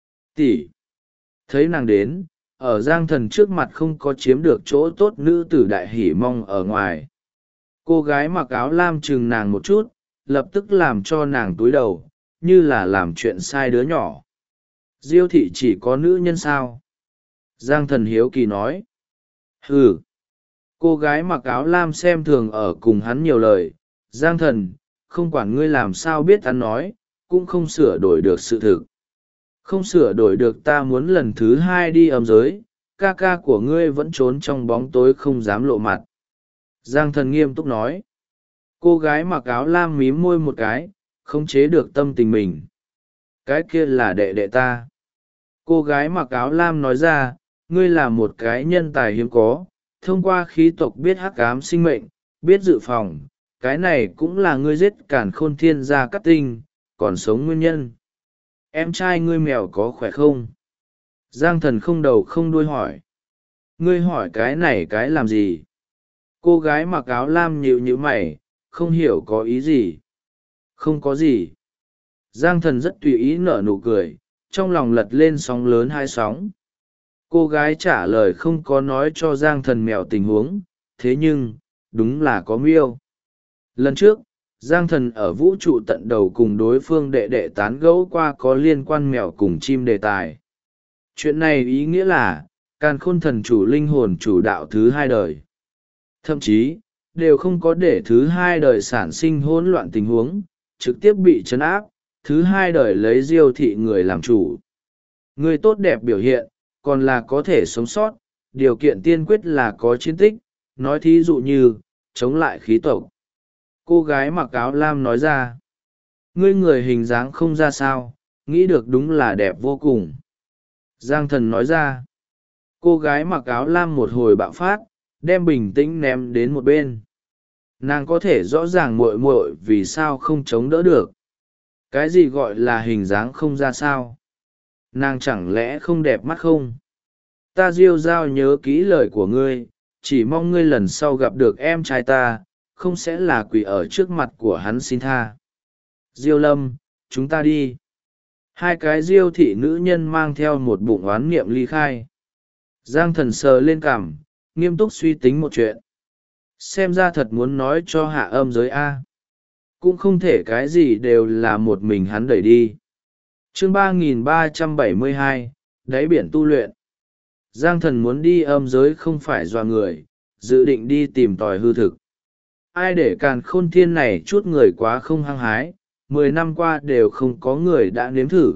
Speaker 1: tỷ thấy nàng đến ở Giang Thần trước mặt không có chiếm được chỗ tốt nữ tử đại hỉ mong ở ngoài. Cô gái mặc áo lam chừng nàng một chút, lập tức làm cho nàng túi đầu, như là làm chuyện sai đứa nhỏ. Diêu thị chỉ có nữ nhân sao? Giang Thần hiếu kỳ nói. Ừ. Cô gái mặc áo lam xem thường ở cùng hắn nhiều lời. Giang Thần, không quản ngươi làm sao biết hắn nói, cũng không sửa đổi được sự thực. Không sửa đổi được, ta muốn lần thứ hai đi âm giới, ca ca của ngươi vẫn trốn trong bóng tối không dám lộ mặt. Giang Thần nghiêm túc nói. Cô gái mặc áo lam mím môi một cái, không chế được tâm tình mình. Cái kia là đệ đệ ta. Cô gái mặc áo lam nói ra, ngươi là một cái nhân tài hiếm có, thông qua khí tộc biết hắc ám sinh mệnh, biết dự phòng, cái này cũng là ngươi giết càn khôn thiên gia cát tinh, còn sống nguyên nhân. Em trai ngươi mèo có khỏe không? Giang Thần không đầu không đuôi hỏi. Ngươi hỏi cái này cái làm gì? Cô gái mặc áo lam nhịu nhịu mày, không hiểu có ý gì. Không có gì. Giang Thần rất tùy ý nở nụ cười, trong lòng lật lên sóng lớn hai sóng. Cô gái trả lời không có nói cho Giang Thần mèo tình huống, thế nhưng, đúng là có miêu. Lần trước, Giang Thần ở vũ trụ tận đầu cùng đối phương đệ đệ tán gẫu qua có liên quan mèo cùng chim đề tài. Chuyện này ý nghĩa là, càn khôn thần chủ linh hồn chủ đạo thứ hai đời. Thậm chí, đều không có để thứ hai đời sản sinh hỗn loạn tình huống, trực tiếp bị trấn áp, thứ hai đời lấy Diêu thị người làm chủ. Người tốt đẹp biểu hiện, còn là có thể sống sót, điều kiện tiên quyết là có chiến tích, nói thí dụ như, chống lại khí tộc. Cô gái mặc áo lam nói ra, ngươi người hình dáng không ra sao, nghĩ được đúng là đẹp vô cùng. Giang Thần nói ra, cô gái mặc áo lam một hồi bạo phát, đem bình tĩnh ném đến một bên. Nàng có thể rõ ràng muội muội vì sao không chống đỡ được. Cái gì gọi là hình dáng không ra sao? Nàng chẳng lẽ không đẹp mắt không? Ta Diêu Giao nhớ kỹ lời của ngươi, chỉ mong ngươi lần sau gặp được em trai ta, không sẽ là quỷ ở trước mặt của hắn xin tha. Diêu Lâm, chúng ta đi. Hai cái Diêu thị nữ nhân mang theo một bụng oán niệm ly khai. Giang Thần sờ lên cằm, nghiêm túc suy tính một chuyện. Xem ra thật muốn nói cho hạ âm giới A. Cũng không thể cái gì đều là một mình hắn đẩy đi. Chương 3372, đáy biển tu luyện. Giang Thần muốn đi âm giới không phải dọa người, dự định đi tìm tòi hư thực. Ai để càn khôn thiên này chút người quá không hăng hái, 10 năm qua đều không có người đã nếm thử.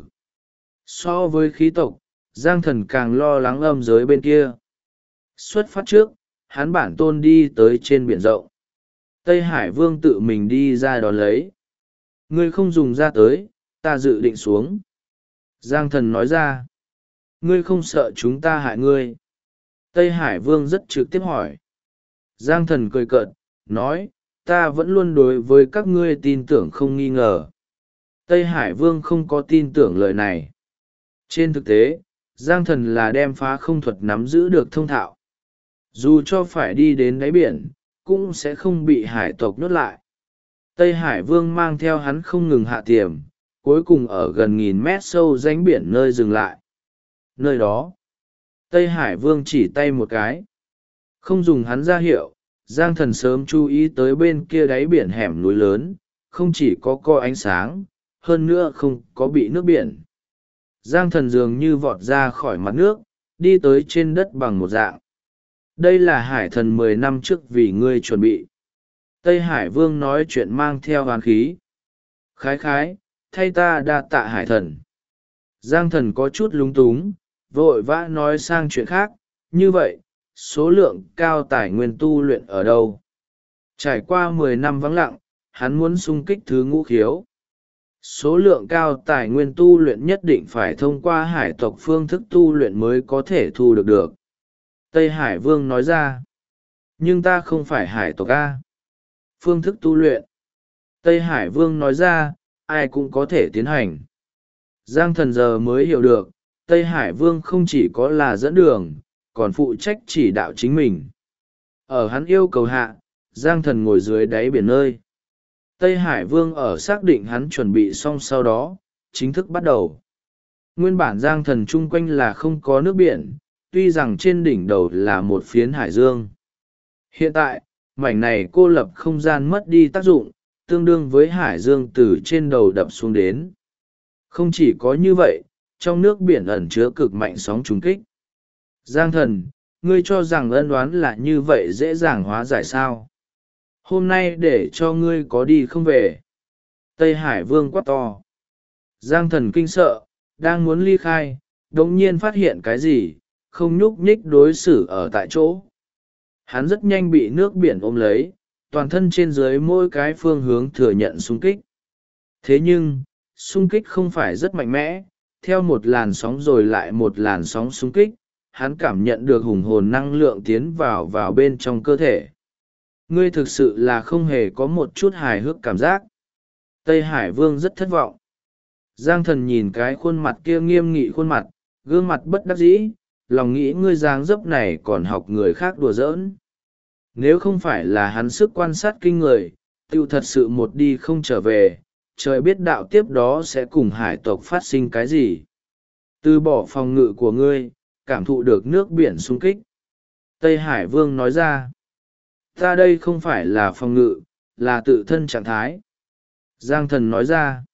Speaker 1: So với khí tộc, Giang Thần càng lo lắng âm giới bên kia. Xuất phát trước, hắn bản tôn đi tới trên biển rộng. Tây Hải Vương tự mình đi ra đón lấy. Ngươi không dùng ra tới, ta dự định xuống. Giang Thần nói ra. Ngươi không sợ chúng ta hại ngươi. Tây Hải Vương rất trực tiếp hỏi. Giang Thần cười cợt, nói, ta vẫn luôn đối với các ngươi tin tưởng không nghi ngờ. Tây Hải Vương không có tin tưởng lời này. Trên thực tế, Giang Thần là đem phá không thuật nắm giữ được thông thạo. Dù cho phải đi đến đáy biển, cũng sẽ không bị hải tộc nhốt lại. Tây Hải Vương mang theo hắn không ngừng hạ tiềm, cuối cùng ở gần 1000 mét sâu rãnh biển nơi dừng lại. Nơi đó, Tây Hải Vương chỉ tay một cái. Không dùng hắn ra hiệu, Giang Thần sớm chú ý tới bên kia đáy biển hẻm núi lớn, không chỉ có ánh sáng, hơn nữa không có bị nước biển. Giang Thần dường như vọt ra khỏi mặt nước, đi tới trên đất bằng một dạng. Đây là hải thần 10 năm trước vì ngươi chuẩn bị. Tây Hải Vương nói chuyện mang theo oán khí. Khái khái, thay ta đa tạ hải thần. Giang Thần có chút lúng túng, vội vã nói sang chuyện khác, như vậy, số lượng cao tài nguyên tu luyện ở đâu? Trải qua 10 năm vắng lặng, hắn muốn xung kích thứ ngũ khiếu. Số lượng cao tài nguyên tu luyện nhất định phải thông qua hải tộc phương thức tu luyện mới có thể thu được. Tây Hải Vương nói ra. Nhưng ta không phải hải tộc A. Phương thức tu luyện. Tây Hải Vương nói ra, ai cũng có thể tiến hành. Giang Thần giờ mới hiểu được, Tây Hải Vương không chỉ có là dẫn đường, còn phụ trách chỉ đạo chính mình. Ở hắn yêu cầu hạ, Giang Thần ngồi dưới đáy biển nơi. Tây Hải Vương ở xác định hắn chuẩn bị xong sau đó, chính thức bắt đầu. Nguyên bản giang thần chung quanh là không có nước biển, tuy rằng trên đỉnh đầu là một phiến hải dương. Hiện tại, mảnh này cô lập không gian mất đi tác dụng, tương đương với hải dương từ trên đầu đập xuống đến. Không chỉ có như vậy, trong nước biển ẩn chứa cực mạnh sóng trùng kích. Giang thần, ngươi cho rằng ân oán là như vậy dễ dàng hóa giải sao? Hôm nay để cho ngươi có đi không về. Tây Hải Vương quát to. Giang thần kinh sợ, đang muốn ly khai, đống nhiên phát hiện cái gì, không nhúc nhích đối xử ở tại chỗ. Hắn rất nhanh bị nước biển ôm lấy, toàn thân trên dưới mỗi cái phương hướng thừa nhận xung kích. Thế nhưng, xung kích không phải rất mạnh mẽ, theo một làn sóng rồi lại một làn sóng xung kích, hắn cảm nhận được hùng hồn năng lượng tiến vào bên trong cơ thể. Ngươi thực sự là không hề có một chút hài hước cảm giác. Tây Hải Vương rất thất vọng. Giang thần nhìn cái khuôn mặt kia nghiêm nghị khuôn mặt, gương mặt bất đắc dĩ, lòng nghĩ ngươi dáng dấp này còn học người khác đùa giỡn. Nếu không phải là hắn sức quan sát kinh người, tiêu thật sự một đi không trở về, trời biết đạo tiếp đó sẽ cùng hải tộc phát sinh cái gì. Từ bỏ phòng ngự của ngươi, cảm thụ được nước biển xung kích. Tây Hải Vương nói ra, ta đây không phải là phòng ngự, là tự thân trạng thái. Giang thần nói ra,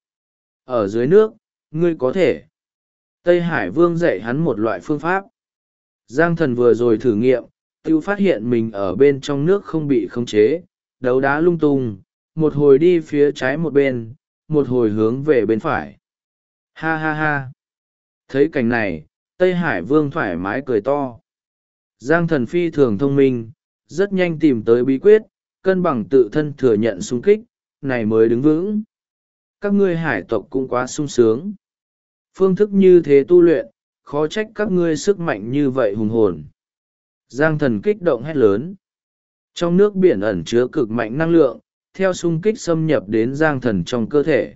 Speaker 1: ở dưới nước, ngươi có thể. Tây Hải Vương dạy hắn một loại phương pháp. Giang thần vừa rồi thử nghiệm, tiêu phát hiện mình ở bên trong nước không bị khống chế, đấu đá lung tung, một hồi đi phía trái một bên, một hồi hướng về bên phải. Ha ha ha. Thấy cảnh này, Tây Hải Vương thoải mái cười to. Giang thần phi thường thông minh, rất nhanh tìm tới bí quyết, cân bằng tự thân thừa nhận xung kích, này mới đứng vững. Các ngươi hải tộc cũng quá sung sướng. Phương thức như thế tu luyện, khó trách các ngươi sức mạnh như vậy hùng hồn. Giang thần kích động hét lớn. Trong nước biển ẩn chứa cực mạnh năng lượng, theo xung kích xâm nhập đến giang thần trong cơ thể.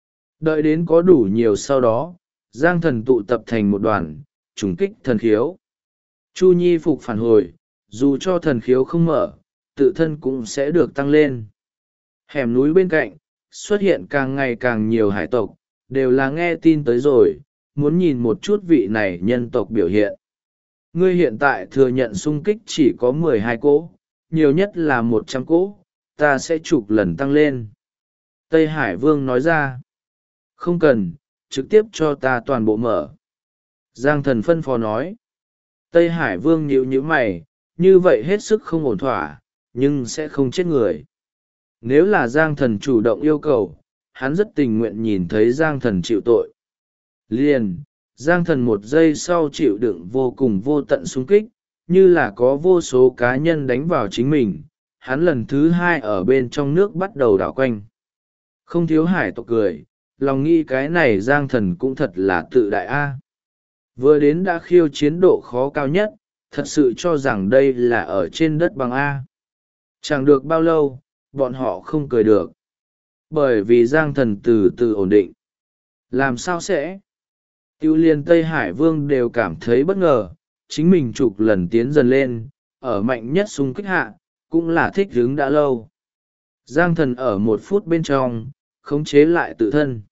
Speaker 1: Đợi đến có đủ nhiều sau đó, giang thần tụ tập thành một đoàn, trùng kích thần khiếu. Chu Nhi phục phản hồi, dù cho thần khiếu không mở, tự thân cũng sẽ được tăng lên. Hẻm núi bên cạnh, xuất hiện càng ngày càng nhiều hải tộc, đều là nghe tin tới rồi, muốn nhìn một chút vị này nhân tộc biểu hiện. Ngươi hiện tại thừa nhận xung kích chỉ có 12 cỗ, nhiều nhất là 100 cỗ, ta sẽ chục lần tăng lên. Tây Hải Vương nói ra, không cần, trực tiếp cho ta toàn bộ mở. Giang thần phân phó nói. Tây Hải Vương nhíu mày, như vậy hết sức không ổn thỏa, nhưng sẽ không chết người. Nếu là Giang thần chủ động yêu cầu, hắn rất tình nguyện nhìn thấy Giang thần chịu tội. Liền, Giang thần một giây sau chịu đựng vô cùng vô tận xung kích, như là có vô số cá nhân đánh vào chính mình, hắn lần thứ hai ở bên trong nước bắt đầu đảo quanh. Không thiếu hải tộc cười, lòng nghĩ cái này Giang thần cũng thật là tự đại a. Vừa đến đã khiêu chiến độ khó cao nhất, thật sự cho rằng đây là ở trên đất bằng A. Chẳng được bao lâu, bọn họ không cười được. Bởi vì Giang thần từ từ ổn định. Làm sao sẽ? Tiêu liên Tây Hải Vương đều cảm thấy bất ngờ, chính mình chục lần tiến dần lên, ở mạnh nhất xung kích hạ, cũng là thích hứng đã lâu. Giang thần ở 1 phút bên trong, khống chế lại tự thân.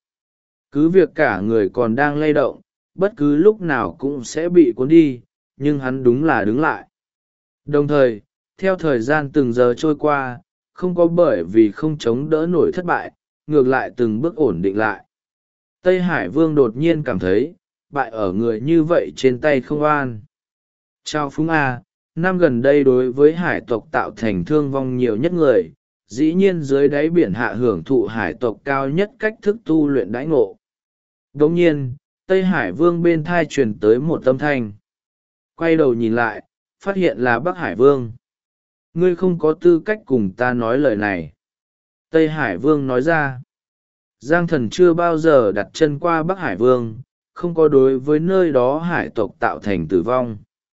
Speaker 1: Cứ việc cả người còn đang lay động, bất cứ lúc nào cũng sẽ bị cuốn đi, nhưng hắn đúng là đứng lại. Đồng thời, theo thời gian từng giờ trôi qua, không có bởi vì không chống đỡ nổi thất bại, ngược lại từng bước ổn định lại. Tây Hải Vương đột nhiên cảm thấy, bại ở người như vậy trên tay không an. Chào Phúng A, năm gần đây đối với hải tộc tạo thành thương vong nhiều nhất người, dĩ nhiên dưới đáy biển hạ hưởng thụ hải tộc cao nhất cách thức tu luyện đãi ngộ. Đồng nhiên, Tây Hải Vương bên thai truyền tới một âm thanh. Quay đầu nhìn lại, phát hiện là Bắc Hải Vương. Ngươi không có tư cách cùng ta nói lời này. Tây Hải Vương nói ra. Giang thần chưa bao giờ đặt chân qua Bắc Hải Vương, không có đối với nơi đó hải tộc tạo thành tử vong.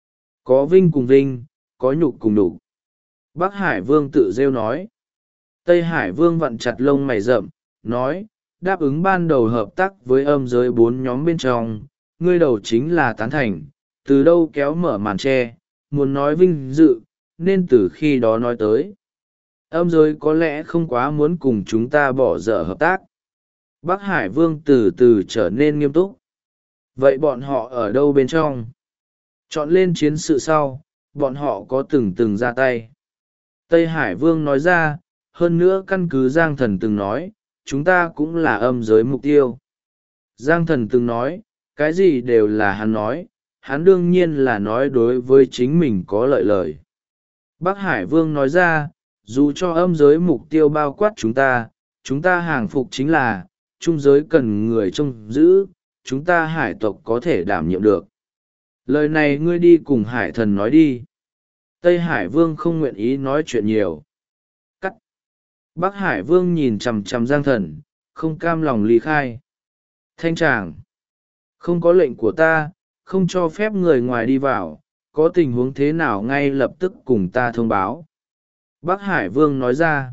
Speaker 1: Có vinh cùng vinh, có nhục cùng nhục. Bắc Hải Vương tự rêu nói. Tây Hải Vương vặn chặt lông mày rậm, nói, đáp ứng ban đầu hợp tác với âm giới 4 nhóm bên trong, ngươi đầu chính là tán thành, từ đâu kéo mở màn tre, muốn nói vinh dự, nên từ khi đó nói tới. Âm giới có lẽ không quá muốn cùng chúng ta bỏ dở hợp tác. Bắc Hải Vương từ từ trở nên nghiêm túc. Vậy bọn họ ở đâu bên trong? Chọn lên chiến sự sau, bọn họ có từng ra tay. Tây Hải Vương nói ra, hơn nữa căn cứ Giang Thần từng nói, chúng ta cũng là âm giới mục tiêu. Giang Thần từng nói, cái gì đều là hắn nói, hắn đương nhiên là nói đối với chính mình có lợi lời. Bắc Hải Vương nói ra, dù cho âm giới mục tiêu bao quát chúng ta hàng phục chính là, trung giới cần người trông giữ, chúng ta hải tộc có thể đảm nhiệm được. Lời này ngươi đi cùng hải thần nói đi. Tây Hải Vương không nguyện ý nói chuyện nhiều. Cắt. Bắc Hải Vương nhìn chằm chằm Giang Thần, không cam lòng ly khai. Thanh tràng. Không có lệnh của ta, không cho phép người ngoài đi vào, có tình huống thế nào ngay lập tức cùng ta thông báo. Bắc Hải Vương nói ra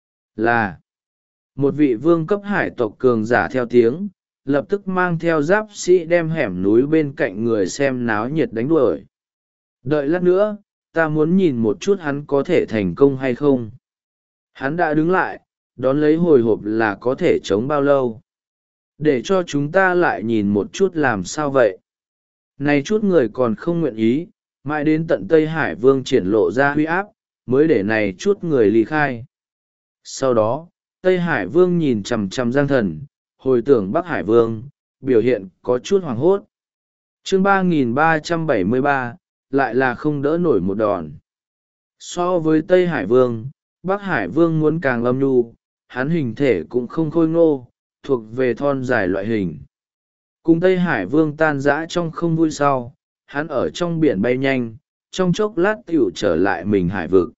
Speaker 1: là một vị vương cấp hải tộc cường giả theo tiếng, lập tức mang theo giáp sĩ đem hẻm núi bên cạnh người xem náo nhiệt đánh đuổi. Đợi lát nữa, ta muốn nhìn một chút hắn có thể thành công hay không. Hắn đã đứng lại, đón lấy hồi hộp là có thể chống bao lâu. Để cho chúng ta lại nhìn một chút làm sao vậy. Này chút người còn không nguyện ý, mãi đến tận Tây Hải Vương triển lộ ra huy áp, mới để này chút người ly khai. Sau đó, Tây Hải Vương nhìn chằm chằm Giang Thần, hồi tưởng Bắc Hải Vương, biểu hiện có chút hoảng hốt. Chương 3373, lại là không đỡ nổi một đòn. So với Tây Hải Vương, Bắc Hải Vương muốn càng âm nhu, hắn hình thể cũng không khôi ngô, thuộc về thon dài loại hình. Cùng Tây Hải Vương tan rã trong không vui sau, hắn ở trong biển bay nhanh, trong chốc lát tiểu trở lại mình hải vực.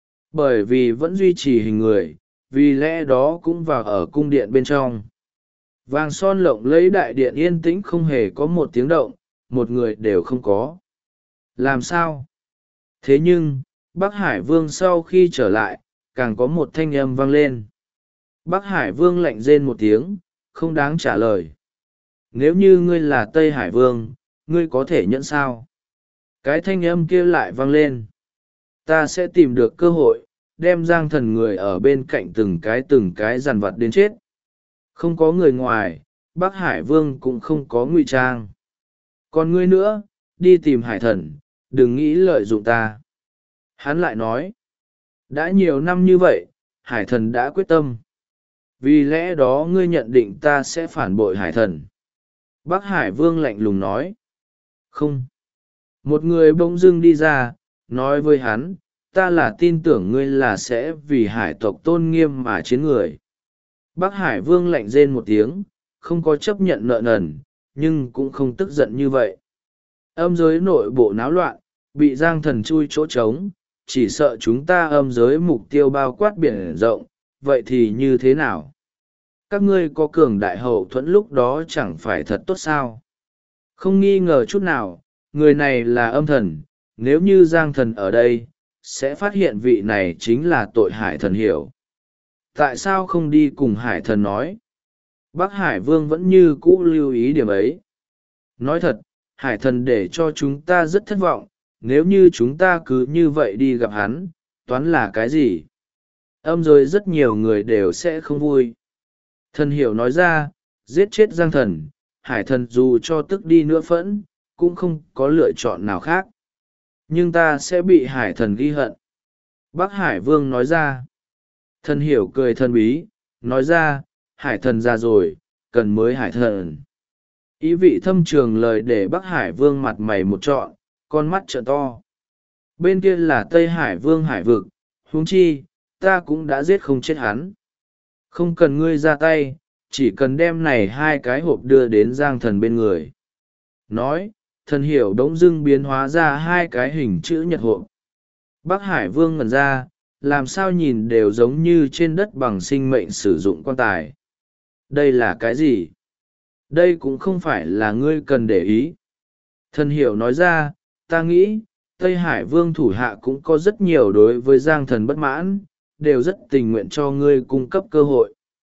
Speaker 1: Bởi vì vẫn duy trì hình người, vì lẽ đó cũng vào ở cung điện bên trong. Vàng son lộng lấy đại điện yên tĩnh không hề có một tiếng động, một người đều không có. Làm sao? Thế nhưng, Bắc Hải Vương sau khi trở lại, càng có một thanh âm vang lên. Bắc Hải Vương lạnh rên một tiếng, không đáng trả lời. Nếu như ngươi là Tây Hải Vương, ngươi có thể nhận sao? Cái thanh âm kia lại vang lên. Ta sẽ tìm được cơ hội, đem Giang Thần người ở bên cạnh từng cái dằn vặt đến chết. Không có người ngoài, Bắc Hải Vương cũng không có ngụy trang. Còn ngươi nữa, đi tìm Hải Thần, đừng nghĩ lợi dụng ta. Hắn lại nói, đã nhiều năm như vậy, Hải Thần đã quyết tâm. Vì lẽ đó ngươi nhận định ta sẽ phản bội Hải Thần. Bắc Hải Vương lạnh lùng nói, không. Một người bỗng dưng đi ra, nói với hắn, ta là tin tưởng ngươi là sẽ vì hải tộc tôn nghiêm mà chiến người. Bắc Hải Vương lạnh rên một tiếng, không có chấp nhận nợ nần, nhưng cũng không tức giận như vậy. Âm giới nội bộ náo loạn, bị Giang Thần chui chỗ trống, chỉ sợ chúng ta âm giới mục tiêu bao quát biển rộng, vậy thì như thế nào? Các ngươi có cường đại hậu thuẫn lúc đó chẳng phải thật tốt sao? Không nghi ngờ chút nào, người này là âm thần, nếu như Giang Thần ở đây, sẽ phát hiện vị này chính là tội Hải Thần hiểu. Tại sao không đi cùng Hải Thần nói? Bắc Hải Vương vẫn như cũ lưu ý điểm ấy. Nói thật, Hải Thần để cho chúng ta rất thất vọng, nếu như chúng ta cứ như vậy đi gặp hắn, toán là cái gì? Âm rồi rất nhiều người đều sẽ không vui. Thần hiểu nói ra, giết chết Giang Thần, Hải Thần dù cho tức đi nữa phẫn, cũng không có lựa chọn nào khác. Nhưng ta sẽ bị Hải Thần ghi hận. Bắc Hải Vương nói ra. Thần hiểu cười thần bí, nói ra, Hải Thần già rồi, cần mới Hải Thần. Ý vị thâm trường lời để Bắc Hải Vương mặt mày một trọn, con mắt trợ to. Bên kia là Tây Hải Vương hải vực, huống chi, ta cũng đã giết không chết hắn. Không cần ngươi ra tay, chỉ cần đem này hai cái hộp đưa đến Giang Thần bên người. Nói, thần hiểu đống dưng biến hóa ra hai cái hình chữ nhật hộp. Bắc Hải Vương ngẩn ra, làm sao nhìn đều giống như trên đất bằng sinh mệnh sử dụng quan tài. Đây là cái gì? Đây cũng không phải là ngươi cần để ý. Thần hiểu nói ra, ta nghĩ, Tây Hải Vương thủ hạ cũng có rất nhiều đối với Giang Thần bất mãn, đều rất tình nguyện cho ngươi cung cấp cơ hội.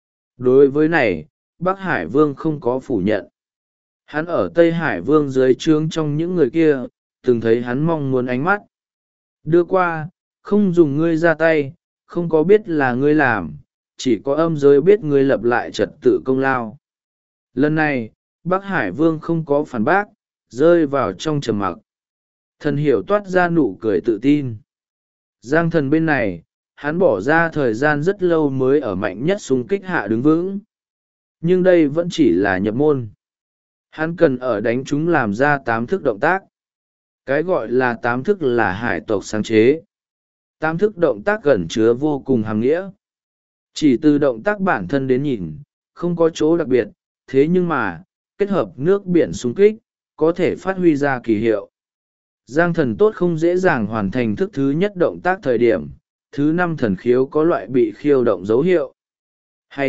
Speaker 1: Đối với này, Bắc Hải Vương không có phủ nhận. Hắn ở Tây Hải Vương dưới trướng trong những người kia, từng thấy hắn mong muốn ánh mắt. Đưa qua, không dùng ngươi ra tay, không có biết là ngươi làm, chỉ có âm giới biết ngươi lập lại trật tự công lao. Lần này, Bắc Hải Vương không có phản bác, rơi vào trong trầm mặc. Thần hiểu toát ra nụ cười tự tin. Giang thần bên này, hắn bỏ ra thời gian rất lâu mới ở mạnh nhất xung kích hạ đứng vững. Nhưng đây vẫn chỉ là nhập môn. Hắn cần ở đánh chúng làm ra 8 thức động tác. Cái gọi là 8 thức là hải tộc sáng chế. 8 thức động tác gần chứa vô cùng hàm nghĩa. Chỉ từ động tác bản thân đến nhìn, không có chỗ đặc biệt, thế nhưng mà, kết hợp nước biển xung kích, có thể phát huy ra kỳ hiệu. Giang thần tốt không dễ dàng hoàn thành thức thứ nhất động tác thời điểm, thứ 5 thần khiếu có loại bị khiêu động dấu hiệu. Hay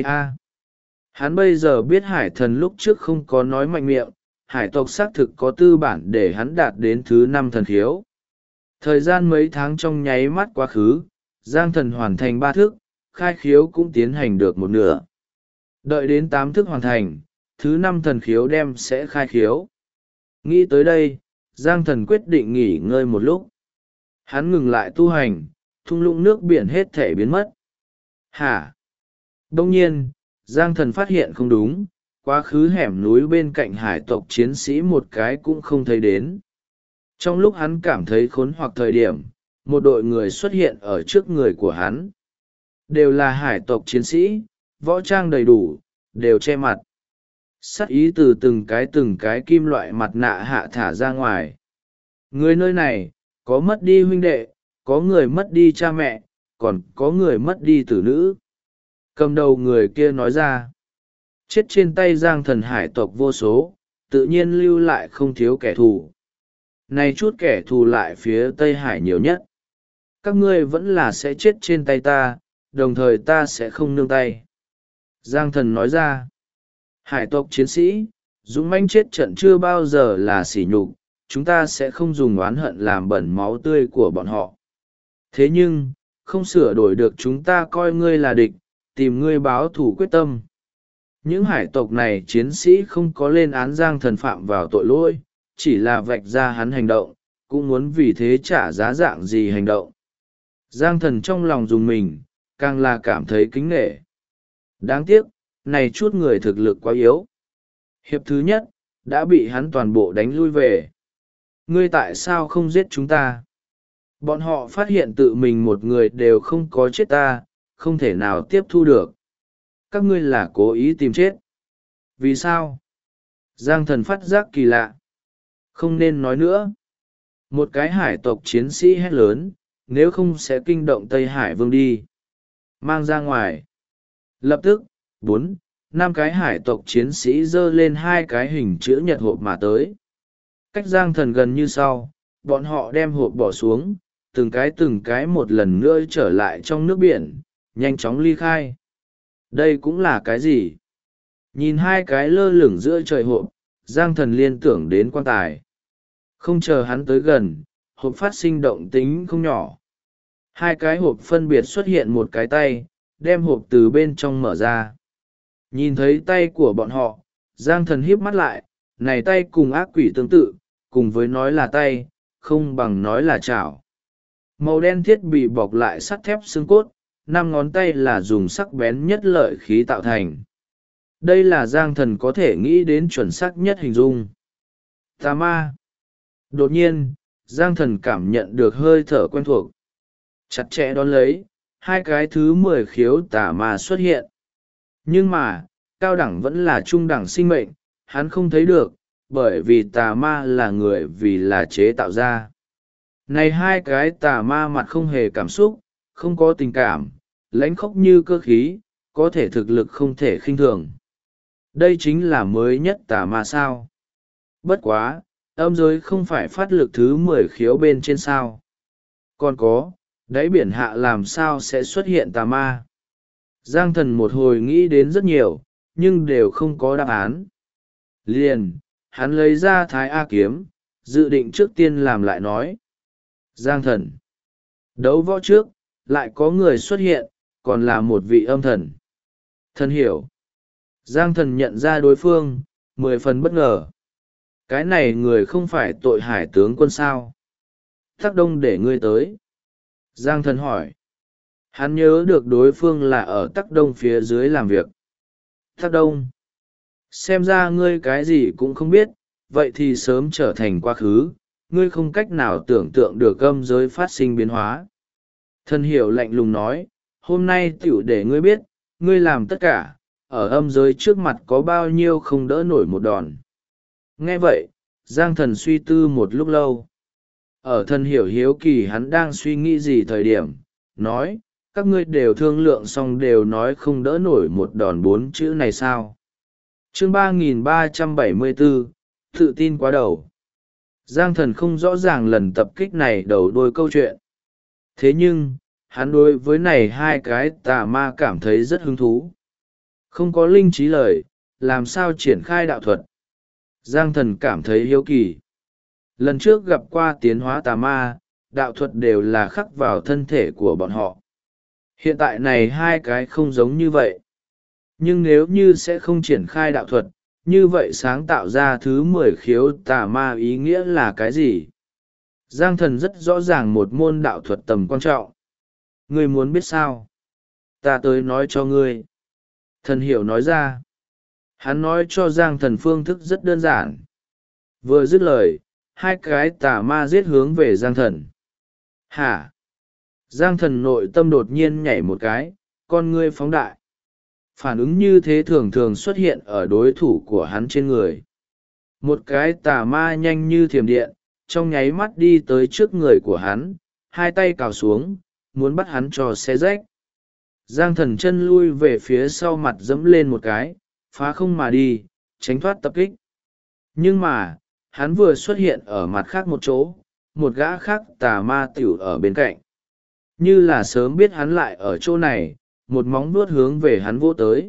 Speaker 1: hắn bây giờ biết hải thần lúc trước không có nói mạnh miệng, hải tộc xác thực có tư bản để hắn đạt đến thứ 5 thần khiếu. Thời gian mấy tháng trong nháy mắt quá khứ, Giang thần hoàn thành 3 thức, khai khiếu cũng tiến hành được một nửa. Đợi đến 8 thức hoàn thành, thứ 5 thần khiếu đem sẽ khai khiếu. Nghĩ tới đây, Giang thần quyết định nghỉ ngơi một lúc. Hắn ngừng lại tu hành, thung lũng nước biển hết thể biến mất. Hả? Đông nhiên, Giang thần phát hiện không đúng, quá khứ hẻm núi bên cạnh hải tộc chiến sĩ một cái cũng không thấy đến. Trong lúc hắn cảm thấy khốn hoặc thời điểm, một đội người xuất hiện ở trước người của hắn. Đều là hải tộc chiến sĩ, võ trang đầy đủ, đều che mặt. Sát ý từ từng cái kim loại mặt nạ hạ thả ra ngoài. Người nơi này, có mất đi huynh đệ, có người mất đi cha mẹ, còn có người mất đi tử nữ. Cầm đầu người kia nói ra. Chết trên tay Giang thần hải tộc vô số, tự nhiên lưu lại không thiếu kẻ thù. Này chút kẻ thù lại phía Tây Hải nhiều nhất. Các ngươi vẫn là sẽ chết trên tay ta, đồng thời ta sẽ không nương tay. Giang thần nói ra. Hải tộc chiến sĩ, dũng mãnh chết trận chưa bao giờ là sỉ nhục, chúng ta sẽ không dùng oán hận làm bẩn máu tươi của bọn họ. Thế nhưng, không sửa đổi được chúng ta coi ngươi là địch, tìm ngươi báo thù quyết tâm. Những hải tộc này chiến sĩ không có lên án Giang thần phạm vào tội lỗi, chỉ là vạch ra hắn hành động, cũng muốn vì thế trả giá dạng gì hành động. Giang thần trong lòng dùng mình, càng là cảm thấy kính nể. Đáng tiếc, này chút người thực lực quá yếu. Hiệp thứ nhất, đã bị hắn toàn bộ đánh lui về. Ngươi tại sao không giết chúng ta? Bọn họ phát hiện tự mình một người đều không có chết ta, không thể nào tiếp thu được. Các ngươi là cố ý tìm chết. Vì sao? Giang thần phát giác kỳ lạ. Không nên nói nữa. Một cái hải tộc chiến sĩ hét lớn, nếu không sẽ kinh động Tây Hải Vương đi. Mang ra ngoài. Lập tức, 4, 5 cái hải tộc chiến sĩ giơ lên 2 cái hình chữ nhật hộp mà tới. Cách Giang thần gần như sau, bọn họ đem hộp bỏ xuống, từng cái một lần nữa trở lại trong nước biển, nhanh chóng ly khai. Đây cũng là cái gì? Nhìn 2 cái lơ lửng giữa trời hộp, Giang thần liên tưởng đến quan tài. Không chờ hắn tới gần, hộp phát sinh động tính không nhỏ. 2 cái hộp phân biệt xuất hiện một cái tay, đem hộp từ bên trong mở ra. Nhìn thấy tay của bọn họ, Giang thần híp mắt lại, này tay cùng ác quỷ tương tự, cùng với nói là tay, không bằng nói là chảo. Màu đen thiết bị bọc lại sắt thép xương cốt, 5 ngón tay là dùng sắc bén nhất lợi khí tạo thành. Đây là Giang thần có thể nghĩ đến chuẩn xác nhất hình dung. Tà ma. Đột nhiên, Giang thần cảm nhận được hơi thở quen thuộc. Chặt chẽ đón lấy, 2 cái thứ 10 khiếu tà ma xuất hiện. Nhưng mà, cao đẳng vẫn là trung đẳng sinh mệnh, hắn không thấy được, bởi vì tà ma là người vì là chế tạo ra. Này 2 cái tà ma mặt không hề cảm xúc, không có tình cảm, lãnh khốc như cơ khí, có thể thực lực không thể khinh thường. Đây chính là mới nhất tà ma sao. Bất quá, âm giới không phải phát lực thứ 10 khiếu bên trên sao. Còn có, đáy biển hạ làm sao sẽ xuất hiện tà ma. Giang thần một hồi nghĩ đến rất nhiều, nhưng đều không có đáp án. Liền, hắn lấy ra Thái A kiếm, dự định trước tiên làm lại nói. Giang thần. Đấu võ trước, lại có người xuất hiện, còn là một vị âm thần. Thần hiểu. Giang thần nhận ra đối phương, 10 phần bất ngờ. Cái này người không phải tội hải tướng quân sao. Thác Đông để ngươi tới. Giang thần hỏi. Hắn nhớ được đối phương là ở Tắc Đông phía dưới làm việc. Tắc Đông, xem ra ngươi cái gì cũng không biết, vậy thì sớm trở thành quá khứ, ngươi không cách nào tưởng tượng được âm giới phát sinh biến hóa. Thần hiểu lạnh lùng nói, hôm nay tiểu để ngươi biết, ngươi làm tất cả, ở âm giới trước mặt có bao nhiêu không đỡ nổi một đòn. Nghe vậy, Giang Thần suy tư một lúc lâu. Ở thần hiểu hiếu kỳ hắn đang suy nghĩ gì thời điểm, nói, các ngươi đều thương lượng xong đều nói không đỡ nổi một đòn 4 chữ này sao. Chương 3374, tự tin quá đầu. Giang Thần không rõ ràng lần tập kích này đầu đuôi câu chuyện. Thế nhưng, hắn đối với này hai cái tà ma cảm thấy rất hứng thú. Không có linh trí lời, làm sao triển khai đạo thuật. Giang Thần cảm thấy hiếu kỳ. Lần trước gặp qua tiến hóa tà ma, đạo thuật đều là khắc vào thân thể của bọn họ. Hiện tại này hai cái không giống như vậy. Nhưng nếu như sẽ không triển khai đạo thuật, như vậy sáng tạo ra thứ 10 khiếu tà ma ý nghĩa là cái gì? Giang Thần rất rõ ràng một môn đạo thuật tầm quan trọng. Ngươi muốn biết sao? Ta tới nói cho ngươi. Thần hiểu nói ra. Hắn nói cho Giang Thần phương thức rất đơn giản. Vừa dứt lời, hai cái tà ma giết hướng về Giang Thần. Hả? Giang Thần nội tâm đột nhiên nhảy một cái, con ngươi phóng đại. Phản ứng như thế thường thường xuất hiện ở đối thủ của hắn trên người. Một cái tà ma nhanh như thiểm điện, trong nháy mắt đi tới trước người của hắn, hai tay cào xuống, muốn bắt hắn cho xé rách. Giang Thần chân lui về phía sau mặt dẫm lên một cái, phá không mà đi, tránh thoát tập kích. Nhưng mà, hắn vừa xuất hiện ở mặt khác một chỗ, một gã khác tà ma tiểu ở bên cạnh. Như là sớm biết hắn lại ở chỗ này, một móng vuốt hướng về hắn vỗ tới.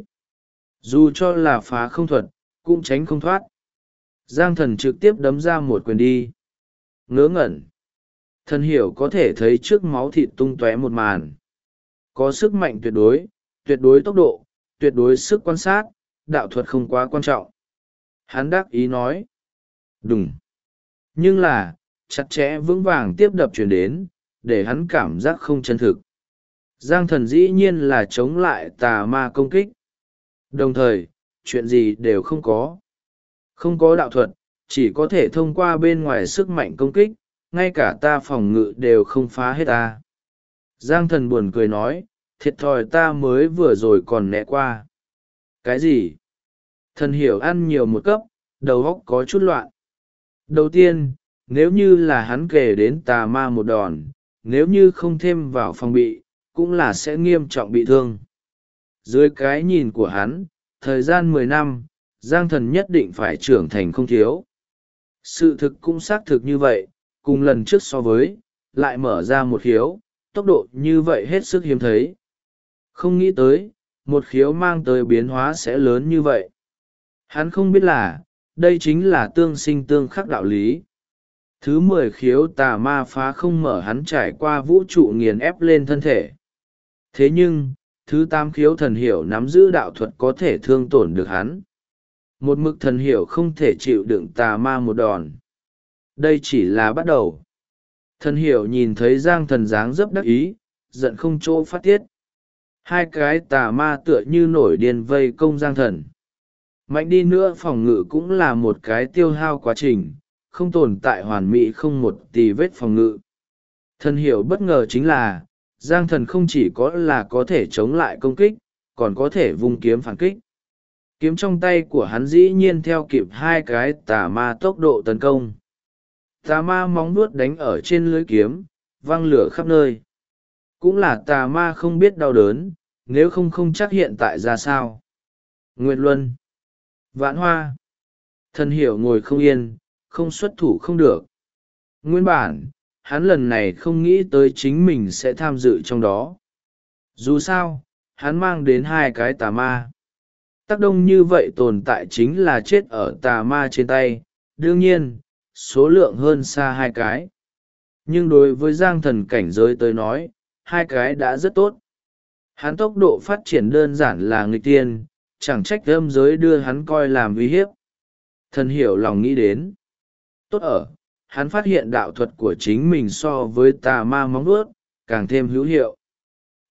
Speaker 1: Dù cho là phá không thuật, cũng tránh không thoát. Giang Thần trực tiếp đấm ra một quyền đi. Ngớ ngẩn. Thần hiểu có thể thấy trước máu thịt tung tóe một màn. Có sức mạnh tuyệt đối tốc độ, tuyệt đối sức quan sát, đạo thuật không quá quan trọng. Hắn đắc ý nói. Đúng. Nhưng là, chặt chẽ vững vàng tiếp đập truyền đến, để hắn cảm giác không chân thực. Giang Thần dĩ nhiên là chống lại tà ma công kích. Đồng thời, chuyện gì đều không có. Không có đạo thuật, chỉ có thể thông qua bên ngoài sức mạnh công kích, ngay cả ta phòng ngự đều không phá hết ta. Giang Thần buồn cười nói, thiệt thòi ta mới vừa rồi còn né qua. Cái gì? Thần hiểu ăn nhiều một cấp, đầu óc có chút loạn. Đầu tiên, nếu như là hắn kể đến tà ma một đòn, nếu như không thêm vào phòng bị, cũng là sẽ nghiêm trọng bị thương. Dưới cái nhìn của hắn, thời gian 10 năm, Giang Thần nhất định phải trưởng thành không thiếu. Sự thực cũng xác thực như vậy, cùng lần trước so với, lại mở ra một khiếu, tốc độ như vậy hết sức hiếm thấy. Không nghĩ tới, một khiếu mang tới biến hóa sẽ lớn như vậy. Hắn không biết là, đây chính là tương sinh tương khắc đạo lý. Thứ 10 khiếu tà ma phá không mở hắn trải qua vũ trụ nghiền ép lên thân thể. Thế nhưng, thứ 8 khiếu thần hiểu nắm giữ đạo thuật có thể thương tổn được hắn. Một mực thần hiểu không thể chịu đựng tà ma một đòn. Đây chỉ là bắt đầu. Thần hiểu nhìn thấy Giang Thần dáng dấp đắc ý, giận không chỗ phát tiết. Hai cái tà ma tựa như nổi điên vây công Giang Thần. Mạnh đi nữa phòng ngự cũng là một cái tiêu hao quá trình, không tồn tại hoàn mỹ không một tì vết phòng ngự. Thần hiểu bất ngờ chính là, Giang Thần không chỉ có là có thể chống lại công kích, còn có thể vung kiếm phản kích. Kiếm trong tay của hắn dĩ nhiên theo kịp hai cái tà ma tốc độ tấn công. Tà ma móng vuốt đánh ở trên lưới kiếm, văng lửa khắp nơi. Cũng là tà ma không biết đau đớn, nếu không chắc hiện tại ra sao. Nguyệt Luân, Vạn Hoa. Thần hiểu ngồi không yên, không xuất thủ không được. Nguyên bản, hắn lần này không nghĩ tới chính mình sẽ tham dự trong đó. Dù sao, hắn mang đến hai cái tà ma. Tác đông như vậy tồn tại chính là chết ở tà ma trên tay, đương nhiên, số lượng hơn xa hai cái. Nhưng đối với Giang Thần cảnh giới tới nói, hai cái đã rất tốt. Hắn tốc độ phát triển đơn giản là nghịch tiên, chẳng trách âm giới đưa hắn coi làm uy hiếp. Thần hiểu lòng nghĩ đến. Tốt ở, hắn phát hiện đạo thuật của chính mình so với tà ma móng vuốt càng thêm hữu hiệu.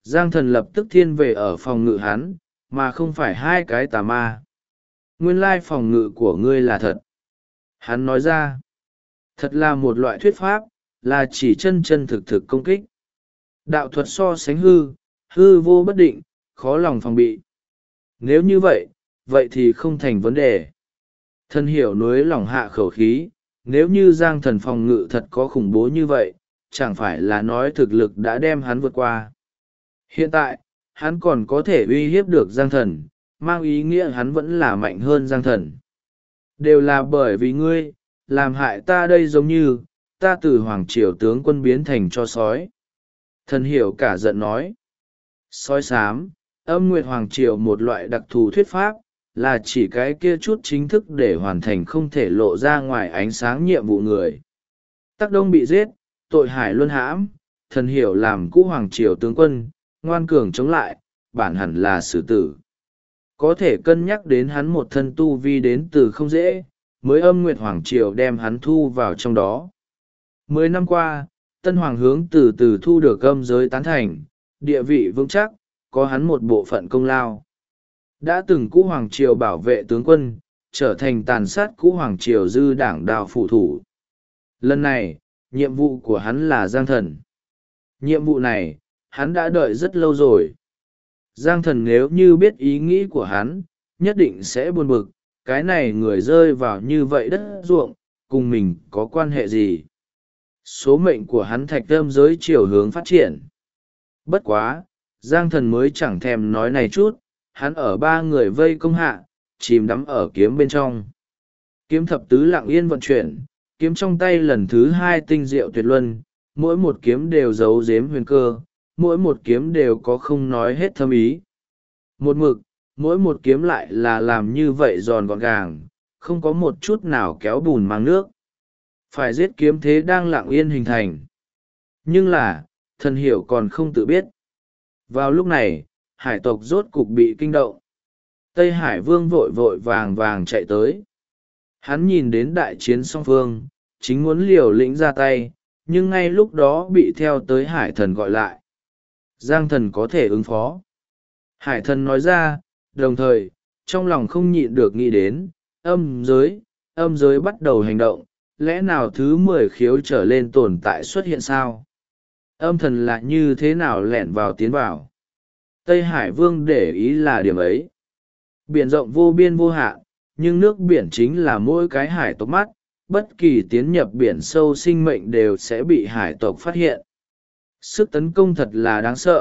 Speaker 1: Giang thần lập tức thiên về ở phòng ngự hắn, mà không phải hai cái tà ma. Nguyên lai phòng ngự của ngươi là thật. Hắn nói ra, thật là một loại thuyết pháp, là chỉ chân chân thực thực công kích. Đạo thuật so sánh hư, hư vô bất định, khó lòng phòng bị. Nếu như vậy, vậy thì không thành vấn đề. Thân hiểu nối lòng hạ khẩu khí, nếu như Giang thần phòng ngự thật có khủng bố như vậy, chẳng phải là nói thực lực đã đem hắn vượt qua. Hiện tại, hắn còn có thể uy hiếp được Giang thần, mang ý nghĩa hắn vẫn là mạnh hơn Giang thần. Đều là bởi vì ngươi, làm hại ta đây giống như, ta từ hoàng triều tướng quân biến thành cho sói. Thần hiểu cả giận nói. Sói xám, âm nguyệt hoàng triều một loại đặc thù thuyết pháp, là chỉ cái kia chút chính thức để hoàn thành không thể lộ ra ngoài ánh sáng nhiệm vụ người. Tắc Đông bị giết, tội hải luân hãm, thần hiểu làm cũ hoàng triều tướng quân, ngoan cường chống lại, bản hẳn là xử tử. Có thể cân nhắc đến hắn một thân tu vi đến từ không dễ, mới âm nguyệt hoàng triều đem hắn thu vào trong đó. 10 năm qua, tân hoàng hướng từ từ thu được âm giới tán thành, địa vị vững chắc, có hắn một bộ phận công lao. Đã từng cũ hoàng triều bảo vệ tướng quân, trở thành tàn sát cũ hoàng triều dư đảng đào phụ thủ. Lần này, nhiệm vụ của hắn là Giang thần. Nhiệm vụ này, hắn đã đợi rất lâu rồi. Giang thần nếu như biết ý nghĩ của hắn, nhất định sẽ buồn bực, cái này người rơi vào như vậy đất ruộng, cùng mình có quan hệ gì. Số mệnh của hắn thạch âm giới chiều hướng phát triển. Bất quá, Giang thần mới chẳng thèm nói này chút, hắn ở ba người vây công hạ, chìm đắm ở kiếm bên trong. Kiếm thập tứ lặng yên vận chuyển, kiếm trong tay lần thứ 2 tinh diệu tuyệt luân, mỗi một kiếm đều giấu giếm huyền cơ, mỗi một kiếm đều có không nói hết thâm ý. Một mực, mỗi một kiếm lại là làm như vậy giòn gọn gàng, không có một chút nào kéo bùn mang nước. Phải giết kiếm thế đang lặng yên hình thành. Nhưng là, thần hiểu còn không tự biết. Vào lúc này, hải tộc rốt cục bị kinh động. Tây Hải Vương vội vội vàng vàng chạy tới. Hắn nhìn đến đại chiến song phương, chính muốn liều lĩnh ra tay, nhưng ngay lúc đó bị theo tới hải thần gọi lại. Giang thần có thể ứng phó. Hải thần nói ra, đồng thời, trong lòng không nhịn được nghĩ đến, âm giới bắt đầu hành động, lẽ nào thứ 10 khiếu trở lên tồn tại xuất hiện sao? Âm thần lại như thế nào lẻn vào tiến vào? Tây Hải Vương để ý là điểm ấy. Biển rộng vô biên vô hạn, nhưng nước biển chính là mỗi cái hải tộc mắt, bất kỳ tiến nhập biển sâu sinh mệnh đều sẽ bị hải tộc phát hiện. Sức tấn công thật là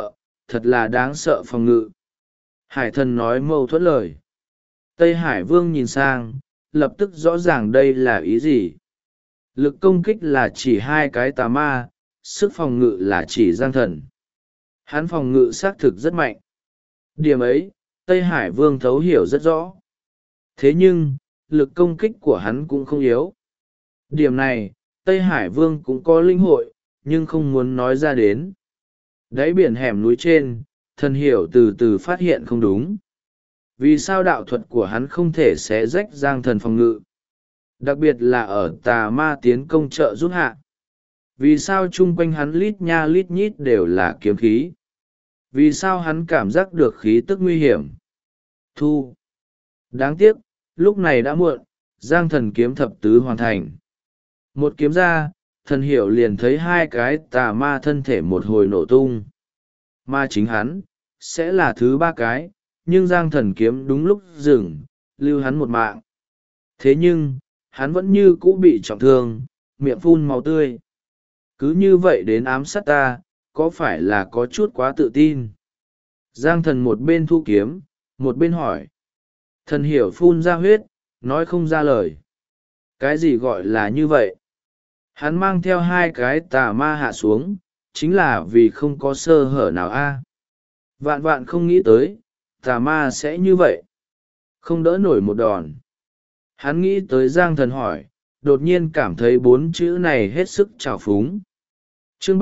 Speaker 1: đáng sợ phòng ngự. Hải thần nói mâu thuẫn lời. Tây Hải Vương nhìn sang, lập tức rõ ràng đây là ý gì. Lực công kích là chỉ 2 cái tà ma, sức phòng ngự là chỉ Giang thần. Hắn phòng ngự xác thực rất mạnh. Điểm ấy, Tây Hải Vương thấu hiểu rất rõ. Thế nhưng, lực công kích của hắn cũng không yếu. Điểm này, Tây Hải Vương cũng có linh hội, nhưng không muốn nói ra đến. Đáy biển hẻm núi trên, thần hiểu từ từ phát hiện không đúng. Vì sao đạo thuật của hắn không thể xé rách Giang thần phòng ngự? Đặc biệt là ở tà ma tiến công trợ giúp hạ. Vì sao chung quanh hắn lít nha lít nhít đều là kiếm khí? Vì sao hắn cảm giác được khí tức nguy hiểm? Thu. Đáng tiếc, lúc này đã muộn, Giang thần kiếm thập tứ hoàn thành. Một kiếm ra, thần hiểu liền thấy 2 cái tà ma thân thể một hồi nổ tung. Mà chính hắn, sẽ là thứ 3 cái, nhưng Giang thần kiếm đúng lúc dừng, lưu hắn một mạng. Thế nhưng, hắn vẫn như cũ bị trọng thương, miệng phun máu tươi. Cứ như vậy đến ám sát ta, có phải là có chút quá tự tin? Giang thần một bên thu kiếm, một bên hỏi. Thần hiểu phun ra huyết, nói không ra lời. Cái gì gọi là như vậy? Hắn mang theo 2 cái tà ma hạ xuống, chính là vì không có sơ hở nào a. Vạn vạn không nghĩ tới, tà ma sẽ như vậy. Không đỡ nổi một đòn. Hắn nghĩ tới Giang thần hỏi, đột nhiên cảm thấy 4 chữ này hết sức trào phúng. Chương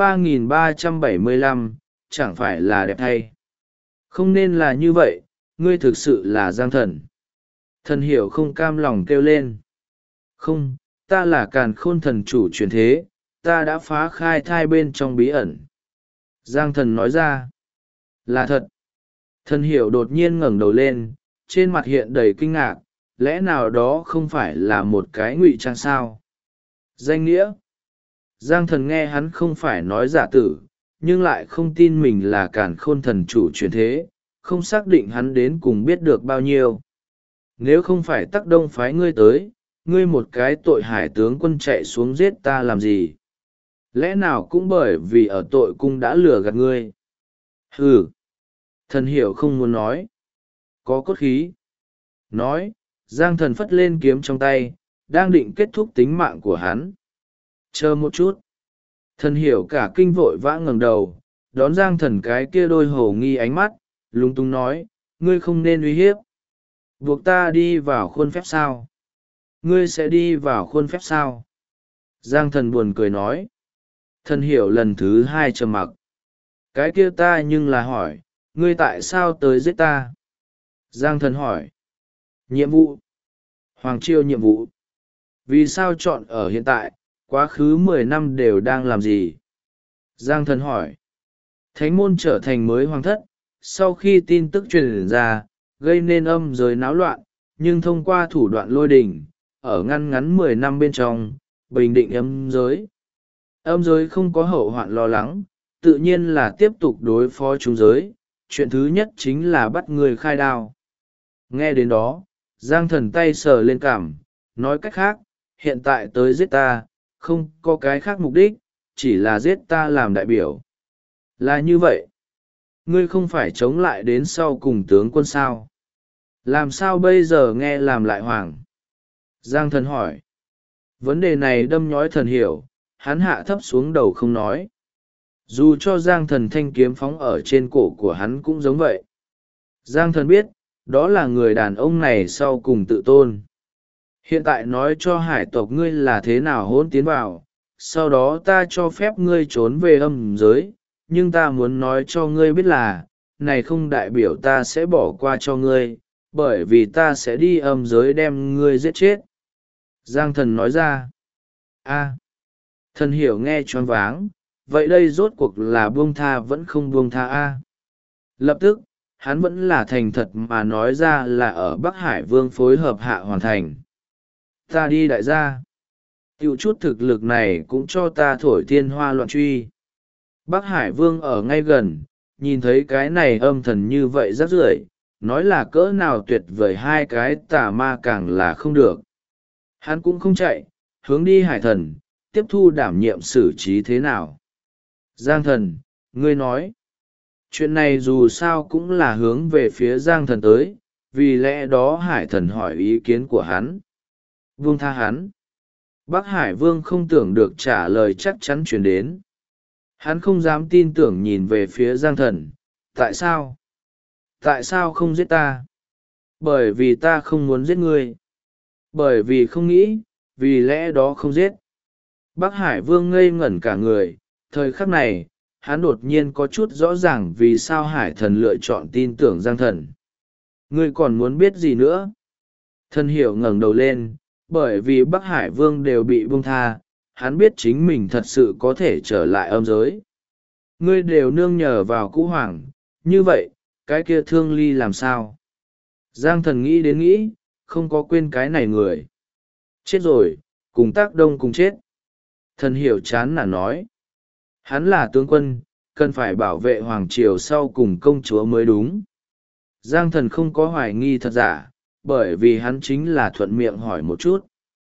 Speaker 1: 3375, chẳng phải là đẹp thay. Không nên là như vậy, ngươi thực sự là Giang thần. Thần hiểu không cam lòng kêu lên. Không, ta là Càn Khôn thần chủ truyền thế, ta đã phá khai thai bên trong bí ẩn. Giang thần nói ra. Là thật. Thần hiểu đột nhiên ngẩng đầu lên, trên mặt hiện đầy kinh ngạc, lẽ nào đó không phải là một cái ngụy trang sao? Danh nghĩa. Giang thần nghe hắn không phải nói giả tử, nhưng lại không tin mình là càn khôn thần chủ truyền thế, không xác định hắn đến cùng biết được bao nhiêu. Nếu không phải tắc đông phái ngươi tới, ngươi một cái tội hải tướng quân chạy xuống giết ta làm gì? Lẽ nào cũng bởi vì ở tội cung đã lừa gạt ngươi? Ừ. Thần hiểu không muốn nói. Có cốt khí. Nói, Giang thần phất lên kiếm trong tay, đang định kết thúc tính mạng của hắn. Chờ một chút. Thần hiểu cả kinh vội vã ngẩng đầu, đón Giang thần cái kia đôi hổ nghi ánh mắt, lúng túng nói, ngươi không nên uy hiếp. Buộc ta đi vào khuôn phép sao? Ngươi sẽ đi vào khuôn phép sao? Giang thần buồn cười nói. Thần hiểu lần thứ hai trầm mặc. Cái kia ta nhưng là hỏi, ngươi tại sao tới giết ta? Giang thần hỏi. Nhiệm vụ. Hoàng Chiêu nhiệm vụ. Vì sao chọn ở hiện tại, quá khứ 10 năm đều đang làm gì? Giang thần hỏi. Thánh môn trở thành mới hoàng thất, sau khi tin tức truyền ra, gây nên âm giới náo loạn, nhưng thông qua thủ đoạn lôi đình, ở ngăn ngắn 10 năm bên trong, bình định âm giới. Âm giới không có hậu hoạn lo lắng, tự nhiên là tiếp tục đối phó chúng giới, chuyện thứ nhất chính là bắt người khai đao. Nghe đến đó, Giang thần tay sờ lên cằm, nói cách khác, hiện tại tới giết ta, không có cái khác mục đích, chỉ là giết ta làm đại biểu. Là như vậy. Ngươi không phải chống lại đến sau cùng tướng quân sao? Làm sao bây giờ nghe làm lại hoàng? Giang thần hỏi. Vấn đề này đâm nhói thần hiểu, hắn hạ thấp xuống đầu không nói. Dù cho Giang thần thanh kiếm phóng ở trên cổ của hắn cũng giống vậy. Giang thần biết, đó là người đàn ông này sau cùng tự tôn. Hiện tại nói cho hải tộc ngươi là thế nào hôn tiến vào, sau đó ta cho phép ngươi trốn về âm giới, nhưng ta muốn nói cho ngươi biết là, này không đại biểu ta sẽ bỏ qua cho ngươi, bởi vì ta sẽ đi âm giới đem ngươi giết chết. Giang thần nói ra. Thần hiểu nghe choáng váng, vậy đây rốt cuộc là buông tha vẫn không buông tha a? Lập tức, hắn vẫn là thành thật mà nói ra là ở Bắc Hải Vương phối hợp hạ hoàn thành. Ta đi đại gia. Tiểu chút thực lực này cũng cho ta thổi thiên hoa loạn truy. Bắc Hải Vương ở ngay gần, nhìn thấy cái này âm thần như vậy rất rưởi, nói là cỡ nào tuyệt vời hai cái tà ma càng là không được. Hắn cũng không chạy, hướng đi hải thần, tiếp thu đảm nhiệm xử trí thế nào. Giang thần, ngươi nói. Chuyện này dù sao cũng là hướng về phía Giang thần tới, vì lẽ đó hải thần hỏi ý kiến của hắn. Vương tha hắn. Bắc Hải Vương không tưởng được trả lời chắc chắn chuyển đến. Hắn không dám tin tưởng nhìn về phía Giang thần. Tại sao? Tại sao không giết ta? Bởi vì ta không muốn giết ngươi. Bởi vì không nghĩ, vì lẽ đó không giết. Bắc Hải Vương ngây ngẩn cả người, thời khắc này, hắn đột nhiên có chút rõ ràng vì sao Hải thần lựa chọn tin tưởng Giang thần. Ngươi còn muốn biết gì nữa? Thần hiểu ngẩng đầu lên, bởi vì Bắc Hải Vương đều bị buông tha, hắn biết chính mình thật sự có thể trở lại âm giới. Ngươi đều nương nhờ vào cũ hoàng, như vậy, cái kia Thương Ly làm sao? Giang thần nghĩ đến nghĩ, không có quên cái này người. Chết rồi, cùng Tác Đông cùng chết. Thần hiểu chán nản nói. Hắn là tướng quân, cần phải bảo vệ hoàng triều sau cùng công chúa mới đúng. Giang thần không có hoài nghi thật giả, bởi vì hắn chính là thuận miệng hỏi một chút.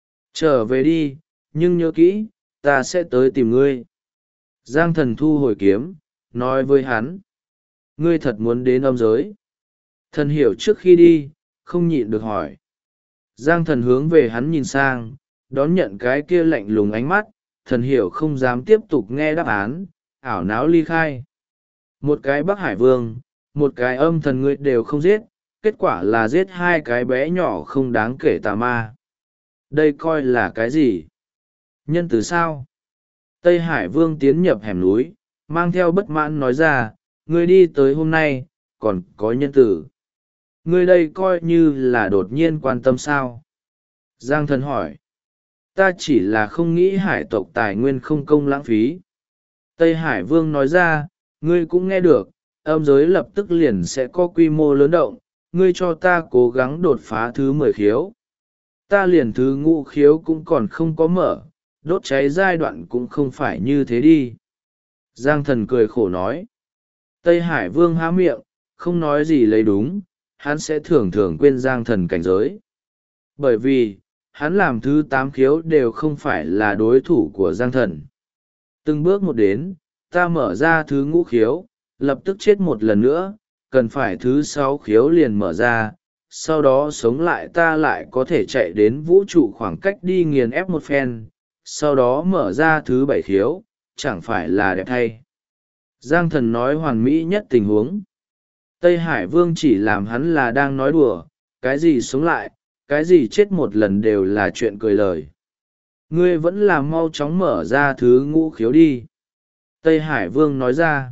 Speaker 1: Trở về đi, nhưng nhớ kỹ, ta sẽ tới tìm ngươi. Giang thần thu hồi kiếm, nói với hắn. Ngươi thật muốn đến âm giới. Thần hiểu trước khi đi, không nhịn được hỏi. Giang thần hướng về hắn nhìn sang, đón nhận cái kia lạnh lùng ánh mắt, thần hiểu không dám tiếp tục nghe đáp án, ảo náo ly khai. Một cái Bắc Hải Vương, một cái âm thần ngươi đều không giết, kết quả là giết hai cái bé nhỏ không đáng kể tà ma. Đây coi là cái gì? Nhân từ sao? Tây Hải Vương tiến nhập hẻm núi, mang theo bất mãn nói ra, ngươi đi tới hôm nay, còn có nhân tử. Ngươi đây coi như là đột nhiên quan tâm sao? Giang thần hỏi. Ta chỉ là không nghĩ hải tộc tài nguyên không công lãng phí. Tây Hải Vương nói ra, ngươi cũng nghe được, âm giới lập tức liền sẽ có quy mô lớn động, ngươi cho ta cố gắng đột phá thứ 10 khiếu. Ta liền thứ ngũ khiếu cũng còn không có mở, đốt cháy giai đoạn cũng không phải như thế đi. Giang thần cười khổ nói. Tây Hải Vương há miệng, không nói gì lấy đúng, hắn sẽ thường thường quên Giang thần cảnh giới. Bởi vì, hắn làm thứ 8 khiếu đều không phải là đối thủ của Giang thần. Từng bước một đến, ta mở ra thứ ngũ khiếu, lập tức chết một lần nữa, cần phải thứ 6 khiếu liền mở ra, sau đó sống lại ta lại có thể chạy đến vũ trụ khoảng cách đi nghiền ép một phen, sau đó mở ra thứ 7 khiếu, chẳng phải là đẹp thay. Giang thần nói hoàn mỹ nhất tình huống. Tây Hải Vương chỉ làm hắn là đang nói đùa, cái gì sống lại, cái gì chết một lần đều là chuyện cười lời. Ngươi vẫn là mau chóng mở ra thứ ngũ khiếu đi. Tây Hải Vương nói ra.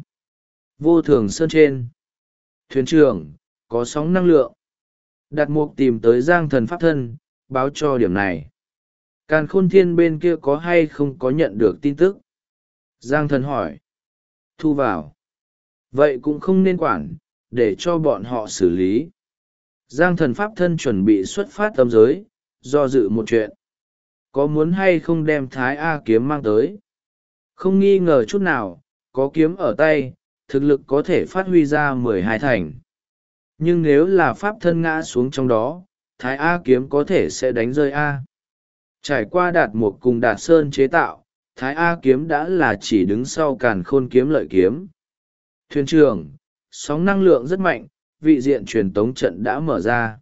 Speaker 1: Vô thường sơn trên. Thuyền trưởng, có sóng năng lượng. Đạt mục tìm tới Giang thần pháp thân, báo cho điểm này. Càn khôn thiên bên kia có hay không có nhận được tin tức? Giang thần hỏi. Thu vào. Vậy cũng không nên quản, để cho bọn họ xử lý. Giang thần pháp thân chuẩn bị xuất phát âm giới, do dự một chuyện. Có muốn hay không đem Thái A kiếm mang tới? Không nghi ngờ chút nào, có kiếm ở tay, thực lực có thể phát huy ra 12 thành. Nhưng nếu là pháp thân ngã xuống trong đó, Thái A kiếm có thể sẽ đánh rơi A. Trải qua Đạt Mục cùng Đạt Sơn chế tạo, Thái A kiếm đã là chỉ đứng sau Càn Khôn kiếm lợi kiếm. Thuyền trưởng, sóng năng lượng rất mạnh, vị diện truyền tống trận đã mở ra.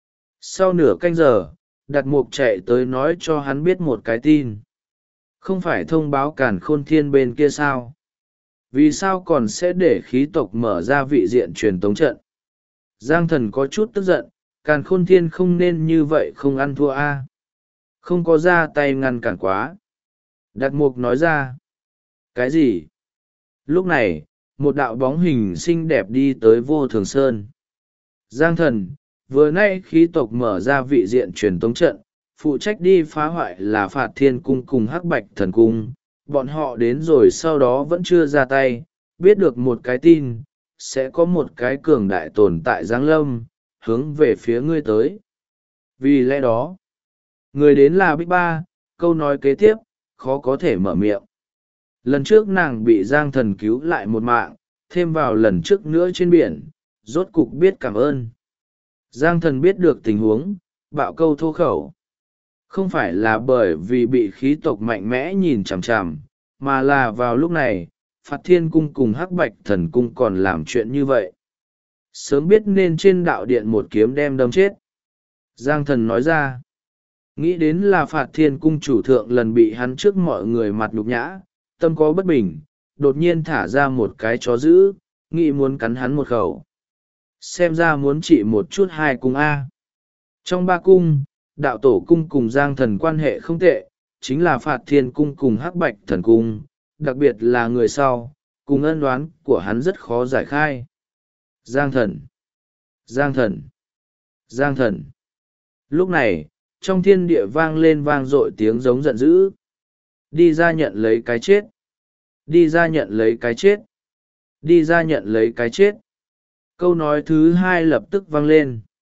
Speaker 1: Sau nửa canh giờ, Đạt Mục chạy tới nói cho hắn biết một cái tin. Không phải thông báo Càn Khôn thiên bên kia sao? Vì sao còn sẽ để khí tộc mở ra vị diện truyền tống trận? Giang thần có chút tức giận, Càn Khôn thiên không nên như vậy không ăn thua a. Không có ra tay ngăn cản quá. Đạt Mục nói ra. Cái gì? Lúc này, một đạo bóng hình xinh đẹp đi tới Vô Thường Sơn. Giang thần, vừa nay khí tộc mở ra vị diện truyền tống trận, phụ trách đi phá hoại là Phạt Thiên Cung cùng Hắc Bạch Thần Cung. Bọn họ đến rồi sau đó vẫn chưa ra tay, biết được một cái tin, sẽ có một cái cường đại tồn tại giáng lâm, hướng về phía ngươi tới. Vì lẽ đó, người đến là Bích Ba, câu nói kế tiếp, khó có thể mở miệng. Lần trước nàng bị Giang thần cứu lại một mạng, thêm vào lần trước nữa trên biển, rốt cục biết cảm ơn. Giang thần biết được tình huống, bạo câu thô khẩu. Không phải là bởi vì bị khí tộc mạnh mẽ nhìn chằm chằm, mà là vào lúc này, Phạt Thiên Cung cùng Hắc Bạch Thần Cung còn làm chuyện như vậy. Sớm biết nên trên đạo điện một kiếm đem đâm chết. Giang thần nói ra. Nghĩ đến là Phạt Thiên Cung chủ thượng lần bị hắn trước mọi người mặt nhục nhã, tâm có bất bình, đột nhiên thả ra một cái chó dữ, nghĩ muốn cắn hắn một khẩu. Xem ra muốn trị một chút hai cung A. Trong ba cung, đạo tổ cung cùng Giang thần quan hệ không tệ, chính là Phạt Thiên Cung cùng Hắc Bạch Thần Cung, đặc biệt là người sau, cùng ân oán của hắn rất khó giải khai. Giang thần, Giang thần, Giang thần. Lúc này, trong thiên địa vang lên vang dội tiếng giống giận dữ. Đi ra nhận lấy cái chết. Đi ra nhận lấy cái chết. Đi ra nhận lấy cái chết. Câu nói thứ hai lập tức vang lên.